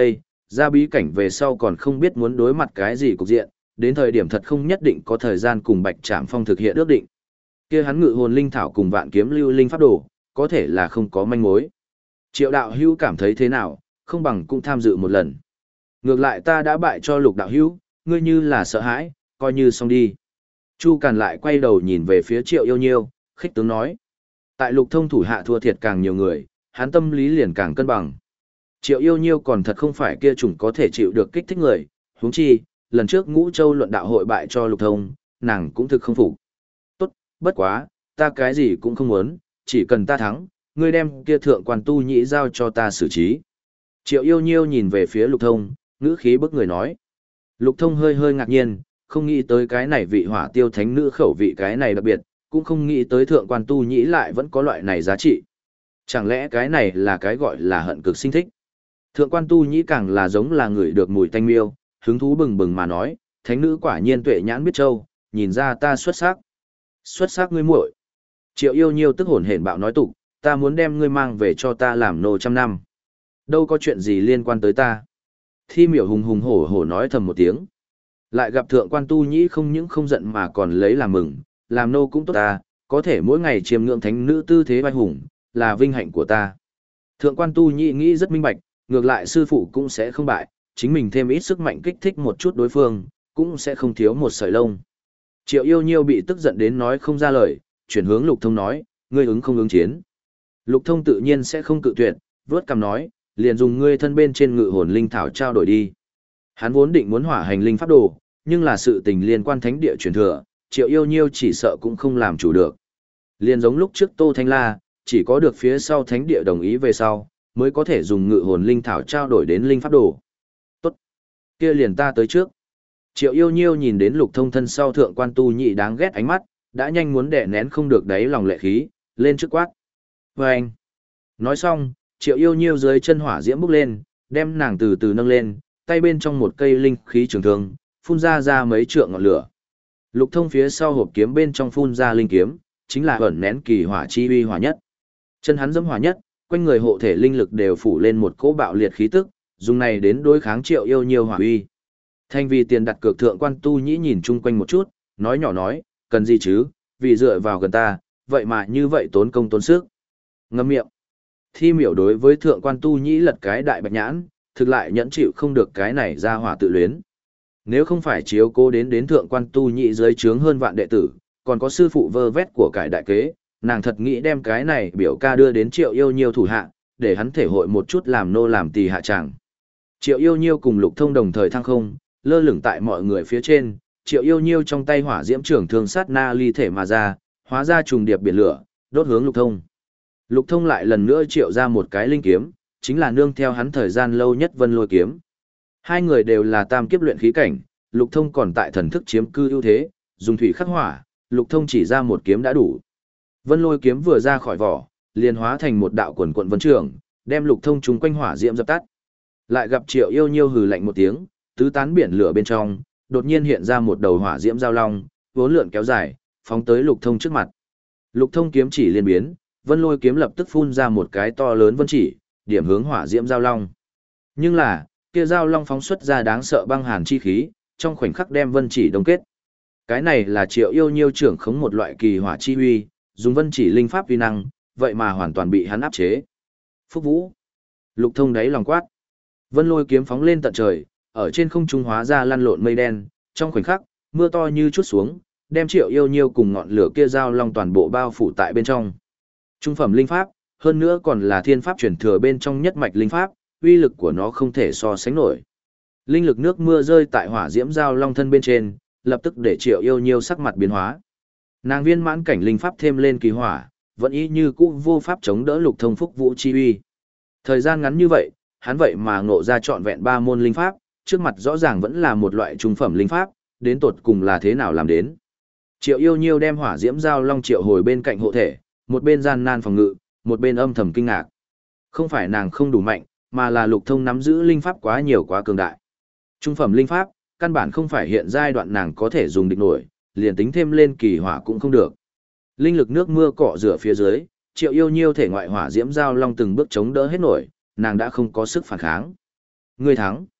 ra bí cảnh về sau còn không biết muốn đối mặt cái gì cục diện, đến thời điểm thật không nhất định có thời gian cùng Bạch Trảm Phong thực hiện ước định. Kia hắn ngự hồn linh thảo cùng vạn kiếm lưu linh pháp đồ, có thể là không có manh mối. Triệu đạo hữu cảm thấy thế nào, không bằng cũng tham dự một lần. Ngược lại ta đã bại cho Lục đạo hữu, ngươi như là sợ hãi, coi như xong đi. Chu Càn lại quay đầu nhìn về phía Triệu Yêu Nhiêu, khích tướng nói. Tại Lục Thông thủ hạ thua thiệt càng nhiều người, hắn tâm lý liền càng cân bằng. Triệu Yêu Nhiêu còn thật không phải kia chủng có thể chịu được kích thích người, huống chi, lần trước Ngũ Châu luận đạo hội bại cho Lục Thông, nàng cũng thực không phục. Tốt, bất quá, ta cái gì cũng không muốn, chỉ cần ta thắng, ngươi đem kia thượng quan tu nhĩ giao cho ta xử trí. Triệu Yêu Nhiêu nhìn về phía Lục Thông, ngữ khí bức người nói. Lục Thông hơi hơi ngạc nhiên, không nghĩ tới cái này vị hỏa tiêu thánh nữ khẩu vị cái này đặc biệt, cũng không nghĩ tới thượng quan tu nhĩ lại vẫn có loại này giá trị. Chẳng lẽ cái này là cái gọi là hận cực sinh thích? Thượng quan tu nhĩ càng là giống là người được mùi tanh miêu, hứng thú bừng bừng mà nói, thánh nữ quả nhiên tuệ nhãn biết châu, nhìn ra ta xuất sắc. Xuất sắc ngươi muội. Triệu Yêu Nhiêu tức hổn hển bạo nói tục, ta muốn đem ngươi mang về cho ta làm nô trăm năm. Đâu có chuyện gì liên quan tới ta. Thi miểu hùng hùng hổ hổ nói thầm một tiếng. Lại gặp thượng quan tu nhĩ không những không giận mà còn lấy làm mừng, làm nô cũng tốt ta, có thể mỗi ngày chiêm ngưỡng thánh nữ tư thế vai hùng, là vinh hạnh của ta. Thượng quan tu nhĩ nghĩ rất minh bạch, ngược lại sư phụ cũng sẽ không bại, chính mình thêm ít sức mạnh kích thích một chút đối phương, cũng sẽ không thiếu một sợi lông. Triệu Yêu Nhiêu bị tức giận đến nói không ra lời, chuyển hướng Lục Thông nói, ngươi ứng không ứng chiến. Lục Thông tự nhiên sẽ không cự tuyệt, vớt cằm nói, liền dùng ngươi thân bên trên ngự hồn linh thảo trao đổi đi. Hắn vốn định muốn hỏa hành linh pháp đồ, nhưng là sự tình liên quan thánh địa truyền thừa, Triệu Yêu Nhiêu chỉ sợ cũng không làm chủ được. Liền giống lúc trước Tô Thanh La, chỉ có được phía sau thánh địa đồng ý về sau, mới có thể dùng ngự hồn linh thảo trao đổi đến linh pháp đồ. Tốt. Kia liền ta tới trước. Triệu Yêu Nhiêu nhìn đến Lục Thông thân sau thượng quan tu nhị đáng ghét ánh mắt, đã nhanh muốn đè nén không được đáy lòng lệ khí, lên trước quát. Vâng. Nói xong, Triệu Yêu Nhiêu dưới chân hỏa diễm bốc lên, đem nàng từ từ nâng lên, tay bên trong một cây linh khí trường thương, phun ra ra mấy trượng ngọn lửa. Lục Thông phía sau hộp kiếm bên trong phun ra linh kiếm, chính là ẩn nén kỳ hỏa chi uy hỏa nhất. Chân hắn dẫm hỏa nhất, quanh người hộ thể linh lực đều phủ lên một cỗ bạo liệt khí tức, dùng này đến đối kháng Triệu Yêu Nhiêu hỏa uy. Thanh vì tiền đặt cược thượng quan tu nhĩ nhìn chung quanh một chút, nói nhỏ nói, cần gì chứ, vì dựa vào gần ta, vậy mà như vậy tốn công tốn sức. Ngâm miệng. Thi miểu đối với thượng quan tu nhĩ lật cái đại bạch nhãn, thực lại nhẫn chịu không được cái này ra hỏa tự luyến. Nếu không phải chiếu cố đến đến thượng quan tu nhĩ dưới trướng hơn vạn đệ tử, còn có sư phụ vơ vét của cải đại kế, nàng thật nghĩ đem cái này biểu ca đưa đến Triệu Yêu Nhiêu thủ hạ, để hắn thể hội một chút làm nô làm tỳ hạ tràng. Triệu Yêu Nhiêu cùng Lục Thông đồng thời thăng không, lơ lửng tại mọi người phía trên, Triệu Yêu Nhiêu trong tay hỏa diễm trưởng thương sát na ly thể mà ra, hóa ra trùng điệp biển lửa, đốt hướng Lục Thông. Lục Thông lại lần nữa triệu ra một cái linh kiếm, chính là nương theo hắn thời gian lâu nhất Vân Lôi kiếm. Hai người đều là tam kiếp luyện khí cảnh, Lục Thông còn tại thần thức chiếm cư ưu thế, dùng thủy khắc hỏa, Lục Thông chỉ ra một kiếm đã đủ. Vân Lôi kiếm vừa ra khỏi vỏ, liền hóa thành một đạo quần quận vân trường, đem Lục Thông trùng quanh hỏa diễm dập tắt. Lại gặp Triệu Yêu Nhiêu hừ lạnh một tiếng, tứ tán biển lửa bên trong, đột nhiên hiện ra một đầu hỏa diễm giao long, vốn lượn kéo dài, phóng tới Lục Thông trước mặt. Lục Thông kiếm chỉ liên biến, Vân Lôi kiếm lập tức phun ra một cái to lớn vân chỉ, điểm hướng hỏa diễm giao long. Nhưng là, kia giao long phóng xuất ra đáng sợ băng hàn chi khí, trong khoảnh khắc đem vân chỉ đông kết. Cái này là Triệu Yêu Nhiêu trưởng khống một loại kỳ hỏa chi huy, dùng vân chỉ linh pháp uy năng, vậy mà hoàn toàn bị hắn áp chế. Phúc Vũ. Lục Thông đáy lòng quát. Vân Lôi kiếm phóng lên tận trời, ở trên không trung hóa ra lăn lộn mây đen, trong khoảnh khắc, mưa to như chút xuống, đem Triệu Yêu Nhiêu cùng ngọn lửa kia giao long toàn bộ bao phủ tại bên trong. Trung phẩm linh pháp, hơn nữa còn là thiên pháp truyền thừa bên trong nhất mạch linh pháp, uy lực của nó không thể so sánh nổi. Linh lực nước mưa rơi tại hỏa diễm giao long thân bên trên, lập tức để Triệu Yêu Nhiêu sắc mặt biến hóa. Nàng viên mãn cảnh linh pháp thêm lên kỳ hỏa, vẫn y như cũ vô pháp chống đỡ Lục Thông Phúc Vũ chi uy. Thời gian ngắn như vậy, hắn vậy mà ngộ ra trọn vẹn ba môn linh pháp, trước mặt rõ ràng vẫn là một loại trung phẩm linh pháp, đến tột cùng là thế nào làm đến. Triệu Yêu Nhiêu đem hỏa diễm giao long triệu hồi bên cạnh hộ thể, một bên gian nan phòng ngự, một bên âm thầm kinh ngạc. Không phải nàng không đủ mạnh, mà là Lục Thông nắm giữ linh pháp quá nhiều quá cường đại. Trung phẩm linh pháp, căn bản không phải hiện giai đoạn nàng có thể dùng địch nổi, liền tính thêm lên kỳ hỏa cũng không được. Linh lực nước mưa cọ rửa phía dưới, Triệu Yêu Nhiêu thể ngoại hỏa diễm giao long từng bước chống đỡ hết nổi, nàng đã không có sức phản kháng. Ngươi thắng.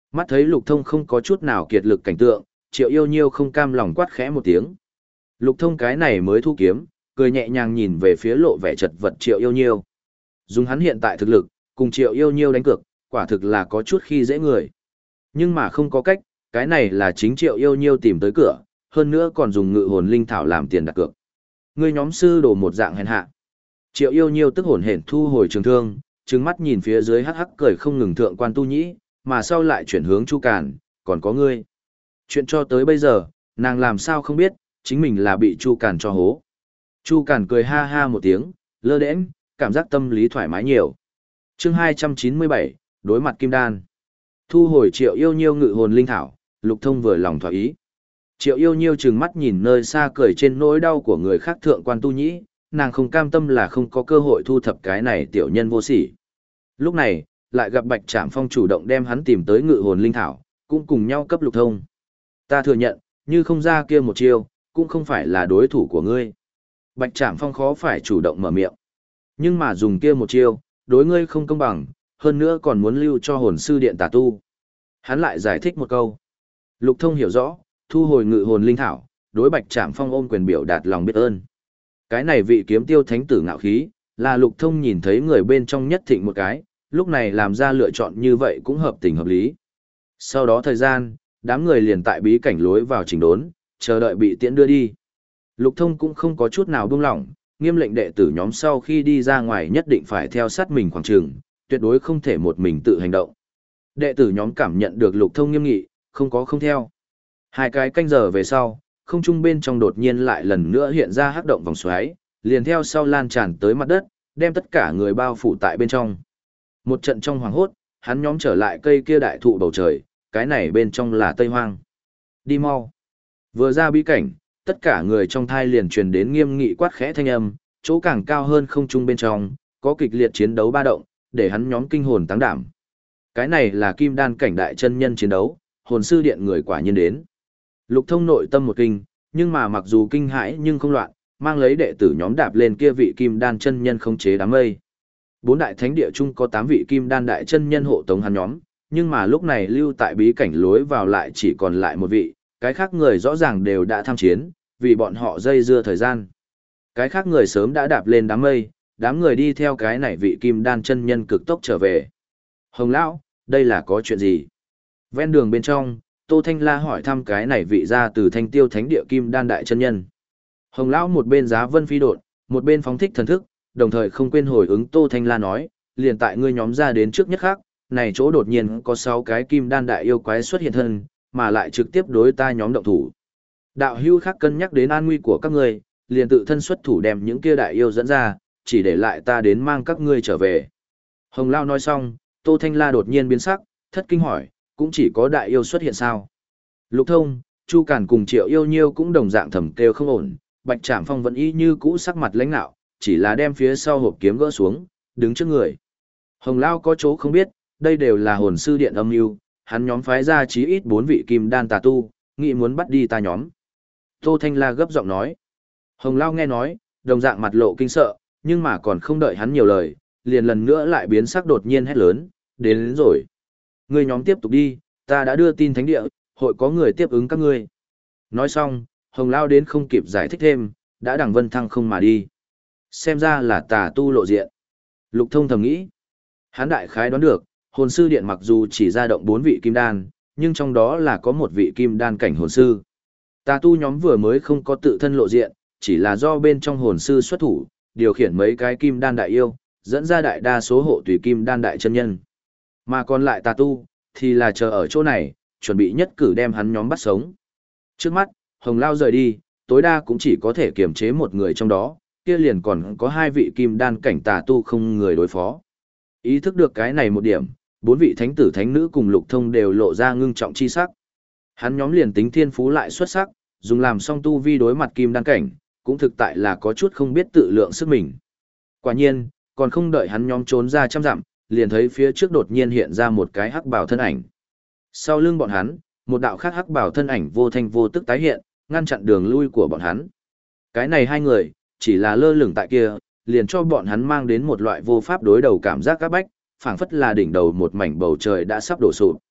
Mắt thấy Lục Thông không có chút nào kiệt lực cảnh tượng, Triệu Yêu Nhiêu không cam lòng quát khẽ một tiếng. Lục Thông cái này mới thu kiếm, cười nhẹ nhàng nhìn về phía lộ vẻ chật vật Triệu Yêu Nhiêu. Dùng hắn hiện tại thực lực, cùng Triệu Yêu Nhiêu đánh cược, quả thực là có chút khi dễ người. Nhưng mà không có cách, cái này là chính Triệu Yêu Nhiêu tìm tới cửa, hơn nữa còn dùng ngự hồn linh thảo làm tiền đặt cược. Ngươi nhóm sư đổ một dạng hèn hạ. Triệu Yêu Nhiêu tức hồn hển thu hồi trường thương, trừng mắt nhìn phía dưới hắc hắc cười không ngừng thượng quan tu nhĩ, mà sau lại chuyển hướng Chu Càn, còn có ngươi. Chuyện cho tới bây giờ, nàng làm sao không biết, chính mình là bị Chu Càn cho hố. Chu Càn cười ha ha một tiếng, lơ đễnh, cảm giác tâm lý thoải mái nhiều. Chương hai trăm chín mươi bảy, đối mặt Kim Đan. Thu hồi Triệu Yêu Nhiêu ngự hồn linh thảo, Lục Thông vừa lòng thỏa ý. Triệu Yêu Nhiêu trừng mắt nhìn nơi xa cười trên nỗi đau của người khác thượng quan tu nhĩ, nàng không cam tâm là không có cơ hội thu thập cái này tiểu nhân vô sỉ. Lúc này, lại gặp Bạch Trạm Phong chủ động đem hắn tìm tới ngự hồn linh thảo, cũng cùng nhau cấp Lục Thông. Ta thừa nhận, như không ra kia một chiêu, cũng không phải là đối thủ của ngươi. Bạch Trạm Phong khó phải chủ động mở miệng. Nhưng mà dùng kia một chiêu, đối ngươi không công bằng, hơn nữa còn muốn lưu cho hồn sư điện tà tu. Hắn lại giải thích một câu. Lục Thông hiểu rõ, thu hồi ngự hồn linh thảo, đối Bạch Trạm Phong ôm quyền biểu đạt lòng biết ơn. Cái này vị kiếm tiêu thánh tử ngạo khí, là Lục Thông nhìn thấy người bên trong nhất thịnh một cái, lúc này làm ra lựa chọn như vậy cũng hợp tình hợp lý. Sau đó thời gian, đám người liền tại bí cảnh lối vào chỉnh đốn, chờ đợi bị tiễn đưa đi. Lục Thông cũng không có chút nào buông lỏng, nghiêm lệnh đệ tử nhóm sau khi đi ra ngoài nhất định phải theo sát mình khoảng trường, tuyệt đối không thể một mình tự hành động. Đệ tử nhóm cảm nhận được Lục Thông nghiêm nghị, không có không theo. Hai cái canh giờ về sau, không trung bên trong đột nhiên lại lần nữa hiện ra hắc động vòng xoáy, liền theo sau lan tràn tới mặt đất, đem tất cả người bao phủ tại bên trong. Một trận trong hoàng hốt, hắn nhóm trở lại cây kia đại thụ bầu trời, cái này bên trong là Tây Hoang. Đi mau. Vừa ra bí cảnh, tất cả người trong thai liền truyền đến nghiêm nghị quát khẽ thanh âm, chỗ càng cao hơn không trung bên trong, có kịch liệt chiến đấu ba động, để hắn nhóm kinh hồn táng đảm. Cái này là kim đan cảnh đại chân nhân chiến đấu, hồn sư điện người quả nhiên đến. Lục Thông nội tâm một kinh, nhưng mà mặc dù kinh hãi nhưng không loạn, mang lấy đệ tử nhóm đạp lên kia vị kim đan chân nhân khống chế đám mây. Bốn đại thánh địa chung có tám vị kim đan đại chân nhân hộ tống hắn nhóm, nhưng mà lúc này lưu tại bí cảnh lối vào lại chỉ còn lại một vị, cái khác người rõ ràng đều đã tham chiến, vì bọn họ dây dưa thời gian. Cái khác người sớm đã đạp lên đám mây, đám người đi theo cái này vị kim đan chân nhân cực tốc trở về. Hồng Lão, đây là có chuyện gì? Ven đường bên trong, Tô Thanh La hỏi thăm cái này vị ra từ Thanh Tiêu Thánh địa kim đan đại chân nhân. Hồng Lão một bên giá vân phi độn, một bên phóng thích thần thức, đồng thời không quên hồi ứng Tô Thanh La nói, liền tại ngươi nhóm ra đến trước nhất khác, này chỗ đột nhiên có sáu cái kim đan đại yêu quái xuất hiện thân, mà lại trực tiếp đối ta nhóm động thủ. Đạo hưu khác cân nhắc đến an nguy của các ngươi, liền tự thân xuất thủ đem những kia đại yêu dẫn ra, chỉ để lại ta đến mang các ngươi trở về. Hồng Lao nói xong, Tô Thanh La đột nhiên biến sắc, thất kinh hỏi, cũng chỉ có đại yêu xuất hiện sao? Lục Thông, Chu Càn cùng Triệu Yêu Nhiêu cũng đồng dạng thầm kêu không ổn, Bạch Trạm Phong vẫn y như cũ sắc mặt lãnh nạo, chỉ là đem phía sau hộp kiếm gỡ xuống, đứng trước người. Hồng Lao có chỗ không biết, đây đều là hồn sư điện âm mưu, hắn nhóm phái ra chí ít bốn vị kim đan tà tu, nghĩ muốn bắt đi ta nhóm. Tô Thanh La gấp giọng nói. Hồng Lao nghe nói, đồng dạng mặt lộ kinh sợ, nhưng mà còn không đợi hắn nhiều lời, liền lần nữa lại biến sắc đột nhiên hét lớn, đến, đến rồi. Người nhóm tiếp tục đi, ta đã đưa tin thánh địa, hội có người tiếp ứng các ngươi. Nói xong, Hồng Lao đến không kịp giải thích thêm, đã đằng vân thăng không mà đi. Xem ra là tà tu lộ diện. Lục Thông thầm nghĩ. Hắn đại khái đoán được, hồn sư điện mặc dù chỉ ra động bốn vị kim đan, nhưng trong đó là có một vị kim đan cảnh hồn sư. Tà tu nhóm vừa mới không có tự thân lộ diện, chỉ là do bên trong hồn sư xuất thủ, điều khiển mấy cái kim đan đại yêu, dẫn ra đại đa số hộ tùy kim đan đại chân nhân. Mà còn lại tà tu, thì là chờ ở chỗ này, chuẩn bị nhất cử đem hắn nhóm bắt sống. Trước mắt, Hồng Lao rời đi, tối đa cũng chỉ có thể kiềm chế một người trong đó, kia liền còn có hai vị kim đan cảnh tà tu không người đối phó. Ý thức được cái này một điểm, bốn vị thánh tử thánh nữ cùng Lục Thông đều lộ ra ngưng trọng chi sắc. Hắn nhóm liền tính thiên phú lại xuất sắc, dùng làm song tu vi đối mặt kim đan cảnh, cũng thực tại là có chút không biết tự lượng sức mình. Quả nhiên, còn không đợi hắn nhóm trốn ra trăm dặm, liền thấy phía trước đột nhiên hiện ra một cái hắc bào thân ảnh. Sau lưng bọn hắn, một đạo khác hắc bào thân ảnh vô thanh vô tức tái hiện, ngăn chặn đường lui của bọn hắn. Cái này hai người, chỉ là lơ lửng tại kia, liền cho bọn hắn mang đến một loại vô pháp đối đầu cảm giác các bách, phảng phất là đỉnh đầu một mảnh bầu trời đã sắp đổ sụp.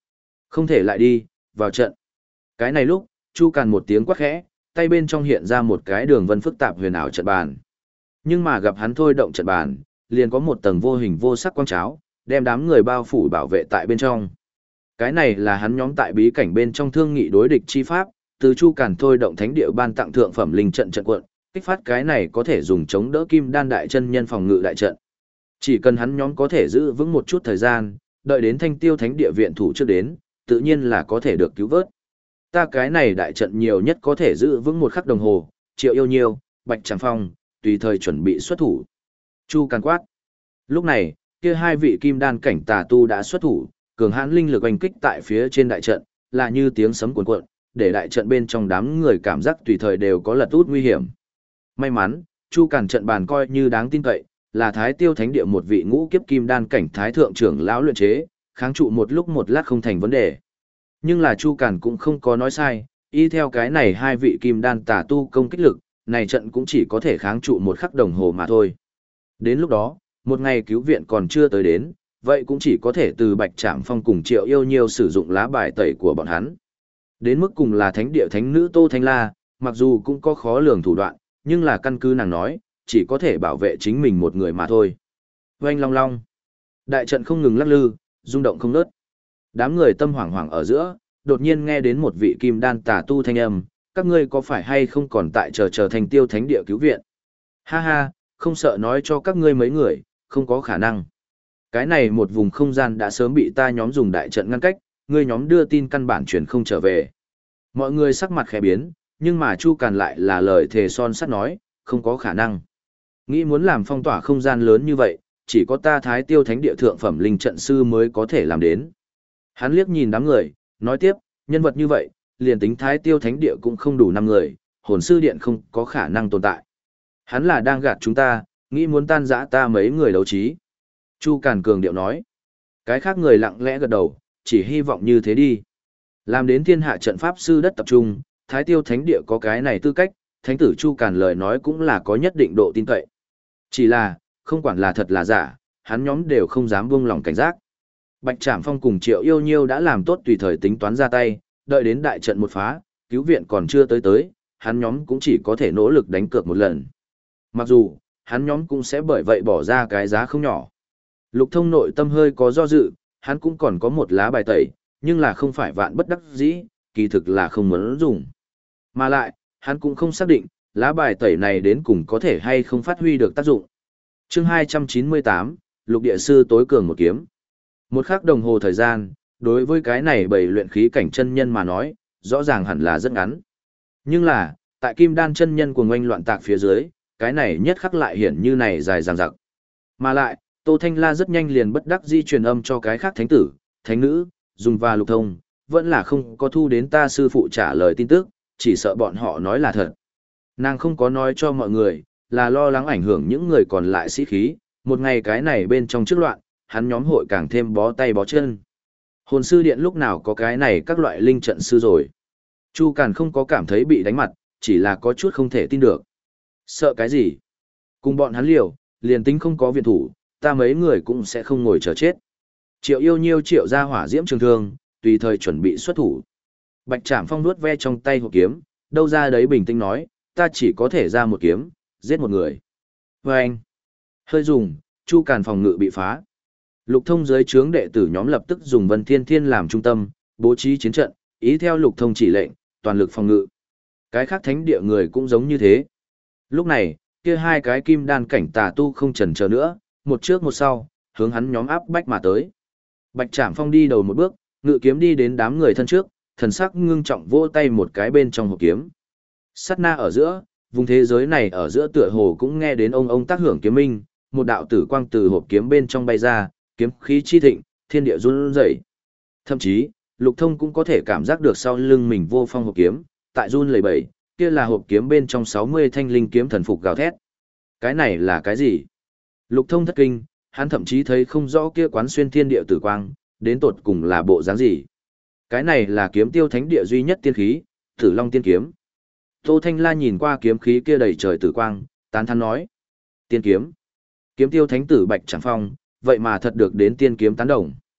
Không thể lại đi, vào trận. Cái này lúc, Chu Càn một tiếng quát khẽ, tay bên trong hiện ra một cái đường vân phức tạp huyền ảo trận bàn. Nhưng mà gặp hắn thôi động trận bàn, liền có một tầng vô hình vô sắc quang cháo, đem đám người bao phủ bảo vệ tại bên trong. Cái này là hắn nhóm tại bí cảnh bên trong thương nghị đối địch chi pháp, từ Chu Càn thôi động thánh địa ban tặng thượng phẩm linh trận trận quận, kích phát cái này có thể dùng chống đỡ kim đan đại chân nhân phòng ngự đại trận. Chỉ cần hắn nhóm có thể giữ vững một chút thời gian, đợi đến Thanh Tiêu Thánh địa viện thủ trước đến, tự nhiên là có thể được cứu vớt. Ta cái này đại trận nhiều nhất có thể giữ vững một khắc đồng hồ, Triệu Yêu Nhiêu, Bạch Tràng Phong, tùy thời chuẩn bị xuất thủ. Chu Càn quát. Lúc này, kia hai vị kim đan cảnh tà tu đã xuất thủ, cường hãn linh lực oanh kích tại phía trên đại trận, là như tiếng sấm cuồn cuộn, để đại trận bên trong đám người cảm giác tùy thời đều có lật út nguy hiểm. May mắn, Chu Càn trận bàn coi như đáng tin cậy, là Thái Tiêu Thánh địa một vị ngũ kiếp kim đan cảnh thái thượng trưởng lão luyện chế, kháng trụ một lúc một lát không thành vấn đề. Nhưng là Chu Càn cũng không có nói sai, y theo cái này hai vị kim đan tà tu công kích lực, này trận cũng chỉ có thể kháng trụ một khắc đồng hồ mà thôi. Đến lúc đó, một ngày cứu viện còn chưa tới đến, vậy cũng chỉ có thể từ Bạch Trảm Phong cùng Triệu Yêu Nhiêu sử dụng lá bài tẩy của bọn hắn. Đến mức cùng là thánh địa thánh nữ Tô Thanh La, mặc dù cũng có khó lường thủ đoạn, nhưng là căn cứ nàng nói, chỉ có thể bảo vệ chính mình một người mà thôi. Oanh long long. Đại trận không ngừng lắc lư, rung động không ngớt. Đám người tâm hoảng hoảng ở giữa, đột nhiên nghe đến một vị kim đan tà tu thanh âm, các ngươi có phải hay không còn tại chờ chờ Thành Tiêu Thánh địa cứu viện? Ha ha, không sợ nói cho các ngươi mấy người, không có khả năng. Cái này một vùng không gian đã sớm bị ta nhóm dùng đại trận ngăn cách, ngươi nhóm đưa tin căn bản truyền không trở về. Mọi người sắc mặt khẽ biến, nhưng mà Chu Càn lại là lời thề son sắt nói, không có khả năng. Nghĩ muốn làm phong tỏa không gian lớn như vậy, chỉ có ta Thái Tiêu Thánh địa thượng phẩm linh trận sư mới có thể làm đến. Hắn liếc nhìn đám người, nói tiếp, nhân vật như vậy, liền tính Thái Tiêu Thánh địa cũng không đủ năm người, hồn sư điện không có khả năng tồn tại. Hắn là đang gạt chúng ta, nghĩ muốn tan rã ta mấy người đấu trí. Chu Càn cường điệu nói. Cái khác người lặng lẽ gật đầu, chỉ hy vọng như thế đi. Làm đến thiên hạ trận pháp sư đất tập trung, Thái Tiêu Thánh địa có cái này tư cách, Thánh tử Chu Càn lời nói cũng là có nhất định độ tin cậy. Chỉ là, không quản là thật là giả, hắn nhóm đều không dám buông lòng cảnh giác. Bạch Trảm Phong cùng Triệu Yêu Nhiêu đã làm tốt tùy thời tính toán ra tay, đợi đến đại trận một phá, cứu viện còn chưa tới tới, hắn nhóm cũng chỉ có thể nỗ lực đánh cược một lần. Mặc dù, hắn nhóm cũng sẽ bởi vậy bỏ ra cái giá không nhỏ. Lục Thông nội tâm hơi có do dự, hắn cũng còn có một lá bài tẩy, nhưng là không phải vạn bất đắc dĩ, kỳ thực là không muốn dùng. Mà lại, hắn cũng không xác định, lá bài tẩy này đến cùng có thể hay không phát huy được tác dụng. Chương hai trăm chín mươi tám, Lục Địa Sư tối cường một kiếm. Một khắc đồng hồ thời gian, đối với cái này bảy luyện khí cảnh chân nhân mà nói, rõ ràng hẳn là rất ngắn. Nhưng là, tại Kim Đan chân nhân của ngoanh loạn tạc phía dưới, cái này nhất khắc lại hiển như này dài dằng dặc. Mà lại, Tô Thanh La rất nhanh liền bất đắc di truyền âm cho cái khác thánh tử, thánh nữ, dùng và Lục Thông, vẫn là không có thu đến ta sư phụ trả lời tin tức, chỉ sợ bọn họ nói là thật. Nàng không có nói cho mọi người, là lo lắng ảnh hưởng những người còn lại sĩ khí, một ngày cái này bên trong trước loạn, hắn nhóm hội càng thêm bó tay bó chân. Hồn sư điện lúc nào có cái này các loại linh trận sư rồi. Chu Càn không có cảm thấy bị đánh mặt, chỉ là có chút không thể tin được. Sợ cái gì? Cùng bọn hắn liều, liền tính không có viện thủ, ta mấy người cũng sẽ không ngồi chờ chết. Triệu Yêu Nhiêu triệu ra hỏa diễm trường thương, tùy thời chuẩn bị xuất thủ. Bạch Trảm Phong nuốt ve trong tay hộp kiếm, đâu ra đấy bình tĩnh nói, ta chỉ có thể ra một kiếm, giết một người. Và anh, hơi dùng, Chu Càn phòng ngự bị phá. Lục Thông dưới trướng đệ tử nhóm lập tức dùng Vân Thiên Thiên làm trung tâm, bố trí chiến trận, ý theo Lục Thông chỉ lệnh, toàn lực phòng ngự. Cái khác thánh địa người cũng giống như thế. Lúc này, kia hai cái kim đan cảnh tà tu không chần chờ nữa, một trước một sau, hướng hắn nhóm áp bách mà tới. Bạch Trảm Phong đi đầu một bước, ngự kiếm đi đến đám người thân trước, thần sắc ngưng trọng vỗ tay một cái bên trong hộp kiếm. Sát na ở giữa, vùng thế giới này ở giữa tựa hồ cũng nghe đến ông ông tác hưởng kiếm minh, một đạo tử quang từ hộp kiếm bên trong bay ra, kiếm khí chi thịnh, thiên địa run rẩy. Thậm chí, Lục Thông cũng có thể cảm giác được sau lưng mình vô phong hộp kiếm, tại run lẩy bẩy, kia là hộp kiếm bên trong sáu mươi thanh linh kiếm thần phục gào thét. Cái này là cái gì? Lục Thông thất kinh, hắn thậm chí thấy không rõ kia quán xuyên thiên địa tử quang, đến tột cùng là bộ dáng gì. Cái này là kiếm tiêu thánh địa duy nhất tiên khí, Tử Long tiên kiếm. Tô Thanh La nhìn qua kiếm khí kia đầy trời tử quang, tán thán nói: "Tiên kiếm, kiếm tiêu thánh tử Bạch Trảm Phong, vậy mà thật được đến tiên kiếm tán đồng."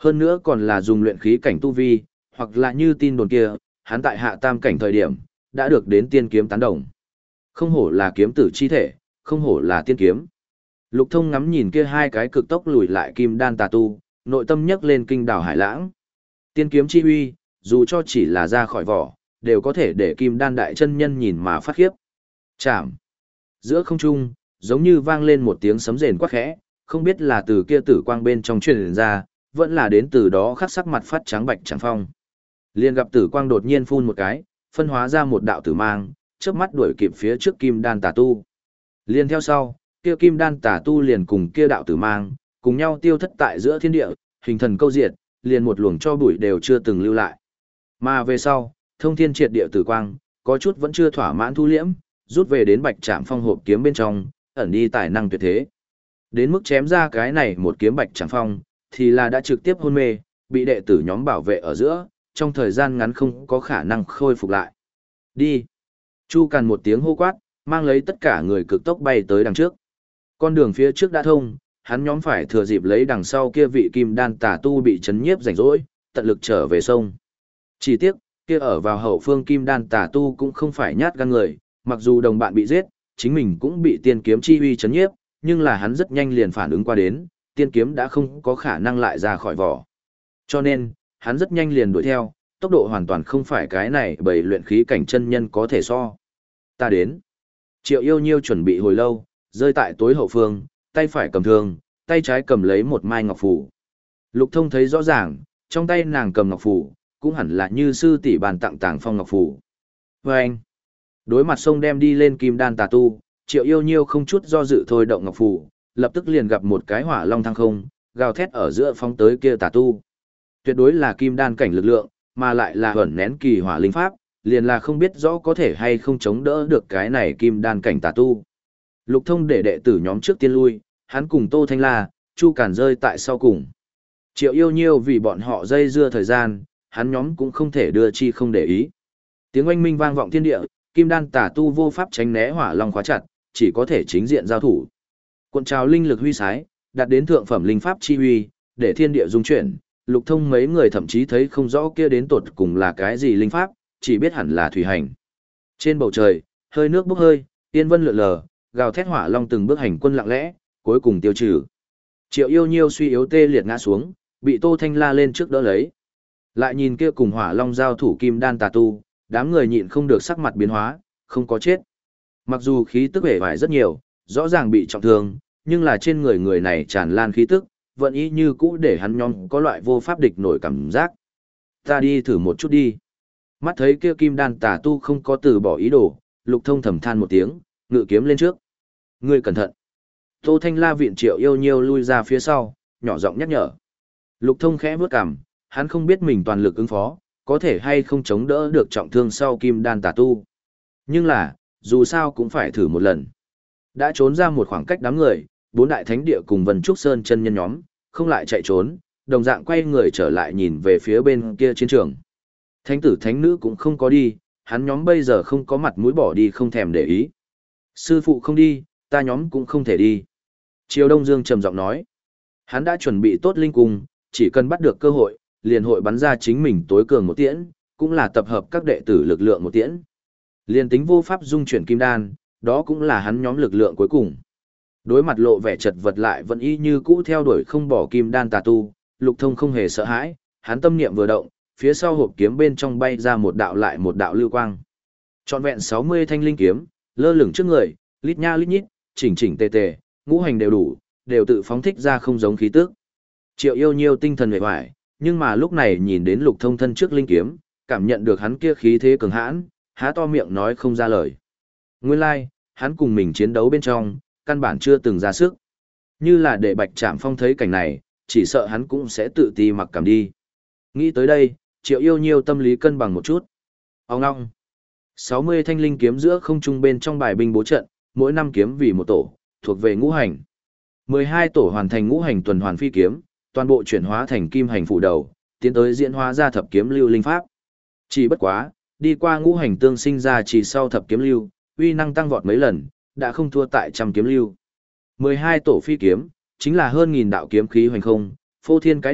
Hơn nữa còn là dùng luyện khí cảnh tu vi, hoặc là như tin đồn kia, hắn tại hạ tam cảnh thời điểm, đã được đến tiên kiếm tán đồng. Không hổ là kiếm tử chi thể, không hổ là tiên kiếm. Lục Thông ngắm nhìn kia hai cái cực tốc lùi lại kim đan tà tu, nội tâm nhấc lên kinh đảo hải lãng. Tiên kiếm chi uy, dù cho chỉ là ra khỏi vỏ, đều có thể để kim đan đại chân nhân nhìn mà phát khiếp. Chạm. Giữa không trung, giống như vang lên một tiếng sấm rền quát khẽ, không biết là từ kia tử quang bên trong truyền ra, vẫn là đến từ đó khắc sắc mặt phát trắng bạch trắng phong. Liền gặp tử quang đột nhiên phun một cái, phân hóa ra một đạo tử mang, chớp mắt đuổi kịp phía trước kim đan tà tu. Liền theo sau, kia kim đan tà tu liền cùng kia đạo tử mang, cùng nhau tiêu thất tại giữa thiên địa, hình thần câu diệt, liền một luồng cho bụi đều chưa từng lưu lại. Mà về sau, thông thiên triệt địa tử quang, có chút vẫn chưa thỏa mãn thu liễm, rút về đến bạch trảm phong hộp kiếm bên trong, ẩn đi tài năng tuyệt thế. Đến mức chém ra cái này một kiếm bạch trảm phong, thì là đã trực tiếp hôn mê, bị đệ tử nhóm bảo vệ ở giữa, trong thời gian ngắn không có khả năng khôi phục lại. Đi! Chu Càn một tiếng hô quát, mang lấy tất cả người cực tốc bay tới đằng trước. Con đường phía trước đã thông, hắn nhóm phải thừa dịp lấy đằng sau kia vị kim đan tà tu bị chấn nhiếp rảnh rỗi, tận lực trở về sông. Chỉ tiếc, kia ở vào hậu phương kim đan tà tu cũng không phải nhát gan người, mặc dù đồng bạn bị giết, chính mình cũng bị tiên kiếm chi uy chấn nhiếp, nhưng là hắn rất nhanh liền phản ứng qua đến, tiên kiếm đã không có khả năng lại ra khỏi vỏ. Cho nên, hắn rất nhanh liền đuổi theo, tốc độ hoàn toàn không phải cái này bởi luyện khí cảnh chân nhân có thể so. Ta đến. Triệu Yêu Nhiêu chuẩn bị hồi lâu, rơi tại tối hậu phương, tay phải cầm thương, tay trái cầm lấy một mai ngọc phù. Lục Thông thấy rõ ràng, trong tay nàng cầm ngọc phù, cũng hẳn là như sư tỷ bàn tặng tàng phong ngọc phù. Và anh, đối mặt sông đem đi lên kim đan tà tu, Triệu Yêu Nhiêu không chút do dự thôi động ngọc phù, lập tức liền gặp một cái hỏa long thăng không, gào thét ở giữa phóng tới kia tà tu. Tuyệt đối là kim đan cảnh lực lượng, mà lại là ẩn nén kỳ hỏa linh pháp, liền là không biết rõ có thể hay không chống đỡ được cái này kim đan cảnh tà tu. Lục Thông để đệ tử nhóm trước tiên lui, hắn cùng Tô Thanh La, Chu Càn rơi tại sau cùng. Triệu Yêu Nhiêu vì bọn họ dây dưa thời gian, hắn nhóm cũng không thể đưa chi không để ý. Tiếng oanh minh vang vọng thiên địa, kim đan tà tu vô pháp tránh né hỏa long khóa chặt, chỉ có thể chính diện giao thủ. Cuộn trào linh lực huy sái, đạt đến thượng phẩm linh pháp chi huy, để thiên địa dung chuyển. Lục Thông mấy người thậm chí thấy không rõ kia đến tột cùng là cái gì linh pháp, chỉ biết hẳn là thủy hành. Trên bầu trời, hơi nước bốc hơi, tiên vân lượn lờ, gào thét hỏa long từng bước hành quân lặng lẽ, cuối cùng tiêu trừ. Triệu Yêu Nhiêu suy yếu tê liệt ngã xuống, bị Tô Thanh La lên trước đỡ lấy. Lại nhìn kia cùng hỏa long giao thủ kim đan tà tu, đám người nhịn không được sắc mặt biến hóa, không có chết. Mặc dù khí tức vẻ vải rất nhiều, rõ ràng bị trọng thương, nhưng là trên người người này tràn lan khí tức, vẫn y như cũ để hắn nhóm có loại vô pháp địch nổi cảm giác. Ta đi thử một chút đi. Mắt thấy kia kim đan tà tu không có từ bỏ ý đồ, Lục Thông thầm than một tiếng, ngự kiếm lên trước. Ngươi cẩn thận. Tô Thanh La viện Triệu Yêu Nhiêu lui ra phía sau, nhỏ giọng nhắc nhở. Lục Thông khẽ bước cằm, hắn không biết mình toàn lực ứng phó, có thể hay không chống đỡ được trọng thương sau kim đan tà tu. Nhưng là, dù sao cũng phải thử một lần. Đã trốn ra một khoảng cách đám người, bốn đại thánh địa cùng Vân Trúc Sơn chân nhân nhóm, không lại chạy trốn, đồng dạng quay người trở lại nhìn về phía bên kia chiến trường. Thánh tử thánh nữ cũng không có đi, hắn nhóm bây giờ không có mặt mũi bỏ đi không thèm để ý. Sư phụ không đi, ta nhóm cũng không thể đi. Triều Đông Dương trầm giọng nói. Hắn đã chuẩn bị tốt linh cung, chỉ cần bắt được cơ hội, liền hội bắn ra chính mình tối cường một tiễn, cũng là tập hợp các đệ tử lực lượng một tiễn. Liền tính vô pháp dung chuyển kim đan, đó cũng là hắn nhóm lực lượng cuối cùng. Đối mặt lộ vẻ chật vật lại vẫn y như cũ theo đuổi không bỏ kim đan tà tu, Lục Thông không hề sợ hãi, hắn tâm niệm vừa động, phía sau hộp kiếm bên trong bay ra một đạo lại một đạo lưu quang. Trọn vẹn sáu mươi thanh linh kiếm, lơ lửng trước người, lít nha lít nhít, chỉnh chỉnh tề tề, ngũ hành đều đủ, đều tự phóng thích ra không giống khí tức. Triệu Yêu Nhiêu tinh thần uể oải, nhưng mà lúc này nhìn đến Lục Thông thân trước linh kiếm, cảm nhận được hắn kia khí thế cường hãn, há to miệng nói không ra lời. Nguyên lai, like, hắn cùng mình chiến đấu bên trong, căn bản chưa từng ra sức. Như là để Bạch Trảm Phong thấy cảnh này, chỉ sợ hắn cũng sẽ tự ti mặc cảm đi. Nghĩ tới đây, Triệu Yêu Nhiêu tâm lý cân bằng một chút. Ông ngong. sáu mươi thanh linh kiếm giữa không trung bên trong bài binh bố trận, mỗi năm kiếm vì một tổ, thuộc về ngũ hành. mười hai tổ hoàn thành ngũ hành tuần hoàn phi kiếm, toàn bộ chuyển hóa thành kim hành phủ đầu, tiến tới diễn hóa ra thập kiếm lưu linh pháp. Chỉ bất quá, đi qua ngũ hành tương sinh ra chỉ sau thập kiếm lưu, uy năng tăng vọt mấy lần, đã không thua tại trăm kiếm lưu. mười hai tổ phi kiếm, chính là hơn nghìn đạo kiếm khí hoành không, phô thiên cái địa,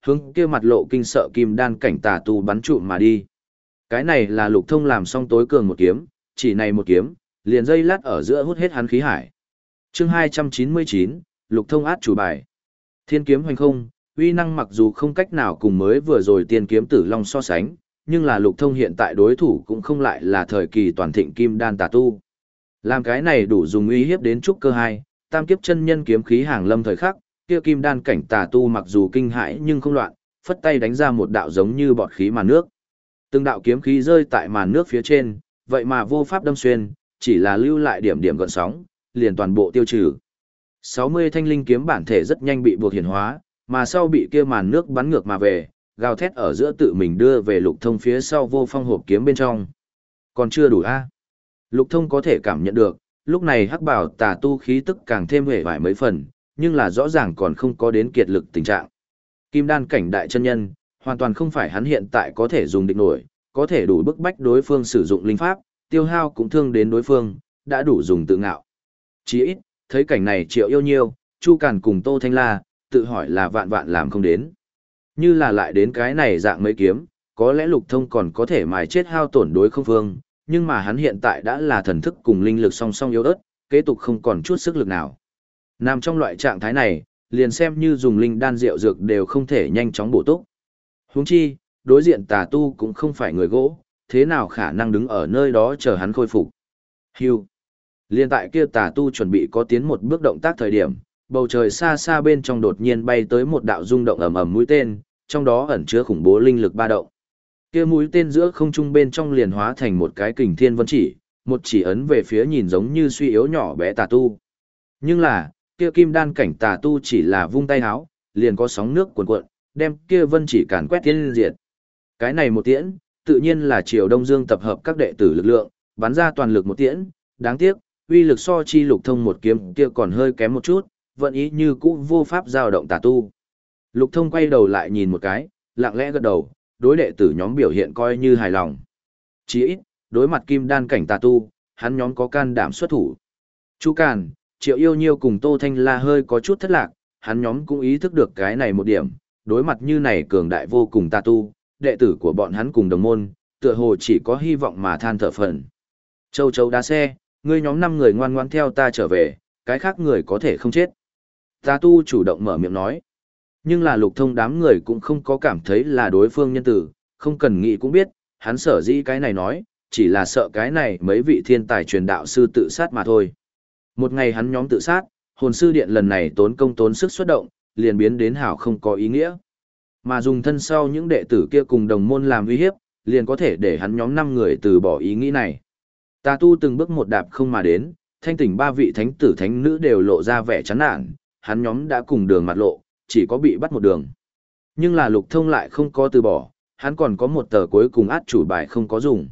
hướng kia mặt lộ kinh sợ kim đan cảnh tà tu bắn trụm mà đi. Cái này là Lục Thông làm xong tối cường một kiếm, chỉ này một kiếm, liền dây lát ở giữa hút hết hắn khí hải. Chương hai trăm chín mươi chín, Lục Thông át chủ bài. Thiên kiếm hoành không, uy năng mặc dù không cách nào cùng mới vừa rồi tiên kiếm Tử Long so sánh, nhưng là Lục Thông hiện tại đối thủ cũng không lại là thời kỳ toàn thịnh kim đan tà tu. Làm cái này đủ dùng uy hiếp đến trúc cơ hai, tam kiếp chân nhân kiếm khí hàng lâm thời khắc, kia kim đan cảnh tà tu mặc dù kinh hãi nhưng không loạn, phất tay đánh ra một đạo giống như bọt khí màn nước. Từng đạo kiếm khí rơi tại màn nước phía trên, vậy mà vô pháp đâm xuyên, chỉ là lưu lại điểm điểm gợn sóng, liền toàn bộ tiêu trừ. sáu mươi thanh linh kiếm bản thể rất nhanh bị buộc hiển hóa, mà sau bị kia màn nước bắn ngược mà về, gào thét ở giữa tự mình đưa về Lục Thông phía sau vô phong hộp kiếm bên trong. Còn chưa đủ a? Lục Thông có thể cảm nhận được, lúc này hắc bảo tà tu khí tức càng thêm hề vải mấy phần, nhưng là rõ ràng còn không có đến kiệt lực tình trạng. Kim đan cảnh đại chân nhân, hoàn toàn không phải hắn hiện tại có thể dùng địch nổi, có thể đủ bức bách đối phương sử dụng linh pháp, tiêu hao cũng thương đến đối phương, đã đủ dùng tự ngạo. Chỉ ít, thấy cảnh này Triệu Yêu Nhiêu, Chu Càn cùng Tô Thanh La, tự hỏi là vạn vạn làm không đến. Như là lại đến cái này dạng mấy kiếm, có lẽ Lục Thông còn có thể mài chết hao tổn đối không phương, nhưng mà hắn hiện tại đã là thần thức cùng linh lực song song yếu ớt, kế tục không còn chút sức lực nào. Nằm trong loại trạng thái này, liền xem như dùng linh đan rượu dược đều không thể nhanh chóng bổ túc. Huống chi, đối diện tà tu cũng không phải người gỗ, thế nào khả năng đứng ở nơi đó chờ hắn khôi phục. Hưu. Liên tại kia tà tu chuẩn bị có tiến một bước động tác thời điểm, bầu trời xa xa bên trong đột nhiên bay tới một đạo rung động ầm ầm mũi tên, trong đó ẩn chứa khủng bố linh lực ba động. Kia mũi tên giữa không trung bên trong liền hóa thành một cái kình thiên vân chỉ, một chỉ ấn về phía nhìn giống như suy yếu nhỏ bé tà tu. Nhưng là, kia kim đan cảnh tà tu chỉ là vung tay háo, liền có sóng nước cuồn cuộn, đem kia vân chỉ càn quét tiên diệt. Cái này một tiễn, tự nhiên là Triều Đông Dương tập hợp các đệ tử lực lượng, bắn ra toàn lực một tiễn, đáng tiếc, uy lực so chi Lục Thông một kiếm kia còn hơi kém một chút, vận ý như cũ vô pháp dao động tà tu. Lục Thông quay đầu lại nhìn một cái, lặng lẽ gật đầu, đối đệ tử nhóm biểu hiện coi như hài lòng. Chỉ ít, đối mặt kim đan cảnh tà tu, hắn nhóm có can đảm xuất thủ. Chu Càn, Triệu Yêu Nhiêu cùng Tô Thanh La hơi có chút thất lạc, hắn nhóm cũng ý thức được cái này một điểm, đối mặt như này cường đại vô cùng tà tu, đệ tử của bọn hắn cùng đồng môn, tựa hồ chỉ có hy vọng mà than thở phần. Châu chấu đá xe, ngươi nhóm năm người ngoan ngoãn theo ta trở về, cái khác người có thể không chết. Tà tu chủ động mở miệng nói. Nhưng là Lục Thông đám người cũng không có cảm thấy là đối phương nhân tử, không cần nghĩ cũng biết, hắn sở dĩ cái này nói, chỉ là sợ cái này mấy vị thiên tài truyền đạo sư tự sát mà thôi. Một ngày hắn nhóm tự sát, hồn sư điện lần này tốn công tốn sức xuất động, liền biến đến hảo không có ý nghĩa. Mà dùng thân sau những đệ tử kia cùng đồng môn làm uy hiếp, liền có thể để hắn nhóm năm người từ bỏ ý nghĩ này. Tà tu từng bước một đạp không mà đến, thanh tỉnh ba vị thánh tử thánh nữ đều lộ ra vẻ chán nản, hắn nhóm đã cùng đường mặt lộ, chỉ có bị bắt một đường. Nhưng là Lục Thông lại không có từ bỏ, hắn còn có một tờ cuối cùng át chủ bài không có dùng.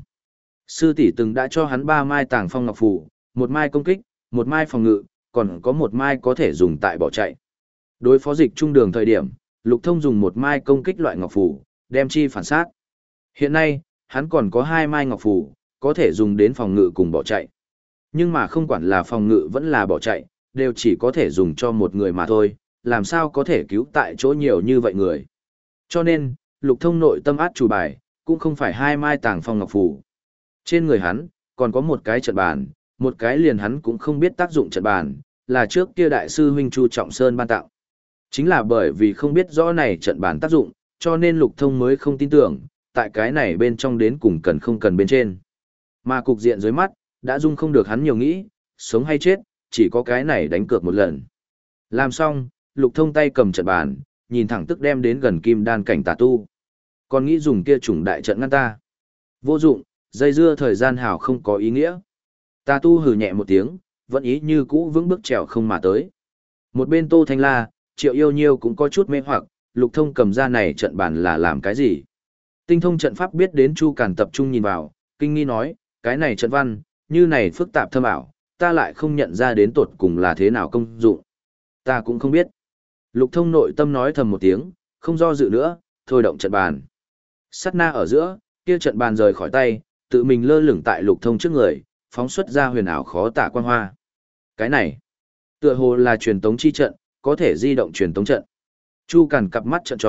Sư tỷ từng đã cho hắn ba mai tàng phong ngọc phù, một mai công kích, một mai phòng ngự, còn có một mai có thể dùng tại bỏ chạy. Đối phó dịch trung đường thời điểm, Lục Thông dùng một mai công kích loại ngọc phù, đem chi phản sát. Hiện nay, hắn còn có hai mai ngọc phù, có thể dùng đến phòng ngự cùng bỏ chạy. Nhưng mà không quản là phòng ngự vẫn là bỏ chạy, đều chỉ có thể dùng cho một người mà thôi, làm sao có thể cứu tại chỗ nhiều như vậy người. Cho nên, Lục Thông nội tâm át chủ bài, cũng không phải hai mai tàng phong ngọc phù. Trên người hắn, còn có một cái trận bàn, một cái liền hắn cũng không biết tác dụng trận bàn, là trước kia đại sư huynh Chu Trọng Sơn ban tặng. Chính là bởi vì không biết rõ này trận bàn tác dụng, cho nên Lục Thông mới không tin tưởng, tại cái này bên trong đến cùng cần không cần bên trên. Mà cục diện dưới mắt, đã dung không được hắn nhiều nghĩ, sống hay chết, chỉ có cái này đánh cược một lần. Làm xong, Lục Thông tay cầm trận bàn, nhìn thẳng tức đem đến gần kim đan cảnh tà tu. Còn nghĩ dùng kia chủng đại trận ngăn ta. Vô dụng, dây dưa thời gian hảo không có ý nghĩa. Tà tu hừ nhẹ một tiếng, vẫn ý như cũ vững bước trèo không mà tới. Một bên Tô Thanh La, Triệu Yêu Nhiêu cũng có chút mê hoặc, Lục Thông cầm ra này trận bàn là làm cái gì? Tinh thông trận pháp biết đến Chu Càn tập trung nhìn vào, kinh nghi nói, cái này trận văn, như này phức tạp thâm ảo, ta lại không nhận ra đến tột cùng là thế nào công dụng. Ta cũng không biết. Lục Thông nội tâm nói thầm một tiếng, không do dự nữa, thôi động trận bàn. Sát na ở giữa, kia trận bàn rời khỏi tay, tự mình lơ lửng tại Lục Thông trước người, phóng xuất ra huyền ảo khó tả quang hoa. Cái này, tựa hồ là truyền tống chi trận, có thể di động truyền tống trận. Chu Càn cặp mắt trợn tròn,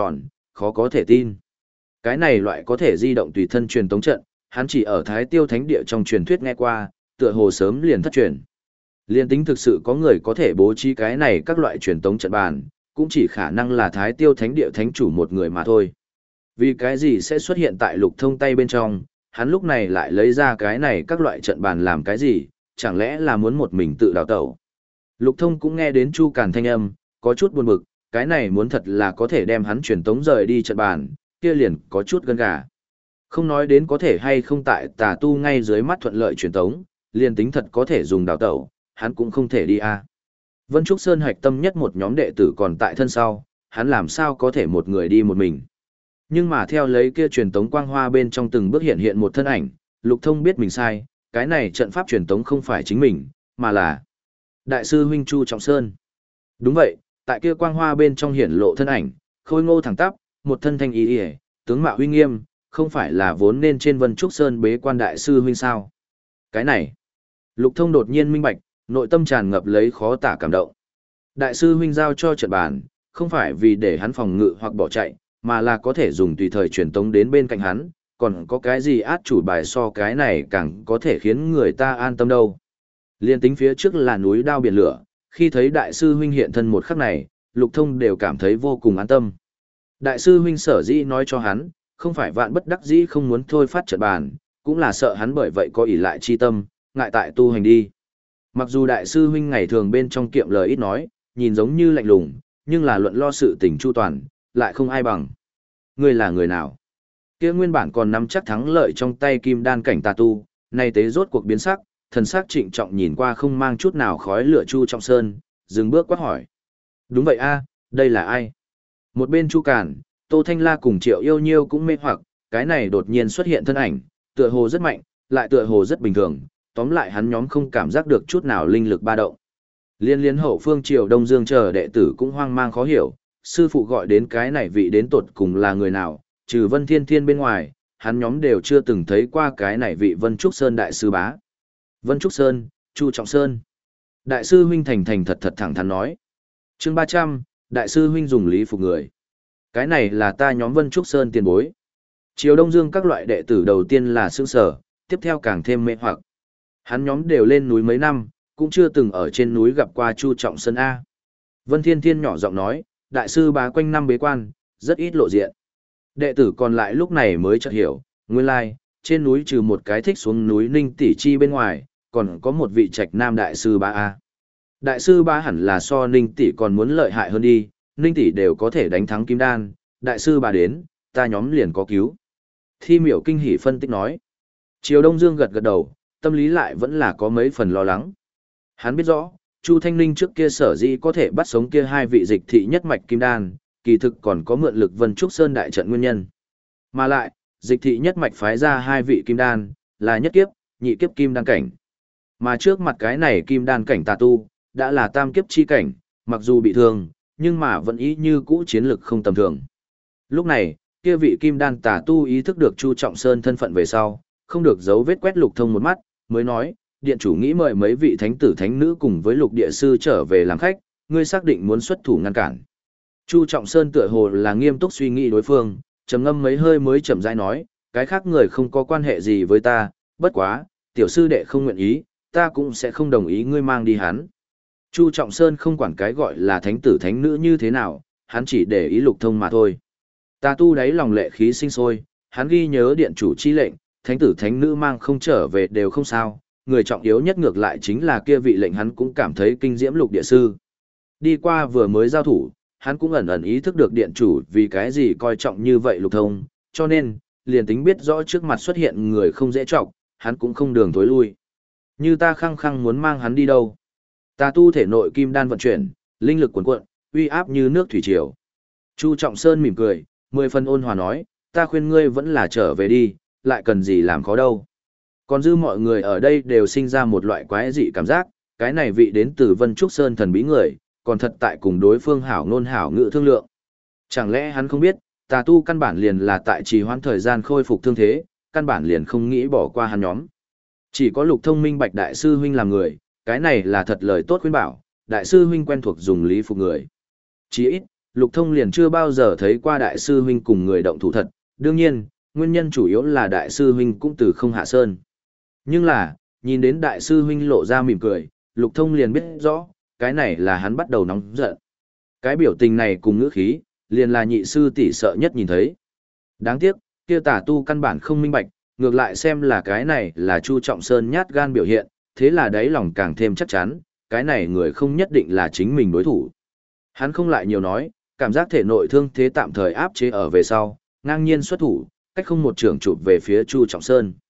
khó có thể tin. Cái này loại có thể di động tùy thân truyền tống trận, hắn chỉ ở Thái Tiêu Thánh Địa trong truyền thuyết nghe qua, tựa hồ sớm liền thất truyền. Liên tính thực sự có người có thể bố trí cái này các loại truyền tống trận bàn, cũng chỉ khả năng là Thái Tiêu Thánh Địa thánh chủ một người mà thôi. Vì cái gì sẽ xuất hiện tại Lục Thông tay bên trong, hắn lúc này lại lấy ra cái này các loại trận bàn làm cái gì, chẳng lẽ là muốn một mình tự đào tẩu. Lục Thông cũng nghe đến Chu Càn thanh âm, có chút buồn bực, cái này muốn thật là có thể đem hắn truyền tống rời đi trận bàn, kia liền có chút gân gà. Không nói đến có thể hay không tại tà tu ngay dưới mắt thuận lợi truyền tống, liền tính thật có thể dùng đào tẩu, hắn cũng không thể đi a. Vân Trúc Sơn hạch tâm nhất một nhóm đệ tử còn tại thân sau, hắn làm sao có thể một người đi một mình. Nhưng mà theo lấy kia truyền tống quang hoa bên trong từng bước hiện hiện một thân ảnh, Lục Thông biết mình sai, cái này trận pháp truyền tống không phải chính mình, mà là Đại sư huynh Chu Trọng Sơn. Đúng vậy, tại kia quang hoa bên trong hiển lộ thân ảnh, khôi ngô thẳng tắp, một thân thanh ý y, tướng mạo uy nghiêm, không phải là vốn nên trên Vân Trúc Sơn bế quan đại sư huynh sao? Cái này, Lục Thông đột nhiên minh bạch, nội tâm tràn ngập lấy khó tả cảm động. Đại sư huynh giao cho trận bàn, không phải vì để hắn phòng ngự hoặc bỏ chạy, mà là có thể dùng tùy thời truyền tống đến bên cạnh hắn, còn có cái gì át chủ bài so cái này càng có thể khiến người ta an tâm đâu. Liên tính phía trước là núi đao biển lửa, khi thấy đại sư huynh hiện thân một khắc này, Lục Thông đều cảm thấy vô cùng an tâm. Đại sư huynh sở dĩ nói cho hắn, không phải vạn bất đắc dĩ không muốn thôi phát trận bàn, cũng là sợ hắn bởi vậy có ỷ lại chi tâm, ngại tại tu hành đi. Mặc dù đại sư huynh ngày thường bên trong kiệm lời ít nói, nhìn giống như lạnh lùng, nhưng là luận lo sự tình chu toàn, lại không ai bằng. Ngươi là người nào? Kia nguyên bản còn nắm chắc thắng lợi trong tay kim đan cảnh tà tu, nay tế rốt cuộc biến sắc, thần sắc trịnh trọng nhìn qua không mang chút nào khói lửa Chu Trọng Sơn, dừng bước quát hỏi. Đúng vậy a, đây là ai? Một bên Chu Càn, Tô Thanh La cùng Triệu Yêu Nhiêu cũng mê hoặc, cái này đột nhiên xuất hiện thân ảnh, tựa hồ rất mạnh, lại tựa hồ rất bình thường, tóm lại hắn nhóm không cảm giác được chút nào linh lực ba động. Liên liên hậu phương Triều Đông Dương chờ đệ tử cũng hoang mang khó hiểu, sư phụ gọi đến cái này vị đến tột cùng là người nào, trừ Vân Thiên Thiên bên ngoài, hắn nhóm đều chưa từng thấy qua cái này vị Vân Trúc Sơn đại sư bá. Vân Trúc Sơn, Chu Trọng Sơn. Đại sư huynh thành thành thật thật thẳng thắn nói. Chương ba trăm, đại sư huynh dùng lý phục người. Cái này là ta nhóm Vân Trúc Sơn tiền bối. Triều Đông Dương các loại đệ tử đầu tiên là sương sở, tiếp theo càng thêm mê hoặc. Hắn nhóm đều lên núi mấy năm, cũng chưa từng ở trên núi gặp qua Chu Trọng Sơn A. Vân Thiên Thiên nhỏ giọng nói, đại sư bá quanh năm bế quan, rất ít lộ diện. Đệ tử còn lại lúc này mới chợt hiểu, nguyên lai, trên núi trừ một cái thích xuống núi Ninh Tỷ Chi bên ngoài, còn có một vị trạch nam đại sư bá A. Đại sư bá hẳn là so Ninh Tỷ còn muốn lợi hại hơn đi, Ninh Tỷ đều có thể đánh thắng Kim Đan, đại sư bá đến, ta nhóm liền có cứu. Thi miểu kinh hỉ phân tích nói. Triều Đông Dương gật gật đầu, tâm lý lại vẫn là có mấy phần lo lắng. Hắn biết rõ, Chu Thanh Ninh trước kia sở dĩ có thể bắt sống kia hai vị dịch thị nhất mạch Kim Đan, kỳ thực còn có mượn lực Vân Trúc Sơn đại trận nguyên nhân. Mà lại, dịch thị nhất mạch phái ra hai vị Kim Đan, là nhất kiếp, nhị kiếp Kim Đan cảnh. Mà trước mặt cái này Kim Đan cảnh tà tu, đã là tam kiếp chi cảnh, mặc dù bị thương, nhưng mà vẫn ý như cũ chiến lực không tầm thường. Lúc này, kia vị Kim Đan tà tu ý thức được Chu Trọng Sơn thân phận về sau, không được giấu vết quét Lục Thông một mắt, mới nói, điện chủ nghĩ mời mấy vị thánh tử thánh nữ cùng với Lục địa sư trở về làm khách, ngươi xác định muốn xuất thủ ngăn cản. Chu Trọng Sơn tựa hồ là nghiêm túc suy nghĩ đối phương, trầm ngâm mấy hơi mới chậm rãi nói, cái khác người không có quan hệ gì với ta, bất quá, tiểu sư đệ không nguyện ý, ta cũng sẽ không đồng ý ngươi mang đi hắn. Chu Trọng Sơn không quản cái gọi là thánh tử thánh nữ như thế nào, hắn chỉ để ý Lục Thông mà thôi. Ta tu đáy lòng lệ khí sinh sôi, hắn ghi nhớ điện chủ chi lệnh, thánh tử thánh nữ mang không trở về đều không sao, người trọng yếu nhất ngược lại chính là kia vị lệnh hắn cũng cảm thấy kinh diễm Lục địa sư. Đi qua vừa mới giao thủ, hắn cũng ẩn ẩn ý thức được điện chủ vì cái gì coi trọng như vậy Lục Thông, cho nên, liền tính biết rõ trước mặt xuất hiện người không dễ trọng, hắn cũng không đường tối lui. Như ta khăng khăng muốn mang hắn đi đâu. Ta tu thể nội kim đan vận chuyển, linh lực cuồn cuộn, uy áp như nước thủy triều. Chu Trọng Sơn mỉm cười, mười phần ôn hòa nói, ta khuyên ngươi vẫn là trở về đi, lại cần gì làm khó đâu. Còn dư mọi người ở đây đều sinh ra một loại quái dị cảm giác, cái này vị đến từ Vân Trúc Sơn thần bí người, còn thật tại cùng đối phương hảo ngôn hảo ngữ thương lượng. Chẳng lẽ hắn không biết, tà tu căn bản liền là tại trì hoãn thời gian khôi phục thương thế, căn bản liền không nghĩ bỏ qua hắn nhóm. Chỉ có Lục Thông minh bạch đại sư huynh làm người, cái này là thật lời tốt khuyên bảo, đại sư huynh quen thuộc dùng lý phục người. Chỉ ít, Lục Thông liền chưa bao giờ thấy qua đại sư huynh cùng người động thủ thật, đương nhiên, nguyên nhân chủ yếu là đại sư huynh cũng từ không hạ sơn. Nhưng là, nhìn đến đại sư huynh lộ ra mỉm cười, Lục Thông liền biết rõ, cái này là hắn bắt đầu nóng giận. Cái biểu tình này cùng ngữ khí, liền là nhị sư tỷ sợ nhất nhìn thấy. Đáng tiếc, kia tả tu căn bản không minh bạch, ngược lại xem là cái này là Chu Trọng Sơn nhát gan biểu hiện, thế là đáy lòng càng thêm chắc chắn, cái này người không nhất định là chính mình đối thủ. Hắn không lại nhiều nói, cảm giác thể nội thương thế tạm thời áp chế ở về sau, ngang nhiên xuất thủ, cách không một trường chụp về phía Chu Trọng Sơn.